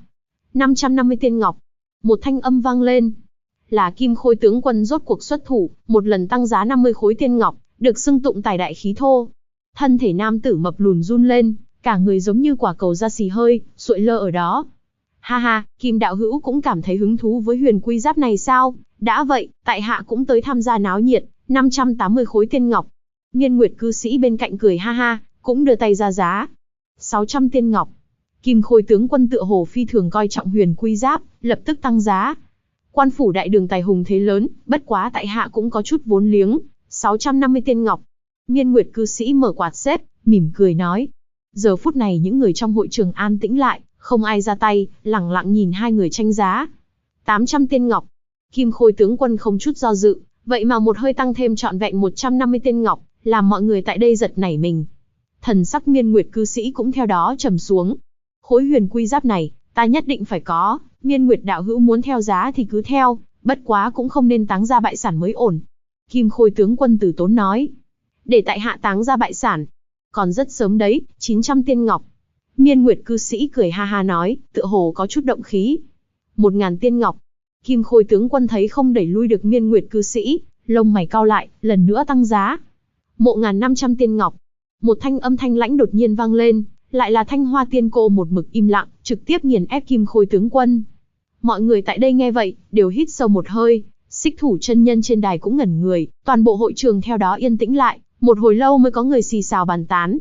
550 tiên ngọc. Một thanh âm vang lên. Là Kim Khôi tướng quân rốt cuộc xuất thủ, một lần tăng giá 50 khối tiên ngọc, được xưng tụng tài đại khí thô. Thân thể nam tử mập lùn run lên, cả người giống như quả cầu ra xì hơi, sụi lơ ở đó. Ha ha, Kim đạo hữu cũng cảm thấy hứng thú với huyền quy giáp này sao? Đã vậy, tại hạ cũng tới tham gia náo nhiệt, 580 khối tiên ngọc. Miên Nguyệt cư sĩ bên cạnh cười ha ha, cũng đưa tay ra giá. 600 tiên ngọc. Kim Khôi tướng quân tựa hồ phi thường coi trọng huyền quy giáp, lập tức tăng giá. Quan phủ đại đường tài hùng thế lớn, bất quá tại hạ cũng có chút vốn liếng, 650 tiên ngọc. Miên Nguyệt cư sĩ mở quạt xếp, mỉm cười nói. Giờ phút này những người trong hội trường an tĩnh lại, không ai ra tay, lẳng lặng nhìn hai người tranh giá. 800 tiên ngọc. Kim Khôi tướng quân không chút do dự, vậy mà một hơi tăng thêm trọn vẹn 150 tiên ngọc, làm mọi người tại đây giật nảy mình. Thần sắc Miên Nguyệt cư sĩ cũng theo đó trầm xuống. Khối huyền quy giáp này, ta nhất định phải có, Miên Nguyệt đạo hữu muốn theo giá thì cứ theo, bất quá cũng không nên táng ra bại sản mới ổn. Kim Khôi tướng quân từ tốn nói. Để tại hạ táng ra bại sản. Còn rất sớm đấy, 900 tiên ngọc. Miên Nguyệt cư sĩ cười ha ha nói, tựa hồ có chút động khí. 1000 tiên ngọc. Kim Khôi tướng quân thấy không đẩy lui được Miên Nguyệt cư sĩ, lông mày cau lại, lần nữa tăng giá. 1500 tiên ngọc. Một thanh âm thanh lãnh đột nhiên vang lên, lại là Thanh Hoa Tiên Cô một mực im lặng, trực tiếp nghiền ép Kim Khôi tướng quân. Mọi người tại đây nghe vậy, đều hít sâu một hơi, Xích Thủ chân nhân trên đài cũng ngẩn người, toàn bộ hội trường theo đó yên tĩnh lại, một hồi lâu mới có người xì xào bàn tán.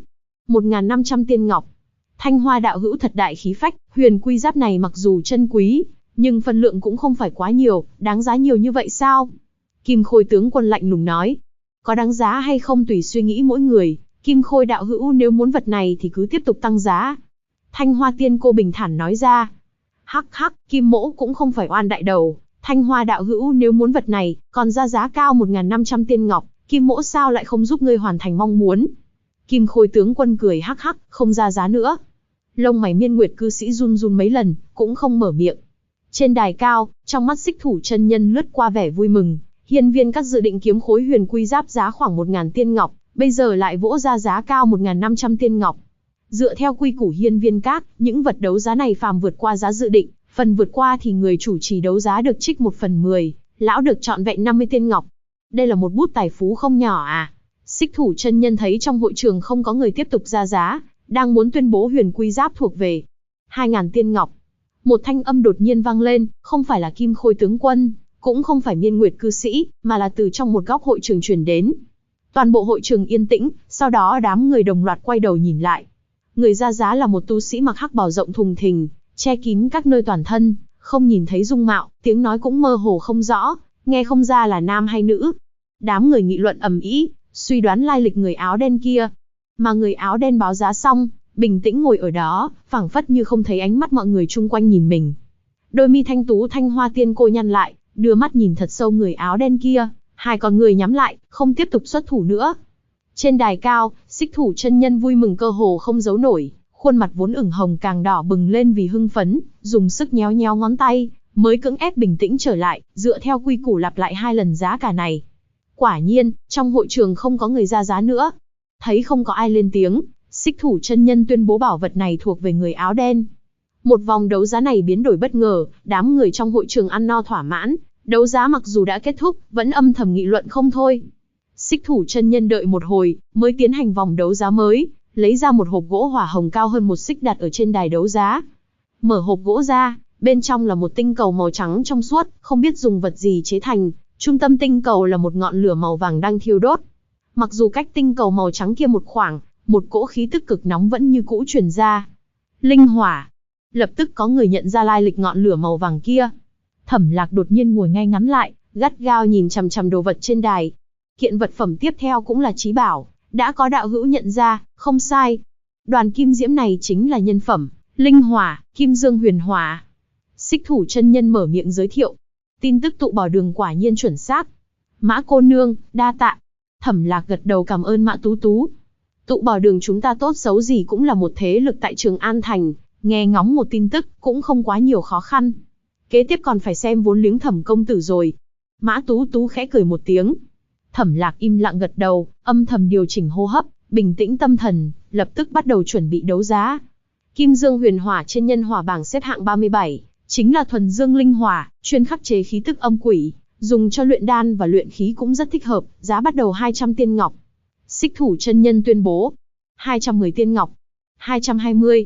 1500 tiên ngọc. Thanh Hoa đạo hữu thật đại khí phách, huyền quy giáp này mặc dù chân quý, nhưng phân lượng cũng không phải quá nhiều, đáng giá nhiều như vậy sao? Kim Khôi tướng quân lạnh lùng nói. Có đáng giá hay không tùy suy nghĩ mỗi người, Kim Khôi đạo hữu nếu muốn vật này thì cứ tiếp tục tăng giá. Thanh Hoa Tiên Cô bình thản nói ra. Hắc hắc, Kim mỗ cũng không phải oan đại đầu, Thanh Hoa đạo hữu nếu muốn vật này, còn ra giá cao 1500 tiên ngọc, Kim mỗ sao lại không giúp ngươi hoàn thành mong muốn. Kim Khôi tướng quân cười hắc hắc, không ra giá nữa. Lông mày Miên Nguyệt cư sĩ run run mấy lần, cũng không mở miệng. Trên đài cao, trong mắt Xích Thủ chân nhân lướt qua vẻ vui mừng, hiên viên các dự định kiếm khối huyền quy giáp giá khoảng 1000 tiên ngọc, bây giờ lại vỗ ra giá cao 1500 tiên ngọc. Dựa theo quy củ hiên viên các, những vật đấu giá này phàm vượt qua giá dự định, phần vượt qua thì người chủ trì đấu giá được trích 1/10, lão được trọn vẹn 50 tiên ngọc. Đây là một bút tài phú không nhỏ à. Xích Thủ chân nhân thấy trong hội trường không có người tiếp tục ra giá, đang muốn tuyên bố huyền quy giáp thuộc về 2000 tiên ngọc. Một thanh âm đột nhiên vang lên, không phải là Kim Khôi tướng quân, cũng không phải Miên Nguyệt cư sĩ, mà là từ trong một góc hội trường truyền đến. Toàn bộ hội trường yên tĩnh, sau đó đám người đồng loạt quay đầu nhìn lại. Người ra giá là một tu sĩ mặc hắc bào rộng thùng thình, che kín các nơi toàn thân, không nhìn thấy dung mạo, tiếng nói cũng mơ hồ không rõ, nghe không ra là nam hay nữ. Đám người nghị luận ầm ĩ, suy đoán lai lịch người áo đen kia. Mà người áo đen báo giá xong, bình tĩnh ngồi ở đó, phảng phất như không thấy ánh mắt mọi người chung quanh nhìn mình. Đôi mi thanh tú Thanh Hoa Tiên Cô nhăn lại, đưa mắt nhìn thật sâu người áo đen kia, hai con người nhắm lại, không tiếp tục xuất thủ nữa. Trên đài cao, Xích Thủ chân nhân vui mừng cơ hồ không giấu nổi, khuôn mặt vốn ửng hồng càng đỏ bừng lên vì hưng phấn, dùng sức nhéo nhéo ngón tay, mới cưỡng ép bình tĩnh trở lại, dựa theo quy củ lặp lại 2 lần giá cả này. Quả nhiên, trong hội trường không có người ra giá nữa. Thấy không có ai lên tiếng, Xích Thủ chân nhân tuyên bố bảo vật này thuộc về người áo đen. Một vòng đấu giá này biến đổi bất ngờ, đám người trong hội trường ăn no thỏa mãn, đấu giá mặc dù đã kết thúc, vẫn âm thầm nghị luận không thôi. Xích Thủ chân nhân đợi một hồi, mới tiến hành vòng đấu giá mới, lấy ra một hộp gỗ hỏa hồng cao hơn 1 xích đặt ở trên đài đấu giá. Mở hộp gỗ ra, bên trong là một tinh cầu màu trắng trong suốt, không biết dùng vật gì chế thành, trung tâm tinh cầu là một ngọn lửa màu vàng đang thiêu đốt. Mặc dù cách tinh cầu màu trắng kia một khoảng, một cỗ khí tức cực nóng vẫn như cũ truyền ra. Linh hỏa. Lập tức có người nhận ra lai lịch ngọn lửa màu vàng kia. Thẩm Lạc đột nhiên ngồi ngay ngắn lại, gắt gao nhìn chằm chằm đồ vật trên đài. Kiện vật phẩm tiếp theo cũng là chí bảo, đã có đạo hữu nhận ra, không sai. Đoàn kim diễm này chính là nhân phẩm, linh hỏa, kim dương huyền hỏa. Xích Thủ chân nhân mở miệng giới thiệu. Tin tức tụ bảo đường quả nhiên chuẩn xác. Mã cô nương, đa tạ. Thẩm Lạc gật đầu cảm ơn Mã tú tú. Tụ bảo đường chúng ta tốt xấu gì cũng là một thế lực tại Trường An Thành, nghe ngóng một tin tức cũng không quá nhiều khó khăn. Kế tiếp còn phải xem vốn liếng Thẩm công tử rồi. Mã tú tú khẽ cười một tiếng. Thẩm Lạc im lặng gật đầu, âm thầm điều chỉnh hô hấp, bình tĩnh tâm thần, lập tức bắt đầu chuẩn bị đấu giá. Kim Dương huyền hỏa trên nhân hỏa bảng xếp hạng 37, chính là thuần dương linh hỏa, chuyên khắc chế khí tức âm quỷ, dùng cho luyện đan và luyện khí cũng rất thích hợp, giá bắt đầu 200 tiên ngọc. Xích Thủ chân nhân tuyên bố, 210 tiên ngọc, 220,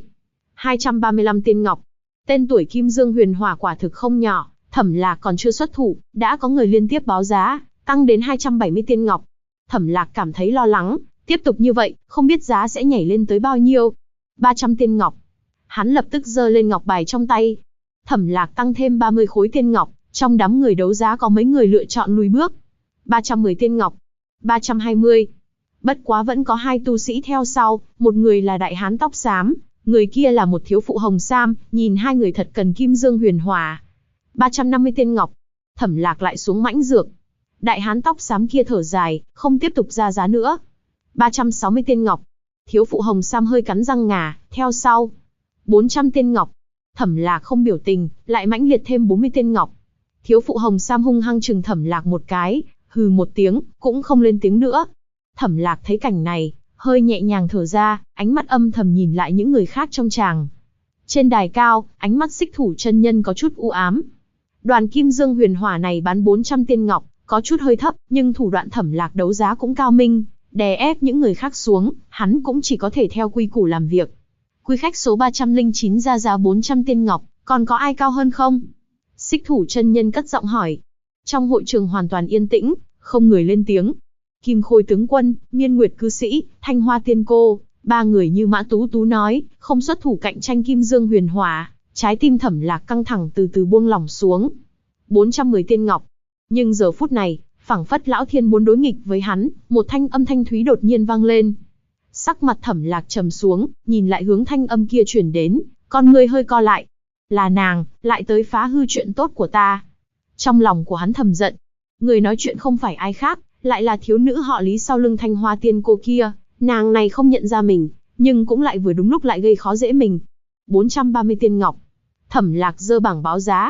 235 tiên ngọc. Tên tuổi Kim Dương huyền hỏa quả thực không nhỏ, Thẩm Lạc còn chưa xuất thủ, đã có người liên tiếp báo giá, tăng đến 270 tiên ngọc. Thẩm Lạc cảm thấy lo lắng, tiếp tục như vậy, không biết giá sẽ nhảy lên tới bao nhiêu. 300 tiên ngọc. Hắn lập tức giơ lên ngọc bài trong tay. Thẩm Lạc tăng thêm 30 khối tiên ngọc, trong đám người đấu giá có mấy người lựa chọn lùi bước. 310 tiên ngọc. 320. Bất quá vẫn có hai tu sĩ theo sau, một người là đại hán tóc xám, người kia là một thiếu phụ hồng sam, nhìn hai người thật cần kim dương huyền hỏa. 350 tên ngọc. Thẩm Lạc lại xuống mãnh dược. Đại hán tóc xám kia thở dài, không tiếp tục ra giá nữa. 360 tên ngọc. Thiếu phụ hồng sam hơi cắn răng ngà, theo sau. 400 tên ngọc. Thẩm Lạc không biểu tình, lại mãnh liệt thêm 40 tên ngọc. Thiếu phụ hồng sam hung hăng chừng Thẩm Lạc một cái, hừ một tiếng, cũng không lên tiếng nữa. Thẩm Lạc thấy cảnh này, hơi nhẹ nhàng thở ra, ánh mắt âm thầm nhìn lại những người khác trong tràng. Trên đài cao, ánh mắt Xích Thủ chân nhân có chút u ám. Đoàn kim dương huyền hỏa này bán 400 tên ngọc, có chút hơi thấp, nhưng thủ đoạn Thẩm Lạc đấu giá cũng cao minh, đè ép những người khác xuống, hắn cũng chỉ có thể theo quy củ làm việc. Quý khách số 309 ra giá 400 tên ngọc, còn có ai cao hơn không? Xích Thủ chân nhân cất giọng hỏi. Trong hội trường hoàn toàn yên tĩnh, không người lên tiếng. Kim Khôi tướng quân, Miên Nguyệt cư sĩ, Thanh Hoa tiên cô, ba người như Mã Tú Tú nói, không xuất thủ cạnh tranh kim dương huyền hỏa. Trái tim Thẩm Lạc căng thẳng từ từ buông lỏng xuống. 410 tên ngọc. Nhưng giờ phút này, phảng phất lão thiên muốn đối nghịch với hắn, một thanh âm thanh thúy đột nhiên vang lên. Sắc mặt Thẩm Lạc trầm xuống, nhìn lại hướng thanh âm kia truyền đến, con ngươi hơi co lại. Là nàng, lại tới phá hư chuyện tốt của ta. Trong lòng của hắn thầm giận. Người nói chuyện không phải ai khác, lại là thiếu nữ họ Lý sau lưng Thanh Hoa tiên cô kia. Nàng này không nhận ra mình, nhưng cũng lại vừa đúng lúc lại gây khó dễ mình. 430 tên ngọc. Thẩm Lạc giơ bảng báo giá.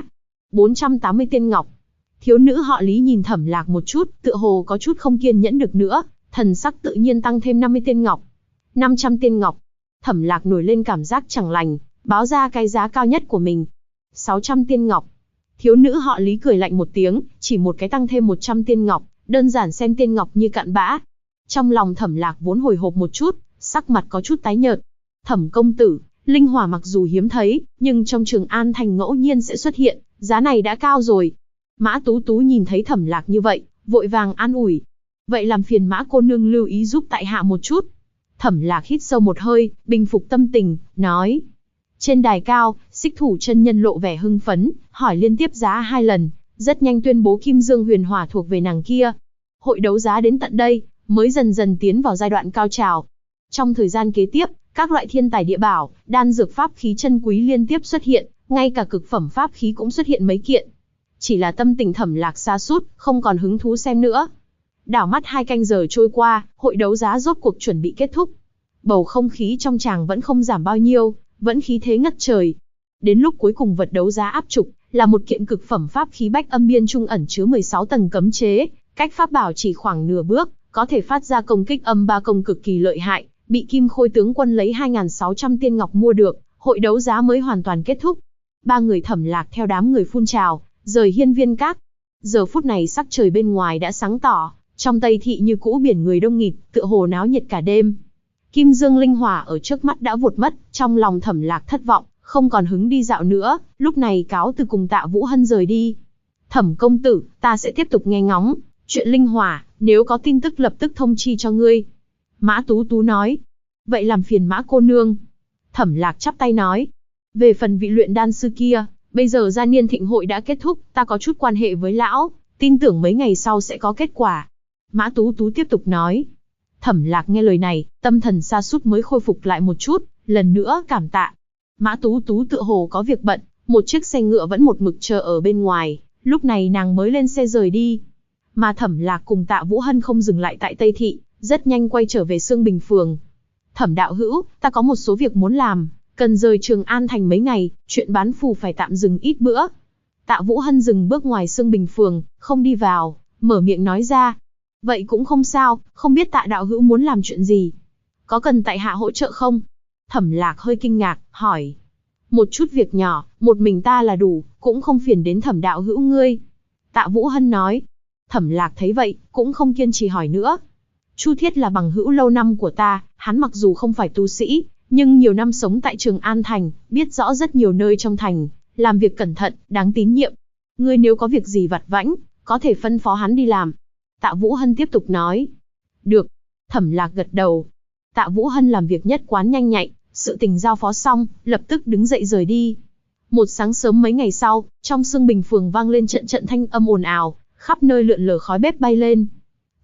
480 tên ngọc. Thiếu nữ họ Lý nhìn Thẩm Lạc một chút, tựa hồ có chút không kiên nhẫn được nữa, thần sắc tự nhiên tăng thêm 50 tên ngọc. 500 tên ngọc. Thẩm Lạc nổi lên cảm giác chẳng lành, báo ra cái giá cao nhất của mình. 600 tên ngọc. Thiếu nữ họ Lý cười lạnh một tiếng, chỉ một cái tăng thêm 100 tên ngọc, đơn giản xem tên ngọc như cặn bã. Trong lòng Thẩm Lạc vốn hồi hộp một chút, sắc mặt có chút tái nhợt. Thẩm công tử, linh hỏa mặc dù hiếm thấy, nhưng trong Trường An thành ngẫu nhiên sẽ xuất hiện, giá này đã cao rồi. Mã Tú Tú nhìn thấy Thẩm Lạc như vậy, vội vàng an ủi. Vậy làm phiền Mã cô nương lưu ý giúp tại hạ một chút. Thẩm Lạc hít sâu một hơi, bình phục tâm tình, nói. Trên đài cao, Xích Thủ chân nhân lộ vẻ hưng phấn, hỏi liên tiếp giá 2 lần, rất nhanh tuyên bố kim dương huyền hỏa thuộc về nàng kia. Hội đấu giá đến tận đây, mới dần dần tiến vào giai đoạn cao trào. Trong thời gian kế tiếp, các loại thiên tài địa bảo, đan dược pháp khí chân quý liên tiếp xuất hiện, ngay cả cực phẩm pháp khí cũng xuất hiện mấy kiện. Chỉ là tâm tình Thẩm Lạc sa sút, không còn hứng thú xem nữa. Đảo mắt 2 canh giờ trôi qua, hội đấu giá rốt cuộc chuẩn bị kết thúc. Bầu không khí trong tràng vẫn không giảm bao nhiêu, vẫn khí thế ngất trời. Đến lúc cuối cùng vật đấu giá áp trục, là một kiện cực phẩm pháp khí bách âm biên trung ẩn chứa 16 tầng cấm chế, cách pháp bảo chỉ khoảng nửa bước, có thể phát ra công kích âm 3 công cực kỳ lợi hại, bị Kim Khôi tướng quân lấy 2.600 tiên ngọc mua được, hội đấu giá mới hoàn toàn kết thúc. Ba người Thẩm Lạc theo đám người phun trào, rời hiên viên các. Giờ phút này sắc trời bên ngoài đã sáng tỏ, trong Tây thị như cũ biển người đông nghịt, tựa hồ náo nhiệt cả đêm. Kim dương linh hỏa ở trước mắt đã vụt mất, trong lòng Thẩm Lạc thất vọng, không còn hứng đi dạo nữa, lúc này cáo từ cùng Tạ Vũ Hân rời đi. Thẩm công tử, ta sẽ tiếp tục nghe ngóng chuyện linh hỏa, nếu có tin tức lập tức thông chi cho ngươi. Mã Tú Tú nói. Vậy làm phiền Mã cô nương. Thẩm Lạc chắp tay nói. Về phần vị luyện đan sư kia, bây giờ gia niên thịnh hội đã kết thúc, ta có chút quan hệ với lão, tin tưởng mấy ngày sau sẽ có kết quả. Mã Tú Tú tiếp tục nói. Thẩm Lạc nghe lời này, tâm thần sa sút mới khôi phục lại một chút, lần nữa cảm tạ. Mã Tú Tú tựa hồ có việc bận, một chiếc xe ngựa vẫn một mực chờ ở bên ngoài, lúc này nàng mới lên xe rời đi. Mà Thẩm Lạc cùng Tạ Vũ Hân không dừng lại tại Tây Thị, rất nhanh quay trở về Sương Bình Phường. Thẩm đạo hữu, ta có một số việc muốn làm, cần rời Trường An thành mấy ngày, chuyện bán phù phải tạm dừng ít bữa. Tạ Vũ Hân dừng bước ngoài Sương Bình Phường, không đi vào, mở miệng nói ra. Vậy cũng không sao, không biết Tạ đạo hữu muốn làm chuyện gì? Có cần tại hạ hỗ trợ không? Thẩm Lạc hơi kinh ngạc, hỏi. Một chút việc nhỏ, một mình ta là đủ, cũng không phiền đến Thẩm đạo hữu ngươi. Tạ Vũ Hân nói. Thẩm Lạc thấy vậy, cũng không kiên trì hỏi nữa. Chu Thiết là bằng hữu lâu năm của ta, hắn mặc dù không phải tu sĩ, nhưng nhiều năm sống tại Trường An thành, biết rõ rất nhiều nơi trong thành, làm việc cẩn thận, đáng tín nhiệm. Ngươi nếu có việc gì vặt vãnh, có thể phân phó hắn đi làm. Tạ Vũ Hân tiếp tục nói. Được. Thẩm Lạc gật đầu. Tạ Vũ Hân làm việc nhất quán nhanh nhạy, sự tình giao phó xong, lập tức đứng dậy rời đi. Một sáng sớm mấy ngày sau, trong Sương Bình Phường vang lên trận trận thanh âm ồn ào, khắp nơi lượn lờ khói bếp bay lên.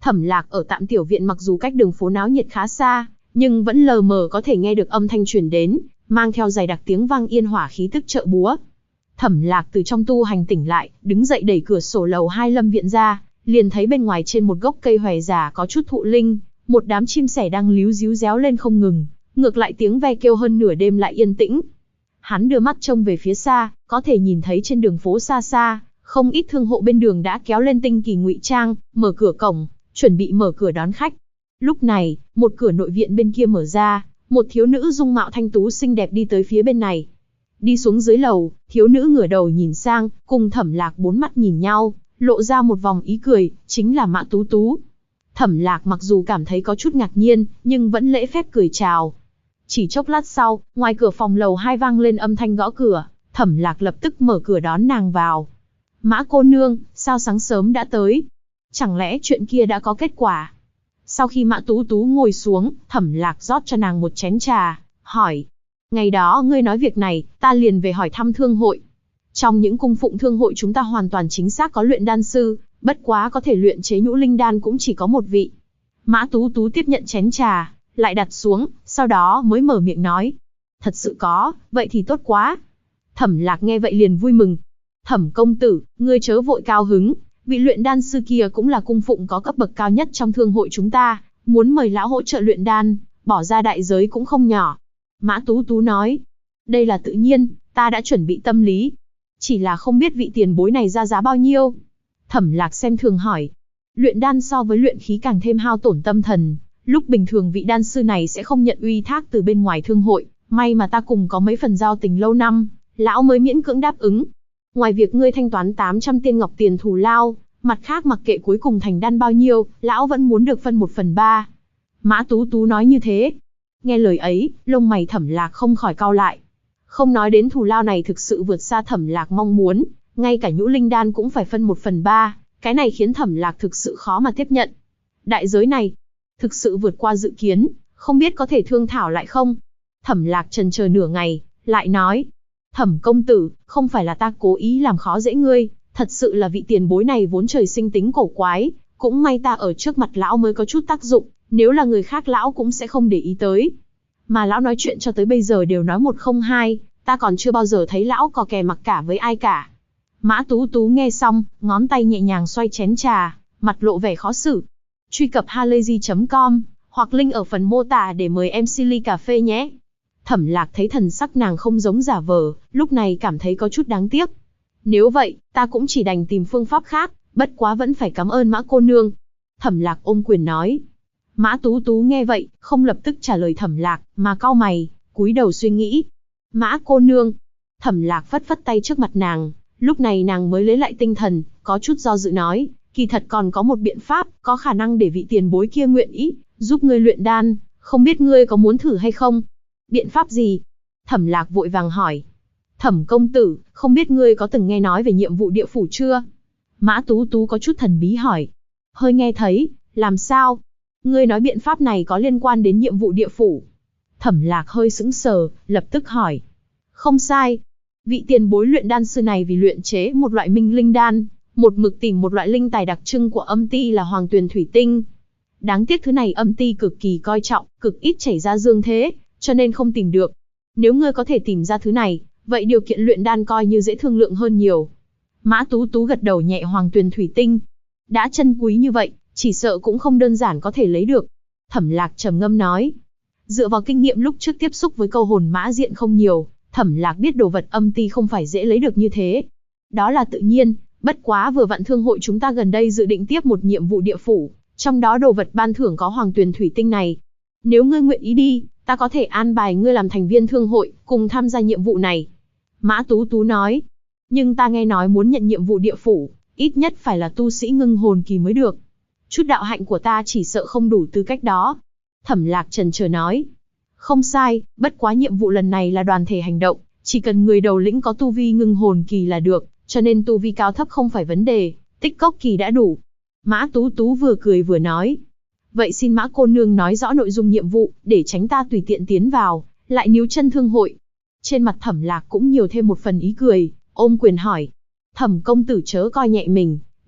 Thẩm Lạc ở tạm tiểu viện mặc dù cách đường phố náo nhiệt khá xa, nhưng vẫn lờ mờ có thể nghe được âm thanh truyền đến, mang theo dày đặc tiếng vang yên hỏa khí tức trợ búa. Thẩm Lạc từ trong tu hành tỉnh lại, đứng dậy đẩy cửa sổ lầu 2 lâm viện ra, liền thấy bên ngoài trên một gốc cây hòe già có chút thụ linh, một đám chim sẻ đang líu ríu réo lên không ngừng, ngược lại tiếng ve kêu hơn nửa đêm lại yên tĩnh. Hắn đưa mắt trông về phía xa, có thể nhìn thấy trên đường phố xa xa, không ít thương hộ bên đường đã kéo lên tinh kỳ ngụy trang, mở cửa cổng, chuẩn bị mở cửa đón khách. Lúc này, một cửa nội viện bên kia mở ra, một thiếu nữ dung mạo thanh tú xinh đẹp đi tới phía bên này. Đi xuống dưới lầu, thiếu nữ ngửa đầu nhìn sang, cùng Thẩm Lạc bốn mắt nhìn nhau, lộ ra một vòng ý cười, chính là Mã Tú Tú. Thẩm Lạc mặc dù cảm thấy có chút ngạc nhiên, nhưng vẫn lễ phép cười chào. Chỉ chốc lát sau, ngoài cửa phòng lầu 2 vang lên âm thanh gõ cửa, Thẩm Lạc lập tức mở cửa đón nàng vào. Mã cô nương, sao sáng sớm đã tới? Chẳng lẽ chuyện kia đã có kết quả? Sau khi Mã Tú Tú ngồi xuống, Thẩm Lạc rót cho nàng một chén trà, hỏi. Ngày đó ngươi nói việc này, ta liền về hỏi thăm thương hội. Trong những cung phụng thương hội chúng ta hoàn toàn chính xác có luyện đan sư, bất quá có thể luyện chế nhũ linh đan cũng chỉ có một vị. Mã Tú Tú tiếp nhận chén trà, lại đặt xuống, sau đó mới mở miệng nói. Thật sự có, vậy thì tốt quá. Thẩm Lạc nghe vậy liền vui mừng. Thẩm công tử, ngươi chớ vội cao hứng, vị luyện đan sư kia cũng là cung phụng có cấp bậc cao nhất trong thương hội chúng ta, muốn mời lão hỗ trợ luyện đan, bỏ ra đại giới cũng không nhỏ. Mã Tú Tú nói, đây là tự nhiên, ta đã chuẩn bị tâm lý. Chỉ là không biết vị tiền bối này ra giá bao nhiêu. Thẩm Lạc xem thường hỏi. Luyện đan so với luyện khí càng thêm hao tổn tâm thần, lúc bình thường vị đan sư này sẽ không nhận uy thác từ bên ngoài thương hội, may mà ta cùng có mấy phần giao tình lâu năm, lão mới miễn cưỡng đáp ứng. Ngoài việc ngươi thanh toán 800 tiên ngọc tiền thù lao, mặt khác mặc kệ cuối cùng thành đan bao nhiêu, lão vẫn muốn được phân 1/3. Mã Tú Tú nói như thế. Nghe lời ấy, lông mày Thẩm Lạc không khỏi cau lại. Không nói đến thù lao này thực sự vượt xa Thẩm Lạc mong muốn, ngay cả nhũ linh đan cũng phải phân 1/3, cái này khiến Thẩm Lạc thực sự khó mà tiếp nhận. Đại giới này, thực sự vượt qua dự kiến, không biết có thể thương thảo lại không? Thẩm Lạc chần chờ nửa ngày, lại nói. Thẩm công tử, không phải là ta cố ý làm khó dễ ngươi, thật sự là vị tiền bối này vốn trời sinh tính cổ quái, cũng may ta ở trước mặt lão mới có chút tác dụng, nếu là người khác lão cũng sẽ không để ý tới. Mà lão nói chuyện cho tới bây giờ đều nói một không hai, ta còn chưa bao giờ thấy lão có kè mặc cả với ai cả. Mã Tú Tú nghe xong, ngón tay nhẹ nhàng xoay chén trà, mặt lộ vẻ khó xử. Truy cập halayzi.com, hoặc link ở phần mô tả để mời em ly cà phê nhé. Thẩm Lạc thấy thần sắc nàng không giống giả vờ, lúc này cảm thấy có chút đáng tiếc. Nếu vậy, ta cũng chỉ đành tìm phương pháp khác, bất quá vẫn phải cảm ơn Mã cô nương. Thẩm Lạc ôm quyền nói. Mã Tú Tú nghe vậy, không lập tức trả lời Thẩm Lạc, mà cau mày, cúi đầu suy nghĩ. Mã cô nương. Thẩm Lạc phất phất tay trước mặt nàng, lúc này nàng mới lấy lại tinh thần, có chút do dự nói, kỳ thật còn có một biện pháp, có khả năng để vị tiền bối kia nguyện ý giúp ngươi luyện đan, không biết ngươi có muốn thử hay không? Biện pháp gì? Thẩm Lạc vội vàng hỏi. Thẩm công tử, không biết ngươi có từng nghe nói về nhiệm vụ địa phủ chưa? Mã Tú Tú có chút thần bí hỏi. Hơi nghe thấy, làm sao? Ngươi nói biện pháp này có liên quan đến nhiệm vụ địa phủ. Thẩm Lạc hơi sững sờ, lập tức hỏi. Không sai. Vị tiền bối luyện đan sư này vì luyện chế một loại minh linh đan, một mực tìm một loại linh tài đặc trưng của âm ti là hoàng tuyền thủy tinh. Đáng tiếc thứ này âm ti cực kỳ coi trọng, cực ít chảy ra dương thế, cho nên không tìm được. Nếu ngươi có thể tìm ra thứ này, vậy điều kiện luyện đan coi như dễ thương lượng hơn nhiều. Mã Tú Tú gật đầu nhẹ. Hoàng tuyền thủy tinh đã chân quý như vậy, chỉ sợ cũng không đơn giản có thể lấy được. Thẩm Lạc trầm ngâm nói. Dựa vào kinh nghiệm lúc trước tiếp xúc với câu hồn mã diện không nhiều, Thẩm Lạc biết đồ vật âm ti không phải dễ lấy được như thế. Đó là tự nhiên, bất quá vừa vặn thương hội chúng ta gần đây dự định tiếp một nhiệm vụ địa phủ, trong đó đồ vật ban thưởng có hoàng tuyền thủy tinh này. Nếu ngươi nguyện ý đi, ta có thể an bài ngươi làm thành viên thương hội, cùng tham gia nhiệm vụ này. Mã Tú Tú nói. Nhưng ta nghe nói muốn nhận nhiệm vụ địa phủ, ít nhất phải là tu sĩ ngưng hồn kỳ mới được. Chút đạo hạnh của ta chỉ sợ không đủ tư cách đó. Thẩm Lạc chần chờ nói. Không sai, bất quá nhiệm vụ lần này là đoàn thể hành động, chỉ cần người đầu lĩnh có tu vi ngưng hồn kỳ là được, cho nên tu vi cao thấp không phải vấn đề, tích cốc kỳ đã đủ. Mã Tú Tú vừa cười vừa nói. Vậy xin Mã cô nương nói rõ nội dung nhiệm vụ, để tránh ta tùy tiện tiến vào, lại níu chân thương hội. Trên mặt Thẩm Lạc cũng nhiều thêm một phần ý cười, ôm quyền hỏi. Thẩm công tử chớ coi nhẹ mình,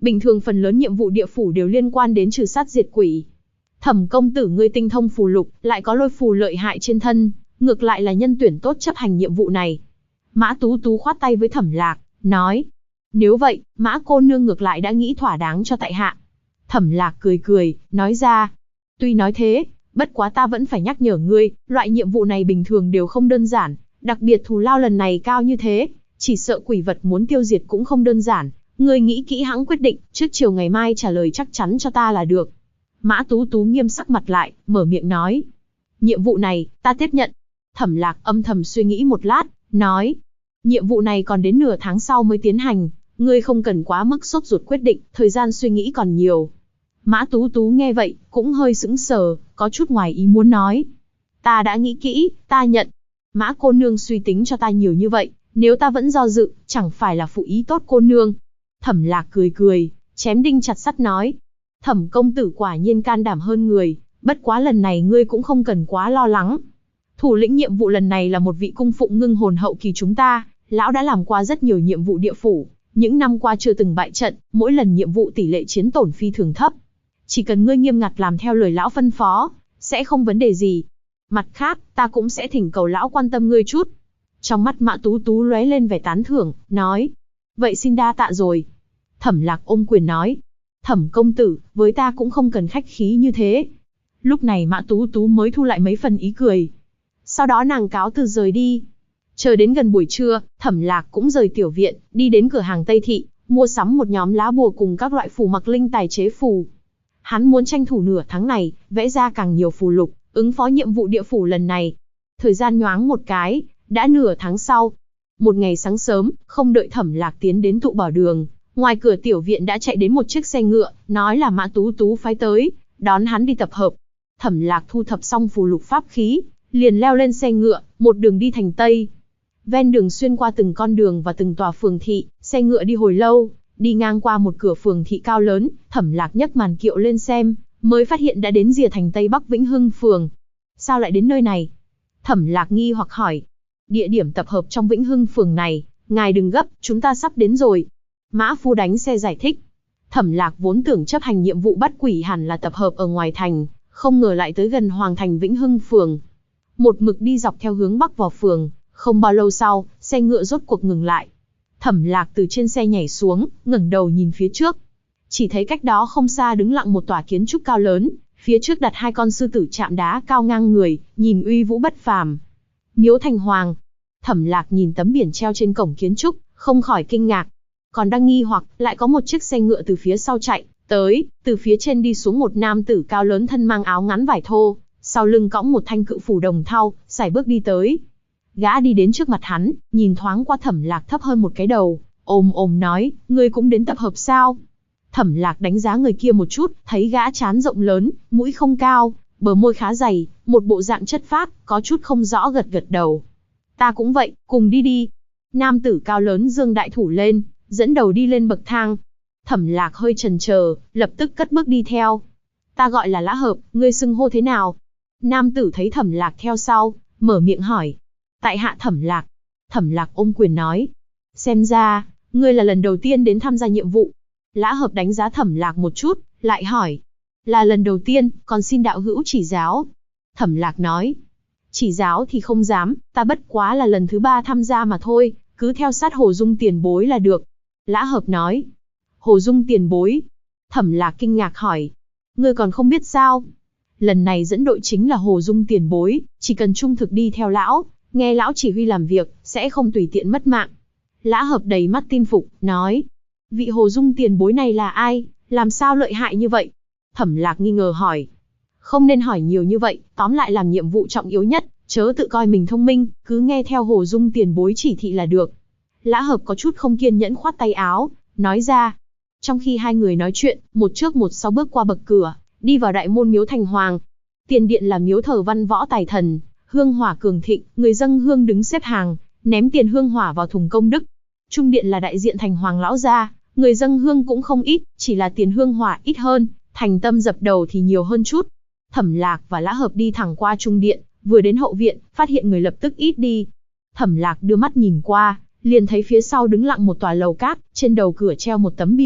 Bình thường phần lớn nhiệm vụ địa phủ đều liên quan đến trừ sát diệt quỷ. Thẩm công tử ngươi tinh thông phù lục, lại có lôi phù lợi hại trên thân, ngược lại là nhân tuyển tốt chấp hành nhiệm vụ này. Mã Tú Tú khoát tay với Thẩm Lạc, nói. Nếu vậy, Mã cô nương ngược lại đã nghĩ thỏa đáng cho tại hạ. Thẩm Lạc cười cười, nói ra. Tuy nói thế, bất quá ta vẫn phải nhắc nhở ngươi, loại nhiệm vụ này bình thường đều không đơn giản, đặc biệt thù lao lần này cao như thế, chỉ sợ quỷ vật muốn tiêu diệt cũng không đơn giản. Ngươi nghĩ kỹ hãng quyết định, trước chiều ngày mai trả lời chắc chắn cho ta là được. Mã Tú Tú nghiêm sắc mặt lại, mở miệng nói. Nhiệm vụ này, ta tiếp nhận. Thẩm Lạc âm thầm suy nghĩ một lát, nói. Nhiệm vụ này còn đến nửa tháng sau mới tiến hành, ngươi không cần quá mức sốt ruột quyết định, thời gian suy nghĩ còn nhiều. Mã Tú Tú nghe vậy, cũng hơi sững sờ, có chút ngoài ý muốn nói. Ta đã nghĩ kỹ, ta nhận. Mã cô nương suy tính cho ta nhiều như vậy, nếu ta vẫn do dự, chẳng phải là phụ ý tốt cô nương. Thẩm Lạc cười cười, chém đinh chặt sắt nói. Thẩm công tử quả nhiên can đảm hơn người, bất quá lần này ngươi cũng không cần quá lo lắng. Thủ lĩnh nhiệm vụ lần này là một vị cung phụng ngưng hồn hậu kỳ chúng ta, lão đã làm qua rất nhiều nhiệm vụ địa phủ, những năm qua chưa từng bại trận, mỗi lần nhiệm vụ tỷ lệ chiến tổn phi thường thấp. Chỉ cần ngươi nghiêm ngặt làm theo lời lão phân phó, sẽ không vấn đề gì. Mặt khác, ta cũng sẽ thỉnh cầu lão quan tâm ngươi chút. Trong mắt Mã Tú Tú lóe lên vẻ tán thưởng, nói. Vậy xin đa tạ rồi. Thẩm Lạc ôm quyền nói. Thẩm công tử, với ta cũng không cần khách khí như thế. Lúc này Mã Tú Tú mới thu lại mấy phần ý cười. Sau đó nàng cáo từ rời đi. Chờ đến gần buổi trưa, Thẩm Lạc cũng rời tiểu viện, đi đến cửa hàng Tây Thị, mua sắm một nhóm lá bùa cùng các loại phù mặc linh tài chế phù. Hắn muốn tranh thủ nửa tháng này, vẽ ra càng nhiều phù lục, ứng phó nhiệm vụ địa phủ lần này. Thời gian nhoáng một cái, đã nửa tháng sau. Một ngày sáng sớm, không đợi Thẩm Lạc tiến đến tụ bảo đường, ngoài cửa tiểu viện đã chạy đến một chiếc xe ngựa, nói là Mã Tú Tú phái tới, đón hắn đi tập hợp. Thẩm Lạc thu thập xong phù lục pháp khí, liền leo lên xe ngựa, một đường đi thành Tây. Ven đường xuyên qua từng con đường và từng tòa phường thị, xe ngựa đi hồi lâu, đi ngang qua một cửa phường thị cao lớn, Thẩm Lạc nhấc màn kiệu lên xem, mới phát hiện đã đến rìa thành Tây Bắc Vĩnh Hưng phường. Sao lại đến nơi này? Thẩm Lạc nghi hoặc hỏi. Địa điểm tập hợp trong Vĩnh Hưng phường này, ngài đừng gấp, chúng ta sắp đến rồi. Mã phu đánh xe giải thích. Thẩm Lạc vốn tưởng chấp hành nhiệm vụ bắt quỷ hẳn là tập hợp ở ngoài thành, không ngờ lại tới gần hoàng thành Vĩnh Hưng phường. Một mực đi dọc theo hướng bắc vào phường, không bao lâu sau, xe ngựa rốt cuộc ngừng lại. Thẩm Lạc từ trên xe nhảy xuống, ngẩng đầu nhìn phía trước. Chỉ thấy cách đó không xa đứng lặng một tòa kiến trúc cao lớn, phía trước đặt hai con sư tử chạm đá cao ngang người, nhìn uy vũ bất phàm. Miếu Thành Hoàng. Thẩm Lạc nhìn tấm biển treo trên cổng kiến trúc, không khỏi kinh ngạc. Còn đang nghi hoặc, lại có một chiếc xe ngựa từ phía sau chạy tới, từ phía trên đi xuống một nam tử cao lớn thân mang áo ngắn vải thô, sau lưng cõng một thanh cự phủ đồng thau, sải bước đi tới. Gã đi đến trước mặt hắn, nhìn thoáng qua Thẩm Lạc thấp hơn một cái đầu, ồm ồm nói, ngươi cũng đến tập hợp sao? Thẩm Lạc đánh giá người kia một chút, thấy gã trán rộng lớn, mũi không cao, bờ môi khá dày, một bộ dạng chất phác, có chút không rõ gật gật đầu. Ta cũng vậy, cùng đi đi. Nam tử cao lớn giương đại thủ lên, dẫn đầu đi lên bậc thang. Thẩm Lạc hơi chần chờ, lập tức cất bước đi theo. Ta gọi là Lã Hợp, ngươi xưng hô thế nào? Nam tử thấy Thẩm Lạc theo sau, mở miệng hỏi. Tại hạ Thẩm Lạc. Thẩm Lạc ôm quyền nói. Xem ra, ngươi là lần đầu tiên đến tham gia nhiệm vụ. Lã Hợp đánh giá Thẩm Lạc một chút, lại hỏi. Là lần đầu tiên, còn xin đạo hữu chỉ giáo. Thẩm Lạc nói. Chỉ giáo thì không dám, ta bất quá là lần thứ 3 tham gia mà thôi, cứ theo sát Hồ Dung tiền bối là được. Lã Hợp nói. Hồ Dung tiền bối. Thẩm Lạc kinh ngạc hỏi. Ngươi còn không biết sao? Lần này dẫn đội chính là Hồ Dung tiền bối, chỉ cần trung thực đi theo lão, nghe lão chỉ huy làm việc, sẽ không tùy tiện mất mạng. Lã Hợp đầy mắt tin phục, nói. Vị Hồ Dung tiền bối này là ai, làm sao lợi hại như vậy? Thẩm Lạc nghi ngờ hỏi. Không nên hỏi nhiều như vậy, tóm lại làm nhiệm vụ trọng yếu nhất, chớ tự coi mình thông minh, cứ nghe theo Hồ Dung tiền bối chỉ thị là được. Lã Hợp có chút không kiên nhẫn khoát tay áo, nói ra. Trong khi hai người nói chuyện, một trước một sau bước qua bậc cửa, đi vào đại môn Miếu Thành Hoàng. Tiền điện là miếu thờ văn võ tài thần, hương hỏa cường thịnh, người dâng hương đứng xếp hàng, ném tiền hương hỏa vào thùng công đức. Trung điện là đại diện Thành Hoàng lão gia, người dâng hương cũng không ít, chỉ là tiền hương hỏa ít hơn, thành tâm dập đầu thì nhiều hơn chút. Thẩm Lạc và Lã Hợp đi thẳng qua trung điện, vừa đến hậu viện, phát hiện người lập tức ít đi. Thẩm Lạc đưa mắt nhìn qua, liền thấy phía sau đứng lặng một tòa lầu cát, trên đầu cửa treo một tấm biển,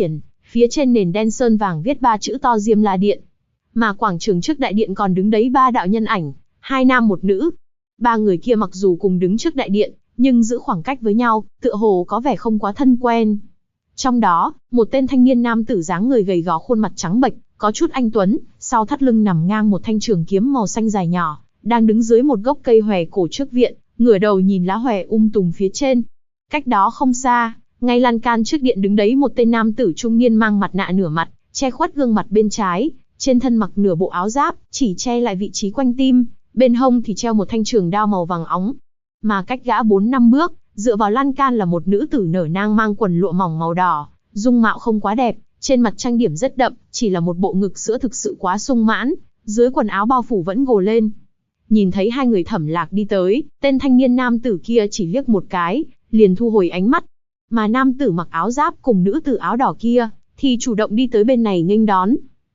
phía trên nền đen sơn vàng viết 3 chữ to Diêm La Điện. Mà quảng trường trước đại điện còn đứng đấy 3 đạo nhân ảnh, 2 nam 1 nữ. 3 người kia mặc dù cùng đứng trước đại điện, nhưng giữ khoảng cách với nhau, tựa hồ có vẻ không quá thân quen. Trong đó, một tên thanh niên nam tử dáng người gầy gò, khuôn mặt trắng bệch, có chút anh tuấn, sau thắt lưng nằm ngang một thanh trường kiếm màu xanh dài nhỏ, đang đứng dưới một gốc cây hòe cổ trước viện, ngửa đầu nhìn lá hòe tùm phía trên. Cách đó không xa, ngay lan can trước điện đứng đấy một tên nam tử trung niên mang mặt nạ nửa mặt, che khuất gương mặt bên trái, trên thân mặc nửa bộ áo giáp, chỉ che lại vị trí quanh tim, bên hông thì treo một thanh trường đao màu vàng óng. Mà cách gã 4-5 bước, dựa vào lan can là một nữ tử nở nang mang quần lụa mỏng màu đỏ, dung mạo không quá đẹp, trên mặt trang điểm rất đậm, chỉ là một bộ ngực sữa thực sự quá sung mãn, dưới quần áo bao phủ vẫn gồ lên. Nhìn thấy hai người Thẩm Lạc đi tới, tên thanh niên nam tử kia chỉ liếc một cái, liền thu hồi ánh mắt. Mà nam tử mặc áo giáp cùng nữ tử áo đỏ kia, thì chủ động đi tới bên này nghênh đón.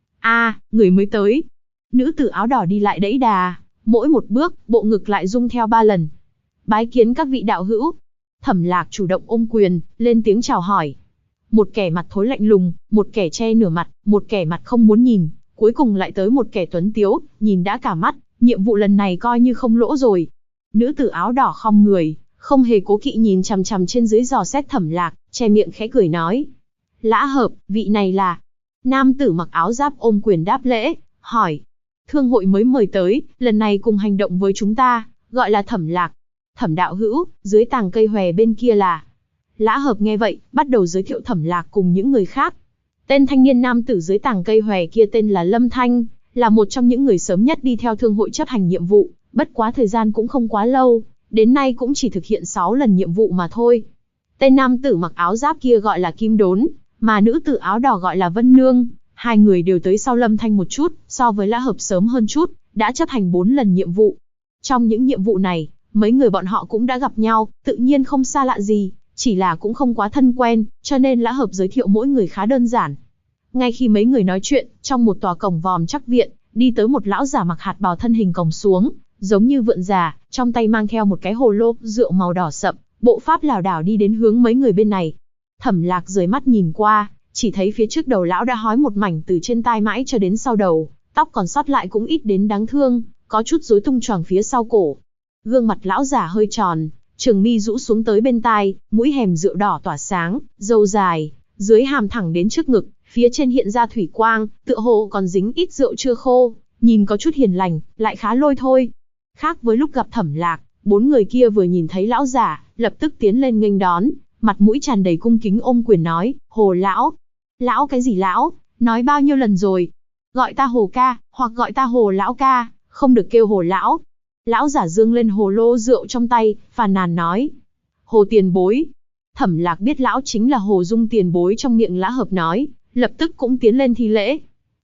Người mới tới. Nữ tử áo đỏ đi lại đẫy đà, mỗi một bước, bộ ngực lại rung theo 3 lần. Bái kiến các vị đạo hữu. Thẩm Lạc chủ động ôm quyền, lên tiếng chào hỏi. Một kẻ mặt thối lạnh lùng, một kẻ che nửa mặt, một kẻ mặt không muốn nhìn, cuối cùng lại tới một kẻ tuấn tiếu, nhìn đã cả mắt, nhiệm vụ lần này coi như không lỗ rồi. Nữ tử áo đỏ khom người, không hề cố kỵ nhìn chằm chằm trên dưới dò xét Thẩm Lạc, che miệng khẽ cười nói. Lã Hợp, vị này là... Nam tử mặc áo giáp ôm quyền đáp lễ, hỏi. Thương hội mới mời tới, lần này cùng hành động với chúng ta, gọi là Thẩm Lạc. Thẩm đạo hữu, dưới tàng cây hòe bên kia là... Lã Hợp nghe vậy, bắt đầu giới thiệu Thẩm Lạc cùng những người khác. Tên thanh niên nam tử dưới tàng cây hòe kia tên là Lâm Thanh, là một trong những người sớm nhất đi theo thương hội chấp hành nhiệm vụ, bất quá thời gian cũng không quá lâu, đến nay cũng chỉ thực hiện 6 lần nhiệm vụ mà thôi. Tên nam tử mặc áo giáp kia gọi là Kim Đốn, mà nữ tử áo đỏ gọi là Vân Nương, hai người đều tới sau Lâm Thanh một chút, so với Lã Hợp sớm hơn chút, đã chấp hành 4 lần nhiệm vụ. Trong những nhiệm vụ này, mấy người bọn họ cũng đã gặp nhau, tự nhiên không xa lạ gì, chỉ là cũng không quá thân quen, cho nên Lã Hợp giới thiệu mỗi người khá đơn giản. Ngay khi mấy người nói chuyện, trong một tòa cổng vòm chắc viện, đi tới một lão giả mặc hạt bào, thân hình còng xuống, giống như vượn già, trong tay mang theo một cái hồ lô rượu màu đỏ sậm, bộ pháp lảo đảo đi đến hướng mấy người bên này. Thẩm Lạc rời mắt nhìn qua, chỉ thấy phía trước đầu lão đã hói một mảnh từ trên tai mãi cho đến sau đầu, tóc còn sót lại cũng ít đến đáng thương, có chút rối tung choàng phía sau cổ. Gương mặt lão giả hơi tròn, trường mi rũ xuống tới bên tai, mũi hèm rượu đỏ tỏa sáng, râu dài, dưới hàm thẳng đến trước ngực, phía trên hiện ra thủy quang, tựa hồ còn dính ít rượu chưa khô, nhìn có chút hiền lành, lại khá lôi thôi. Khác với lúc gặp Thẩm Lạc, 4 người kia vừa nhìn thấy lão giả, lập tức tiến lên nghênh đón, mặt mũi tràn đầy cung kính ôm quyền nói, Hồ lão. Lão cái gì lão, nói bao nhiêu lần rồi. Gọi ta Hồ ca, hoặc gọi ta Hồ lão ca, không được kêu Hồ lão. Lão giả dương lên hồ lô rượu trong tay, phàn nàn nói. Hồ tiền bối. Thẩm Lạc biết lão chính là Hồ Dung tiền bối trong miệng Lã Hợp nói, lập tức cũng tiến lên thi lễ.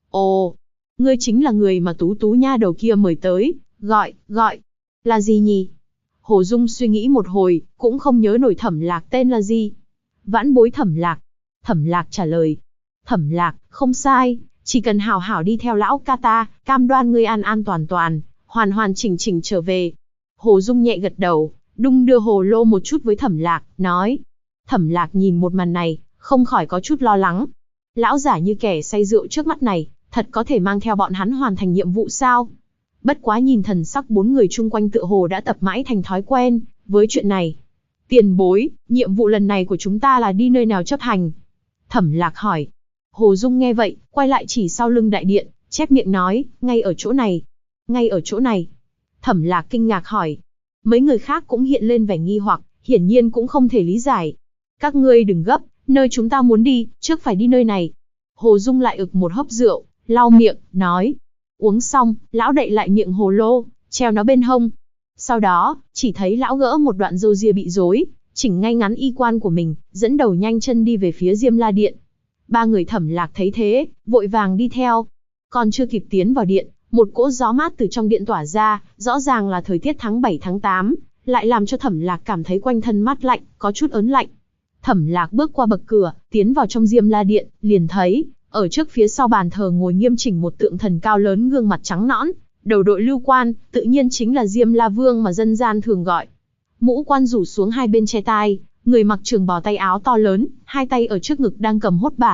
Ồ, ngươi chính là người mà Tú Tú nha đầu kia mời tới, gọi, là gì nhỉ? Hồ Dung suy nghĩ một hồi, cũng không nhớ nổi Thẩm Lạc tên là gì. Vãn bối Thẩm Lạc. Thẩm Lạc trả lời. Thẩm Lạc, không sai, chỉ cần hảo hảo đi theo lão ca ta, cam đoan ngươi an an toàn toàn, hoàn hoàn chỉnh chỉnh trở về. Hồ Dung nhẹ gật đầu, đung đưa hồ lô một chút với Thẩm Lạc, nói. Thẩm Lạc nhìn một màn này, không khỏi có chút lo lắng. Lão giả như kẻ say rượu trước mắt này, thật có thể mang theo bọn hắn hoàn thành nhiệm vụ sao? Bất quá nhìn thần sắc 4 người chung quanh tựa hồ đã tập mãi thành thói quen với chuyện này. Tiền bối, nhiệm vụ lần này của chúng ta là đi nơi nào chấp hành? Thẩm Lạc hỏi. Hồ Dung nghe vậy, quay lại chỉ sau lưng đại điện, chép miệng nói, ngay ở chỗ này. Ngay ở chỗ này. Thẩm Lạc kinh ngạc hỏi. Mấy người khác cũng hiện lên vẻ nghi hoặc, hiển nhiên cũng không thể lý giải. Các ngươi đừng gấp, nơi chúng ta muốn đi, trước phải đi nơi này. Hồ Dung lại ực một hớp rượu, lau miệng, nói. Uống xong, lão đậy lại miệng hồ lô, treo nó bên hông. Sau đó, chỉ thấy lão gỡ một đoạn râu ria bị rối, chỉnh ngay ngắn y quan của mình, dẫn đầu nhanh chân đi về phía Diêm La Điện. 3 người Thẩm Lạc thấy thế, vội vàng đi theo. Còn chưa kịp tiến vào điện, một cỗ gió mát từ trong điện tỏa ra, rõ ràng là thời tiết tháng 7 tháng 8, lại làm cho Thẩm Lạc cảm thấy quanh thân mát lạnh, có chút ớn lạnh. Thẩm Lạc bước qua bậc cửa, tiến vào trong Diêm La Điện, liền thấy, ở trước phía sau bàn thờ ngồi nghiêm chỉnh một tượng thần cao lớn, gương mặt trắng nõn, đầu đội lưu quan, tự nhiên chính là Diêm La Vương mà dân gian thường gọi. Mũ quan rủ xuống hai bên che tai, người mặc trường bào tay áo to lớn, hai tay ở trước ngực đang cầm hốt bản,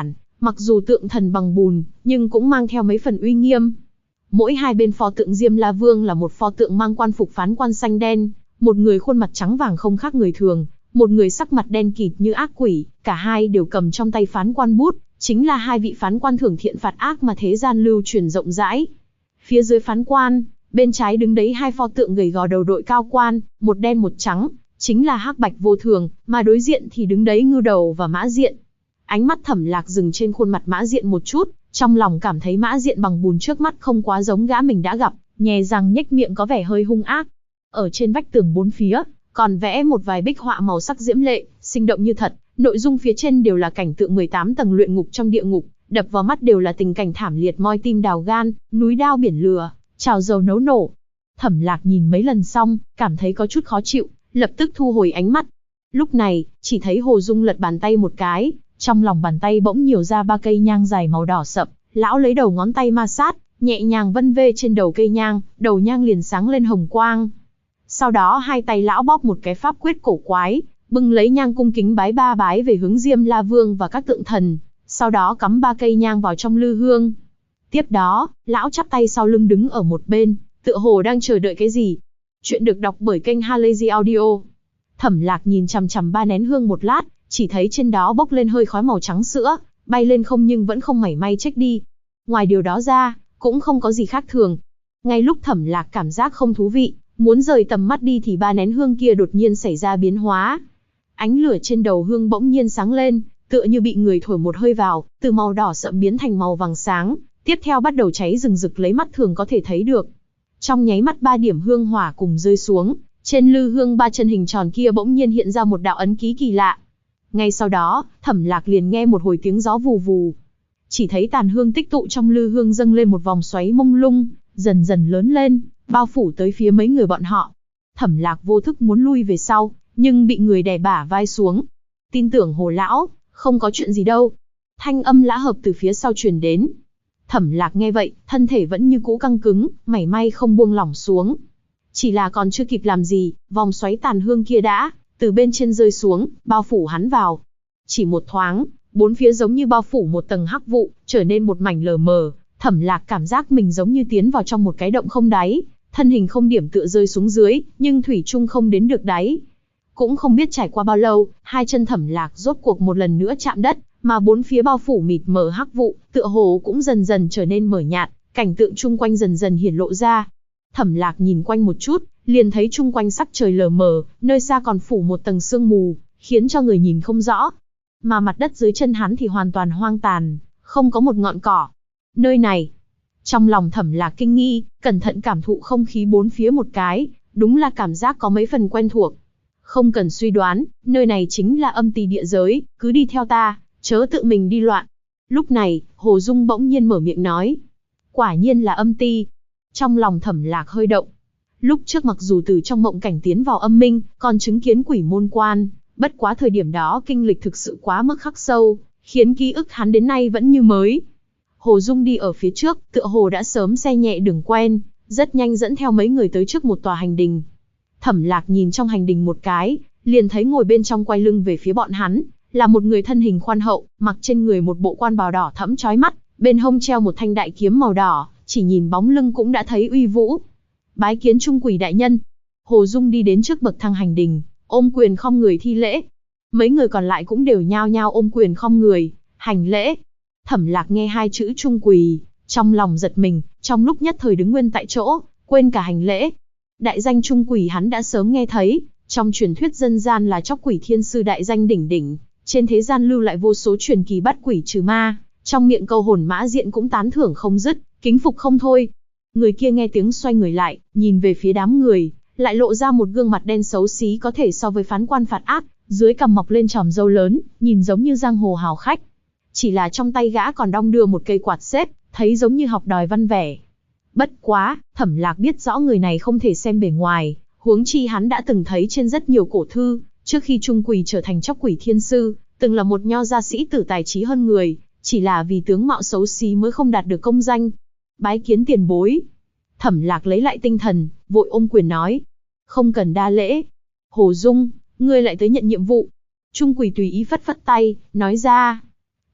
mặc dù tượng thần bằng bùn, nhưng cũng mang theo mấy phần uy nghiêm. Mỗi hai bên pho tượng Diêm La Vương là một pho tượng mang quan phục phán quan xanh đen, một người khuôn mặt trắng vàng không khác người thường, một người sắc mặt đen kịt như ác quỷ, cả hai đều cầm trong tay phán quan bút, chính là hai vị phán quan thưởng thiện phạt ác mà thế gian lưu truyền rộng rãi. Phía dưới phán quan, bên trái đứng đấy hai pho tượng gầy gò đầu đội cao quan, một đen một trắng, chính là Hắc Bạch Vô Thường, mà đối diện thì đứng đấy Ngưu Đầu và Mã Diện. Ánh mắt Thẩm Lạc dừng trên khuôn mặt Mã Diện một chút, trong lòng cảm thấy Mã Diện bằng bùn trước mắt không quá giống gã mình đã gặp, nhè răng nhếch miệng có vẻ hơi hung ác. Ở trên vách tường bốn phía, còn vẽ một vài bích họa màu sắc diễm lệ, sinh động như thật, nội dung phía trên đều là cảnh tượng 18 tầng luyện ngục trong địa ngục, đập vào mắt đều là tình cảnh thảm liệt moi tim đào gan, núi đao biển lửa, chảo dầu nấu nổ. Thẩm Lạc nhìn mấy lần xong, cảm thấy có chút khó chịu, lập tức thu hồi ánh mắt. Lúc này, chỉ thấy Hồ Dung lật bàn tay một cái, trong lòng bàn tay bỗng nhiều ra 3 cây nhang dài màu đỏ sậm, lão lấy đầu ngón tay ma sát, nhẹ nhàng vân vê trên đầu cây nhang, đầu nhang liền sáng lên hồng quang. Sau đó hai tay lão bóp một cái pháp quyết cổ quái, bưng lấy nhang cung kính bái 3 bái về hướng Diêm La Vương và các tượng thần, sau đó cắm 3 cây nhang vào trong lư hương. Tiếp đó, lão chắp tay sau lưng đứng ở một bên, tựa hồ đang chờ đợi cái gì. Chuyện được đọc bởi kênh Halazy Audio. Thẩm Lạc nhìn chằm chằm 3 nén hương một lát, chỉ thấy trên đó bốc lên hơi khói màu trắng sữa, bay lên không nhưng vẫn không mảy may chết đi. Ngoài điều đó ra, cũng không có gì khác thường. Ngay lúc Thẩm Lạc cảm giác không thú vị, muốn rời tầm mắt đi thì 3 nén hương kia đột nhiên xảy ra biến hóa. Ánh lửa trên đầu hương bỗng nhiên sáng lên, tựa như bị người thổi một hơi vào, từ màu đỏ sậm biến thành màu vàng sáng, tiếp theo bắt đầu cháy rừng rực lấy mắt thường có thể thấy được. Trong nháy mắt 3 điểm hương hỏa cùng rơi xuống, trên lư hương 3 chân hình tròn kia bỗng nhiên hiện ra một đạo ấn ký kỳ lạ. Ngay sau đó, Thẩm Lạc liền nghe một hồi tiếng gió vù vù. Chỉ thấy tàn hương tích tụ trong lư hương dâng lên một vòng xoáy mông lung, dần dần lớn lên, bao phủ tới phía mấy người bọn họ. Thẩm Lạc vô thức muốn lui về sau, nhưng bị người đè bả vai xuống. Tin tưởng Hồ lão, không có chuyện gì đâu. Thanh âm Lã Hợp từ phía sau truyền đến. Thẩm Lạc nghe vậy, thân thể vẫn như cũ căng cứng, mảy may không buông lỏng xuống. Chỉ là còn chưa kịp làm gì, vòng xoáy tàn hương kia đã từ bên trên rơi xuống, bao phủ hắn vào. Chỉ một thoáng, bốn phía giống như bao phủ một tầng hắc vụ, trở nên một mảnh lờ mờ. Thẩm Lạc cảm giác mình giống như tiến vào trong một cái động không đáy, thân hình không điểm tựa rơi xuống dưới, nhưng thủy chung không đến được đáy. Cũng không biết trải qua bao lâu, hai chân Thẩm Lạc rốt cuộc một lần nữa chạm đất, mà bốn phía bao phủ mịt mờ hắc vụ, tựa hồ cũng dần dần trở nên mờ nhạt, cảnh tượng chung quanh dần dần hiển lộ ra. Thẩm Lạc nhìn quanh một chút, liền thấy chung quanh sắc trời lờ mờ, nơi xa còn phủ một tầng sương mù, khiến cho người nhìn không rõ. Mà mặt đất dưới chân hắn thì hoàn toàn hoang tàn, không có một ngọn cỏ. Nơi này, trong lòng Thẩm Lạc kinh nghi, cẩn thận cảm thụ không khí bốn phía một cái, đúng là cảm giác có mấy phần quen thuộc. Không cần suy đoán, nơi này chính là âm ti địa giới, cứ đi theo ta, chớ tự mình đi loạn. Lúc này, Hồ Dung bỗng nhiên mở miệng nói. Quả nhiên là âm ti. Trong lòng Thẩm Lạc hơi động. Lúc trước mặc dù từ trong mộng cảnh tiến vào âm minh, còn chứng kiến quỷ môn quan, bất quá thời điểm đó kinh lịch thực sự quá mức khắc sâu, khiến ký ức hắn đến nay vẫn như mới. Hồ Dung đi ở phía trước, tựa hồ đã sớm xe nhẹ đường quen, rất nhanh dẫn theo mấy người tới trước một tòa hành đình. Thẩm Lạc nhìn trong hành đình một cái, liền thấy ngồi bên trong quay lưng về phía bọn hắn, là một người thân hình khoan hậu, mặc trên người một bộ quan bào đỏ thẫm chói mắt, bên hông treo một thanh đại kiếm màu đỏ, chỉ nhìn bóng lưng cũng đã thấy uy vũ. Bái kiến Trung Quỷ đại nhân. Hồ Dung đi đến trước bậc thang hành đình, ôm quyền khom người thi lễ. Mấy người còn lại cũng đều nhao nhao ôm quyền khom người, hành lễ. Thẩm Lạc nghe hai chữ Trung Quỷ, trong lòng giật mình, trong lúc nhất thời đứng nguyên tại chỗ, quên cả hành lễ. Đại danh Trung Quỷ hắn đã sớm nghe thấy, trong truyền thuyết dân gian là Chóc Quỷ Thiên Sư đại danh đỉnh đỉnh, trên thế gian lưu lại vô số truyền kỳ bắt quỷ trừ ma, trong miệng câu hồn Mã Diện cũng tán thưởng không dứt, kính phục không thôi. Người kia nghe tiếng xoay người lại, nhìn về phía đám người, lại lộ ra một gương mặt đen xấu xí có thể so với phán quan phạt ác, dưới cằm mọc lên chòm râu lớn, nhìn giống như giang hồ hào khách. Chỉ là trong tay gã còn đong đưa một cây quạt xếp, thấy giống như học đòi văn vẻ. Bất quá, Thẩm Lạc biết rõ người này không thể xem bề ngoài, huống chi hắn đã từng thấy trên rất nhiều cổ thư, trước khi Trung Quỷ trở thành Chóc Quỷ Thiên Sư, từng là một nho gia sĩ tử tài trí hơn người, chỉ là vì tướng mạo xấu xí mới không đạt được công danh. Bái kiến tiền bối. Thẩm Lạc lấy lại tinh thần, vội ôm quyền nói. Không cần đa lễ. Hồ Dung, ngươi lại tới nhận nhiệm vụ. Trung Quỷ tùy ý phất phất tay, nói ra.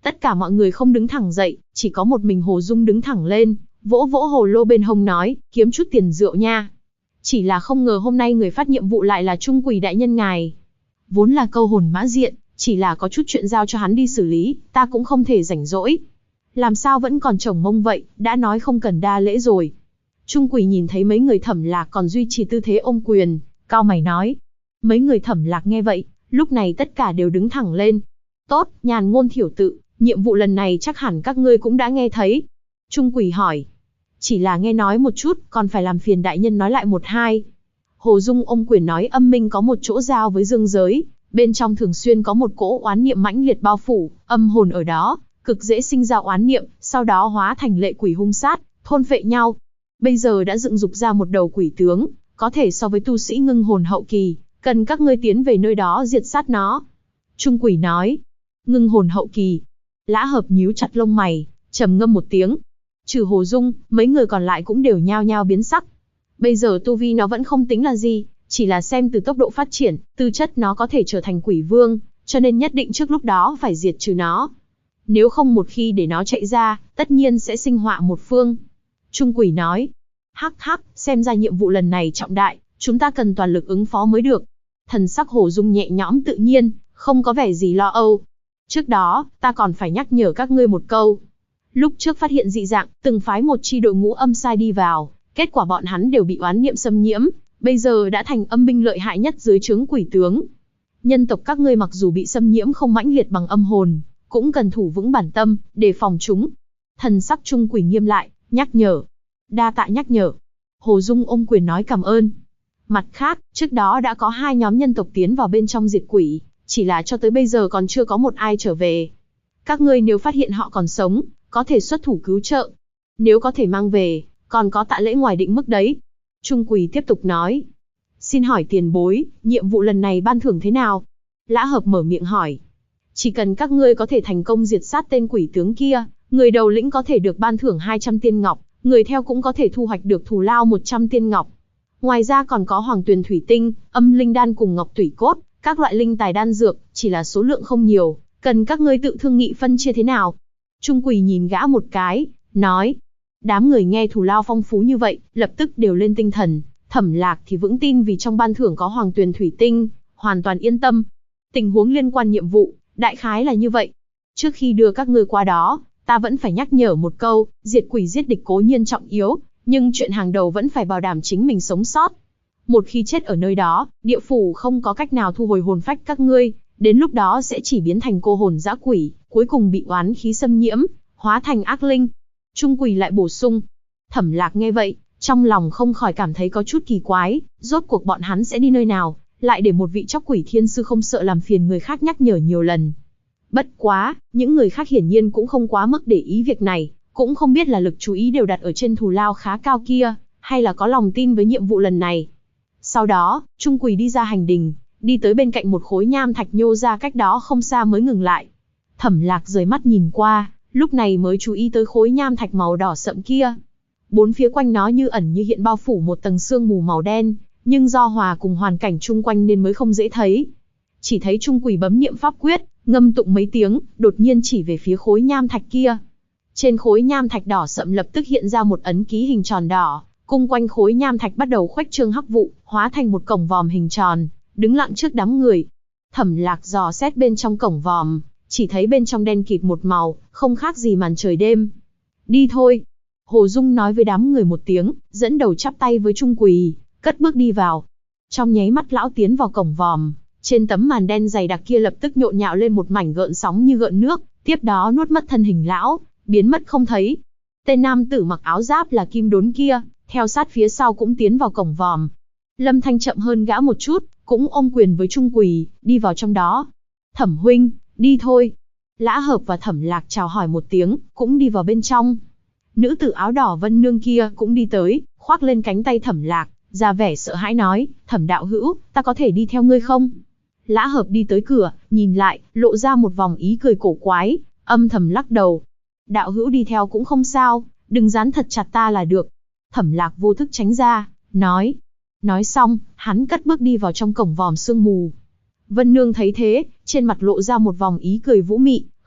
Tất cả mọi người không đứng thẳng dậy, chỉ có một mình Hồ Dung đứng thẳng lên, vỗ vỗ hồ lô bên hông nói, kiếm chút tiền rượu nha. Chỉ là không ngờ hôm nay người phát nhiệm vụ lại là Trung Quỷ đại nhân ngài. Vốn là câu hồn mã diện, chỉ là có chút chuyện giao cho hắn đi xử lý, ta cũng không thể rảnh rỗi. Làm sao vẫn còn chồng mông vậy, đã nói không cần đa lễ rồi. Trung Quỷ nhìn thấy mấy người Thẩm Lạc còn duy trì tư thế ôm quyền, cau mày nói. Mấy người Thẩm Lạc nghe vậy, lúc này tất cả đều đứng thẳng lên. Tốt, nhàn ngôn thiểu tự, nhiệm vụ lần này chắc hẳn các ngươi cũng đã nghe thấy. Trung Quỷ hỏi. Chỉ là nghe nói một chút, còn phải làm phiền đại nhân nói lại một hai. Hồ Dung ôm quyền nói âm minh có một chỗ giao với dương giới, bên trong thường xuyên có một cỗ oán niệm mãnh liệt bao phủ, âm hồn ở đó, cực dễ sinh ra oán niệm, sau đó hóa thành lệ quỷ hung sát, thôn phệ nhau. Bây giờ đã dựng dục ra một đầu quỷ tướng, có thể so với tu sĩ ngưng hồn hậu kỳ, cần các ngươi tiến về nơi đó diệt sát nó. Trung Quỷ nói, ngưng hồn hậu kỳ. Lã Hợp nhíu chặt lông mày, trầm ngâm một tiếng. Trừ Hồ Dung, mấy người còn lại cũng đều nhao nhao biến sắc. Bây giờ tu vi nó vẫn không tính là gì, chỉ là xem từ tốc độ phát triển, tư chất nó có thể trở thành quỷ vương, cho nên nhất định trước lúc đó phải diệt trừ nó. Nếu không một khi để nó chạy ra, tất nhiên sẽ sinh họa một phương. Trung Quỷ nói, hắc hắc, xem ra nhiệm vụ lần này trọng đại, chúng ta cần toàn lực ứng phó mới được. Thần sắc Hồ Dung nhẹ nhõm tự nhiên, không có vẻ gì lo âu. Trước đó, ta còn phải nhắc nhở các ngươi một câu. Lúc trước phát hiện dị dạng, từng phái một chi đội ngũ âm sai đi vào, kết quả bọn hắn đều bị oán niệm xâm nhiễm, bây giờ đã thành âm binh lợi hại nhất dưới trướng quỷ tướng. Nhân tộc các ngươi mặc dù bị xâm nhiễm không mãnh liệt bằng âm hồn, cũng cần thủ vững bản tâm, đề phòng chúng. Thần sắc Trung Quỷ nghiêm lại, nhắc nhở. Đa tạ nhắc nhở. Hồ Dung ôm quyền nói cảm ơn. Mặt khác, trước đó đã có 2 nhóm nhân tộc tiến vào bên trong diệt quỷ, chỉ là cho tới bây giờ còn chưa có một ai trở về. Các ngươi nếu phát hiện họ còn sống, có thể xuất thủ cứu trợ. Nếu có thể mang về, còn có tạ lễ ngoài định mức đấy. Trung Quỷ tiếp tục nói. Xin hỏi tiền bối, nhiệm vụ lần này ban thưởng thế nào? Lã Hợp mở miệng hỏi. Chỉ cần các ngươi có thể thành công diệt sát tên quỷ tướng kia, người đầu lĩnh có thể được ban thưởng 200 tiên ngọc, người theo cũng có thể thu hoạch được thù lao 100 tiên ngọc. Ngoài ra còn có hoàng tuyền thủy tinh, âm linh đan cùng ngọc tủy cốt, các loại linh tài đan dược, chỉ là số lượng không nhiều, cần các ngươi tự thương nghị phân chia thế nào. Trung Quỷ nhìn gã một cái, nói. Đám người nghe thù lao phong phú như vậy, lập tức đều lên tinh thần. Thẩm Lạc thì vững tin vì trong ban thưởng có hoàng tuyền thủy tinh, hoàn toàn yên tâm. Tình huống liên quan nhiệm vụ, đại khái là như vậy. Trước khi đưa các ngươi qua đó, ta vẫn phải nhắc nhở một câu, diệt quỷ giết địch cố nhiên trọng yếu, nhưng chuyện hàng đầu vẫn phải bảo đảm chính mình sống sót. Một khi chết ở nơi đó, địa phủ không có cách nào thu hồi hồn phách các ngươi, đến lúc đó sẽ chỉ biến thành cô hồn dã quỷ, cuối cùng bị oán khí xâm nhiễm, hóa thành ác linh. Trung Quỷ lại bổ sung. Thẩm Lạc nghe vậy, trong lòng không khỏi cảm thấy có chút kỳ quái, rốt cuộc bọn hắn sẽ đi nơi nào, lại để một vị chóc quỷ thiên sư không sợ làm phiền người khác nhắc nhở nhiều lần. Bất quá, những người khác hiển nhiên cũng không quá mức để ý việc này, cũng không biết là lực chú ý đều đặt ở trên thù lao khá cao kia, hay là có lòng tin với nhiệm vụ lần này. Sau đó, Trung Quỷ đi ra hành đình, đi tới bên cạnh một khối nham thạch nhô ra cách đó không xa mới ngừng lại. Thẩm Lạc rời mắt nhìn qua, lúc này mới chú ý tới khối nham thạch màu đỏ sậm kia. Bốn phía quanh nó như ẩn như hiện bao phủ một tầng sương mù màu đen, nhưng do hòa cùng hoàn cảnh chung quanh nên mới không dễ thấy. Chỉ thấy Trung Quỷ bấm niệm pháp quyết, ngâm tụng mấy tiếng, đột nhiên chỉ về phía khối nham thạch kia. Trên khối nham thạch đỏ sậm lập tức hiện ra một ấn ký hình tròn đỏ, cung quanh khối nham thạch bắt đầu khuếch trương hắc vụ, hóa thành một cổng vòm hình tròn, đứng lặng trước đám người. Thẩm Lạc dò xét bên trong cổng vòm, chỉ thấy bên trong đen kịt một màu, không khác gì màn trời đêm. Đi thôi. Hồ Dung nói với đám người một tiếng, dẫn đầu chắp tay với Trung Quỷ, cất bước đi vào. Trong nháy mắt lão tiến vào cổng vòm, trên tấm màn đen dày đặc kia lập tức nhộn nhạo lên một mảnh gợn sóng như gợn nước, tiếp đó nuốt mất thân hình lão, biến mất không thấy. Tên nam tử mặc áo giáp là Kim Đốn kia, theo sát phía sau cũng tiến vào cổng vòm. Lâm Thanh chậm hơn gã một chút, cũng ôm quyền với Trung Quỷ, đi vào trong đó. Thẩm huynh, đi thôi. Lã Hợp và Thẩm Lạc chào hỏi một tiếng, cũng đi vào bên trong. Nữ tử áo đỏ Vân Nương kia cũng đi tới, khoác lên cánh tay Thẩm Lạc, ra vẻ sợ hãi nói, Thẩm đạo hữu, ta có thể đi theo ngươi không? Lã Hợp đi tới cửa, nhìn lại, lộ ra một vòng ý cười cổ quái, âm thầm lắc đầu. Đạo hữu đi theo cũng không sao, đừng dán thật chặt ta là được. Thẩm Lạc vô thức tránh ra, nói. Nói xong, hắn cất bước đi vào trong cổng vòm sương mù. Vân Nương thấy thế, trên mặt lộ ra một vòng ý cười vũ mị,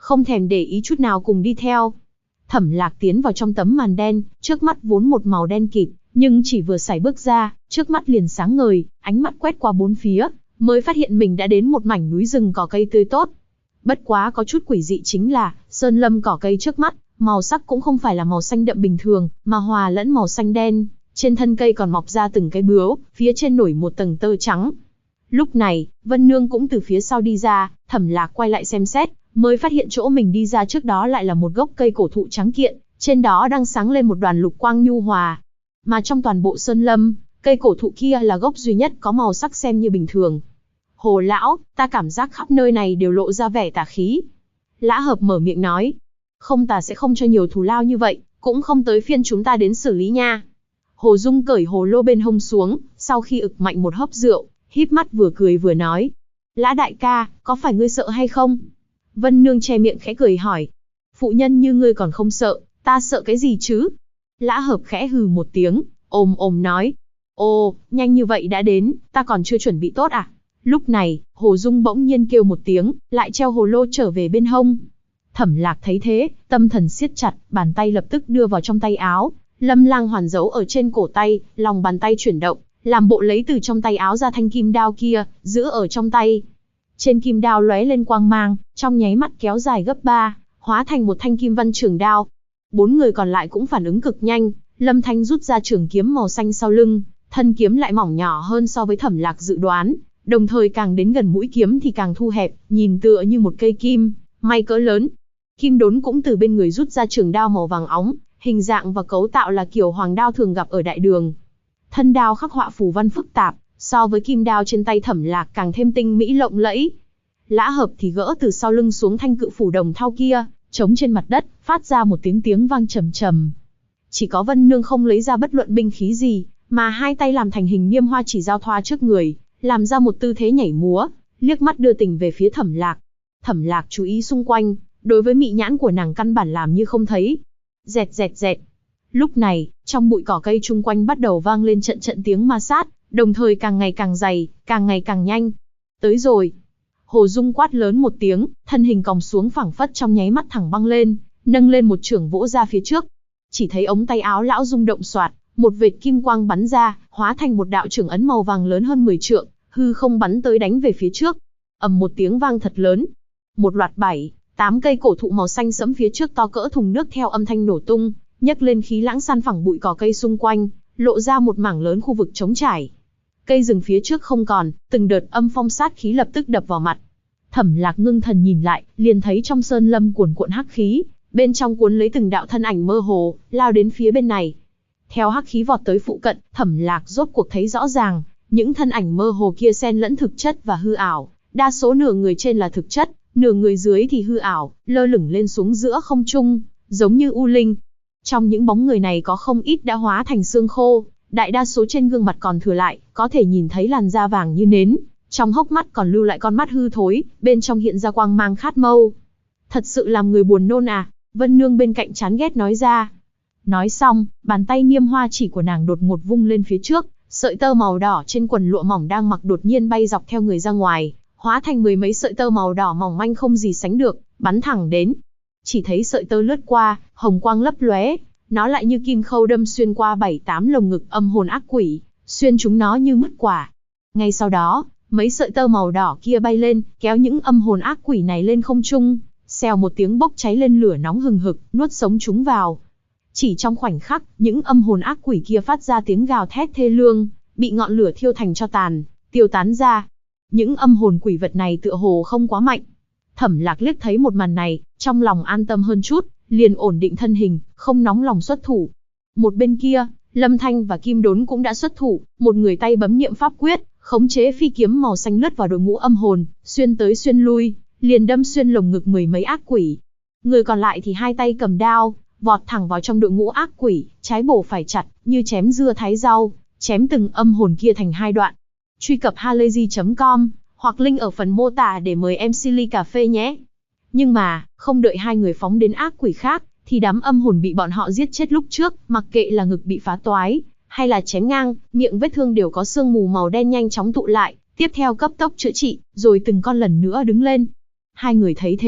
không thèm để ý chút nào cùng đi theo. Thẩm Lạc tiến vào trong tấm màn đen, trước mắt vốn một màu đen kịt, nhưng chỉ vừa sải bước ra, trước mắt liền sáng ngời, ánh mắt quét qua bốn phía, mới phát hiện mình đã đến một mảnh núi rừng cỏ cây tươi tốt. Bất quá có chút quỷ dị chính là, sơn lâm cỏ cây trước mắt, màu sắc cũng không phải là màu xanh đậm bình thường, mà hòa lẫn màu xanh đen, trên thân cây còn mọc ra từng cái bướu, phía trên nổi một tầng tơ trắng. Lúc này, Vân Nương cũng từ phía sau đi ra, Thẩm Lạc quay lại xem xét, mới phát hiện chỗ mình đi ra trước đó lại là một gốc cây cổ thụ trắng kiện, trên đó đang sáng lên một đoàn lục quang nhu hòa. Mà trong toàn bộ sơn lâm, cây cổ thụ kia là gốc duy nhất có màu sắc xem như bình thường. Hồ lão, ta cảm giác khắp nơi này đều lộ ra vẻ tà khí. Lã Hợp mở miệng nói, không, ta sẽ không cho nhiều thù lao như vậy, cũng không tới phiên chúng ta đến xử lý nha. Hồ Dung cởi hồ lô bên hông xuống, sau khi ực mạnh một hớp rượu, híp mắt vừa cười vừa nói, Lã đại ca, có phải ngươi sợ hay không? Vân Nương che miệng khẽ cười hỏi, phụ nhân như ngươi còn không sợ, ta sợ cái gì chứ? Lã Hợp khẽ hừ một tiếng, ồm nói, ồ, nhanh như vậy đã đến, ta còn chưa chuẩn bị tốt à? Lúc này, Hồ Dung bỗng nhiên kêu một tiếng, lại treo hồ lô trở về bên hông. Thẩm Lạc thấy thế, tâm thần siết chặt, bàn tay lập tức đưa vào trong tay áo, Lâm Lang hoàn giấu ở trên cổ tay, lòng bàn tay chuyển động, làm bộ lấy từ trong tay áo ra thanh kim đao kia, giữ ở trong tay. Trên kim đao lóe lên quang mang, trong nháy mắt kéo dài gấp 3, hóa thành một thanh kim văn trường đao. Bốn người còn lại cũng phản ứng cực nhanh, Lâm Thanh rút ra trường kiếm màu xanh sau lưng, thân kiếm lại mỏng nhỏ hơn so với Thẩm Lạc dự đoán, đồng thời càng đến gần mũi kiếm thì càng thu hẹp, nhìn tựa như một cây kim may cỡ lớn. Kim Đốn cũng từ bên người rút ra trường đao màu vàng óng, hình dạng và cấu tạo là kiểu hoàng đao thường gặp ở đại đường. Thân đao khắc họa phù văn phức tạp, so với kim đao trên tay Thẩm Lạc càng thêm tinh mỹ lộng lẫy. Lã Hợp thì gỡ từ sau lưng xuống thanh cự phủ đồng thau kia, chống trên mặt đất, phát ra một tiếng vang trầm trầm. Chỉ có Vân Nương không lấy ra bất luận binh khí gì, mà hai tay làm thành hình niêm hoa chỉ giao thoa trước người, làm ra một tư thế nhảy múa, liếc mắt đưa tình về phía Thẩm Lạc. Thẩm Lạc chú ý xung quanh, đối với mị nhãn của nàng căn bản làm như không thấy. Dẹt dẹt dẹt. Lúc này, trong bụi cỏ cây chung quanh bắt đầu vang lên trận trận tiếng ma sát, đồng thời càng ngày càng dày, càng ngày càng nhanh. Tới rồi. Hồ Dung quát lớn một tiếng, thân hình còng xuống phẳng phất trong nháy mắt thẳng băng lên, nâng lên một chưởng vỗ ra phía trước. Chỉ thấy ống tay áo lão rung động xoạt, một vệt kim quang bắn ra, hóa thành một đạo chưởng ấn màu vàng lớn hơn 10 trượng, hư không bắn tới đánh về phía trước. Ầm một tiếng vang thật lớn. Một loạt 7-8 cây cổ thụ màu xanh sẫm phía trước to cỡ thùng nước theo âm thanh nổ tung, nhấc lên khí lãng san phẳng bụi cỏ cây xung quanh, lộ ra một mảng lớn khu vực trống trải. Cây rừng phía trước không còn, từng đợt âm phong sát khí lập tức đập vào mặt. Thẩm Lạc ngưng thần nhìn lại, liền thấy trong sơn lâm cuồn cuộn hắc khí, bên trong cuốn lấy từng đạo thân ảnh mơ hồ, lao đến phía bên này. Theo hắc khí vọt tới phụ cận, Thẩm Lạc rốt cuộc thấy rõ ràng, những thân ảnh mơ hồ kia xen lẫn thực chất và hư ảo, đa số nửa người trên là thực chất, nửa người dưới thì hư ảo, lơ lửng lên xuống giữa không trung, giống như u linh. Trong những bóng người này có không ít đã hóa thành xương khô, đại đa số trên gương mặt còn thừa lại, có thể nhìn thấy làn da vàng như nến, trong hốc mắt còn lưu lại con mắt hư thối, bên trong hiện ra quang mang khát mâu. Thật sự làm người buồn nôn à, Vân Nương bên cạnh chán ghét nói ra. Nói xong, bàn tay niêm hoa chỉ của nàng đột ngột vung lên phía trước, sợi tơ màu đỏ trên quần lụa mỏng đang mặc đột nhiên bay dọc theo người ra ngoài, hóa thành mười mấy sợi tơ màu đỏ mỏng manh không gì sánh được, bắn thẳng đến. Chỉ thấy sợi tơ lướt qua, hồng quang lấp lóe, nó lại như kim khâu đâm xuyên qua 7-8 lồng ngực âm hồn ác quỷ, xuyên chúng nó như mứt quả. Ngay sau đó, mấy sợi tơ màu đỏ kia bay lên, kéo những âm hồn ác quỷ này lên không trung, xèo một tiếng bốc cháy lên lửa nóng hừng hực, nuốt sống chúng vào. Chỉ trong khoảnh khắc, những âm hồn ác quỷ kia phát ra tiếng gào thét thê lương, bị ngọn lửa thiêu thành tro tàn, tiêu tán ra. Những âm hồn quỷ vật này tựa hồ không quá mạnh. Thẩm Lạc liếc thấy một màn này, trong lòng an tâm hơn chút, liền ổn định thân hình, không nóng lòng xuất thủ. Một bên kia, Lâm Thanh và Kim Đốn cũng đã xuất thủ, một người tay bấm niệm pháp quyết, khống chế phi kiếm màu xanh lướt vào đội ngũ âm hồn, xuyên tới xuyên lui, liền đâm xuyên lồng ngực mười mấy ác quỷ. Người còn lại thì hai tay cầm đao, vọt thẳng vào trong đội ngũ ác quỷ, trái bổ phải chặt, như chém dưa thái rau, chém từng âm hồn kia thành hai đoạn. Truy cập halayzi.com hoặc link ở phần mô tả để mời em Silly Cà Phê nhé. Nhưng mà, không đợi hai người phóng đến ác quỷ khác, thì đám âm hồn bị bọn họ giết chết lúc trước, mặc kệ là ngực bị phá toái, hay là chém ngang, miệng vết thương đều có sương mù màu đen nhanh chóng tụ lại, tiếp theo cấp tốc chữa trị, rồi từng con lần nữa đứng lên. Hai người thấy thế,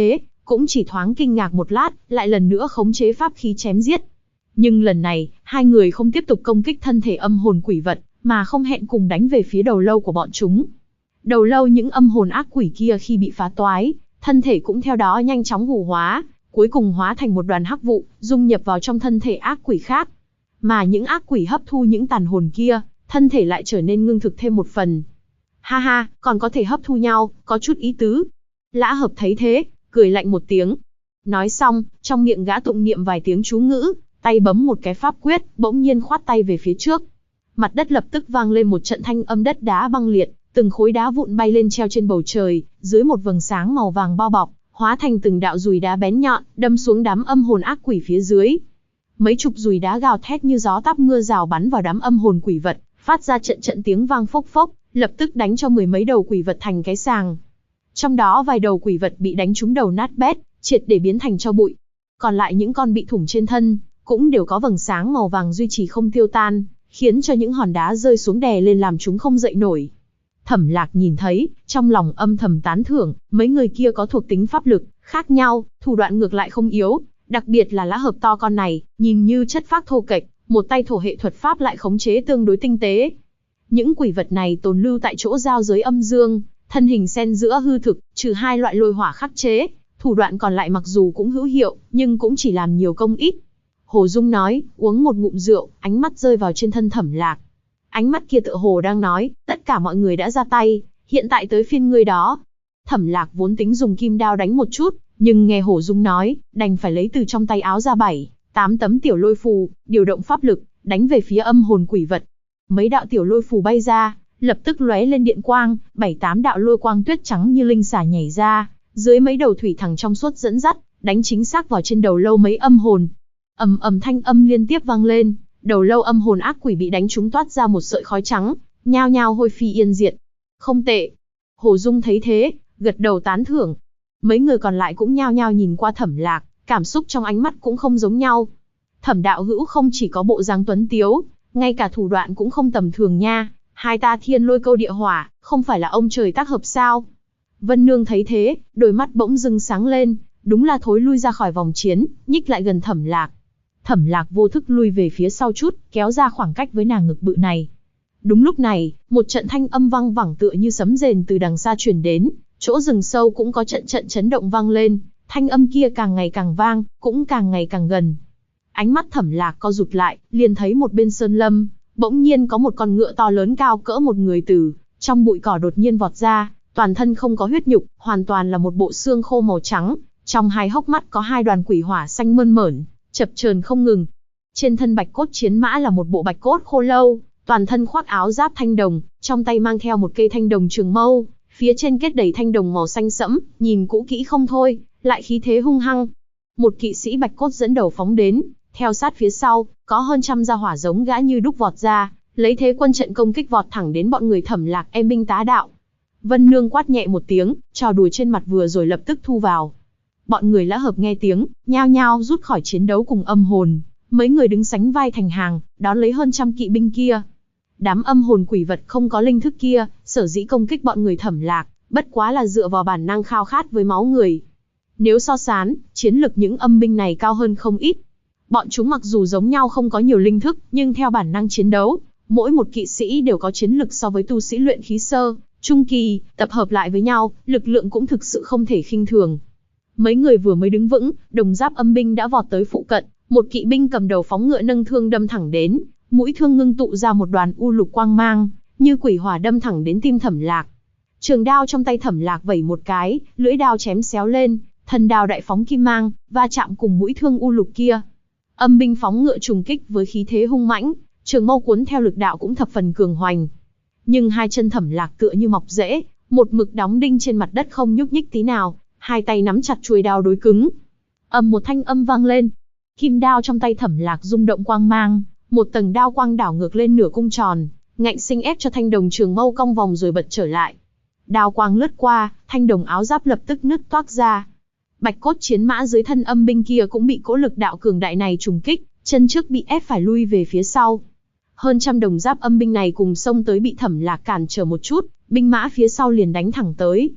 cũng chỉ thoáng kinh ngạc một lát, lại lần nữa khống chế pháp khí chém giết. Nhưng lần này, hai người không tiếp tục công kích thân thể âm hồn quỷ vật, mà không hẹn cùng đánh về phía đầu lâu của bọn chúng. Đầu lâu những âm hồn ác quỷ kia khi bị phá toái, thân thể cũng theo đó nhanh chóng hủ hóa, cuối cùng hóa thành một đoàn hắc vụ, dung nhập vào trong thân thể ác quỷ khác. Mà những ác quỷ hấp thu những tàn hồn kia, thân thể lại trở nên ngưng thực thêm một phần. Ha ha, còn có thể hấp thu nhau, có chút ý tứ. Lã Hợp thấy thế, cười lạnh một tiếng. Nói xong, trong miệng gã tụng niệm vài tiếng chú ngữ, tay bấm một cái pháp quyết, bỗng nhiên khoát tay về phía trước. Mặt đất lập tức vang lên một trận thanh âm đất đá băng liệt, từng khối đá vụn bay lên treo trên bầu trời, dưới một vầng sáng màu vàng bao bọc, hóa thành từng đạo dùi đá bén nhọn, đâm xuống đám âm hồn ác quỷ phía dưới. Mấy chục dùi đá gào thét như gió táp mưa rào bắn vào đám âm hồn quỷ vật, phát ra trận trận tiếng vang phốc phốc, lập tức đánh cho mười mấy đầu quỷ vật thành cái sàng. Trong đó vài đầu quỷ vật bị đánh trúng đầu nát bét, triệt để biến thành tro bụi. Còn lại những con bị thủng trên thân, cũng đều có vầng sáng màu vàng duy trì không tiêu tan, khiến cho những hòn đá rơi xuống đè lên làm chúng không dậy nổi. Thẩm Lạc nhìn thấy, trong lòng âm thầm tán thưởng, mấy người kia có thuộc tính pháp lực khác nhau, thủ đoạn ngược lại không yếu, đặc biệt là Lã Hợp to con này, nhìn như chất phác thô kệch, một tay thổ hệ thuật pháp lại khống chế tương đối tinh tế. Những quỷ vật này tồn lưu tại chỗ giao giới âm dương, thân hình xen giữa hư thực, trừ hai loại lôi hỏa khắc chế, thủ đoạn còn lại mặc dù cũng hữu hiệu, nhưng cũng chỉ làm nhiều công ít. Hồ Dung nói, uống một ngụm rượu, ánh mắt rơi vào trên thân Thẩm Lạc. Ánh mắt kia tựa hồ đang nói, tất cả mọi người đã ra tay, hiện tại tới phiên ngươi đó. Thẩm Lạc vốn tính dùng kim đao đánh một chút, nhưng nghe Hồ Dung nói, đành phải lấy từ trong tay áo ra 7-8 tấm tiểu lôi phù, điều động pháp lực, đánh về phía âm hồn quỷ vật. Mấy đạo tiểu lôi phù bay ra, lập tức lóe lên điện quang, 7-8 đạo lôi quang tuyết trắng như linh xà nhảy ra, dưới mấy đầu thủy thẳng trong suốt dẫn dắt, đánh chính xác vào trên đầu lâu mấy âm hồn. Ầm ầm thanh âm liên tiếp vang lên, đầu lâu âm hồn ác quỷ bị đánh trúng toát ra một sợi khói trắng, nhao nhao hôi phi yên diệt. Không tệ. Hồ Dung thấy thế, gật đầu tán thưởng. Mấy người còn lại cũng nhao nhao nhìn qua Thẩm Lạc, cảm xúc trong ánh mắt cũng không giống nhau. Thẩm đạo hữu không chỉ có bộ dáng tuấn tiếu, ngay cả thủ đoạn cũng không tầm thường nha. Hai ta thiên lôi câu địa hỏa, không phải là ông trời tác hợp sao? Vân Nương thấy thế, đôi mắt bỗng dưng sáng lên, đúng là thối lui ra khỏi vòng chiến, nhích lại gần Thẩm Lạc. Thẩm Lạc vô thức lui về phía sau chút, kéo ra khoảng cách với nàng ngực bự này. Đúng lúc này, một trận thanh âm vang vẳng tựa như sấm rền từ đằng xa truyền đến, chỗ rừng sâu cũng có trận trận chấn động vang lên, thanh âm kia càng ngày càng vang, cũng càng ngày càng gần. Ánh mắt Thẩm Lạc co rụt lại, liền thấy một bên sơn lâm, bỗng nhiên có một con ngựa to lớn cao cỡ một người từ trong bụi cỏ đột nhiên vọt ra, toàn thân không có huyết nhục, hoàn toàn là một bộ xương khô màu trắng, trong hai hốc mắt có hai đoàn quỷ hỏa xanh mơn mởn, chập chờn không ngừng. Trên thân bạch cốt chiến mã là một bộ bạch cốt khô lâu, toàn thân khoác áo giáp thanh đồng, trong tay mang theo một cây thanh đồng trường mâu, phía trên kết đầy thanh đồng màu xanh sẫm, nhìn cũ kỹ không thôi, lại khí thế hung hăng. Một kỵ sĩ bạch cốt dẫn đầu phóng đến, theo sát phía sau, có hơn trăm gia hỏa giống gã như đúc vọt ra, lấy thế quân trận công kích vọt thẳng đến bọn người Thẩm Lạc em binh tá đạo. Vân Nương quát nhẹ một tiếng, trò đùa trên mặt vừa rồi lập tức thu vào. Bọn người Lã Hợp nghe tiếng, nhao nhao rút khỏi chiến đấu cùng âm hồn, mấy người đứng sánh vai thành hàng, đón lấy hơn trăm kỵ binh kia. Đám âm hồn quỷ vật không có linh thức kia, sở dĩ công kích bọn người Thẩm Lạc, bất quá là dựa vào bản năng khao khát với máu người. Nếu so sánh, chiến lực những âm binh này cao hơn không ít. Bọn chúng mặc dù giống nhau không có nhiều linh thức, nhưng theo bản năng chiến đấu, mỗi một kỵ sĩ đều có chiến lực so với tu sĩ luyện khí sơ, trung kỳ, tập hợp lại với nhau, lực lượng cũng thực sự không thể khinh thường. Mấy người vừa mới đứng vững, đồng giáp âm binh đã vọt tới phụ cận, một kỵ binh cầm đầu phóng ngựa nâng thương đâm thẳng đến, mũi thương ngưng tụ ra một đoàn u lục quang mang, như quỷ hỏa đâm thẳng đến tim Thẩm Lạc. Trường đao trong tay Thẩm Lạc vẩy một cái, lưỡi đao chém xéo lên, thần đao đại phóng kim mang, va chạm cùng mũi thương u lục kia. Âm binh phóng ngựa trùng kích với khí thế hung mãnh, trường mâu cuốn theo lực đạo cũng thập phần cường hoành. Nhưng hai chân Thẩm Lạc tựa như mọc rễ, một mực đóng đinh trên mặt đất không nhúc nhích tí nào, hai tay nắm chặt chuôi đao đối cứng. Một thanh âm vang lên, kim đao trong tay Thẩm Lạc rung động quang mang, một tầng đao quang đảo ngược lên nửa cung tròn, ngạnh sinh ép cho thanh đồng trường mâu cong vòng rồi bật trở lại. Đao quang lướt qua, thanh đồng áo giáp lập tức nứt toác ra. Bạch cốt chiến mã dưới thân âm binh kia cũng bị cỗ lực đạo cường đại này trùng kích, chân trước bị ép phải lui về phía sau. Hơn trăm đồng giáp âm binh này cùng xông tới bị Thẩm Lạc cản trở một chút, binh mã phía sau liền đánh thẳng tới.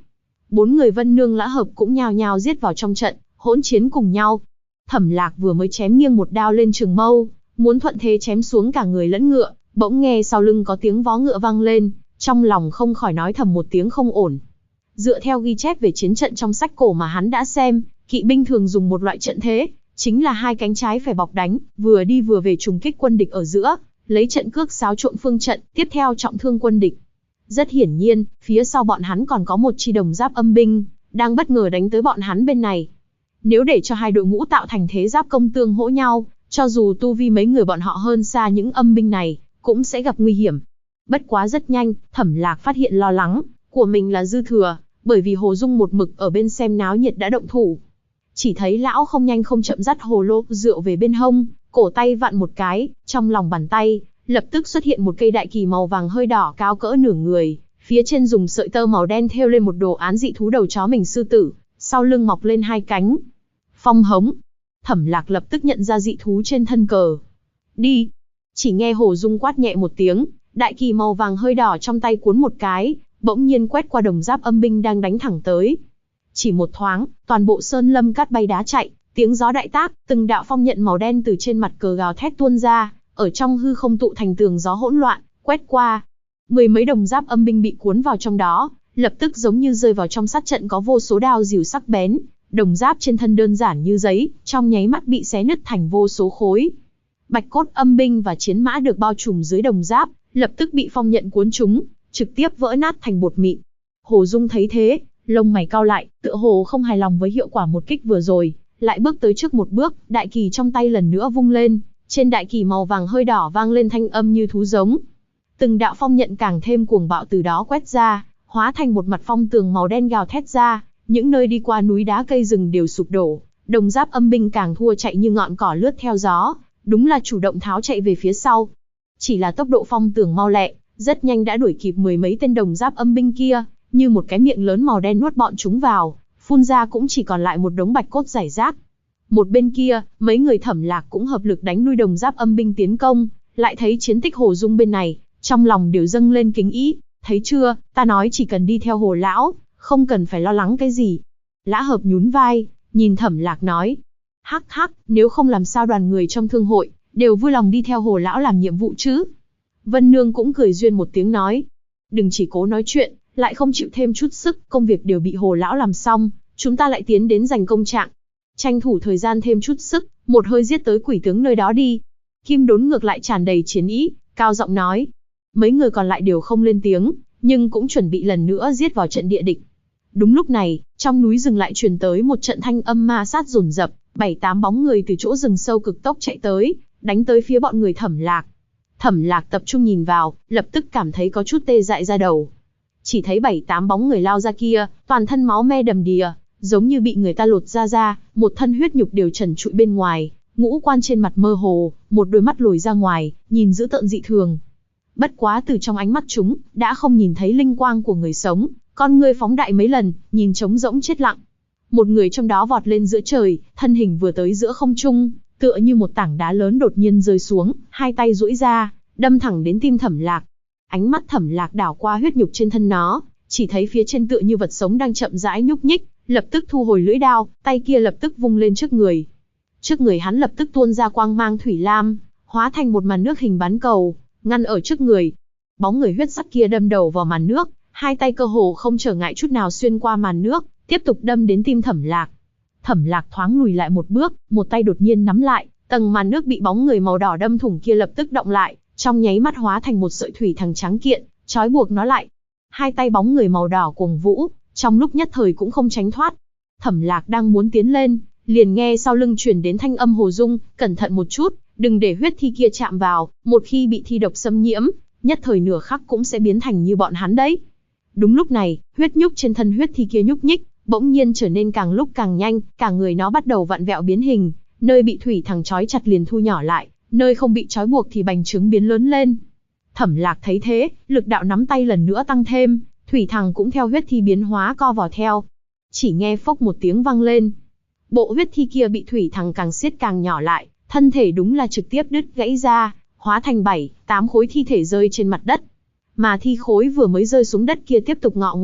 4 người Vân Nương Lã Hợp cũng nhao nhao giết vào trong trận, hỗn chiến cùng nhau. Thẩm Lạc vừa mới chém nghiêng một đao lên trường mâu, muốn thuận thế chém xuống cả người lẫn ngựa, bỗng nghe sau lưng có tiếng vó ngựa vang lên, trong lòng không khỏi nói thầm một tiếng không ổn. Dựa theo ghi chép về chiến trận trong sách cổ mà hắn đã xem, kỵ binh thường dùng một loại trận thế, chính là hai cánh trái phải bọc đánh, vừa đi vừa về trùng kích quân địch ở giữa, lấy trận cước xáo trộn phương trận, tiếp theo trọng thương quân địch. Rất hiển nhiên, phía sau bọn hắn còn có một chi đồng giáp âm binh, đang bất ngờ đánh tới bọn hắn bên này. Nếu để cho hai đội ngũ tạo thành thế giáp công tương hỗ nhau, cho dù tu vi mấy người bọn họ hơn xa những âm binh này, cũng sẽ gặp nguy hiểm. Bất quá rất nhanh, Thẩm Lạc phát hiện lo lắng của mình là dư thừa, bởi vì Hồ Dung một mực ở bên xem náo nhiệt đã động thủ. Chỉ thấy lão không nhanh không chậm dắt hồ lô rượu về bên hông, cổ tay vặn một cái, trong lòng bàn tay lập tức xuất hiện một cây đại kỳ màu vàng hơi đỏ cao cỡ nửa người, phía trên dùng sợi tơ màu đen thêu lên một đồ án dị thú đầu chó mình sư tử, sau lưng mọc lên hai cánh. Phong hống. Thẩm Lạc lập tức nhận ra dị thú trên thân cờ. Đi. Chỉ nghe Hồ Dung quát nhẹ một tiếng, đại kỳ màu vàng hơi đỏ trong tay cuốn một cái, bỗng nhiên quét qua đồng giáp âm binh đang đánh thẳng tới. Chỉ một thoáng, toàn bộ sơn lâm cát bay đá chạy, tiếng gió đại tác, từng đạo phong nhận màu đen từ trên mặt cờ gào thét tuôn ra, ở trong hư không tụ thành tường gió hỗn loạn, quét qua. Mười mấy đồng giáp âm binh bị cuốn vào trong đó, lập tức giống như rơi vào trong sát trận có vô số đao rìu sắc bén, đồng giáp trên thân đơn giản như giấy, trong nháy mắt bị xé nứt thành vô số khối. Bạch cốt âm binh và chiến mã được bao trùm dưới đồng giáp, lập tức bị phong nhận cuốn trúng, trực tiếp vỡ nát thành bột mịn. Hồ Dung thấy thế, lông mày cau lại, tựa hồ không hài lòng với hiệu quả một kích vừa rồi, lại bước tới trước một bước, đại kỳ trong tay lần nữa vung lên, trên đại kỳ màu vàng hơi đỏ vang lên thanh âm như thú giống. Từng đạo phong nhận càng thêm cuồng bạo từ đó quét ra, hóa thành một mặt phong tường màu đen gào thét ra, những nơi đi qua núi đá cây rừng đều sụp đổ, đồng giáp âm binh càng thua chạy như ngọn cỏ lướt theo gió, đúng là chủ động tháo chạy về phía sau. Chỉ là tốc độ phong tường mau lẹ, rất nhanh đã đuổi kịp mười mấy tên đồng giáp âm binh kia, như một cái miệng lớn màu đen nuốt bọn chúng vào, phun ra cũng chỉ còn lại một đống bạch cốt rải rác. Một bên kia, mấy người Thẩm Lạc cũng hợp lực đánh lui đồng giáp âm binh tiến công, lại thấy chiến tích Hồ Dung bên này, trong lòng đều dâng lên kính ý. Thấy chưa, ta nói chỉ cần đi theo Hồ lão, không cần phải lo lắng cái gì. Lã Hợp nhún vai, nhìn Thẩm Lạc nói, hắc hắc, nếu không làm sao đoàn người trong thương hội đều vui lòng đi theo Hồ lão làm nhiệm vụ chứ. Vân Nương cũng cười duyên một tiếng nói, đừng chỉ cố nói chuyện, lại không chịu thêm chút sức, công việc đều bị Hồ lão làm xong, chúng ta lại tiến đến giành công trạng. Tranh thủ thời gian thêm chút sức, một hơi giết tới quỷ tướng nơi đó đi. Kim Đốn ngược lại tràn đầy chiến ý, cao giọng nói. Mấy người còn lại đều không lên tiếng, nhưng cũng chuẩn bị lần nữa giết vào trận địa địch. Đúng lúc này, trong núi rừng lại truyền tới một trận thanh âm ma sát dồn dập, 7-8 bóng người từ chỗ rừng sâu cực tốc chạy tới, đánh tới phía bọn người Thẩm Lạc. Thẩm Lạc tập trung nhìn vào, lập tức cảm thấy có chút tê dại ra đầu. Chỉ thấy 7-8 bóng người lao ra kia, toàn thân máu me đầm đìa, giống như bị người ta lột ra, một thân huyết nhục đều trần trụi bên ngoài, ngũ quan trên mặt mơ hồ, một đôi mắt lồi ra ngoài, nhìn dữ tợn dị thường. Bất quá từ trong ánh mắt chúng, đã không nhìn thấy linh quang của người sống, con ngươi phóng đại mấy lần, nhìn trống rỗng chết lặng. Một người trong đó vọt lên giữa trời, thân hình vừa tới giữa không trung, tựa như một tảng đá lớn đột nhiên rơi xuống, hai tay duỗi ra, đâm thẳng đến tim Thẩm Lạc. Ánh mắt Thẩm Lạc đảo qua huyết nhục trên thân nó, chỉ thấy phía trên tựa như vật sống đang chậm rãi nhúc nhích, lập tức thu hồi lưỡi đao, tay kia lập tức vung lên trước người. Trước người hắn lập tức tuôn ra quang mang thủy lam, hóa thành một màn nước hình bán cầu, ngăn ở trước người. Bóng người huyết sắc kia đâm đầu vào màn nước, hai tay cơ hồ không trở ngại chút nào xuyên qua màn nước, tiếp tục đâm đến tim Thẩm Lạc. Thẩm Lạc thoáng lùi lại một bước, một tay đột nhiên nắm lại, tầng màn nước bị bóng người màu đỏ đâm thủng kia lập tức động lại, trong nháy mắt hóa thành một sợi thủy thằng trắng kiện, trói buộc nó lại. Hai tay bóng người màu đỏ cuồng vũ, trong lúc nhất thời cũng không tránh thoát. Thẩm Lạc đang muốn tiến lên, liền nghe sau lưng truyền đến thanh âm Hồ Dung, cẩn thận một chút, đừng để huyết thi kia chạm vào, một khi bị thi độc xâm nhiễm, nhất thời nửa khắc cũng sẽ biến thành như bọn hắn đấy. Đúng lúc này, huyết nhục trên thân huyết thi kia nhúc nhích, bỗng nhiên trở nên càng lúc càng nhanh, cả người nó bắt đầu vặn vẹo biến hình, nơi bị thủy thằng trói chặt liền thu nhỏ lại, nơi không bị trói buộc thì bành trướng biến lớn lên. Thẩm Lạc thấy thế, lực đạo nắm tay lần nữa tăng thêm, thủy thằng cũng theo huyết thi biến hóa co vào theo. Chỉ nghe phốc một tiếng vang lên. Bộ huyết thi kia bị thủy thằng càng siết càng nhỏ lại, thân thể đúng là trực tiếp đứt gãy ra, hóa thành 7-8 khối thi thể rơi trên mặt đất. Mà thi khối vừa mới rơi xuống đất kia tiếp tục ngọ nguậy,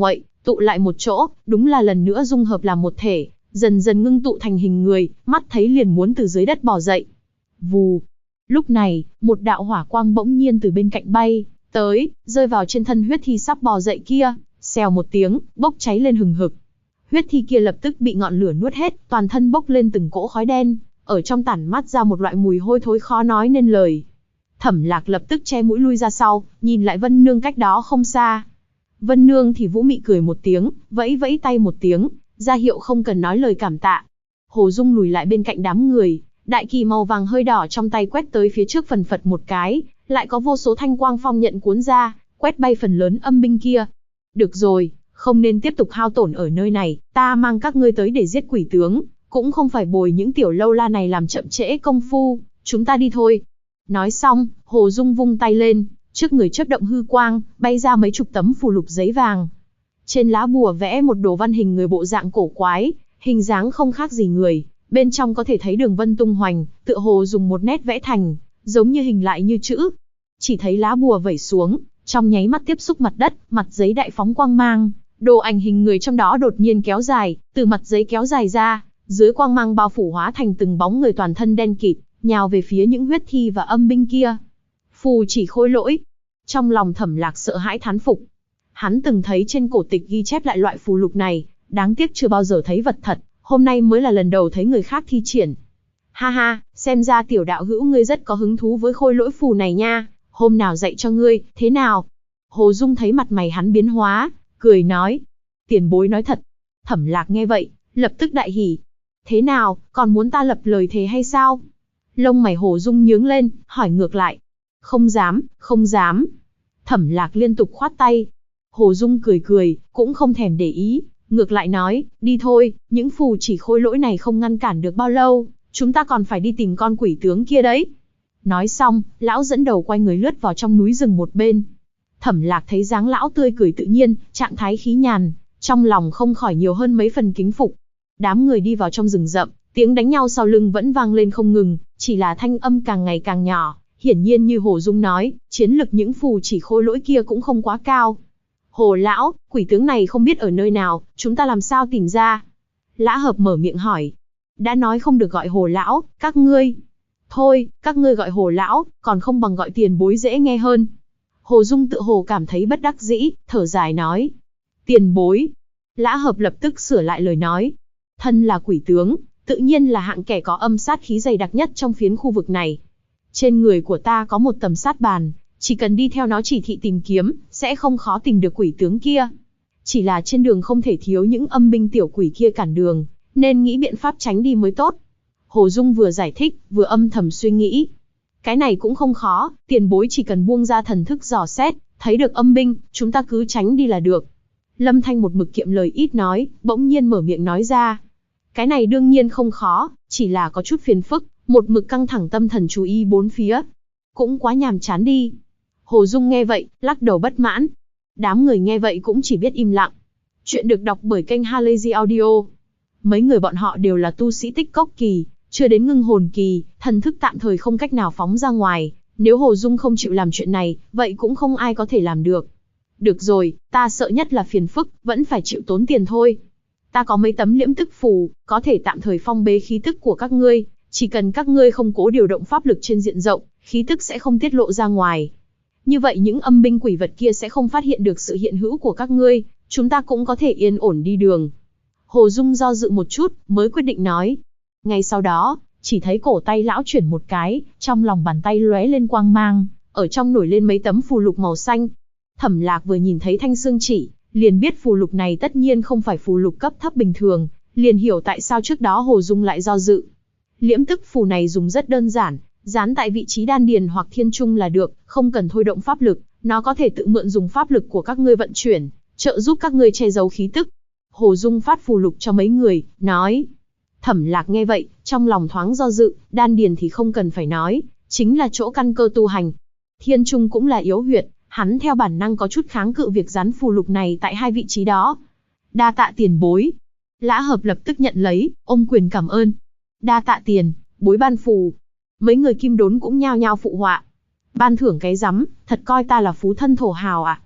tụ lại một chỗ, đúng là lần nữa dung hợp làm một thể, dần dần ngưng tụ thành hình người, mắt thấy liền muốn từ dưới đất bò dậy. Vù. Lúc này, một đạo hỏa quang bỗng nhiên từ bên cạnh bay tới, rơi vào trên thân huyết thi sắp bò dậy kia, xèo một tiếng, bốc cháy lên hừng hực. Huyết thi kia lập tức bị ngọn lửa nuốt hết, toàn thân bốc lên từng cỗ khói đen, ở trong tản mát ra một loại mùi hôi thối khó nói nên lời. Thẩm Lạc lập tức che mũi lui ra sau, nhìn lại Vân Nương cách đó không xa. Vân Nương thì vũ mị cười một tiếng, vẫy vẫy tay một tiếng, ra hiệu không cần nói lời cảm tạ. Hồ Dung lùi lại bên cạnh đám người, đại kỳ màu vàng hơi đỏ trong tay quét tới phía trước phần phật một cái, lại có vô số thanh quang phong nhận cuốn ra, quét bay phần lớn âm binh kia. Được rồi, không nên tiếp tục hao tổn ở nơi này, ta mang các ngươi tới để giết quỷ tướng, cũng không phải bồi những tiểu lâu la này làm chậm trễ công phu, chúng ta đi thôi. Nói xong, Hồ Dung vung tay lên, trước người chớp động hư quang, bay ra mấy chục tấm phù lục giấy vàng. Trên lá bùa vẽ một đồ văn hình người bộ dạng cổ quái, hình dáng không khác gì người, bên trong có thể thấy đường vân tung hoành, tựa hồ dùng một nét vẽ thành, giống như hình lại như chữ. Chỉ thấy lá bùa vẩy xuống, trong nháy mắt tiếp xúc mặt đất, mặt giấy đại phóng quang mang, đồ ảnh hình người trong đó đột nhiên kéo dài, từ mặt giấy kéo dài ra, dưới quang mang bao phủ hóa thành từng bóng người toàn thân đen kịt, nhào về phía những huyết thi và âm binh kia. Phù chỉ khôi lỗi. Trong lòng Thẩm Lạc sợ hãi thán phục. Hắn từng thấy trên cổ tịch ghi chép lại loại phù lục này, đáng tiếc chưa bao giờ thấy vật thật, hôm nay mới là lần đầu thấy người khác thi triển. Ha ha, xem ra tiểu đạo hữu ngươi rất có hứng thú với khôi lỗi phù này nha, hôm nào dạy cho ngươi, thế nào? Hồ Dung thấy mặt mày hắn biến hóa, cười nói. Tiền bối nói thật. Thẩm Lạc nghe vậy, lập tức đại hỉ. Thế nào, còn muốn ta lập lời thề hay sao? Lông mày Hồ Dung nhướng lên, hỏi ngược lại. Không dám, không dám. Thẩm Lạc liên tục khoát tay. Hồ Dung cười cười, cũng không thèm để ý, ngược lại nói, đi thôi, những phù chỉ khôi lỗi này không ngăn cản được bao lâu, chúng ta còn phải đi tìm con quỷ tướng kia đấy. Nói xong, lão dẫn đầu quay người lướt vào trong núi rừng một bên. Thẩm Lạc thấy dáng lão tươi cười tự nhiên, trạng thái khí nhàn, trong lòng không khỏi nhiều hơn mấy phần kính phục. Đám người đi vào trong rừng rậm, tiếng đánh nhau sau lưng vẫn vang lên không ngừng, chỉ là thanh âm càng ngày càng nhỏ, hiển nhiên như Hồ Dung nói, chiến lực những phù chỉ khôi lỗi kia cũng không quá cao. Hồ lão, quỷ tướng này không biết ở nơi nào, chúng ta làm sao tìm ra? Lã Hợp mở miệng hỏi. Đã nói không được gọi Hồ lão, các ngươi. Thôi, các ngươi gọi Hồ lão, còn không bằng gọi tiền bối dễ nghe hơn. Hồ Dung tự hồ cảm thấy bất đắc dĩ, thở dài nói. Tiền bối. Lã Hợp lập tức sửa lại lời nói. Thân là quỷ tướng, tự nhiên là hạng kẻ có âm sát khí dày đặc nhất trong phiến khu vực này. Trên người của ta có một tầm sát bàn, chỉ cần đi theo nó chỉ thị tìm kiếm, sẽ không khó tìm được quỷ tướng kia. Chỉ là trên đường không thể thiếu những âm binh tiểu quỷ kia cản đường, nên nghĩ biện pháp tránh đi mới tốt. Hồ Dung vừa giải thích, vừa âm thầm suy nghĩ. Cái này cũng không khó, tiền bối chỉ cần buông ra thần thức dò xét, thấy được âm binh, chúng ta cứ tránh đi là được. Lâm Thanh một mực kiệm lời ít nói, bỗng nhiên mở miệng nói ra. Cái này đương nhiên không khó, chỉ là có chút phiền phức, một mực căng thẳng tâm thần chú ý bốn phía. Cũng quá nhàm chán đi. Hồ Dung nghe vậy, lắc đầu bất mãn. Đám người nghe vậy cũng chỉ biết im lặng. Chuyện được đọc bởi kênh Halazy Audio. Mấy người bọn họ đều là tu sĩ tích cốc kỳ, chưa đến ngưng hồn kỳ, thần thức tạm thời không cách nào phóng ra ngoài. Nếu Hồ Dung không chịu làm chuyện này, vậy cũng không ai có thể làm được. Được rồi, ta sợ nhất là phiền phức, vẫn phải chịu tốn tiền thôi. Ta có mấy tấm liễm tức phù, có thể tạm thời phong bế khí tức của các ngươi. Chỉ cần các ngươi không cố điều động pháp lực trên diện rộng, khí tức sẽ không tiết lộ ra ngoài. Như vậy những âm binh quỷ vật kia sẽ không phát hiện được sự hiện hữu của các ngươi, chúng ta cũng có thể yên ổn đi đường. Hồ Dung do dự một chút, mới quyết định nói. Ngay sau đó, chỉ thấy cổ tay lão chuyển một cái, trong lòng bàn tay lóe lên quang mang, ở trong nổi lên mấy tấm phù lục màu xanh. Thẩm Lạc vừa nhìn thấy thanh xương chỉ, liền biết phù lục này tất nhiên không phải phù lục cấp thấp bình thường, liền hiểu tại sao trước đó Hồ Dung lại do dự. Liễm tức phù này dùng rất đơn giản, dán tại vị trí đan điền hoặc thiên trung là được, không cần thôi động pháp lực, nó có thể tự mượn dùng pháp lực của các ngươi vận chuyển, trợ giúp các ngươi che giấu khí tức. Hồ Dung phát phù lục cho mấy người, nói. Thẩm Lạc nghe vậy, trong lòng thoáng do dự, đan điền thì không cần phải nói, chính là chỗ căn cơ tu hành. Thiên trung cũng là yếu huyệt, hắn theo bản năng có chút kháng cự việc dán phù lục này tại hai vị trí đó. Đa tạ tiền bối. Lã Hợp lập tức nhận lấy, ôm quyền cảm ơn. Đa tạ tiền bối ban phù. Mấy người kim đốn cũng nhao nhao phụ họa. Ban thưởng cái rắm, thật coi ta là phú thân thổ hào à?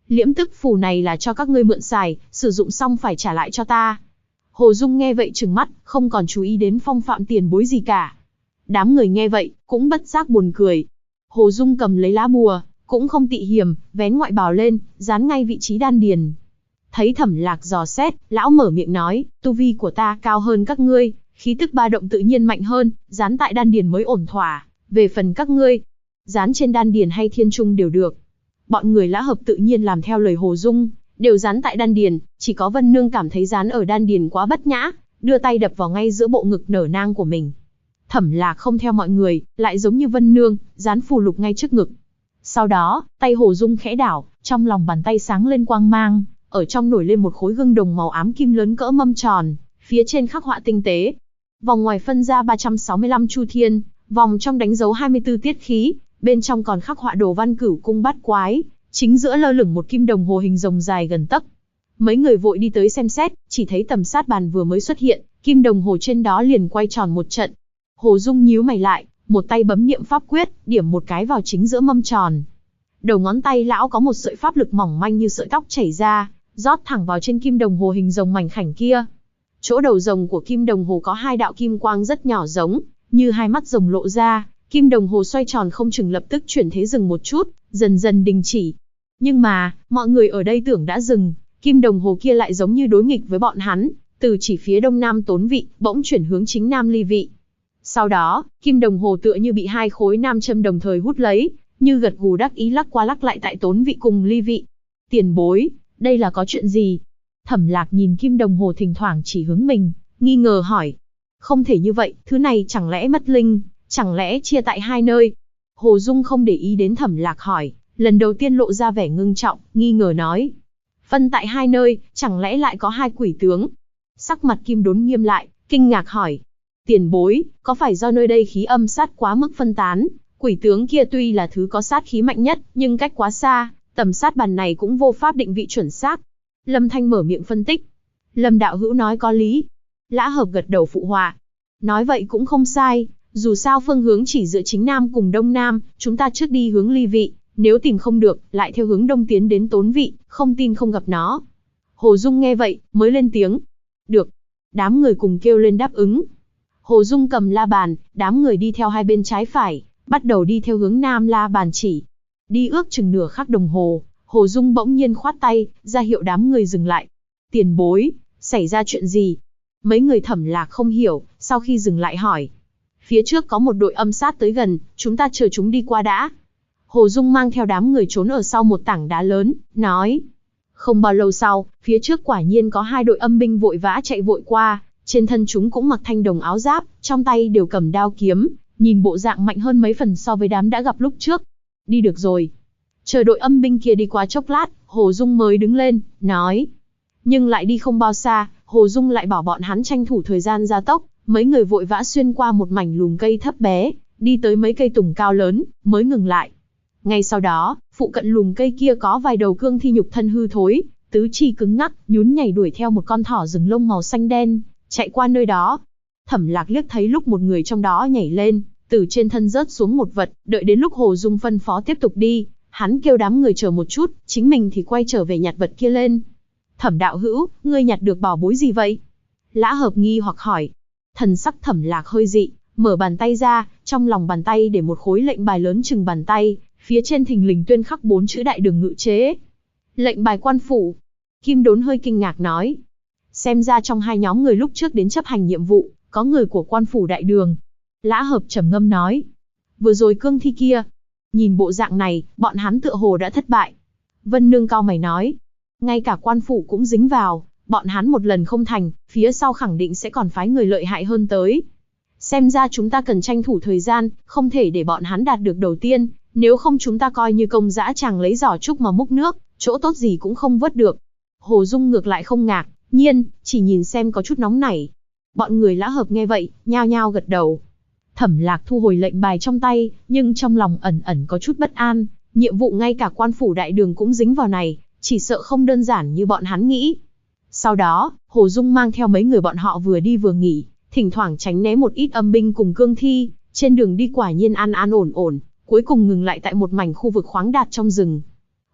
Liễm tức phù này là cho các ngươi mượn xài, sử dụng xong phải trả lại cho ta. Hồ Dung nghe vậy trừng mắt, không còn chú ý đến Phong Phạm tiền bối gì cả. Đám người nghe vậy, cũng bất giác buồn cười. Hồ Dung cầm lấy lá bùa, cũng không tị hiềm, vén ngoại bào lên, dán ngay vị trí đan điền. Thấy Thẩm Lạc dò xét, lão mở miệng nói, tu vi của ta cao hơn các ngươi, khí tức ba động tự nhiên mạnh hơn, dán tại đan điền mới ổn thỏa. Về phần các ngươi, dán trên đan điền hay thiên trung đều được. Bọn người Lã Hợp tự nhiên làm theo lời Hồ Dung, đều dán tại đan điền, chỉ có Vân Nương cảm thấy dán ở đan điền quá bất nhã, đưa tay đập vào ngay giữa bộ ngực nở nang của mình. Thẩm Lạc không theo mọi người, lại giống như Vân Nương, dán phù lục ngay trước ngực. Sau đó, tay Hồ Dung khẽ đảo, trong lòng bàn tay sáng lên quang mang, ở trong nổi lên một khối gương đồng màu ám kim lớn cỡ mâm tròn, phía trên khắc họa tinh tế. Vòng ngoài phân ra 365 chu thiên, vòng trong đánh dấu 24 tiết khí, bên trong còn khắc họa đồ văn Cửu cung bát quái, chính giữa lơ lửng một kim đồng hồ hình rồng dài gần tấc. Mấy người vội đi tới xem xét, chỉ thấy tầm sát bàn vừa mới xuất hiện, kim đồng hồ trên đó liền quay tròn một trận. Hồ Dung nhíu mày lại, một tay bấm niệm pháp quyết, điểm một cái vào chính giữa mâm tròn. Đầu ngón tay lão có một sợi pháp lực mỏng manh như sợi tóc chảy ra, rót thẳng vào trên kim đồng hồ hình rồng mảnh khảnh kia. Chỗ đầu rồng của kim đồng hồ có hai đạo kim quang rất nhỏ giống, như hai mắt rồng lộ ra, kim đồng hồ xoay tròn không chừng lập tức chuyển thế dừng một chút, dần dần đình chỉ. Nhưng mà, mọi người ở đây tưởng đã dừng, kim đồng hồ kia lại giống như đối nghịch với bọn hắn, từ chỉ phía đông nam Tốn vị, bỗng chuyển hướng chính nam Ly vị. Sau đó, kim đồng hồ tựa như bị hai khối nam châm đồng thời hút lấy, như gật gù đắc ý lắc qua lắc lại tại Tốn vị cùng Ly vị. Tiền bối, đây là có chuyện gì? Thẩm Lạc nhìn kim đồng hồ thỉnh thoảng chỉ hướng mình, nghi ngờ hỏi. Không thể như vậy, thứ này chẳng lẽ mất linh, chẳng lẽ chia tại hai nơi? Hồ Dung không để ý đến Thẩm Lạc hỏi, lần đầu tiên lộ ra vẻ ngưng trọng, nghi ngờ nói. Phân tại hai nơi, chẳng lẽ lại có hai quỷ tướng? Sắc mặt Kim Đốn nghiêm lại, kinh ngạc hỏi. Tiền bối, có phải do nơi đây khí âm sát quá mức phân tán? Quỷ tướng kia tuy là thứ có sát khí mạnh nhất, nhưng cách quá xa, tầm sát bàn này cũng vô pháp định vị chuẩn xác. Lâm Thanh mở miệng phân tích. Lâm đạo hữu nói có lý. Lã Hợp gật đầu phụ họa. Nói vậy cũng không sai, dù sao phương hướng chỉ giữa chính nam cùng đông nam, chúng ta trước đi hướng Ly vị, nếu tìm không được, lại theo hướng đông tiến đến Tốn vị, không tin không gặp nó. Hồ Dung nghe vậy, mới lên tiếng. Được. Đám người cùng kêu lên đáp ứng. Hồ Dung cầm la bàn, đám người đi theo hai bên trái phải, bắt đầu đi theo hướng nam la bàn chỉ. Đi ước chừng nửa khắc đồng hồ, Hồ Dung bỗng nhiên khoát tay, ra hiệu đám người dừng lại. Tiền bối, xảy ra chuyện gì? Mấy người Thẩm Lạc không hiểu, sau khi dừng lại hỏi. Phía trước có một đội âm sát tới gần, chúng ta chờ chúng đi qua đã. Hồ Dung mang theo đám người trốn ở sau một tảng đá lớn, nói. Không bao lâu sau, phía trước quả nhiên có hai đội âm binh vội vã chạy vội qua, trên thân chúng cũng mặc thanh đồng áo giáp, trong tay đều cầm đao kiếm, nhìn bộ dạng mạnh hơn mấy phần so với đám đã gặp lúc trước. Đi được rồi. Chờ đội âm binh kia đi qua chốc lát, Hồ Dung mới đứng lên, nói. Nhưng lại đi không bao xa, Hồ Dung lại bảo bọn hắn tranh thủ thời gian gia tốc, mấy người vội vã xuyên qua một mảnh lùm cây thấp bé, đi tới mấy cây tùng cao lớn, mới ngừng lại. Ngay sau đó, phụ cận lùm cây kia có vài đầu cương thi nhục thân hư thối, tứ chi cứng ngắc, nhún nhảy đuổi theo một con thỏ rừng lông màu xanh đen, chạy qua nơi đó. Thẩm Lạc liếc thấy lúc một người trong đó nhảy lên, từ trên thân rớt xuống một vật, đợi đến lúc Hồ Dung phân phó tiếp tục đi, hắn kêu đám người chờ một chút, chính mình thì quay trở về nhặt vật kia lên. Thẩm đạo hữu, ngươi nhặt được bảo bối gì vậy? Lã Hợp nghi hoặc hỏi. Thần sắc Thẩm Lạc hơi dị, mở bàn tay ra, trong lòng bàn tay để một khối lệnh bài lớn chừng bàn tay, phía trên thình lình tuyên khắc 4 chữ đại đường ngự chế. Lệnh bài quan phủ. Kim Đốn hơi kinh ngạc nói. Xem ra trong hai nhóm người lúc trước đến chấp hành nhiệm vụ, có người của quan phủ đại đường. Lã Hợp trầm ngâm nói. Vừa rồi cương thi kia, nhìn bộ dạng này, bọn hắn tựa hồ đã thất bại. Vân Nương cau mày nói. Ngay cả quan phủ cũng dính vào, bọn hắn một lần không thành, phía sau khẳng định sẽ còn phái người lợi hại hơn tới. Xem ra chúng ta cần tranh thủ thời gian, không thể để bọn hắn đạt được đầu tiên, nếu không chúng ta coi như công dã tràng lấy giỏ trúc mà múc nước, chỗ tốt gì cũng không vớt được. Hồ Dung ngược lại không ngạc nhiên, chỉ nhìn xem có chút nóng nảy. Bọn người Lã Hợp nghe vậy, nhao nhao gật đầu. Thẩm Lạc thu hồi lệnh bài trong tay, nhưng trong lòng ẩn ẩn có chút bất an, nhiệm vụ ngay cả quan phủ đại đường cũng dính vào này, chỉ sợ không đơn giản như bọn hắn nghĩ. Sau đó, Hồ Dung mang theo mấy người bọn họ vừa đi vừa nghỉ, thỉnh thoảng tránh né một ít âm binh cùng cương thi, trên đường đi quả nhiên an an ổn ổn, cuối cùng ngừng lại tại một mảnh khu vực khoáng đạt trong rừng.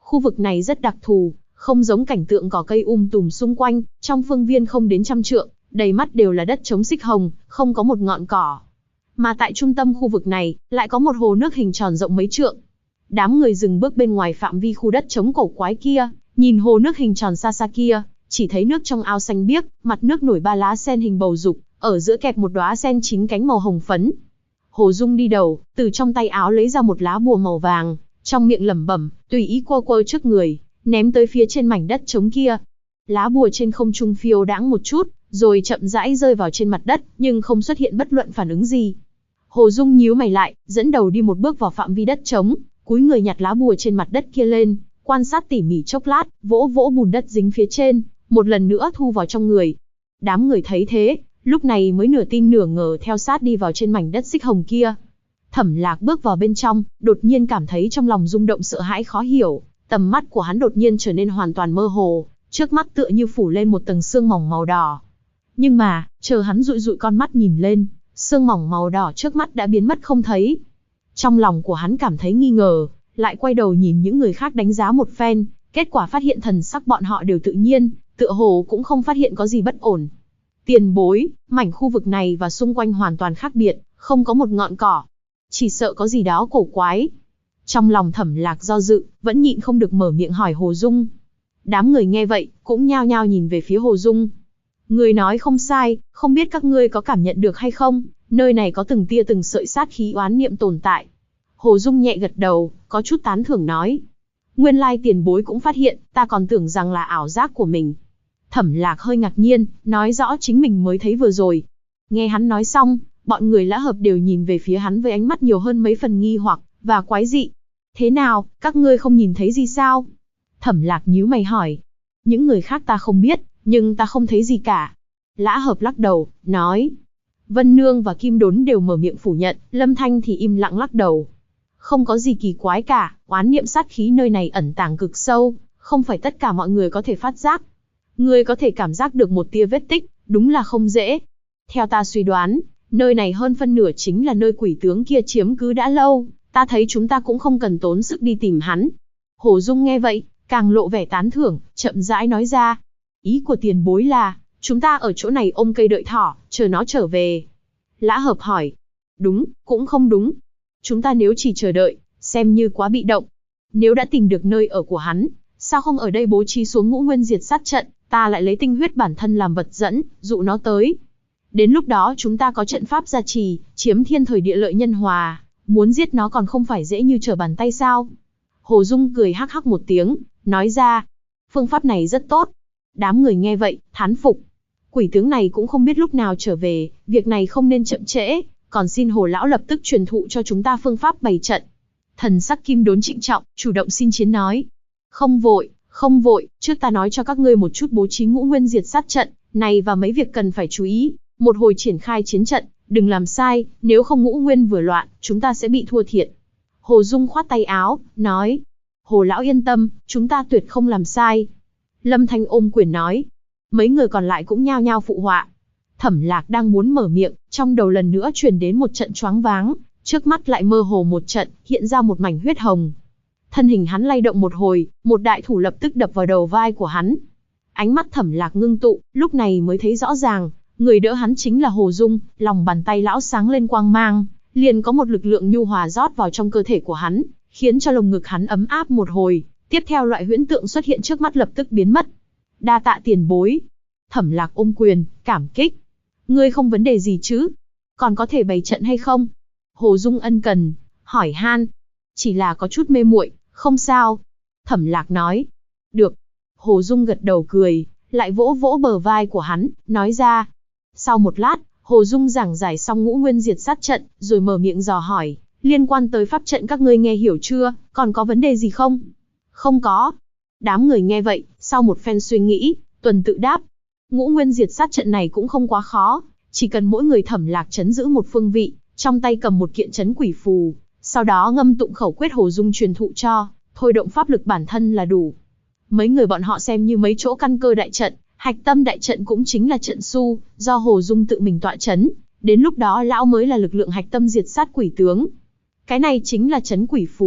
Khu vực này rất đặc thù, không giống cảnh tượng cỏ cây tùm xung quanh, trong phương viên không đến 100 trượng, đầy mắt đều là đất trống xích hồng, không có một ngọn cỏ. Mà tại trung tâm khu vực này, lại có một hồ nước hình tròn rộng mấy trượng. Đám người dừng bước bên ngoài phạm vi khu đất trống cổ quái kia, nhìn hồ nước hình tròn xa xa kia, chỉ thấy nước trong ao xanh biếc, mặt nước nổi 3 lá sen hình bầu dục, ở giữa kẹp một đóa sen 9 cánh màu hồng phấn. Hồ Dung đi đầu, từ trong tay áo lấy ra một lá bùa màu vàng, trong miệng lẩm bẩm, tùy ý quơ quơ trước người, ném tới phía trên mảnh đất trống kia. Lá bùa trên không trung phiêu đãng một chút, rồi chậm rãi rơi vào trên mặt đất, nhưng không xuất hiện bất luận phản ứng gì. Hồ Dung nhíu mày lại, dẫn đầu đi một bước vào phạm vi đất trống, cúi người nhặt lá bùa trên mặt đất kia lên, quan sát tỉ mỉ chốc lát, vỗ vỗ bùn đất dính phía trên, một lần nữa thu vào trong người. Đám người thấy thế, lúc này mới nửa tin nửa ngờ theo sát đi vào trên mảnh đất xích hồng kia. Thẩm Lạc bước vào bên trong, đột nhiên cảm thấy trong lòng rung động sợ hãi khó hiểu, tầm mắt của hắn đột nhiên trở nên hoàn toàn mơ hồ, trước mắt tựa như phủ lên một tầng sương mỏng màu đỏ. Nhưng mà, chờ hắn dụi dụi con mắt nhìn lên, sương mỏng màu đỏ trước mắt đã biến mất không thấy. Trong lòng của hắn cảm thấy nghi ngờ, lại quay đầu nhìn những người khác đánh giá một phen, kết quả phát hiện thần sắc bọn họ đều tự nhiên, tựa hồ cũng không phát hiện có gì bất ổn. Tiền bối, mảnh khu vực này và xung quanh hoàn toàn khác biệt, không có một ngọn cỏ. Chỉ sợ có gì đó cổ quái. Trong lòng Thẩm Lạc do dự, vẫn nhịn không được mở miệng hỏi Hồ Dung. Đám người nghe vậy, cũng nhao nhao nhìn về phía Hồ Dung. Người nói không sai, không biết các ngươi có cảm nhận được hay không, nơi này có từng tia từng sợi sát khí oán niệm tồn tại. Hồ Dung nhẹ gật đầu, có chút tán thưởng nói. Nguyên lai tiền bối cũng phát hiện, ta còn tưởng rằng là ảo giác của mình. Thẩm Lạc hơi ngạc nhiên, nói rõ chính mình mới thấy vừa rồi. Nghe hắn nói xong, bọn người Lã Hợp đều nhìn về phía hắn với ánh mắt nhiều hơn mấy phần nghi hoặc và quái dị. Thế nào, các ngươi không nhìn thấy gì sao? Thẩm Lạc nhíu mày hỏi. Những người khác ta không biết, nhưng ta không thấy gì cả. Lã Hợp lắc đầu, nói. Vân Nương và Kim Đốn đều mở miệng phủ nhận, Lâm Thanh thì im lặng lắc đầu. Không có gì kỳ quái cả, oán niệm sát khí nơi này ẩn tàng cực sâu, không phải tất cả mọi người có thể phát giác. Ngươi có thể cảm giác được một tia vết tích, đúng là không dễ. Theo ta suy đoán, nơi này hơn phân nửa chính là nơi quỷ tướng kia chiếm cứ đã lâu, ta thấy chúng ta cũng không cần tốn sức đi tìm hắn. Hồ Dung nghe vậy, càng lộ vẻ tán thưởng, chậm rãi nói ra. Ý của tiền bối là, chúng ta ở chỗ này ôm cây đợi thỏ, chờ nó trở về. Lã Hợp hỏi. Đúng, cũng không đúng. Chúng ta nếu chỉ chờ đợi, xem như quá bị động. Nếu đã tìm được nơi ở của hắn, sao không ở đây bố trí xuống Ngũ Nguyên diệt sát trận, ta lại lấy tinh huyết bản thân làm vật dẫn, dụ nó tới. Đến lúc đó chúng ta có trận pháp gia trì, chiếm thiên thời địa lợi nhân hòa, muốn giết nó còn không phải dễ như trở bàn tay sao? Hồ Dung cười hắc hắc một tiếng, nói ra, phương pháp này rất tốt. Đám người nghe vậy, thán phục. Quỷ tướng này cũng không biết lúc nào trở về, việc này không nên chậm trễ, còn xin Hồ lão lập tức truyền thụ cho chúng ta phương pháp bày trận. Thần sắc Kim Đốn trịnh trọng, chủ động xin chiến nói. Không vội, trước ta nói cho các ngươi một chút bố trí Ngũ Nguyên diệt sát trận, này và mấy việc cần phải chú ý. Một hồi triển khai chiến trận, đừng làm sai, nếu không Ngũ Nguyên vừa loạn, chúng ta sẽ bị thua thiệt. Hồ Dung khoát tay áo, nói. Hồ lão yên tâm, chúng ta tuyệt không làm sai. Lâm Thanh ôm quyền nói. Mấy người còn lại cũng nhao nhao phụ họa. Thẩm Lạc đang muốn mở miệng, trong đầu lần nữa truyền đến một trận choáng váng, trước mắt lại mơ hồ một trận, hiện ra một mảnh huyết hồng. Thân hình hắn lay động một hồi, một đại thủ lập tức đập vào đầu vai của hắn. Ánh mắt Thẩm Lạc ngưng tụ, lúc này mới thấy rõ ràng, người đỡ hắn chính là Hồ Dung, lòng bàn tay lão sáng lên quang mang, liền có một lực lượng nhu hòa rót vào trong cơ thể của hắn, khiến cho lồng ngực hắn ấm áp một hồi, tiếp theo loại huyễn tượng xuất hiện trước mắt lập tức biến mất. Đa tạ tiền bối. Thẩm Lạc ôm quyền, cảm kích. Ngươi không vấn đề gì chứ? Còn có thể bày trận hay không? Hồ Dung ân cần, hỏi han. Chỉ là có chút mê muội, không sao. Thẩm Lạc nói. Được. Hồ Dung gật đầu cười, lại vỗ vỗ bờ vai của hắn, nói ra. Sau một lát, Hồ Dung giảng giải xong Ngũ Nguyên diệt sát trận, rồi mở miệng dò hỏi, liên quan tới pháp trận các ngươi nghe hiểu chưa, còn có vấn đề gì không? Không có. Đám người nghe vậy, sau một phen suy nghĩ, tuần tự đáp. Ngũ Nguyên diệt sát trận này cũng không quá khó, chỉ cần mỗi người Thẩm Lạc trấn giữ một phương vị, trong tay cầm một kiện trấn quỷ phù, sau đó ngâm tụng khẩu quyết Hồ Dung truyền thụ cho, thôi động pháp lực bản thân là đủ. Mấy người bọn họ xem như mấy chỗ căn cơ đại trận, hạch tâm đại trận cũng chính là trận su, do Hồ Dung tự mình tọa trấn, đến lúc đó lão mới là lực lượng hạch tâm diệt sát quỷ tướng. Cái này chính là trấn quỷ phù,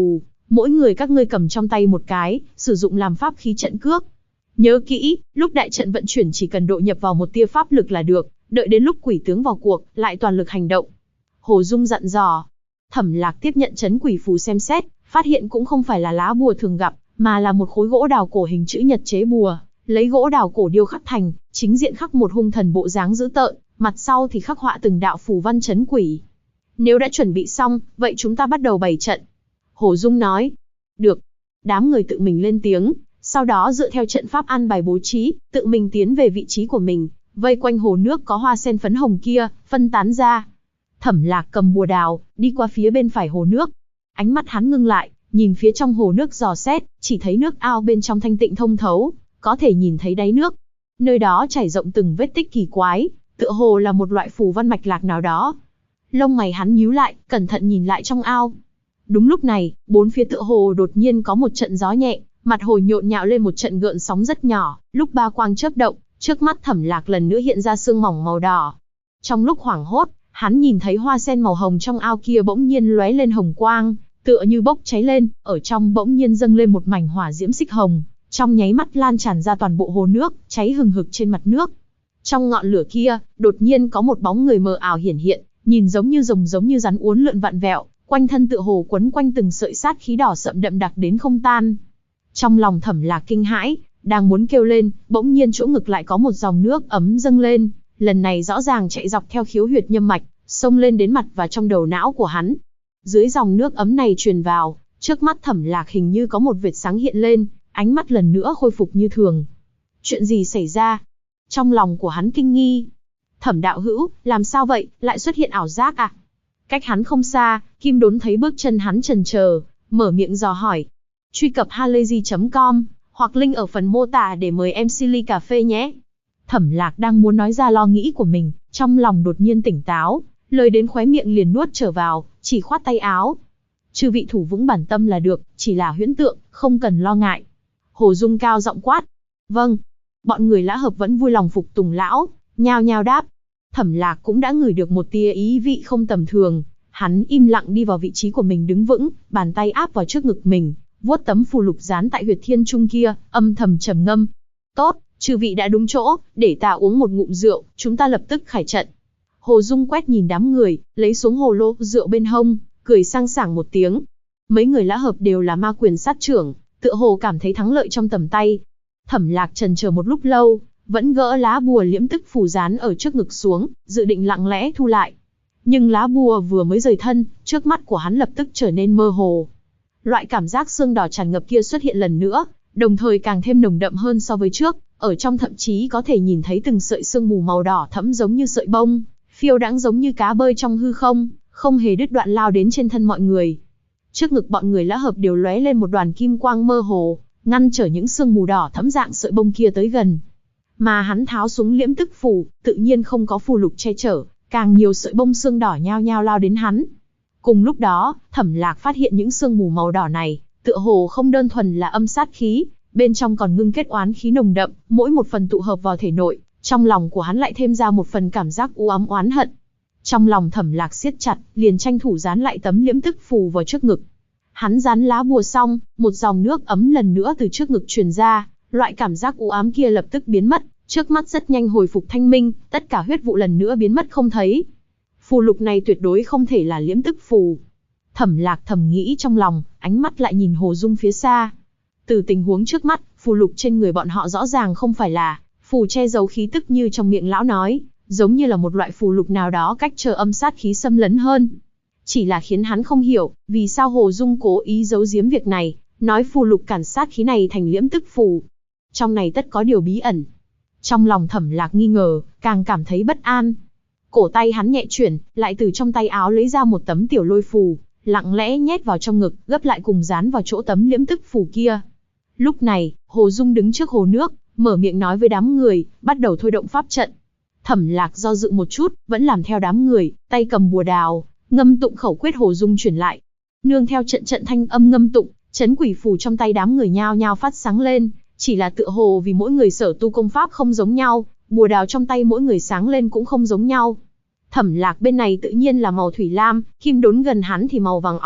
mỗi người các ngươi cầm trong tay một cái, sử dụng làm pháp khí trận cước. Nhớ kỹ, lúc đại trận vận chuyển chỉ cần độ nhập vào một tia pháp lực là được, đợi đến lúc quỷ tướng vào cuộc, lại toàn lực hành động. Hồ Dung dặn dò. Thẩm Lạc tiếp nhận trấn quỷ phù xem xét, phát hiện cũng không phải là lá bùa thường gặp, mà là một khối gỗ đào cổ hình chữ nhật chế bùa, lấy gỗ đào cổ điêu khắc thành, chính diện khắc một hung thần bộ dáng dữ tợn, mặt sau thì khắc họa từng đạo phù văn trấn quỷ. Nếu đã chuẩn bị xong, vậy chúng ta bắt đầu bày trận. Hồ Dung nói. Được. Đám người tự mình lên tiếng, sau đó dựa theo trận pháp an bài bố trí, tự mình tiến về vị trí của mình, vây quanh hồ nước có hoa sen phấn hồng kia, phân tán ra. Thẩm Lạc cầm bùa đào, đi qua phía bên phải hồ nước. Ánh mắt hắn ngưng lại, nhìn phía trong hồ nước dò xét, chỉ thấy nước ao bên trong thanh tịnh thông thấu, có thể nhìn thấy đáy nước. Nơi đó trải rộng từng vết tích kỳ quái, tựa hồ là một loại phù văn mạch lạc nào đó. Lông mày hắn nhíu lại, cẩn thận nhìn lại trong ao. Đúng lúc này, bốn phía tựa hồ đột nhiên có một trận gió nhẹ, mặt hồ nhộn nhạo lên một trận gợn sóng rất nhỏ, lúc ba quang chớp động, trước mắt Thẩm Lạc lần nữa hiện ra sương mỏng màu đỏ. Trong lúc hoảng hốt, hắn nhìn thấy hoa sen màu hồng trong ao kia bỗng nhiên lóe lên hồng quang, tựa như bốc cháy lên, ở trong bỗng nhiên dâng lên một mảnh hỏa diễm xích hồng, trong nháy mắt lan tràn ra toàn bộ hồ nước, cháy hừng hực trên mặt nước. Trong ngọn lửa kia, đột nhiên có một bóng người mờ ảo hiển hiện, nhìn giống như rồng giống như rắn uốn lượn vặn vẹo, quanh thân tựa hồ quấn quanh từng sợi sát khí đỏ sậm đậm đặc đến không tan. Trong lòng Thẩm Lạc kinh hãi, đang muốn kêu lên, bỗng nhiên chỗ ngực lại có một dòng nước ấm dâng lên, lần này rõ ràng chạy dọc theo khiếu huyệt nhâm mạch, xông lên đến mặt và trong đầu não của hắn. Dưới dòng nước ấm này truyền vào, trước mắt Thẩm Lạc hình như có một vệt sáng hiện lên, ánh mắt lần nữa khôi phục như thường. Chuyện gì xảy ra? Trong lòng của hắn kinh nghi. Thẩm đạo hữu, làm sao vậy, lại xuất hiện ảo giác à? Cách hắn không xa, Kim Đốn thấy bước chân hắn chần chờ, mở miệng dò hỏi. Truy cập halayzi.com, hoặc link ở phần mô tả để mời em Silly cà phê nhé. Thẩm Lạc đang muốn nói ra lo nghĩ của mình, trong lòng đột nhiên tỉnh táo, lời đến khóe miệng liền nuốt trở vào, chỉ khoát tay áo. Chư vị thủ vững bản tâm là được, chỉ là huyễn tượng, không cần lo ngại. Hồ Dung cao giọng quát. Vâng. Bọn người Lã Hợp vẫn vui lòng phục tùng lão, nhao nhao đáp. Thẩm Lạc cũng đã ngửi được một tia ý vị không tầm thường, hắn im lặng đi vào vị trí của mình đứng vững, bàn tay áp vào trước ngực mình, vuốt tấm phù lục dán tại huyệt thiên trung kia, âm thầm trầm ngâm. Tốt, chư vị đã đúng chỗ, để ta uống một ngụm rượu, chúng ta lập tức khải trận. Hồ Dung quét nhìn đám người, lấy xuống hồ lô rượu bên hông, cười sang sảng một tiếng. Mấy người Lã Hợp đều là ma quyền sát trưởng, tựa hồ cảm thấy thắng lợi trong tầm tay. Thẩm Lạc chần chờ một lúc lâu, vẫn gỡ lá bùa liễm tức phù dán ở trước ngực xuống, dự định lặng lẽ thu lại. Nhưng lá bùa vừa mới rời thân, trước mắt của hắn lập tức trở nên mơ hồ. Loại cảm giác sương đỏ tràn ngập kia xuất hiện lần nữa, đồng thời càng thêm nồng đậm hơn so với trước, ở trong thậm chí có thể nhìn thấy từng sợi sương mù màu đỏ thẫm giống như sợi bông, phiêu đãng giống như cá bơi trong hư không, không hề đứt đoạn lao đến trên thân mọi người. Trước ngực bọn người Lã Hợp đều lóe lên một đoàn kim quang mơ hồ, ngăn trở những sương mù đỏ thẫm dạng sợi bông kia tới gần. Mà hắn tháo xuống liễm tức phù, tự nhiên không có phù lục che chở, càng nhiều sợi bông sương đỏ nhao nhao lao đến hắn. Cùng lúc đó, Thẩm Lạc phát hiện những sương mù màu đỏ này, tựa hồ không đơn thuần là âm sát khí, bên trong còn ngưng kết oán khí nồng đậm, mỗi một phần tụ hợp vào thể nội, trong lòng của hắn lại thêm ra một phần cảm giác u ám oán hận. Trong lòng Thẩm Lạc siết chặt, liền tranh thủ dán lại tấm liễm tức phù vào trước ngực. Hắn dán lá bùa xong, một dòng nước ấm lần nữa từ trước ngực truyền ra, loại cảm giác u ám kia lập tức biến mất, trước mắt rất nhanh hồi phục thanh minh, tất cả huyết vụ lần nữa biến mất không thấy. Phù lục này tuyệt đối không thể là liễm tức phù. Thẩm Lạc thầm nghĩ trong lòng, ánh mắt lại nhìn Hồ Dung phía xa. Từ tình huống trước mắt, phù lục trên người bọn họ rõ ràng không phải là phù che giấu khí tức như trong miệng lão nói, giống như là một loại phù lục nào đó cách trở âm sát khí xâm lấn hơn. Chỉ là khiến hắn không hiểu, vì sao Hồ Dung cố ý giấu giếm việc này, nói phù lục cản sát khí này thành liễm tức phù. Trong này tất có điều bí ẩn. Trong lòng Thẩm Lạc nghi ngờ, càng cảm thấy bất an. Cổ tay hắn nhẹ chuyển, lại từ trong tay áo lấy ra một tấm tiểu lôi phù, lặng lẽ nhét vào trong ngực, gấp lại cùng dán vào chỗ tấm liễm tức phù kia. Lúc này, Hồ Dung đứng trước hồ nước, mở miệng nói với đám người, bắt đầu thôi động pháp trận. Thẩm Lạc do dự một chút, vẫn làm theo đám người, tay cầm bùa đào, ngâm tụng khẩu quyết. Hồ Dung chuyển lại. Nương theo trận trận thanh âm ngâm tụng, trấn quỷ phù trong tay đám người nhao nhao phát sáng lên, chỉ là tựa hồ vì mỗi người sở tu công pháp không giống nhau, bùa đào trong tay mỗi người sáng lên cũng không giống nhau. Thẩm Lạc bên này tự nhiên là màu thủy lam, Kim Đốn gần hắn thì màu vàng óng,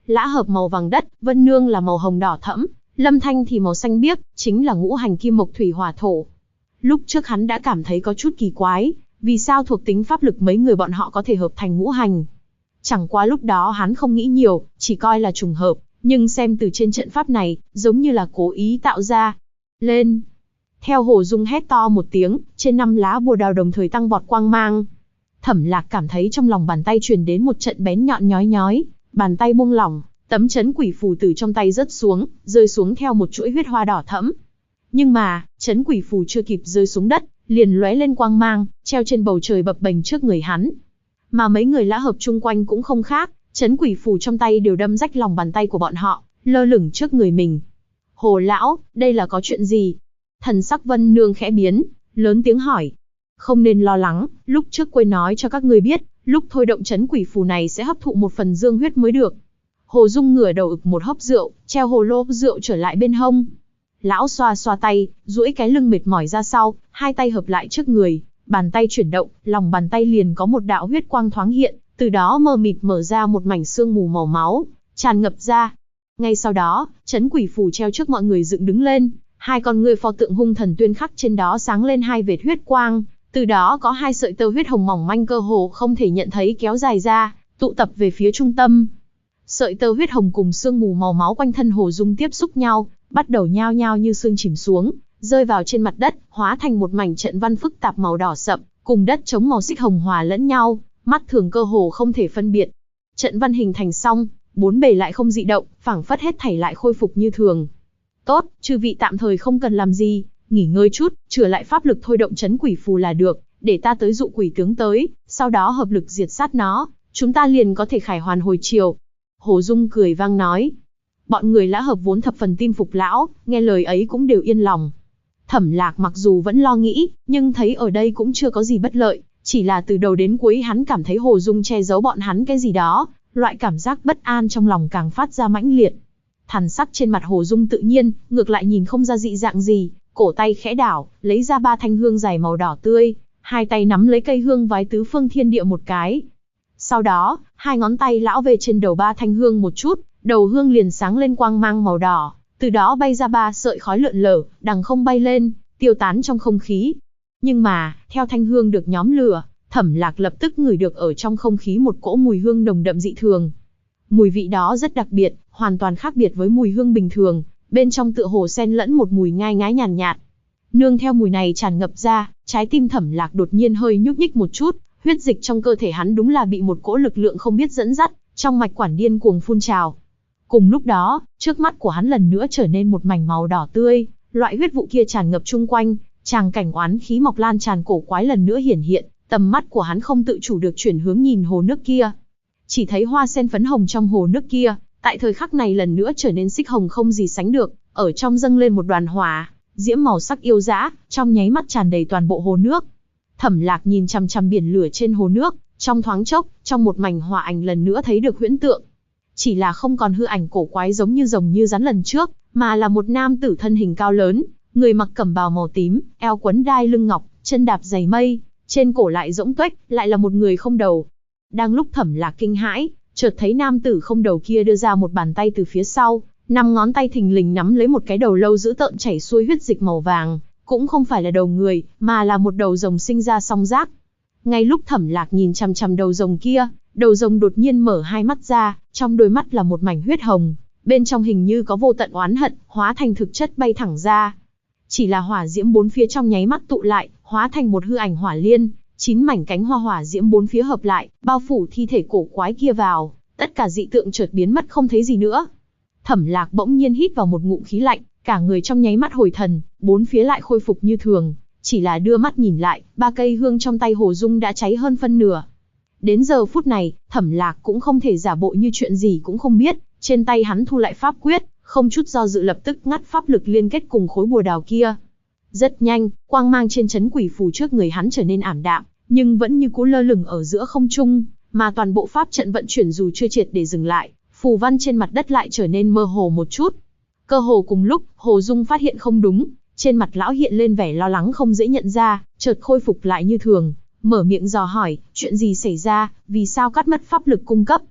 Lã Hợp màu vàng đất, Vân Nương là màu hồng đỏ thẫm, Lâm Thanh thì màu xanh biếc, chính là ngũ hành kim mộc thủy hỏa thổ. Lúc trước hắn đã cảm thấy có chút kỳ quái, vì sao thuộc tính pháp lực mấy người bọn họ có thể hợp thành ngũ hành. Chẳng qua lúc đó hắn không nghĩ nhiều, chỉ coi là trùng hợp, nhưng xem từ trên trận pháp này, giống như là cố ý tạo ra. Lên! Theo Hồ Dung hét to một tiếng, trên 5 lá bùa đào đồng thời tăng vọt quang mang. Thẩm Lạc cảm thấy trong lòng bàn tay truyền đến một trận bén nhọn nhói nhói, bàn tay buông lỏng, tấm chấn quỷ phù từ trong tay rớt xuống, rơi xuống theo một chuỗi huyết hoa đỏ thẫm. Nhưng mà, chấn quỷ phù chưa kịp rơi xuống đất, liền lóe lên quang mang, treo trên bầu trời bập bềnh trước người hắn. Mà mấy người Lã Hợp chung quanh cũng không khác, chấn quỷ phù trong tay đều đâm rách lòng bàn tay của bọn họ, lơ lửng trước người mình. Hồ lão, đây là có chuyện gì? Thần sắc Vân Nương khẽ biến, lớn tiếng hỏi. Không nên lo lắng, lúc trước quên nói cho các ngươi biết, lúc thôi động chấn quỷ phù này sẽ hấp thụ một phần dương huyết mới được. Hồ Dung ngửa đầu ực một hớp rượu, treo hồ lô rượu trở lại bên hông. Lão xoa xoa tay, duỗi cái lưng mệt mỏi ra sau, hai tay hợp lại trước người, bàn tay chuyển động, lòng bàn tay liền có một đạo huyết quang thoáng hiện, từ đó mờ mịt mở ra một mảnh sương mù màu máu, tràn ngập ra. Ngay sau đó, chấn quỷ phù treo trước mọi người dựng đứng lên, hai con người pho tượng hung thần tuyên khắc trên đó sáng lên hai vệt huyết quang, từ đó có hai sợi tơ huyết hồng mỏng manh cơ hồ không thể nhận thấy kéo dài ra, tụ tập về phía trung tâm. Sợi tơ huyết hồng cùng sương mù màu máu quanh thân Hồ Dung tiếp xúc nhau, bắt đầu nhao nhao như sương chìm xuống, rơi vào trên mặt đất, hóa thành một mảnh trận văn phức tạp màu đỏ sậm, cùng đất trống màu xích hồng hòa lẫn nhau, mắt thường cơ hồ không thể phân biệt. Trận văn hình thành xong, bốn bề lại không dị động, phảng phất hết thảy lại khôi phục như thường. Tốt, chư vị tạm thời không cần làm gì, nghỉ ngơi chút, chữa lại pháp lực thôi động chấn quỷ phù là được, để ta tới dụ quỷ tướng tới, sau đó hợp lực diệt sát nó, chúng ta liền có thể khải hoàn hồi chiều. Hồ Dung cười vang nói. Bọn người Lã Hợp vốn thập phần tin phục lão, nghe lời ấy cũng đều yên lòng. Thẩm Lạc mặc dù vẫn lo nghĩ, nhưng thấy ở đây cũng chưa có gì bất lợi, chỉ là từ đầu đến cuối hắn cảm thấy Hồ Dung che giấu bọn hắn cái gì đó, loại cảm giác bất an trong lòng càng phát ra mãnh liệt. Thần sắc trên mặt Hồ Dung tự nhiên, ngược lại nhìn không ra dị dạng gì, cổ tay khẽ đảo, lấy ra 3 thanh hương dài màu đỏ tươi, hai tay nắm lấy cây hương vái tứ phương thiên địa một cái. Sau đó, hai ngón tay lão về trên đầu 3 thanh hương một chút, đầu hương liền sáng lên quang mang màu đỏ, từ đó bay ra 3 sợi khói lượn lờ, đằng không bay lên, tiêu tán trong không khí. Nhưng mà, theo thanh hương được nhóm lửa, Thẩm Lạc lập tức ngửi được ở trong không khí một cỗ mùi hương nồng đậm dị thường. Mùi vị đó rất đặc biệt, hoàn toàn khác biệt với mùi hương bình thường, bên trong tựa hồ xen lẫn một mùi ngai ngái nhàn nhạt. Nương theo mùi này tràn ngập ra, trái tim Thẩm Lạc đột nhiên hơi nhúc nhích một chút, huyết dịch trong cơ thể hắn đúng là bị một cỗ lực lượng không biết dẫn dắt, trong mạch quản điên cuồng phun trào. Cùng lúc đó, trước mắt của hắn lần nữa trở nên một mảnh màu đỏ tươi, loại huyết vụ kia tràn ngập chung quanh, tràng cảnh oán khí mọc lan tràn cổ quái lần nữa hiển hiện, tầm mắt của hắn không tự chủ được chuyển hướng nhìn hồ nước kia. Chỉ thấy hoa sen phấn hồng trong hồ nước kia, tại thời khắc này lần nữa trở nên xích hồng không gì sánh được, ở trong dâng lên một đoàn hỏa, diễm màu sắc yêu dã, trong nháy mắt tràn đầy toàn bộ hồ nước. Thẩm Lạc nhìn chằm chằm biển lửa trên hồ nước, trong thoáng chốc, trong một mảnh hỏa ảnh lần nữa thấy được huyễn tượng. Chỉ là không còn hư ảnh cổ quái giống như rồng như rắn lần trước, mà là một nam tử thân hình cao lớn, người mặc cẩm bào màu tím, eo quấn đai lưng ngọc, chân đạp giày mây, trên cổ lại rỗng tuếch, lại là một người không đầu. Đang lúc Thẩm Lạc kinh hãi, chợt thấy nam tử không đầu kia đưa ra một bàn tay từ phía sau, 5 ngón tay thình lình nắm lấy một cái đầu lâu dữ tợn chảy xuôi huyết dịch màu vàng, cũng không phải là đầu người, mà là một đầu rồng sinh ra song giác. Ngay lúc Thẩm Lạc nhìn chằm chằm đầu rồng kia, đầu rồng đột nhiên mở hai mắt ra, trong đôi mắt là một mảnh huyết hồng, bên trong hình như có vô tận oán hận, hóa thành thực chất bay thẳng ra. Chỉ là hỏa diễm bốn phía trong nháy mắt tụ lại, hóa thành một hư ảnh hỏa liên, 9 mảnh cánh hoa hỏa diễm bốn phía hợp lại, bao phủ thi thể cổ quái kia vào, tất cả dị tượng chợt biến mất không thấy gì nữa. Thẩm Lạc bỗng nhiên hít vào một ngụm khí lạnh, cả người trong nháy mắt hồi thần, bốn phía lại khôi phục như thường, chỉ là đưa mắt nhìn lại, 3 cây hương trong tay Hồ Dung đã cháy hơn phân nửa. Đến giờ phút này, Thẩm Lạc cũng không thể giả bộ như chuyện gì cũng không biết, trên tay hắn thu lại pháp quyết, không chút do dự lập tức ngắt pháp lực liên kết cùng khối bùa đào kia. Rất nhanh, quang mang trên chấn quỷ phù trước người hắn trở nên ảm đạm, nhưng vẫn như cũ lơ lửng ở giữa không trung, mà toàn bộ pháp trận vận chuyển dù chưa triệt để dừng lại, phù văn trên mặt đất lại trở nên mơ hồ một chút. Cơ hồ cùng lúc, Hồ Dung phát hiện không đúng, trên mặt lão hiện lên vẻ lo lắng không dễ nhận ra, chợt khôi phục lại như thường, mở miệng dò hỏi, chuyện gì xảy ra, vì sao cắt mất pháp lực cung cấp.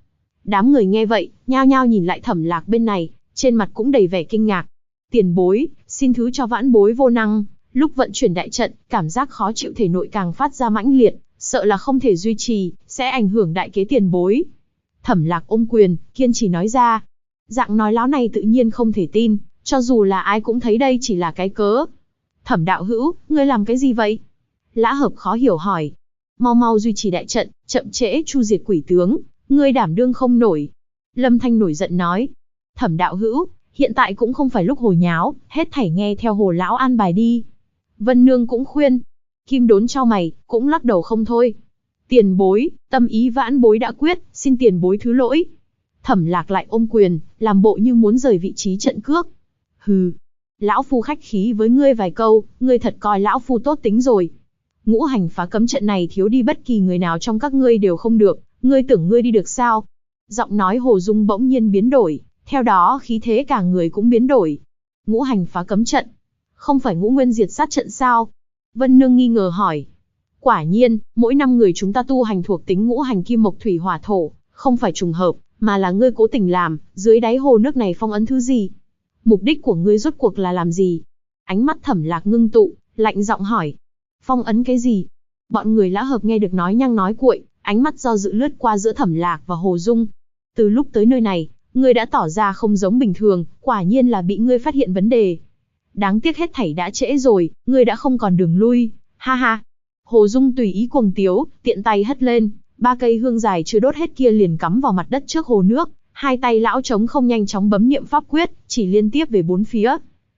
Đám người nghe vậy, nhao nhao nhìn lại Thẩm Lạc bên này, trên mặt cũng đầy vẻ kinh ngạc. Tiền bối, xin thứ cho vãn bối vô năng, lúc vận chuyển đại trận, cảm giác khó chịu thể nội càng phát ra mãnh liệt, sợ là không thể duy trì, sẽ ảnh hưởng đại kế tiền bối. Thẩm Lạc ôm quyền, kiên trì nói ra. Dạng nói láo này tự nhiên không thể tin, cho dù là ai cũng thấy đây chỉ là cái cớ. Thẩm đạo hữu, ngươi làm cái gì vậy? Lã Hợp khó hiểu hỏi. Mau mau duy trì đại trận, chậm trễ chu diệt quỷ tướng, ngươi đảm đương không nổi. Lâm Thanh nổi giận nói. Thẩm đạo hữu, hiện tại cũng không phải lúc hồ nháo, hết thảy nghe theo hồ lão an bài đi. Vân Nương cũng khuyên. Kim Đốn chau mày, cũng lắc đầu không thôi. Tiền bối, tâm ý vãn bối đã quyết, xin tiền bối thứ lỗi. Thẩm Lạc lại ôm quyền, làm bộ như muốn rời vị trí trận cước. Hừ, lão phu khách khí với ngươi vài câu, ngươi thật coi lão phu tốt tính rồi. Ngũ hành phá cấm trận này thiếu đi bất kỳ người nào trong các ngươi đều không được, ngươi tưởng ngươi đi được sao? Giọng nói Hồ Dung bỗng nhiên biến đổi, theo đó khí thế cả người cũng biến đổi. Ngũ hành phá cấm trận, không phải ngũ nguyên diệt sát trận sao? Vân Nương nghi ngờ hỏi. Quả nhiên, mỗi năm người chúng ta tu hành thuộc tính ngũ hành kim mộc thủy hỏa thổ, không phải trùng hợp, mà là ngươi cố tình làm, dưới đáy hồ nước này phong ấn thứ gì? Mục đích của ngươi rốt cuộc là làm gì? Ánh mắt Thẩm Lạc ngưng tụ, lạnh giọng hỏi. Phong ấn cái gì? Bọn người Lã Hợp nghe được nói nhăng nói cuội, ánh mắt do dự lướt qua giữa Thẩm Lạc và Hồ Dung. Từ lúc tới nơi này, ngươi đã tỏ ra không giống bình thường, quả nhiên là bị ngươi phát hiện vấn đề. Đáng tiếc hết thảy đã trễ rồi, ngươi đã không còn đường lui, ha ha. Hồ Dung tùy ý cuồng tiếu, tiện tay hất lên, 3 cây hương dài chưa đốt hết kia liền cắm vào mặt đất trước hồ nước, hai tay lão trống không nhanh chóng bấm niệm pháp quyết, chỉ liên tiếp về 4 phía.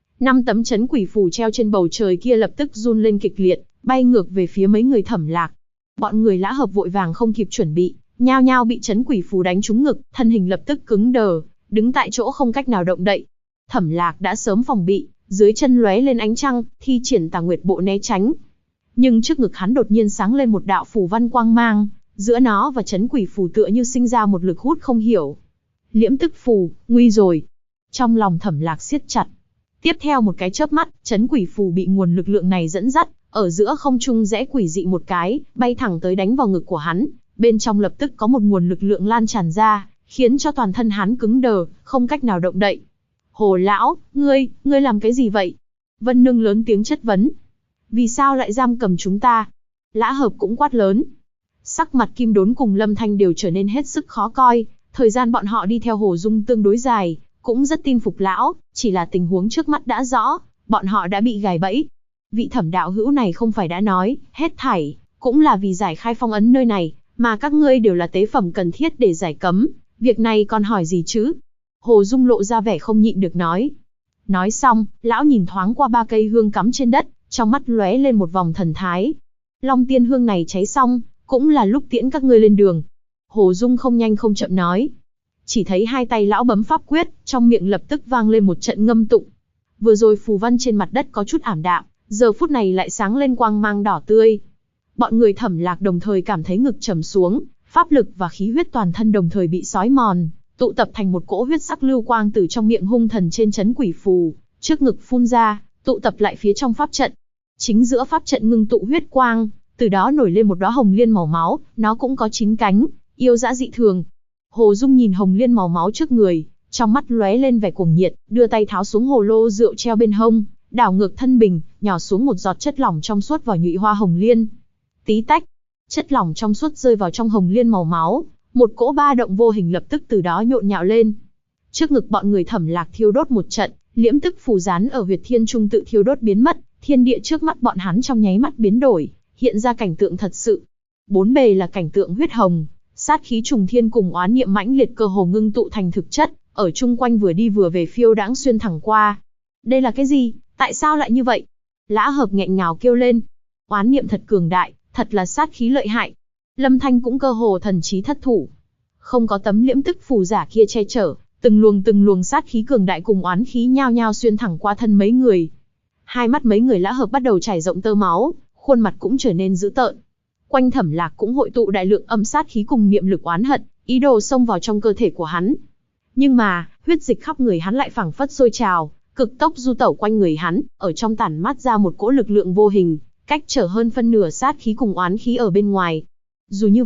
5 tấm chấn quỷ phù treo trên bầu trời kia lập tức run lên kịch liệt, bay ngược về phía mấy người Thẩm Lạc. Bọn người Lã Hợp vội vàng không kịp chuẩn bị, nhao nhao bị chấn quỷ phù đánh trúng ngực, thân hình lập tức cứng đờ, đứng tại chỗ không cách nào động đậy. Thẩm Lạc đã sớm phòng bị, dưới chân lóe lên ánh trăng, thi triển Tà Nguyệt Bộ né tránh. Nhưng trước ngực hắn đột nhiên sáng lên một đạo phù văn quang mang, giữa nó và chấn quỷ phù tựa như sinh ra một lực hút không hiểu. Liễm tức phù, nguy rồi. Trong lòng Thẩm Lạc siết chặt. Tiếp theo một cái chớp mắt, chấn quỷ phù bị nguồn lực lượng này dẫn dắt, ở giữa không trung rẽ quỷ dị một cái, bay thẳng tới đánh vào ngực của hắn. Bên trong lập tức có một nguồn lực lượng lan tràn ra, khiến cho toàn thân hắn cứng đờ, không cách nào động đậy. Hồ lão, ngươi làm cái gì vậy? Vân Nương lớn tiếng chất vấn. Vì sao lại giam cầm chúng ta? Lã Hợp cũng quát lớn. Sắc mặt Kim Đốn cùng Lâm Thanh đều trở nên hết sức khó coi, thời gian bọn họ đi theo Hồ Dung tương đối dài, cũng rất tin phục lão, chỉ là tình huống trước mắt đã rõ, bọn họ đã bị gài bẫy. Vị Thẩm đạo hữu này không phải đã nói, hết thảy, cũng là vì giải khai phong ấn nơi này, mà các ngươi đều là tế phẩm cần thiết để giải cấm, việc này còn hỏi gì chứ? Hồ Dung lộ ra vẻ không nhịn được nói. Nói xong, lão nhìn thoáng qua 3 cây hương cắm trên đất, trong mắt lóe lên một vòng thần thái. Long tiên hương này cháy xong, cũng là lúc tiễn các ngươi lên đường. Hồ Dung không nhanh không chậm nói. Chỉ thấy hai tay lão bấm pháp quyết, trong miệng lập tức vang lên một trận ngâm tụng. Vừa rồi phù văn trên mặt đất có chút ảm đạm, giờ phút này lại sáng lên quang mang đỏ tươi. Bọn người Thẩm Lạc đồng thời cảm thấy ngực trầm xuống, pháp lực và khí huyết toàn thân đồng thời bị xói mòn, tụ tập thành một cỗ huyết sắc lưu quang từ trong miệng hung thần trên chấn quỷ phù, trước ngực phun ra, tụ tập lại phía trong pháp trận. Chính giữa pháp trận ngưng tụ huyết quang, từ đó nổi lên một đóa hồng liên màu máu, nó cũng có 9 cánh, yêu dã dị thường. Hồ Dung nhìn hồng liên màu máu trước người, trong mắt lóe lên vẻ cuồng nhiệt, đưa tay tháo xuống hồ lô rượu treo bên hông, đảo ngược thân bình, nhỏ xuống một giọt chất lỏng trong suốt vào nhụy hoa hồng liên. Tí tách, chất lỏng trong suốt rơi vào trong hồng liên màu máu, một cỗ ba động vô hình lập tức từ đó nhộn nhạo lên. Trước ngực bọn người Thẩm Lạc thiêu đốt một trận, liễm tức phù dán ở huyệt thiên trung tự thiêu đốt biến mất, thiên địa trước mắt bọn hắn trong nháy mắt biến đổi, hiện ra cảnh tượng thật sự. Bốn bề là cảnh tượng huyết hồng, sát khí trùng thiên cùng oán niệm mãnh liệt cơ hồ ngưng tụ thành thực chất, ở chung quanh vừa đi vừa về phiêu đãng xuyên thẳng qua. Đây là cái gì? Tại sao lại như vậy? Lã Hợp nghẹn ngào kêu lên. Oán niệm thật cường đại, thật là sát khí lợi hại. Lâm Thanh cũng cơ hồ thần trí thất thủ. Không có tấm liễm tức phù giả kia che chở, từng luồng sát khí cường đại cùng oán khí nhao nhao xuyên thẳng qua thân mấy người. Hai mắt mấy người Lã Hợp bắt đầu chảy rộng tơ máu, khuôn mặt cũng trở nên dữ tợn. Quanh Thẩm Lạc cũng hội tụ đại lượng âm sát khí cùng niệm lực oán hận, ý đồ xông vào trong cơ thể của hắn. Nhưng mà, huyết dịch khắp người hắn lại phảng phất sôi trào, cực tốc du tẩu quanh người hắn, ở trong tản mát ra một cỗ lực lượng vô hình, cách trở hơn phân nửa sát khí cùng oán khí ở bên ngoài. Dù như vậy,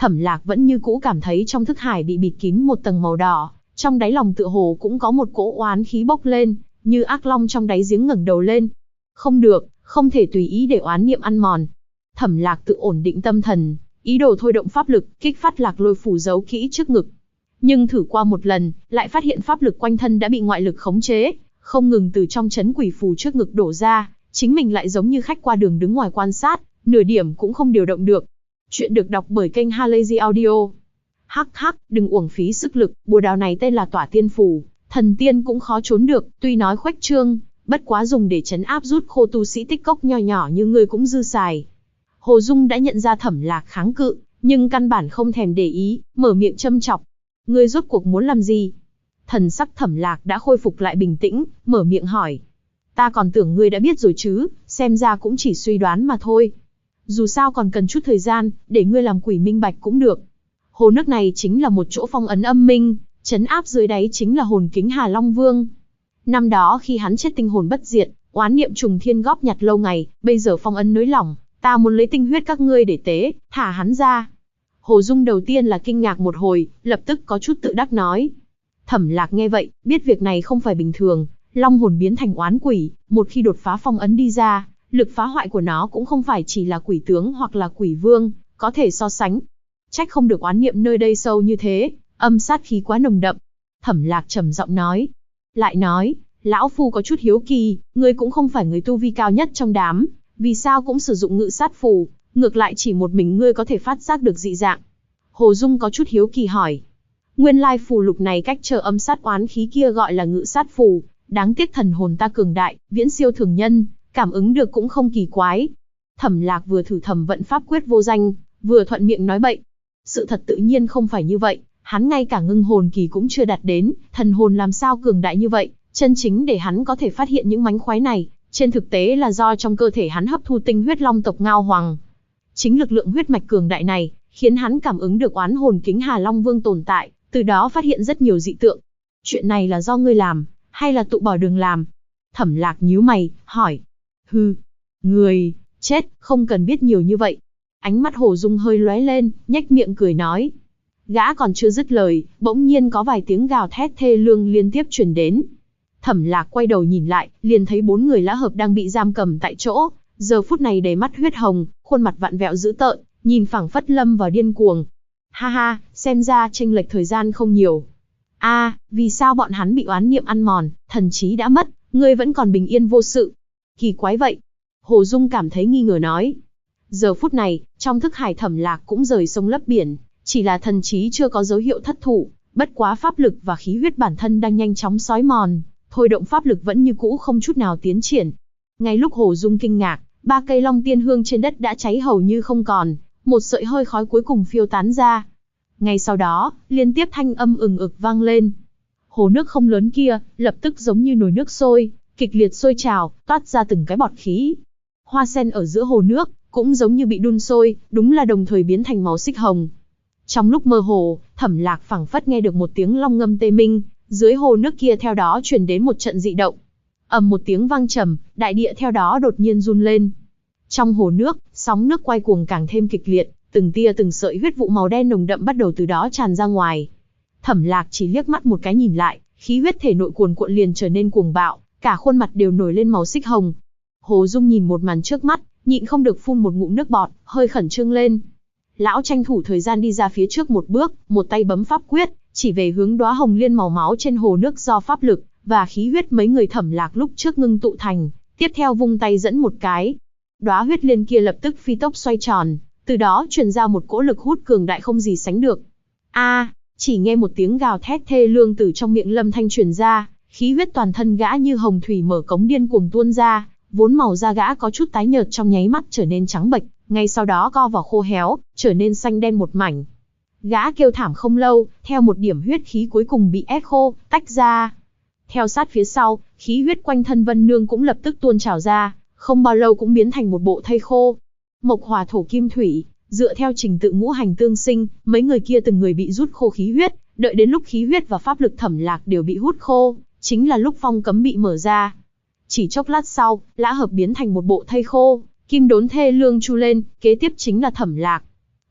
Thẩm Lạc vẫn như cũ cảm thấy trong thức hải bị bịt kín một tầng màu đỏ, trong đáy lòng tựa hồ cũng có một cỗ oán khí bốc lên, như ác long trong đáy giếng ngẩng đầu lên. Không được, không thể tùy ý để oán niệm ăn mòn. Thẩm Lạc tự ổn định tâm thần, ý đồ thôi động pháp lực, kích phát Lạc Lôi phủ giấu kỹ trước ngực. Nhưng thử qua một lần, lại phát hiện pháp lực quanh thân đã bị ngoại lực khống chế, không ngừng từ trong chấn quỷ phù trước ngực đổ ra, chính mình lại giống như khách qua đường đứng ngoài quan sát, nửa điểm cũng không điều động được. Chuyện được đọc bởi kênh Halazy Audio. Hắc hắc, đừng uổng phí sức lực, bùa đào này tên là Tỏa Tiên Phù, thần tiên cũng khó trốn được, tuy nói khuếch trương, bất quá dùng để trấn áp rút khô tu sĩ tích cốc nho nhỏ như ngươi cũng dư xài. Hồ Dung đã nhận ra Thẩm Lạc kháng cự, nhưng căn bản không thèm để ý, mở miệng châm chọc. Ngươi rốt cuộc muốn làm gì? Thần sắc Thẩm Lạc đã khôi phục lại bình tĩnh, mở miệng hỏi. Ta còn tưởng ngươi đã biết rồi chứ, xem ra cũng chỉ suy đoán mà thôi. Dù sao còn cần chút thời gian, để ngươi làm quỷ minh bạch cũng được. Hồ nước này chính là một chỗ phong ấn âm minh, trấn áp dưới đáy chính là hồn kính Hà Long Vương. Năm đó khi hắn chết tinh hồn bất diệt, oán niệm trùng thiên góp nhặt lâu ngày, bây giờ phong ấn nới lỏng, ta muốn lấy tinh huyết các ngươi để tế, thả hắn ra. Hồ Dung đầu tiên là kinh ngạc một hồi, lập tức có chút tự đắc nói. Thẩm Lạc nghe vậy, biết việc này không phải bình thường, long hồn biến thành oán quỷ, một khi đột phá phong ấn đi ra, lực phá hoại của nó cũng không phải chỉ là quỷ tướng hoặc là quỷ vương, có thể so sánh. Trách không được oán niệm nơi đây sâu như thế, âm sát khí quá nồng đậm. Thẩm Lạc trầm giọng nói. Lại nói, lão phu có chút hiếu kỳ, ngươi cũng không phải người tu vi cao nhất trong đám, vì sao cũng sử dụng ngự sát phù, ngược lại chỉ một mình ngươi có thể phát giác được dị dạng. Hồ Dung có chút hiếu kỳ hỏi. Nguyên lai phù lục này cách trở âm sát oán khí kia gọi là ngự sát phù, đáng tiếc thần hồn ta cường đại, viễn siêu thường nhân, cảm ứng được cũng không kỳ quái. Thẩm Lạc vừa thử thầm vận pháp quyết vô danh, vừa thuận miệng nói bậy. Sự thật tự nhiên không phải như vậy, hắn ngay cả ngưng hồn kỳ cũng chưa đạt đến, thần hồn làm sao cường đại như vậy, chân chính để hắn có thể phát hiện những mánh khoái này, trên thực tế là do trong cơ thể hắn hấp thu tinh huyết long tộc Ngao Hoàng. Chính lực lượng huyết mạch cường đại này, khiến hắn cảm ứng được oán hồn kính Hà Long Vương tồn tại, từ đó phát hiện rất nhiều dị tượng. Chuyện này là do ngươi làm, hay là tụ bỏ đường làm? Thẩm Lạc nhíu mày, hỏi. Hừ, người, chết, không cần biết nhiều như vậy. Ánh mắt Hồ Dung hơi lóe lên, nhếch miệng cười nói. Gã còn chưa dứt lời, bỗng nhiên có vài tiếng gào thét thê lương liên tiếp truyền đến. Thẩm Lạc quay đầu nhìn lại, liền thấy 4 người lã hợp đang bị giam cầm tại chỗ, giờ phút này đầy mắt huyết hồng, khuôn mặt vặn vẹo dữ tợn, nhìn phảng phất lâm vào điên cuồng. Ha ha, xem ra chênh lệch thời gian không nhiều. Vì sao bọn hắn bị oán niệm ăn mòn, thần trí đã mất, ngươi vẫn còn bình yên vô sự? Kỳ quái vậy. Hồ Dung cảm thấy nghi ngờ nói. Giờ phút này, trong thức hải Thẩm Lạc cũng rời sông lấp biển, chỉ là thần trí chưa có dấu hiệu thất thủ, bất quá pháp lực và khí huyết bản thân đang nhanh chóng xói mòn, thôi động pháp lực vẫn như cũ không chút nào tiến triển. Ngay lúc Hồ Dung kinh ngạc, 3 cây long tiên hương trên đất đã cháy hầu như không còn, một sợi hơi khói cuối cùng phiêu tán ra. Ngay sau đó, liên tiếp thanh âm ừng ực vang lên. Hồ nước không lớn kia, lập tức giống như nồi nước sôi, kịch liệt sôi trào, toát ra từng cái bọt khí. Hoa sen ở giữa hồ nước, cũng giống như bị đun sôi, đúng là đồng thời biến thành màu xích hồng. Trong lúc mơ hồ, Thẩm Lạc phảng phất nghe được một tiếng long ngâm tê minh, dưới hồ nước kia theo đó truyền đến một trận dị động. Ầm một tiếng vang trầm, đại địa theo đó đột nhiên run lên. Trong hồ nước, sóng nước quay cuồng càng thêm kịch liệt, từng tia từng sợi huyết vụ màu đen nồng đậm bắt đầu từ đó tràn ra ngoài. Thẩm Lạc chỉ liếc mắt một cái nhìn lại, khí huyết thể nội cuồn cuộn liền trở nên cuồng bạo, cả khuôn mặt đều nổi lên màu xích hồng. Hồ Dung nhìn một màn trước mắt, nhịn không được phun một ngụm nước bọt, hơi khẩn trương lên. Lão tranh thủ thời gian đi ra phía trước một bước, một tay bấm pháp quyết, chỉ về hướng đóa hồng liên màu máu trên hồ nước do pháp lực và khí huyết mấy người Thẩm Lạc lúc trước ngưng tụ thành, tiếp theo vung tay dẫn một cái. Đóa huyết liên kia lập tức phi tốc xoay tròn, từ đó truyền ra một cỗ lực hút cường đại không gì sánh được. Chỉ nghe một tiếng gào thét thê lương từ trong miệng Lâm Thanh truyền ra, khí huyết toàn thân gã như hồng thủy mở cống điên cuồng tuôn ra, vốn màu da gã có chút tái nhợt trong nháy mắt trở nên trắng bệch, ngay sau đó co vào khô héo, trở nên xanh đen một mảnh. Gã kêu thảm không lâu, theo một điểm huyết khí cuối cùng bị ép khô, tách ra. Theo sát phía sau, khí huyết quanh thân Vân Nương cũng lập tức tuôn trào ra, không bao lâu cũng biến thành một bộ thây khô. Mộc hỏa thổ kim thủy, dựa theo trình tự ngũ hành tương sinh, mấy người kia từng người bị rút khô khí huyết, đợi đến lúc khí huyết và pháp lực Thẩm Lạc đều bị hút khô, chính là lúc phong cấm bị mở ra. Chỉ chốc lát sau, lã hợp biến thành một bộ thây khô, kim đốn thê lương chu lên, kế tiếp chính là Thẩm Lạc.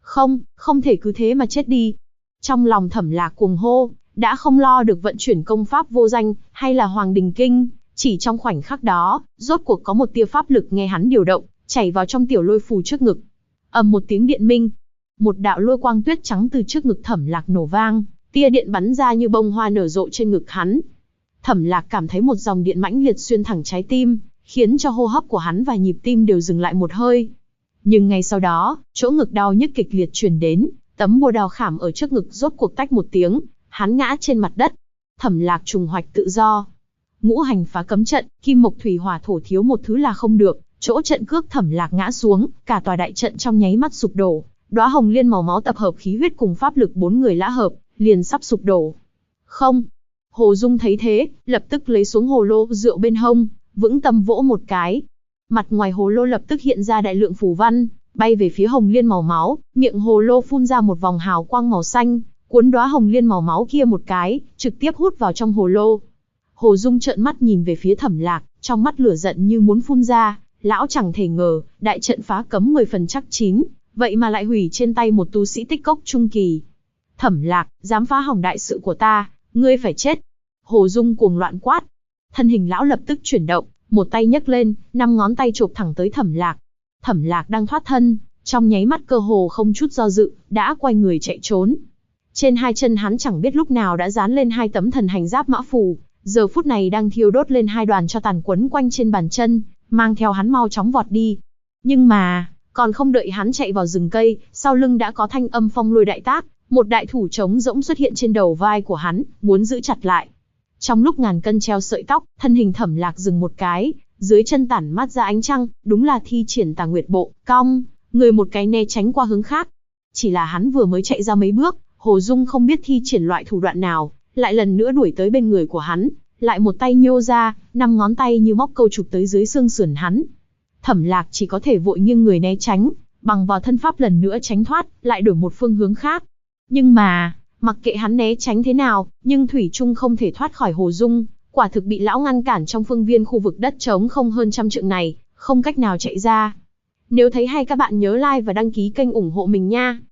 Không, không thể cứ thế mà chết đi. Trong lòng Thẩm Lạc cuồng hô, đã không lo được vận chuyển công pháp vô danh, hay là Hoàng Đình Kinh, chỉ trong khoảnh khắc đó, rốt cuộc có một tia pháp lực nghe hắn điều động, chảy vào trong tiểu lôi phù trước ngực. Ầm một tiếng điện minh, một đạo lôi quang tuyết trắng từ trước ngực Thẩm Lạc nổ vang, tia điện bắn ra như bông hoa nở rộ trên ngực hắn. Thẩm Lạc cảm thấy một dòng điện mãnh liệt xuyên thẳng trái tim, khiến cho hô hấp của hắn và nhịp tim đều dừng lại một hơi. Nhưng ngay sau đó, chỗ ngực đau nhức kịch liệt truyền đến, tấm bùa đào khảm ở trước ngực rốt cuộc tách một tiếng, hắn ngã trên mặt đất. Thẩm Lạc trùng hoạch tự do. Ngũ hành phá cấm trận, kim mộc thủy hỏa thổ thiếu một thứ là không được, chỗ trận cước Thẩm Lạc ngã xuống, cả tòa đại trận trong nháy mắt sụp đổ. Đóa hồng liên màu máu tập hợp khí huyết cùng pháp lực bốn người lã hợp, liền sắp sụp đổ. Không. Hồ Dung thấy thế, lập tức lấy xuống hồ lô rượu bên hông, vững tâm vỗ một cái. Mặt ngoài hồ lô lập tức hiện ra đại lượng phù văn, bay về phía hồng liên màu máu, miệng hồ lô phun ra một vòng hào quang màu xanh, cuốn đóa hồng liên màu máu kia một cái, trực tiếp hút vào trong hồ lô. Hồ Dung trợn mắt nhìn về phía Thẩm Lạc, trong mắt lửa giận như muốn phun ra, lão chẳng thể ngờ, đại trận phá cấm 10 phần chắc chín, vậy mà lại hủy trên tay một tu sĩ tích cốc trung kỳ. Thẩm Lạc, dám phá hỏng đại sự của ta, ngươi phải chết. Hồ Dung cuồng loạn quát. Thân hình lão lập tức chuyển động, một tay nhấc lên, 5 ngón tay chộp thẳng tới Thẩm Lạc. Thẩm Lạc đang thoát thân, trong nháy mắt cơ hồ không chút do dự, đã quay người chạy trốn. Trên hai chân hắn chẳng biết lúc nào đã dán lên 2 tấm thần hành giáp mã phù, giờ phút này đang thiêu đốt lên 2 đoàn tro tàn quấn quanh trên bàn chân, mang theo hắn mau chóng vọt đi. Nhưng mà, còn không đợi hắn chạy vào rừng cây, sau lưng đã có thanh âm phong lôi đại tác, một đại thủ trống rỗng xuất hiện trên đầu vai của hắn, muốn giữ chặt lại. Trong lúc ngàn cân treo sợi tóc, thân hình Thẩm Lạc dừng một cái, dưới chân tản mát ra ánh trăng, đúng là thi triển Tà Nguyệt Bộ, cong, người một cái né tránh qua hướng khác. Chỉ là hắn vừa mới chạy ra mấy bước, Hồ Dung không biết thi triển loại thủ đoạn nào, lại lần nữa đuổi tới bên người của hắn, lại một tay nhô ra, 5 ngón tay như móc câu chụp tới dưới xương sườn hắn. Thẩm Lạc chỉ có thể vội nghiêng người né tránh, bằng vào thân pháp lần nữa tránh thoát, lại đổi một phương hướng khác. Nhưng mà, mặc kệ hắn né tránh thế nào, nhưng thủy chung không thể thoát khỏi Hồ Dung, quả thực bị lão ngăn cản trong phương viên khu vực đất trống không hơn 100 trượng này, không cách nào chạy ra. Nếu thấy hay các bạn nhớ like và đăng ký kênh ủng hộ mình nha.